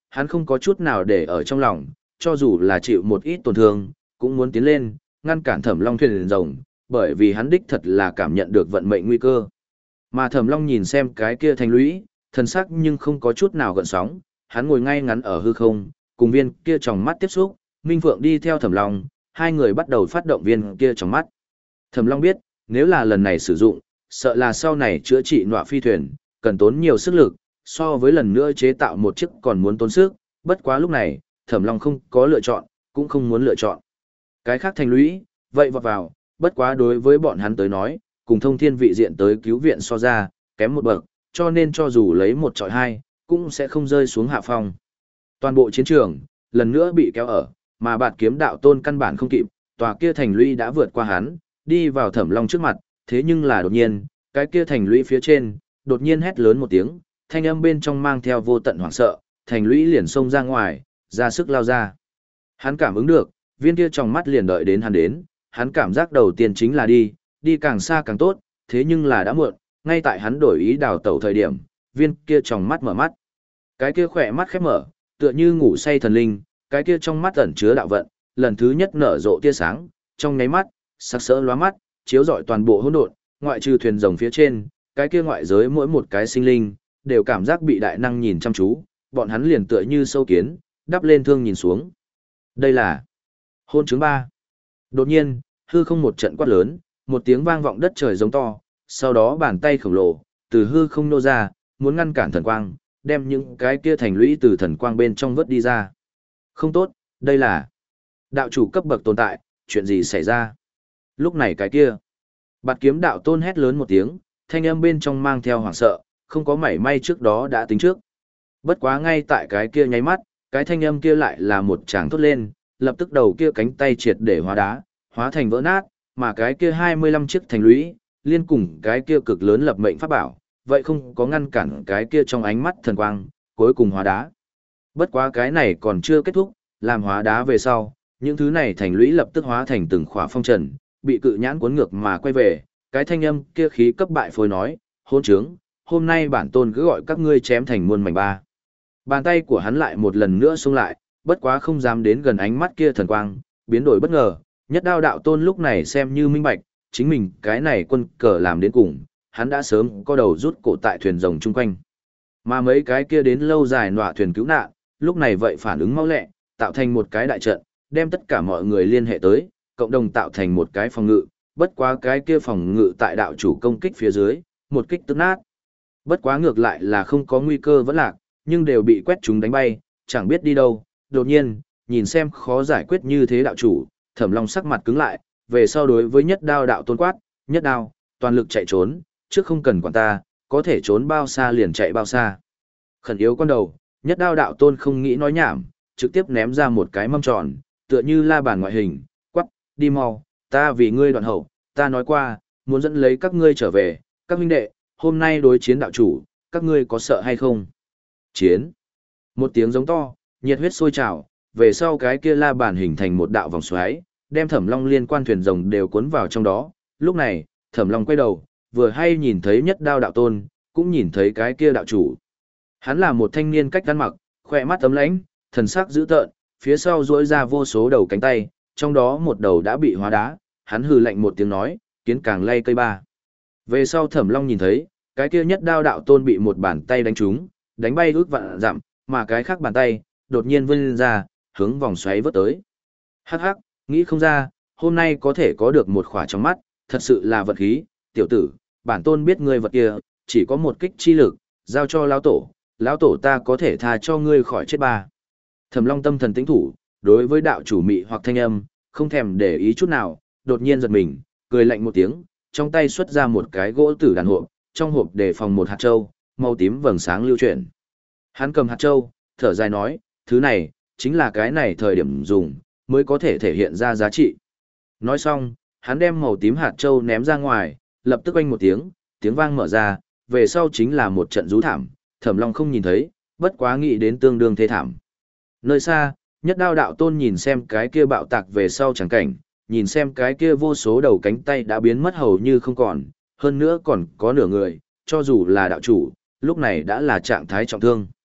hắn không có chút nào để ở trong lòng, cho dù là chịu một ít tổn thương, cũng muốn tiến lên, ngăn cản Thẩm Long thuyền rồng, bởi vì hắn đích thật là cảm nhận được vận mệnh nguy cơ. Mà Thẩm Long nhìn xem cái kia thành lũy, thần sắc nhưng không có chút nào gợn sóng, hắn ngồi ngay ngắn ở hư không, cùng viên kia tròng mắt tiếp xúc, Minh Phượng đi theo Thẩm Long, hai người bắt đầu phát động viên kia tròng mắt. Thẩm Long biết, nếu là lần này sử dụng, sợ là sau này chữa trị nọa phi thuyền, cần tốn nhiều sức lực, so với lần nữa chế tạo một chiếc còn muốn tốn sức, bất quá lúc này, Thẩm Long không có lựa chọn, cũng không muốn lựa chọn. Cái khác thành lũy, vậy vọt vào, bất quá đối với bọn hắn tới nói, cùng thông thiên vị diện tới cứu viện so ra, kém một bậc, cho nên cho dù lấy một trọi hai, cũng sẽ không rơi xuống hạ phong. Toàn bộ chiến trường, lần nữa bị kéo ở, mà bạt kiếm đạo tôn căn bản không kịp, tòa kia thành lũy đã vượt qua hắn, đi vào Thẩm Long trước mặt, thế nhưng là đột nhiên, cái kia thành lũy phía trên, đột nhiên hét lớn một tiếng, thanh âm bên trong mang theo vô tận hoảng sợ, thành lũy liền xông ra ngoài, ra sức lao ra. Hắn cảm ứng được, viên kia trong mắt liền đợi đến hắn đến, hắn cảm giác đầu tiên chính là đi, đi càng xa càng tốt, thế nhưng là đã muộn, ngay tại hắn đổi ý đào tẩu thời điểm, viên kia trong mắt mở mắt. Cái kia khỏe mắt khép mở, tựa như ngủ say thần linh, cái kia trong mắt ẩn chứa đạo vận, lần thứ nhất nở rộ tia sáng, trong nháy mắt, sắc sỡ lóa mắt, chiếu rọi toàn bộ hỗn độn, ngoại trừ thuyền rồng phía trên, cái kia ngoại giới mỗi một cái sinh linh, đều cảm giác bị đại năng nhìn chăm chú, bọn hắn liền tựa như sâu kiến, đắp lên thương nhìn xuống. Đây là hôn chứng ba. Đột nhiên, hư không một trận quát lớn, một tiếng vang vọng đất trời giống to, sau đó bàn tay khổng lồ, từ hư không nô ra, muốn ngăn cản thần quang, đem những cái kia thành lũy từ thần quang bên trong vớt đi ra. Không tốt, đây là đạo chủ cấp bậc tồn tại, chuyện gì xảy ra? Lúc này cái kia, bạt kiếm đạo tôn hét lớn một tiếng, thanh âm bên trong mang theo hoảng sợ, không có mảy may trước đó đã tính trước. Bất quá ngay tại cái kia nháy mắt, cái thanh âm kia lại là một tràng thốt lên, lập tức đầu kia cánh tay triệt để hóa đá, hóa thành vỡ nát, mà cái kia hai mươi lăm chiếc thành lũy, liên cùng cái kia cực lớn lập mệnh pháp bảo, vậy không có ngăn cản cái kia trong ánh mắt thần quang, cuối cùng hóa đá. Bất quá cái này còn chưa kết thúc, làm hóa đá về sau, những thứ này thành lũy lập tức hóa thành từng khỏa phong trần, bị cự nhãn cuốn ngược mà quay về, cái thanh âm kia khí cấp bại phôi nói, hôn trướng, hôm nay bản tôn cứ gọi các ngươi chém thành muôn mảnh ba. Bàn tay của hắn lại một lần nữa xông lại, bất quá không dám đến gần ánh mắt kia thần quang, biến đổi bất ngờ, nhất đao đạo tôn lúc này xem như minh bạch, chính mình cái này quân cờ làm đến cùng, hắn đã sớm có đầu rút cổ tại thuyền rồng chung quanh. Mà mấy cái kia đến lâu dài nọa thuyền cứu nạn, lúc này vậy phản ứng mau lẹ, tạo thành một cái đại trận, đem tất cả mọi người liên hệ tới, cộng đồng tạo thành một cái phòng ngự, bất quá cái kia phòng ngự tại đạo chủ công kích phía dưới, một kích tức nát. Bất quá ngược lại là không có nguy cơ vẫn lạc, nhưng đều bị quét chúng đánh bay, chẳng biết đi đâu. Đột nhiên, nhìn xem khó giải quyết như thế đạo chủ, Thẩm Long sắc mặt cứng lại, về sau đối với nhất đao đạo tôn quát, nhất đao, toàn lực chạy trốn, trước không cần quản ta, có thể trốn bao xa liền chạy bao xa. Khẩn yếu con đầu, nhất đao đạo tôn không nghĩ nói nhảm, trực tiếp ném ra một cái mâm tròn, tựa như la bàn ngoại hình, quắc, đi mau, ta vì ngươi đoạn hậu, ta nói qua, muốn dẫn lấy các ngươi trở về, các huynh đệ, hôm nay đối chiến đạo chủ, các ngươi có sợ hay không? Chiến. Một tiếng giống to, nhiệt huyết sôi trào, về sau cái kia la bàn hình thành một đạo vòng xoáy, đem Thẩm Long liên quan thuyền rồng đều cuốn vào trong đó. Lúc này, Thẩm Long quay đầu, vừa hay nhìn thấy nhất đao đạo tôn, cũng nhìn thấy cái kia đạo chủ. Hắn là một thanh niên cách ăn mặc, khỏe mắt ấm lãnh, thần sắc dữ tợn, phía sau duỗi ra vô số đầu cánh tay, trong đó một đầu đã bị hóa đá, hắn hừ lạnh một tiếng nói, kiến càng lay cây ba. Về sau Thẩm Long nhìn thấy, cái kia nhất đao đạo tôn bị một bàn tay đánh trúng, đánh bay ước vạn dặm, mà cái khác bàn tay, đột nhiên vươn ra, hướng vòng xoáy vớt tới. Hắc hắc, nghĩ không ra, hôm nay có thể có được một khỏa trong mắt, thật sự là vật khí, tiểu tử, bản tôn biết ngươi vật kia, chỉ có một kích chi lực, giao cho lão tổ, lão tổ ta có thể tha cho ngươi khỏi chết ba. Thẩm Long tâm thần tĩnh thủ, đối với đạo chủ mị hoặc thanh âm, không thèm để ý chút nào, đột nhiên giật mình, cười lạnh một tiếng, trong tay xuất ra một cái gỗ tử đàn hộp, trong hộp để phòng một hạt châu, màu tím vầng sáng lưu chuyển. Hắn cầm hạt châu, thở dài nói, thứ này, chính là cái này thời điểm dùng, mới có thể thể hiện ra giá trị. Nói xong, hắn đem màu tím hạt châu ném ra ngoài, lập tức oanh một tiếng, tiếng vang mở ra, về sau chính là một trận rú thảm, Thẩm Long không nhìn thấy, bất quá nghĩ đến tương đương thế thảm. Nơi xa, nhất đao đạo tôn nhìn xem cái kia bạo tạc về sau chẳng cảnh, nhìn xem cái kia vô số đầu cánh tay đã biến mất hầu như không còn, hơn nữa còn có nửa người, cho dù là đạo chủ, lúc này đã là trạng thái trọng thương.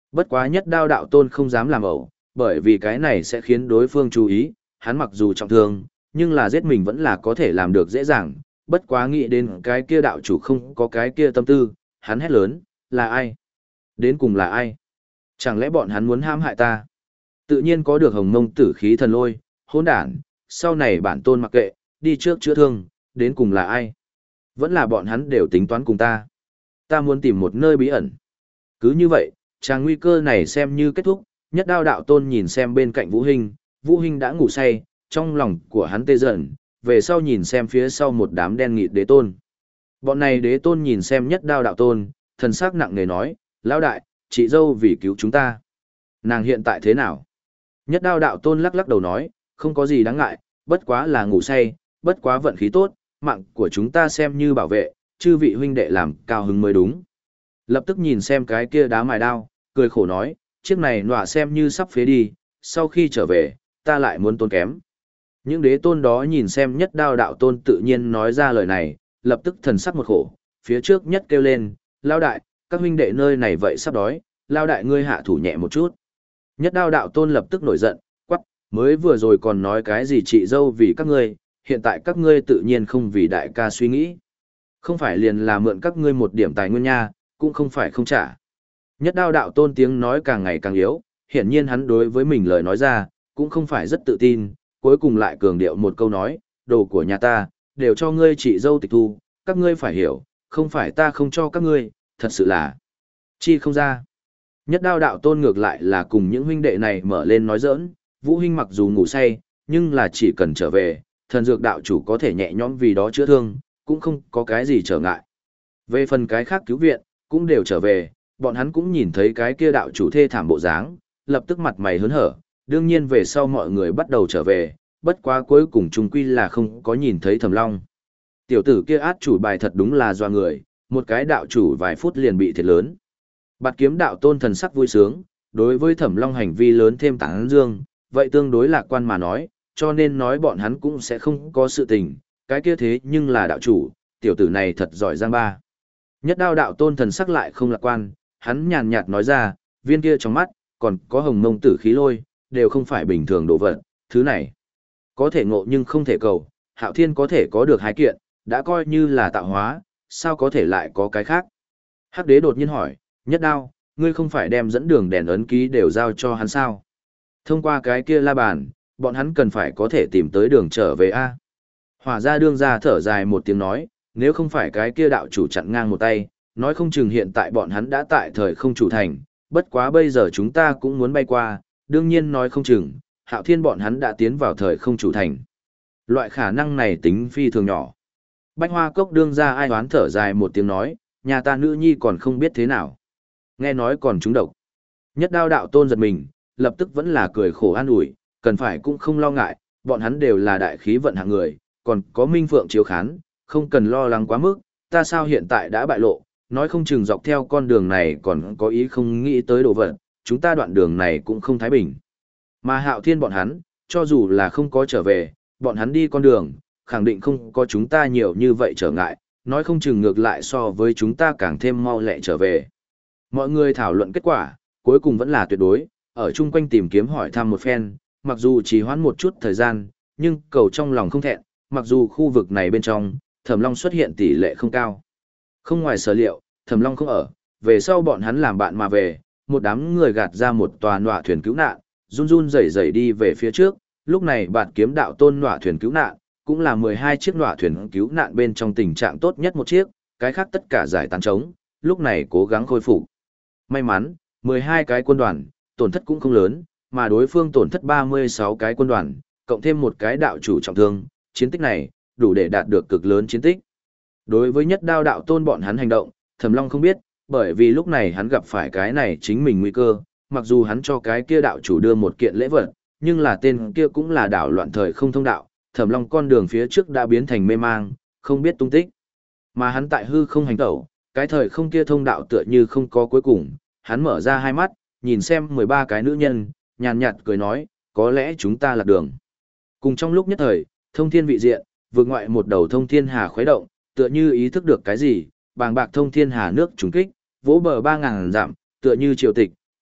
Bất quá nhất đao đạo tôn không dám làm ẩu, bởi vì cái này sẽ khiến đối phương chú ý, hắn mặc dù trọng thương, nhưng là giết mình vẫn là có thể làm được dễ dàng, bất quá nghĩ đến cái kia đạo chủ không có cái kia tâm tư, hắn hét lớn, là ai? Đến cùng là ai? Chẳng lẽ bọn hắn muốn hãm hại ta? Tự nhiên có được hồng mông tử khí thần lôi, hỗn đản, sau này bản tôn mặc kệ, đi trước chữa thương, đến cùng là ai? Vẫn là bọn hắn đều tính toán cùng ta. Ta muốn tìm một nơi bí ẩn. Cứ như vậy, tràng nguy cơ này xem như kết thúc, nhất đao đạo tôn nhìn xem bên cạnh Vũ Hinh, Vũ Hinh đã ngủ say, trong lòng của hắn tê dần, về sau nhìn xem phía sau một đám đen nghịt đế tôn. Bọn này đế tôn nhìn xem nhất đao đạo tôn, thần sắc nặng nề nói, lão đại, chị dâu vì cứu chúng ta. Nàng hiện tại thế nào? Nhất đao đạo tôn lắc lắc đầu nói, không có gì đáng ngại, bất quá là ngủ say, bất quá vận khí tốt, mạng của chúng ta xem như bảo vệ, chư vị huynh đệ làm cao hứng mới đúng. Lập tức nhìn xem cái kia đá mài đao, cười khổ nói, chiếc này nọa xem như sắp phế đi, sau khi trở về, ta lại muốn tốn kém. Những đế tôn đó nhìn xem nhất đao đạo tôn tự nhiên nói ra lời này, lập tức thần sắc một khổ, phía trước nhất kêu lên, lao đại, các huynh đệ nơi này vậy sắp đói, lao đại ngươi hạ thủ nhẹ một chút. Nhất đao đạo tôn lập tức nổi giận, quắc, mới vừa rồi còn nói cái gì chị dâu vì các ngươi, hiện tại các ngươi tự nhiên không vì đại ca suy nghĩ. Không phải liền là mượn các ngươi một điểm tài nguyên nha, cũng không phải không trả. Nhất đao đạo tôn tiếng nói càng ngày càng yếu, hiển nhiên hắn đối với mình lời nói ra, cũng không phải rất tự tin, cuối cùng lại cường điệu một câu nói, đồ của nhà ta, đều cho ngươi chị dâu tịch thu, các ngươi phải hiểu, không phải ta không cho các ngươi, thật sự là chi không ra. Nhất đao đạo tôn ngược lại là cùng những huynh đệ này mở lên nói giỡn, Vũ Hinh mặc dù ngủ say, nhưng là chỉ cần trở về, thần dược đạo chủ có thể nhẹ nhõm vì đó chữa thương, cũng không có cái gì trở ngại. Về phần cái khác cứu viện, cũng đều trở về, bọn hắn cũng nhìn thấy cái kia đạo chủ thê thảm bộ dáng, lập tức mặt mày hớn hở, đương nhiên về sau mọi người bắt đầu trở về, bất quá cuối cùng chung quy là không có nhìn thấy Thẩm Long. Tiểu tử kia át chủ bài thật đúng là doa người, một cái đạo chủ vài phút liền bị thiệt lớn. Bạt kiếm đạo tôn thần sắc vui sướng, đối với Thẩm Long hành vi lớn thêm tán dương, vậy tương đối lạc quan mà nói, cho nên nói bọn hắn cũng sẽ không có sự tình, cái kia thế nhưng là đạo chủ, tiểu tử này thật giỏi giang ba. Nhất đao đạo tôn thần sắc lại không lạc quan, hắn nhàn nhạt nói ra, viên kia trong mắt, còn có hồng mông tử khí lôi, đều không phải bình thường đồ vật, thứ này có thể ngộ nhưng không thể cầu, Hạo Thiên có thể có được hai kiện, đã coi như là tạo hóa, sao có thể lại có cái khác. Hắc đế đột nhiên hỏi, nhất đao, ngươi không phải đem dẫn đường đèn ấn ký đều giao cho hắn sao? Thông qua cái kia la bàn, bọn hắn cần phải có thể tìm tới đường trở về a. Hỏa gia đương ra thở dài một tiếng nói, nếu không phải cái kia đạo chủ chặn ngang một tay, nói không chừng hiện tại bọn hắn đã tại thời không chủ thành, bất quá bây giờ chúng ta cũng muốn bay qua, đương nhiên nói không chừng, Hạo Thiên bọn hắn đã tiến vào thời không chủ thành. Loại khả năng này tính phi thường nhỏ. Bách Hoa Cốc đương ra ai đoán thở dài một tiếng nói, nhà ta nữ nhi còn không biết thế nào. Nghe nói còn trúng độc. Nhất đao đạo tôn giật mình, lập tức vẫn là cười khổ an ủi, cần phải cũng không lo ngại, bọn hắn đều là đại khí vận hạng người, còn có Minh Phượng chiếu khán, không cần lo lắng quá mức, ta sao hiện tại đã bại lộ, nói không chừng dọc theo con đường này còn có ý không nghĩ tới đồ vật, chúng ta đoạn đường này cũng không thái bình. Mà Hạo Thiên bọn hắn, cho dù là không có trở về, bọn hắn đi con đường, khẳng định không có chúng ta nhiều như vậy trở ngại, nói không chừng ngược lại so với chúng ta càng thêm mau lẹ trở về. Mọi người thảo luận kết quả, cuối cùng vẫn là tuyệt đối, ở chung quanh tìm kiếm hỏi thăm một phen, mặc dù chỉ hoãn một chút thời gian, nhưng cầu trong lòng không thẹn, mặc dù khu vực này bên trong, Thẩm Long xuất hiện tỷ lệ không cao. Không ngoài sở liệu, Thẩm Long không ở, về sau bọn hắn làm bạn mà về, một đám người gạt ra một tòa nọa thuyền cứu nạn, run run rẩy rẩy đi về phía trước, lúc này Bạt Kiếm đạo tôn nọa thuyền cứu nạn, cũng là mười hai chiếc nọa thuyền cứu nạn bên trong tình trạng tốt nhất một chiếc, cái khác tất cả giải tán trống, lúc này cố gắng khôi phục. May mắn, mười hai cái quân đoàn, tổn thất cũng không lớn, mà đối phương tổn thất ba mươi sáu cái quân đoàn, cộng thêm một cái đạo chủ trọng thương, chiến tích này, đủ để đạt được cực lớn chiến tích. Đối với nhất đao đạo tôn bọn hắn hành động, Thẩm Long không biết, bởi vì lúc này hắn gặp phải cái này chính mình nguy cơ, mặc dù hắn cho cái kia đạo chủ đưa một kiện lễ vật, nhưng là tên kia cũng là đảo loạn thời không thông đạo, Thẩm Long con đường phía trước đã biến thành mê mang, không biết tung tích. Mà hắn tại hư không hành tẩu, cái thời không kia thông đạo tựa như không có cuối cùng, hắn mở ra hai mắt, nhìn xem mười ba cái nữ nhân, nhàn nhạt cười nói, có lẽ chúng ta lạc đường. Cùng trong lúc nhất thời, thông thiên vị diện, vượt ngoại một đầu thông thiên hà khuấy động, tựa như ý thức được cái gì, bàng bạc thông thiên hà nước trùng kích, vỗ bờ ba ngàn dặm, tựa như triều tịch,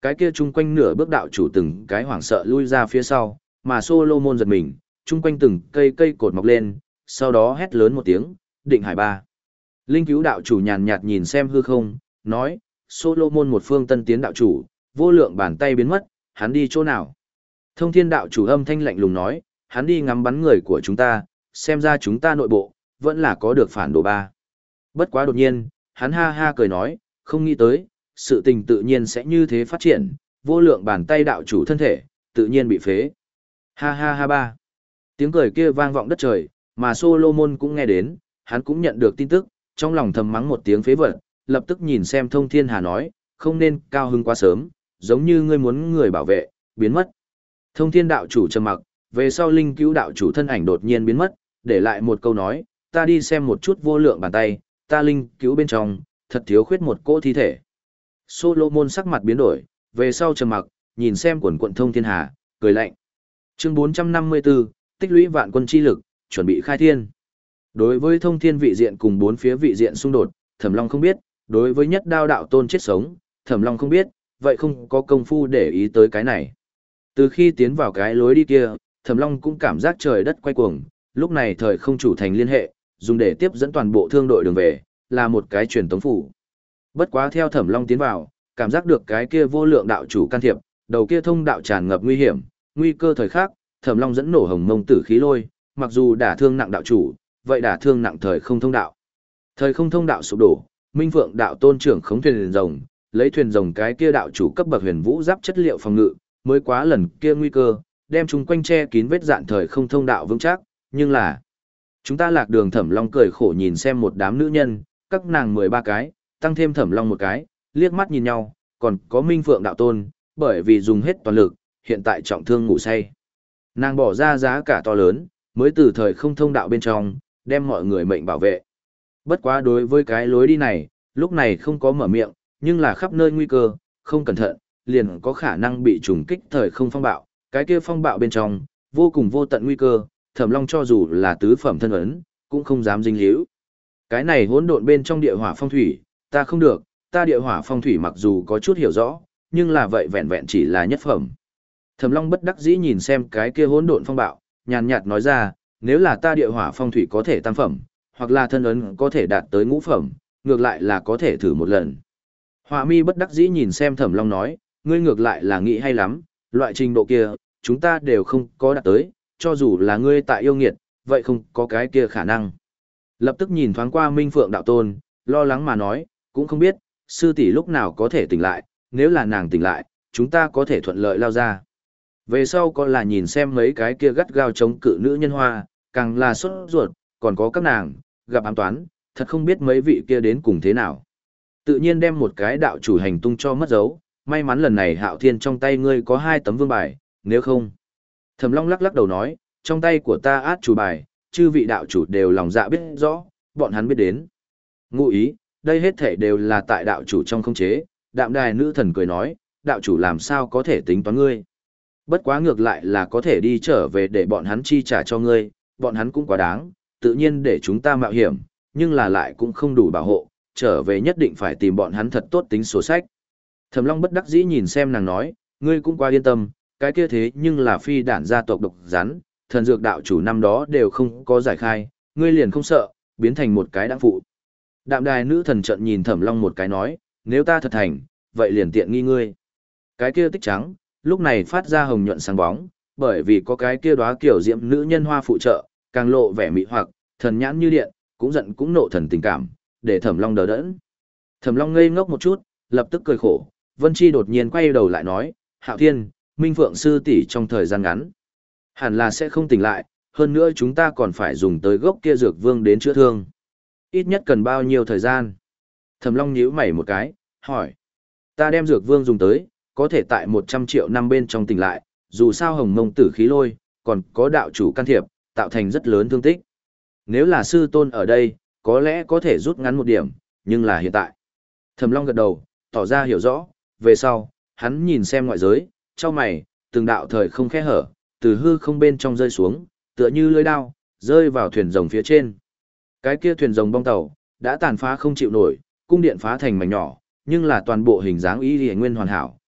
cái kia chung quanh nửa bước đạo chủ từng cái hoảng sợ lui ra phía sau, mà Solomon giật mình, chung quanh từng cây cây cột mọc lên, sau đó hét lớn một tiếng, định hải ba. Linh cứu đạo chủ nhàn nhạt nhìn xem hư không, nói, Solomon một phương tân tiến đạo chủ, vô lượng bàn tay biến mất, hắn đi chỗ nào? Thông thiên đạo chủ âm thanh lạnh lùng nói, hắn đi ngắm bắn người của chúng ta, xem ra chúng ta nội bộ, vẫn là có được phản đồ ba. Bất quá đột nhiên, hắn ha ha cười nói, không nghĩ tới, sự tình tự nhiên sẽ như thế phát triển, vô lượng bàn tay đạo chủ thân thể, tự nhiên bị phế. Ha ha ha ba. Tiếng cười kia vang vọng đất trời, mà Solomon cũng nghe đến, hắn cũng nhận được tin tức, trong lòng thầm mắng một tiếng phế vật, lập tức nhìn xem thông thiên hà nói, không nên cao hưng quá sớm, giống như ngươi muốn người bảo vệ, biến mất. Thông thiên đạo chủ trầm mặc, về sau linh cứu đạo chủ thân ảnh đột nhiên biến mất, để lại một câu nói, ta đi xem một chút vô lượng bàn tay, ta linh cứu bên trong, thật thiếu khuyết một cỗ thi thể. Solomon sắc mặt biến đổi, về sau trầm mặc, nhìn xem quần quận thông thiên hà, cười lạnh. Chương bốn trăm năm mươi tư, tích lũy vạn quân chi lực, chuẩn bị khai thiên. Đối với thông thiên vị diện cùng bốn phía vị diện xung đột, Thẩm Long không biết, đối với nhất đao đạo tôn chết sống, Thẩm Long không biết, vậy không có công phu để ý tới cái này. Từ khi tiến vào cái lối đi kia, Thẩm Long cũng cảm giác trời đất quay cuồng, lúc này thời không chủ thành liên hệ, dùng để tiếp dẫn toàn bộ thương đội đường về, là một cái truyền tống phủ. Bất quá theo Thẩm Long tiến vào, cảm giác được cái kia vô lượng đạo chủ can thiệp, đầu kia thông đạo tràn ngập nguy hiểm, nguy cơ thời khắc, Thẩm Long dẫn nổ hồng mông tử khí lôi, mặc dù đả thương nặng đạo chủ, vậy đả thương nặng thời không thông đạo. Thời không thông đạo sụp đổ, Minh Phượng đạo tôn trưởng khống thuyền rồng, lấy thuyền rồng cái kia đạo chủ cấp bậc huyền vũ giáp chất liệu phòng ngự, mới quá lần kia nguy cơ, đem chúng quanh che kín vết dạn thời không thông đạo vững chắc, nhưng là chúng ta lạc đường. Thẩm Long cười khổ nhìn xem một đám nữ nhân, các nàng mười ba cái, tăng thêm Thẩm Long một cái, liếc mắt nhìn nhau, còn có Minh Phượng đạo tôn, bởi vì dùng hết toàn lực, hiện tại trọng thương ngủ say. Nàng bỏ ra giá cả to lớn, mới từ thời không thông đạo bên trong, đem mọi người mệnh bảo vệ. Bất quá đối với cái lối đi này, lúc này không có mở miệng, nhưng là khắp nơi nguy cơ, không cẩn thận, liền có khả năng bị trùng kích thời không phong bạo, cái kia phong bạo bên trong, vô cùng vô tận nguy cơ, Thẩm Long cho dù là tứ phẩm thân ấn, cũng không dám dính líu. Cái này hỗn độn bên trong địa hỏa phong thủy, ta không được, ta địa hỏa phong thủy mặc dù có chút hiểu rõ, nhưng là vậy vẹn vẹn chỉ là nhất phẩm. Thẩm Long bất đắc dĩ nhìn xem cái kia hỗn độn phong bạo, nhàn nhạt nói ra, nếu là ta địa hỏa phong thủy có thể tam phẩm, hoặc là thân ấn có thể đạt tới ngũ phẩm, ngược lại là có thể thử một lần. Hỏa Mi bất đắc dĩ nhìn xem Thẩm Long nói, ngươi ngược lại là nghĩ hay lắm, loại trình độ kia, chúng ta đều không có đạt tới, cho dù là ngươi tại yêu nghiệt, vậy không có cái kia khả năng. Lập tức nhìn thoáng qua Minh Phượng đạo tôn, lo lắng mà nói, cũng không biết, sư tỷ lúc nào có thể tỉnh lại, nếu là nàng tỉnh lại, chúng ta có thể thuận lợi lao ra. Về sau có là nhìn xem mấy cái kia gắt gao chống cự nữ nhân hoa, càng là sốt ruột, còn có các nàng, gặp ám toán, thật không biết mấy vị kia đến cùng thế nào. Tự nhiên đem một cái đạo chủ hành tung cho mất dấu, may mắn lần này Hạo Thiên trong tay ngươi có hai tấm vương bài, nếu không. Thẩm Long lắc lắc đầu nói, trong tay của ta át chủ bài, chư vị đạo chủ đều lòng dạ biết rõ, bọn hắn biết đến. Ngụ ý, đây hết thể đều là tại đạo chủ trong không chế, đạm đài nữ thần cười nói, đạo chủ làm sao có thể tính toán ngươi. Bất quá ngược lại là có thể đi trở về để bọn hắn chi trả cho ngươi, bọn hắn cũng quá đáng, tự nhiên để chúng ta mạo hiểm, nhưng là lại cũng không đủ bảo hộ, trở về nhất định phải tìm bọn hắn thật tốt tính sổ sách. Thẩm Long bất đắc dĩ nhìn xem nàng nói, ngươi cũng quá yên tâm, cái kia thế nhưng là phi đản gia tộc độc rắn, thần dược đạo chủ năm đó đều không có giải khai, ngươi liền không sợ, biến thành một cái đãng phụ. Đạm đài nữ thần trận nhìn Thẩm Long một cái nói, nếu ta thật thành, vậy liền tiện nghi ngươi. Cái kia tích trắng, lúc này phát ra hồng nhuận sáng bóng, bởi vì có cái kia đóa kiểu diệm nữ nhân hoa phụ trợ, càng lộ vẻ mị hoặc, thần nhãn như điện, cũng giận cũng nộ thần tình cảm, để Thẩm Long đờ đẫn. Thẩm Long ngây ngốc một chút, lập tức cười khổ, Vân Chi đột nhiên quay đầu lại nói, Hạo Thiên, Minh Phượng sư tỷ trong thời gian ngắn, hẳn là sẽ không tỉnh lại, hơn nữa chúng ta còn phải dùng tới gốc kia dược vương đến chữa thương. Ít nhất cần bao nhiêu thời gian? Thẩm Long nhíu mày một cái, hỏi. Ta đem dược vương dùng tới, có thể tại một trăm triệu năm bên trong tỉnh lại, dù sao hồng mông tử khí lôi, còn có đạo chủ can thiệp, tạo thành rất lớn thương tích. Nếu là sư tôn ở đây, có lẽ có thể rút ngắn một điểm, nhưng là hiện tại. Thẩm Long gật đầu, tỏ ra hiểu rõ, về sau, hắn nhìn xem ngoại giới, cho mày, từng đạo thời không khe hở, từ hư không bên trong rơi xuống, tựa như lưỡi đao, rơi vào thuyền rồng phía trên. Cái kia thuyền rồng bong tàu, đã tàn phá không chịu nổi, cung điện phá thành mảnh nhỏ, nhưng là toàn bộ hình dáng y liễu nguyên hoàn hảo,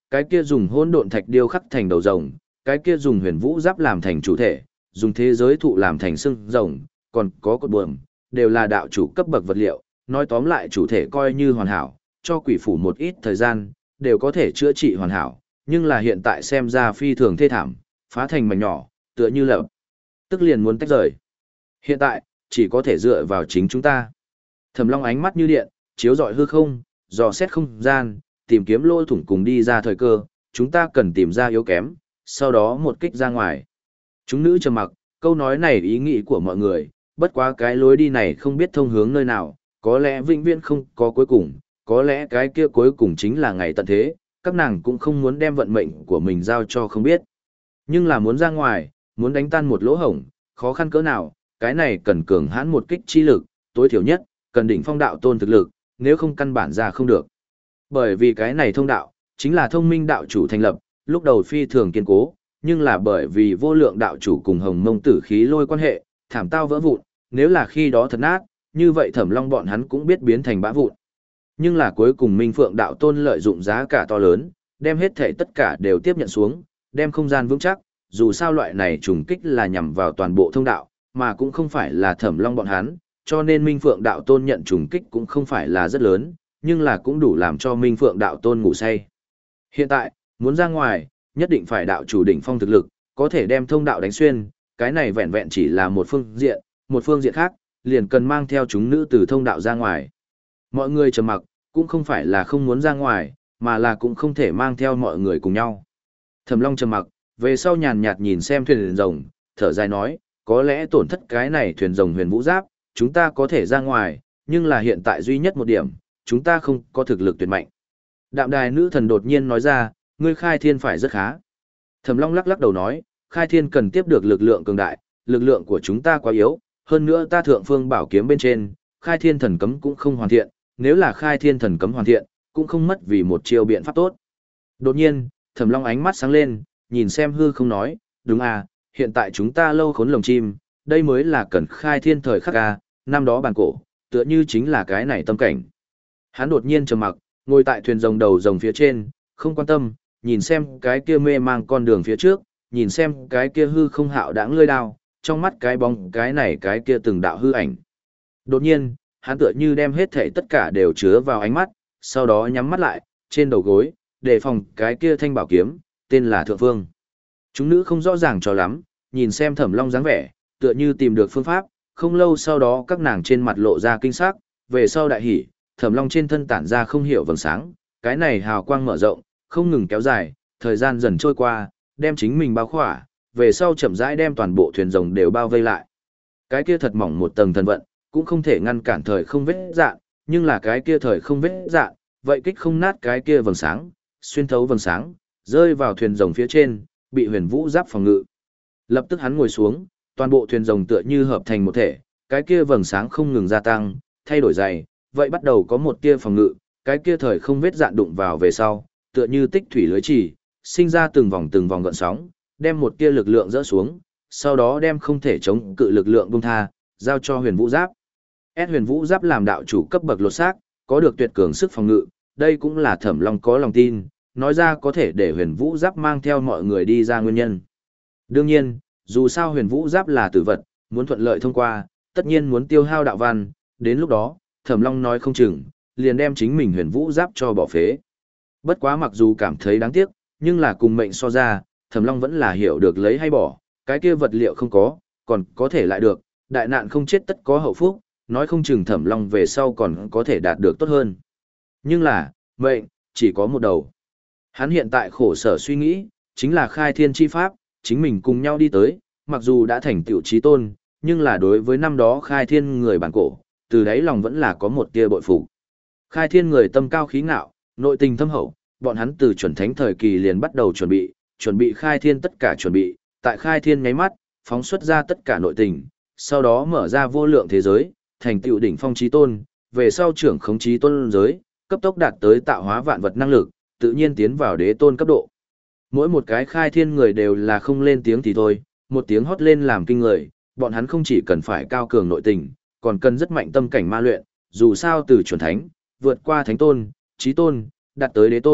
cái kia dùng hỗn độn thạch điêu khắc thành đầu rồng, cái kia dùng huyền vũ giáp làm thành chủ thể, dùng thế giới thụ làm thành xương rồng, còn có cột buồm, đều là đạo chủ cấp bậc vật liệu, nói tóm lại chủ thể coi như hoàn hảo, cho quỷ phủ một ít thời gian, đều có thể chữa trị hoàn hảo, nhưng là hiện tại xem ra phi thường thê thảm, phá thành mảnh nhỏ, tựa như lợp, tức liền muốn tách rời. Hiện tại, chỉ có thể dựa vào chính chúng ta. Thẩm Long ánh mắt như điện, chiếu rọi hư không, dò xét không gian, tìm kiếm lỗ thủng cùng đi ra thời cơ, chúng ta cần tìm ra yếu kém, sau đó một kích ra ngoài. Chúng nữ trầm mặc, câu nói này ý nghĩ của mọi người, bất quá cái lối đi này không biết thông hướng nơi nào, có lẽ vĩnh viễn không có cuối cùng, có lẽ cái kia cuối cùng chính là ngày tận thế, các nàng cũng không muốn đem vận mệnh của mình giao cho không biết. Nhưng là muốn ra ngoài, muốn đánh tan một lỗ hổng, khó khăn cỡ nào, cái này cần cường hãn một kích chi lực, tối thiểu nhất, cần đỉnh phong đạo tôn thực lực, nếu không căn bản ra không được. Bởi vì cái này thông đạo, chính là thông minh đạo chủ thành lập, lúc đầu phi thường kiên cố, nhưng là bởi vì vô lượng đạo chủ cùng hồng mông tử khí lôi quan hệ, thảm tao vỡ vụn, nếu là khi đó thật nát, như vậy Thẩm Long bọn hắn cũng biết biến thành bã vụn. Nhưng là cuối cùng Minh Phượng đạo tôn lợi dụng giá cả to lớn, đem hết thể tất cả đều tiếp nhận xuống, đem không gian vững chắc, dù sao loại này trùng kích là nhằm vào toàn bộ thông đạo, mà cũng không phải là Thẩm Long bọn hắn, cho nên Minh Phượng đạo tôn nhận trùng kích cũng không phải là rất lớn, nhưng là cũng đủ làm cho Minh Phượng đạo tôn ngủ say. Hiện tại, muốn ra ngoài, nhất định phải đạo chủ đỉnh phong thực lực, có thể đem thông đạo đánh xuyên, cái này vẹn vẹn chỉ là một phương diện, một phương diện khác, liền cần mang theo chúng nữ từ thông đạo ra ngoài. Mọi người trầm mặc, cũng không phải là không muốn ra ngoài, mà là cũng không thể mang theo mọi người cùng nhau. Thẩm Long trầm mặc, về sau nhàn nhạt nhìn xem thuyền rồng, thở dài nói, có lẽ tổn thất cái này thuyền rồng huyền vũ giáp, chúng ta có thể ra ngoài, nhưng là hiện tại duy nhất một điểm, chúng ta không có thực lực tuyệt mạnh. Đạm đài nữ thần đột nhiên nói ra, ngươi khai thiên phải rất khá. Thẩm Long lắc lắc đầu nói, khai thiên cần tiếp được lực lượng cường đại, lực lượng của chúng ta quá yếu, hơn nữa ta thượng phương bảo kiếm bên trên, khai thiên thần cấm cũng không hoàn thiện, nếu là khai thiên thần cấm hoàn thiện, cũng không mất vì một chiêu biện pháp tốt. Đột nhiên, Thẩm Long ánh mắt sáng lên, nhìn xem hư không nói, đúng à, hiện tại chúng ta lâu khốn lồng chim, đây mới là cần khai thiên thời khắc à, năm đó bàn cổ, tựa như chính là cái này tâm cảnh. Hắn đột nhiên trầm mặc, ngồi tại thuyền rồng đầu rồng phía trên, không quan tâm, nhìn xem cái kia mê mang con đường phía trước, nhìn xem cái kia hư không hạo đãng lơi đao, trong mắt cái bóng cái này cái kia từng đạo hư ảnh. Đột nhiên, hắn tựa như đem hết thảy tất cả đều chứa vào ánh mắt, sau đó nhắm mắt lại, trên đầu gối, đề phòng cái kia thanh bảo kiếm, tên là Thượng Phương. Chúng nữ không rõ ràng cho lắm, nhìn xem Thẩm Long dáng vẻ, tựa như tìm được phương pháp, không lâu sau đó các nàng trên mặt lộ ra kinh sắc, về sau đại hỉ, Thẩm Long trên thân tản ra không hiểu vầng sáng, cái này hào quang mở rộng, không ngừng kéo dài, thời gian dần trôi qua, đem chính mình bao khỏa, về sau chậm rãi đem toàn bộ thuyền rồng đều bao vây lại. Cái kia thật mỏng một tầng thần vận, cũng không thể ngăn cản thời không vết dạn, nhưng là cái kia thời không vết dạn, vậy kích không nát cái kia vầng sáng, xuyên thấu vầng sáng, rơi vào thuyền rồng phía trên, bị huyền vũ giáp phòng ngự. Lập tức hắn ngồi xuống, toàn bộ thuyền rồng tựa như hợp thành một thể, cái kia vầng sáng không ngừng gia tăng, thay đổi dày, vậy bắt đầu có một tia phòng ngự, cái kia thời không vết dạn đụng vào về sau, tựa như tích thủy lưới trì, sinh ra từng vòng từng vòng gợn sóng, đem một tia lực lượng dỡ xuống, sau đó đem không thể chống cự lực lượng buông tha, giao cho huyền vũ giáp. S huyền vũ giáp làm đạo chủ cấp bậc lột xác, có được tuyệt cường sức phòng ngự, đây cũng là Thẩm Long có lòng tin, nói ra có thể để huyền vũ giáp mang theo mọi người đi ra nguyên nhân. Đương nhiên, dù sao huyền vũ giáp là tử vật, muốn thuận lợi thông qua, tất nhiên muốn tiêu hao đạo văn, đến lúc đó, Thẩm Long nói không chừng, liền đem chính mình huyền vũ giáp cho bỏ phế. Bất quá mặc dù cảm thấy đáng tiếc, nhưng là cùng mệnh so ra, Thẩm Long vẫn là hiểu được lấy hay bỏ, cái kia vật liệu không có, còn có thể lại được, đại nạn không chết tất có hậu phúc, nói không chừng Thẩm Long về sau còn có thể đạt được tốt hơn. Nhưng là, mệnh, chỉ có một đầu. Hắn hiện tại khổ sở suy nghĩ, chính là khai thiên chi pháp, chính mình cùng nhau đi tới, mặc dù đã thành tựu chí tôn, nhưng là đối với năm đó khai thiên người bản cổ, từ đấy lòng vẫn là có một tia bội phục. Khai thiên người tâm cao khí ngạo, nội tình thâm hậu, bọn hắn từ chuẩn thánh thời kỳ liền bắt đầu chuẩn bị, chuẩn bị khai thiên tất cả chuẩn bị, tại khai thiên nháy mắt, phóng xuất ra tất cả nội tình, sau đó mở ra vô lượng thế giới, thành tựu đỉnh phong chí tôn, về sau trưởng khống chí tôn giới, cấp tốc đạt tới tạo hóa vạn vật năng lực, tự nhiên tiến vào đế tôn cấp độ. Mỗi một cái khai thiên người đều là không lên tiếng thì thôi, một tiếng hót lên làm kinh người, bọn hắn không chỉ cần phải cao cường nội tình, còn cần rất mạnh tâm cảnh ma luyện, dù sao từ chuẩn thánh, vượt qua thánh tôn, chí tôn, đạt tới đế tôn,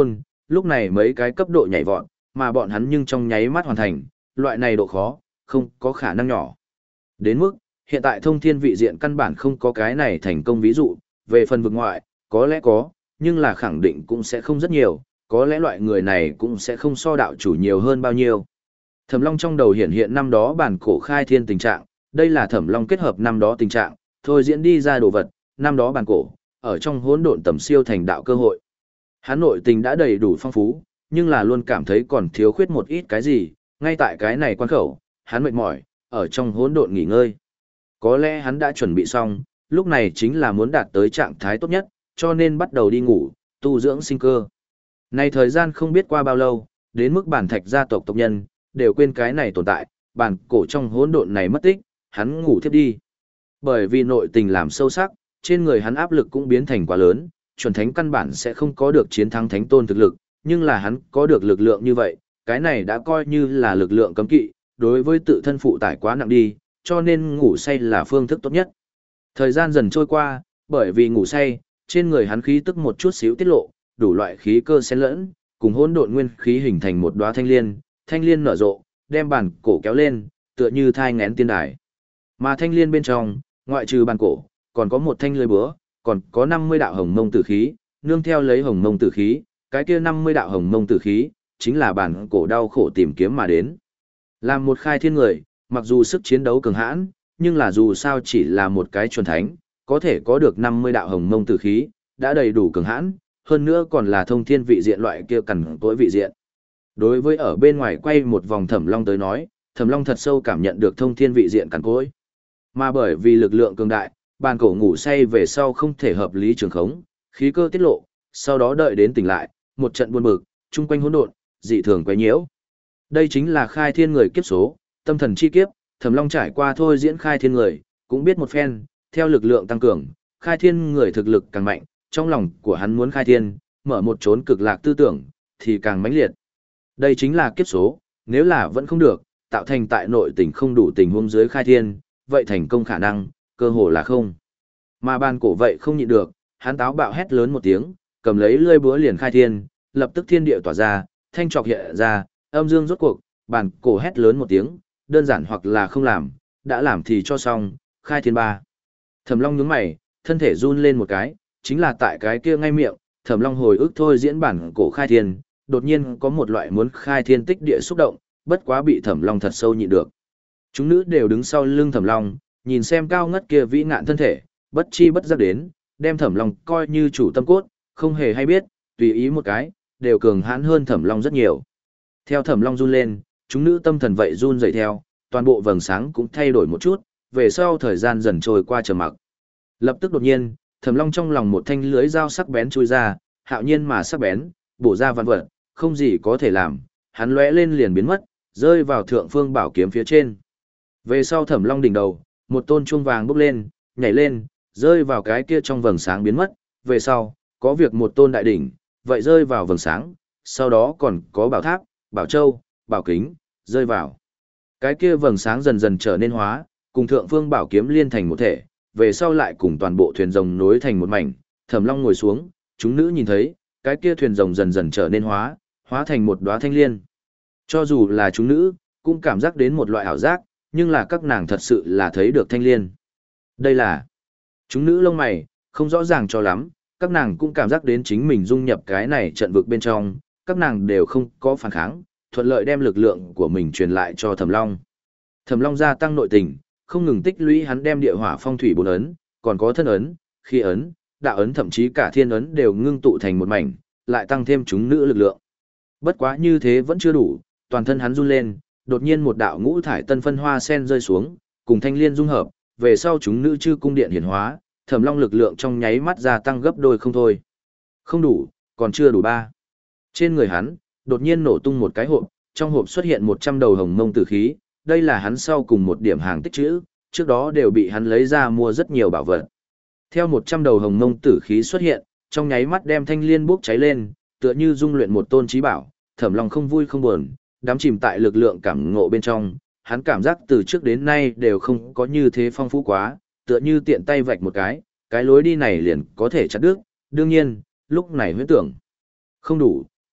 lúc này mấy cái cấp độ nhảy vọt, mà bọn hắn nhưng trong nháy mắt hoàn thành, loại này độ khó, không có khả năng nhỏ. Đến mức, hiện tại thông thiên vị diện căn bản không có cái này thành công ví dụ, về phần vực ngoại, có lẽ có, nhưng là khẳng định cũng sẽ không rất nhiều, có lẽ loại người này cũng sẽ không so đạo chủ nhiều hơn bao nhiêu. Thẩm Long trong đầu hiện hiện năm đó bản cổ khai thiên tình trạng, đây là Thẩm Long kết hợp năm đó tình trạng, thôi diễn đi ra đồ vật, năm đó bản cổ, ở trong hỗn độn tầm siêu thành đạo cơ hội. Hắn nội tình đã đầy đủ phong phú, nhưng là luôn cảm thấy còn thiếu khuyết một ít cái gì, ngay tại cái này quan khẩu, hắn mệt mỏi, ở trong hỗn độn nghỉ ngơi. Có lẽ hắn đã chuẩn bị xong, lúc này chính là muốn đạt tới trạng thái tốt nhất, cho nên bắt đầu đi ngủ, tu dưỡng sinh cơ. Này thời gian không biết qua bao lâu, đến mức bản thạch gia tộc tộc nhân, đều quên cái này tồn tại, bản cổ trong hỗn độn này mất tích, hắn ngủ thiếp đi. Bởi vì nội tình làm sâu sắc, trên người hắn áp lực cũng biến thành quá lớn, chuẩn thánh căn bản sẽ không có được chiến thắng thánh tôn thực lực, nhưng là hắn có được lực lượng như vậy, cái này đã coi như là lực lượng cấm kỵ, đối với tự thân phụ tải quá nặng đi, cho nên ngủ say là phương thức tốt nhất. Thời gian dần trôi qua, bởi vì ngủ say, trên người hắn khí tức một chút xíu tiết lộ, đủ loại khí cơ xen lẫn, cùng hỗn độn nguyên khí hình thành một đóa thanh liên, thanh liên nở rộ, đem bản cổ kéo lên, tựa như thai nghén tiên đài. Mà thanh liên bên trong, ngoại trừ bản cổ, còn có một thanh lưỡi búa, còn có năm mươi đạo hồng mông tử khí, nương theo lấy hồng mông tử khí, cái kia năm mươi đạo hồng mông tử khí, chính là bản cổ đau khổ tìm kiếm mà đến. Làm một khai thiên người, mặc dù sức chiến đấu cường hãn, nhưng là dù sao chỉ là một cái chuẩn thánh, có thể có được năm mươi đạo hồng mông tử khí, đã đầy đủ cường hãn, hơn nữa còn là thông thiên vị diện loại kia cằn cỗi vị diện. Đối với ở bên ngoài quay một vòng Thẩm Long tới nói, Thẩm Long thật sâu cảm nhận được thông thiên vị diện cằn cỗi. Mà bởi vì lực lượng cường đại, bàn cổ ngủ say về sau không thể hợp lý trường khống, khí cơ tiết lộ, sau đó đợi đến tỉnh lại, một trận buồn bực, chung quanh hỗn độn, dị thường quấy nhiễu. Đây chính là khai thiên người kiếp số, tâm thần chi kiếp, Thẩm Long trải qua thôi diễn khai thiên người, cũng biết một phen, theo lực lượng tăng cường, khai thiên người thực lực càng mạnh, trong lòng của hắn muốn khai thiên, mở một chốn cực lạc tư tưởng, thì càng mãnh liệt. Đây chính là kiếp số, nếu là vẫn không được, tạo thành tại nội tình không đủ tình huống dưới khai thiên, vậy thành công khả năng, cơ hồ là không. Mà bàn cổ vậy không nhịn được, hắn táo bạo hét lớn một tiếng, cầm lấy lưỡi búa liền khai thiên, lập tức thiên địa tỏa ra, thanh trọc hiện ra, âm dương rốt cuộc, bàn cổ hét lớn một tiếng, đơn giản hoặc là không làm, đã làm thì cho xong, khai thiên ba. Thẩm Long nhướng mày, thân thể run lên một cái, chính là tại cái kia ngay miệng, Thẩm Long hồi ức thôi diễn bản cổ khai thiên, đột nhiên có một loại muốn khai thiên tích địa xúc động, bất quá bị Thẩm Long thật sâu nhịn được. Chúng nữ đều đứng sau lưng Thẩm Long, nhìn xem cao ngất kia vĩ ngạn thân thể, bất chi bất giác đến, đem Thẩm Long coi như chủ tâm cốt, không hề hay biết, tùy ý một cái, đều cường hãn hơn Thẩm Long rất nhiều. Theo Thẩm Long run lên, chúng nữ tâm thần vậy run rẩy theo, toàn bộ vầng sáng cũng thay đổi một chút, về sau thời gian dần trôi qua trầm mặc. Lập tức đột nhiên, Thẩm Long trong lòng một thanh lưới dao sắc bén chui ra, hạo nhiên mà sắc bén, bổ ra vạn vật, không gì có thể làm, hắn lóe lên liền biến mất, rơi vào thượng phương bảo kiếm phía trên. Về sau Thẩm Long đỉnh đầu, một tôn chuông vàng bốc lên, nhảy lên, rơi vào cái kia trong vầng sáng biến mất, về sau, có việc một tôn đại đỉnh, vậy rơi vào vầng sáng, sau đó còn có bảo tháp, bảo châu, bảo kính, rơi vào. Cái kia vầng sáng dần dần trở nên hóa, cùng thượng phương bảo kiếm liên thành một thể, về sau lại cùng toàn bộ thuyền rồng nối thành một mảnh, Thẩm Long ngồi xuống, chúng nữ nhìn thấy, cái kia thuyền rồng dần dần trở nên hóa, hóa thành một đóa thanh liên. Cho dù là chúng nữ, cũng cảm giác đến một loại ảo giác, nhưng là các nàng thật sự là thấy được thanh liên. Đây là chúng nữ lông mày, không rõ ràng cho lắm, các nàng cũng cảm giác đến chính mình dung nhập cái này trận vực bên trong, các nàng đều không có phản kháng, thuận lợi đem lực lượng của mình truyền lại cho Thẩm Long. Thẩm Long gia tăng nội tình, không ngừng tích lũy hắn đem địa hỏa phong thủy bốn ấn, còn có thân ấn, khí ấn, đạo ấn thậm chí cả thiên ấn đều ngưng tụ thành một mảnh, lại tăng thêm chúng nữ lực lượng. Bất quá như thế vẫn chưa đủ, toàn thân hắn run lên, đột nhiên một đạo ngũ thải tân phân hoa sen rơi xuống, cùng thanh liên dung hợp, về sau chúng nữ chư cung điện hiển hóa, Thẩm Long lực lượng trong nháy mắt gia tăng gấp đôi không thôi. Không đủ, còn chưa đủ ba. Trên người hắn, đột nhiên nổ tung một cái hộp, trong hộp xuất hiện một trăm đầu hồng mông tử khí, đây là hắn sau cùng một điểm hàng tích trữ, trước đó đều bị hắn lấy ra mua rất nhiều bảo vật. Theo một trăm đầu hồng mông tử khí xuất hiện, trong nháy mắt đem thanh liên bốc cháy lên, tựa như dung luyện một tôn chí bảo, Thẩm Long không vui không buồn, đắm chìm tại lực lượng cảm ngộ bên trong, hắn cảm giác từ trước đến nay đều không có như thế phong phú quá, tựa như tiện tay vạch một cái, cái lối đi này liền có thể chặt đứt, đương nhiên, lúc này huyễn tưởng không đủ,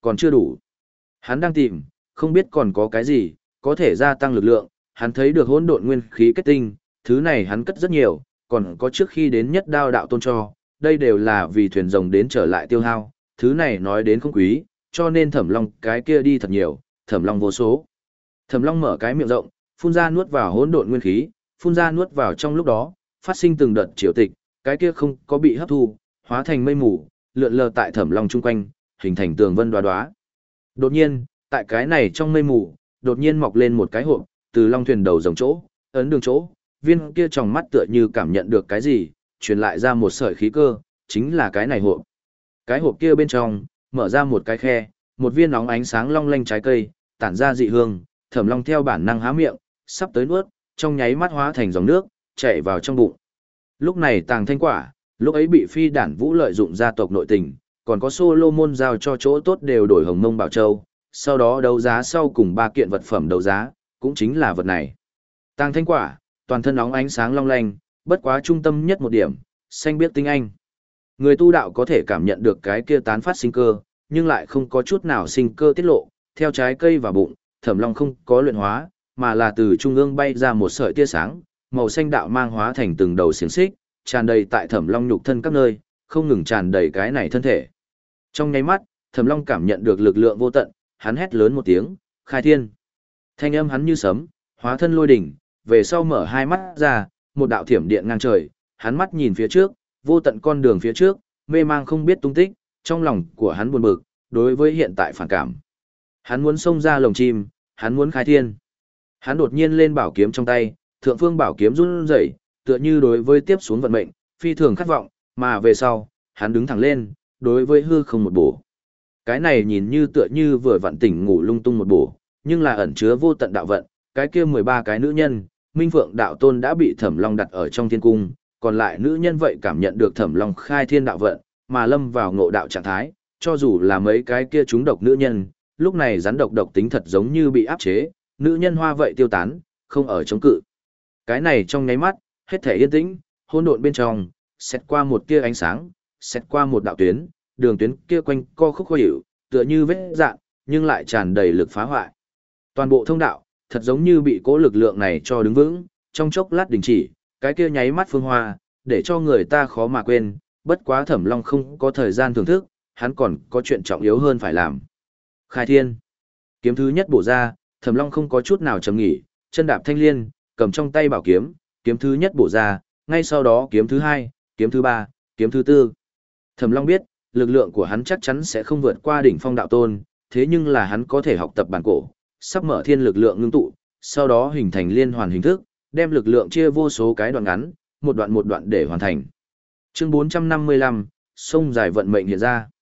còn chưa đủ. Hắn đang tìm, không biết còn có cái gì, có thể gia tăng lực lượng, hắn thấy được hỗn độn nguyên khí kết tinh, thứ này hắn cất rất nhiều, còn có trước khi đến nhất đao đạo tôn cho, đây đều là vì thuyền rồng đến trở lại tiêu hao, thứ này nói đến không quý, cho nên Thẩm Long cái kia đi thật nhiều, Thẩm Long vô số. Thẩm Long mở cái miệng rộng, phun ra nuốt vào hỗn độn nguyên khí, phun ra nuốt vào trong lúc đó, phát sinh từng đợt triều tịch, cái kia không có bị hấp thu, hóa thành mây mù, lượn lờ tại Thẩm Long chung quanh, hình thành tường vân đoá đoá. Đột nhiên, tại cái này trong mây mù, đột nhiên mọc lên một cái hộp, từ long thuyền đầu rồng chỗ, ấn đường chỗ, viên kia trong mắt tựa như cảm nhận được cái gì, truyền lại ra một sợi khí cơ, chính là cái này hộp. Cái hộp kia bên trong, mở ra một cái khe, một viên nóng ánh sáng long lanh trái cây, tản ra dị hương, Thẩm Long theo bản năng há miệng, sắp tới nuốt, trong nháy mắt hóa thành dòng nước, chảy vào trong bụng. Lúc này Tàng Thanh Quả, lúc ấy bị Phi Đản Vũ lợi dụng gia tộc nội tình, còn có Solomon giao cho chỗ tốt đều đổi Hồng Mông Bảo Châu, sau đó đấu giá sau cùng ba kiện vật phẩm đấu giá, cũng chính là vật này. Tàng Thanh Quả, toàn thân óng ánh sáng long lanh, bất quá trung tâm nhất một điểm, xanh biếc tinh anh. Người tu đạo có thể cảm nhận được cái kia tán phát sinh cơ, nhưng lại không có chút nào sinh cơ tiết lộ, theo trái cây vào bụng, Thẩm Long không có luyện hóa, mà là từ trung ương bay ra một sợi tia sáng, màu xanh đạo mang hóa thành từng đầu xiềng xích, tràn đầy tại Thẩm Long nhục thân các nơi, không ngừng tràn đầy cái này thân thể. Trong nháy mắt, Thẩm Long cảm nhận được lực lượng vô tận, hắn hét lớn một tiếng, khai thiên. Thanh âm hắn như sấm, hóa thân lôi đỉnh, về sau mở hai mắt ra, một đạo thiểm điện ngang trời, hắn mắt nhìn phía trước, vô tận con đường phía trước, mê mang không biết tung tích, trong lòng của hắn buồn bực, đối với hiện tại phản cảm. Hắn muốn xông ra lồng chim, hắn muốn khai thiên. Hắn đột nhiên lên bảo kiếm trong tay, thượng phương bảo kiếm run rẩy, tựa như đối với tiếp xuống vận mệnh, phi thường khát vọng, mà về sau, hắn đứng thẳng lên, đối với hư không một bổ. Cái này nhìn như tựa như vừa vặn tỉnh ngủ lung tung một bổ, nhưng là ẩn chứa vô tận đạo vận, cái kia mười ba cái nữ nhân, Minh Phượng đạo tôn đã bị Thẩm Long đặt ở trong thiên cung, còn lại nữ nhân vậy cảm nhận được Thẩm Long khai thiên đạo vận, mà lâm vào ngộ đạo trạng thái, cho dù là mấy cái kia chúng độc nữ nhân, lúc này rắn độc độc tính thật giống như bị áp chế, nữ nhân hoa vậy tiêu tán, không ở chống cự. Cái này trong nháy mắt, hết thể yên tĩnh, hỗn độn bên trong, xét qua một tia ánh sáng, xét qua một đạo tuyến, đường tuyến kia quanh co khúc khó hiểu, tựa như vết dạn, nhưng lại tràn đầy lực phá hoại. Toàn bộ thông đạo, thật giống như bị cố lực lượng này cho đứng vững, trong chốc lát đình chỉ, cái kia nháy mắt phương hoa, để cho người ta khó mà quên, bất quá Thẩm Long không có thời gian thưởng thức, hắn còn có chuyện trọng yếu hơn phải làm. Khai thiên. Kiếm thứ nhất bổ ra, Thẩm Long không có chút nào chậm nghỉ, chân đạp thanh liên, cầm trong tay bảo kiếm, kiếm thứ nhất bổ ra, ngay sau đó kiếm thứ hai, kiếm thứ ba, kiếm thứ tư. Thẩm Long biết, lực lượng của hắn chắc chắn sẽ không vượt qua đỉnh phong đạo tôn, thế nhưng là hắn có thể học tập bản cổ, sắp mở thiên lực lượng ngưng tụ, sau đó hình thành liên hoàn hình thức, đem lực lượng chia vô số cái đoạn ngắn, một đoạn một đoạn để hoàn thành. Chương bốn trăm năm mươi lăm, sông dài vận mệnh hiện ra.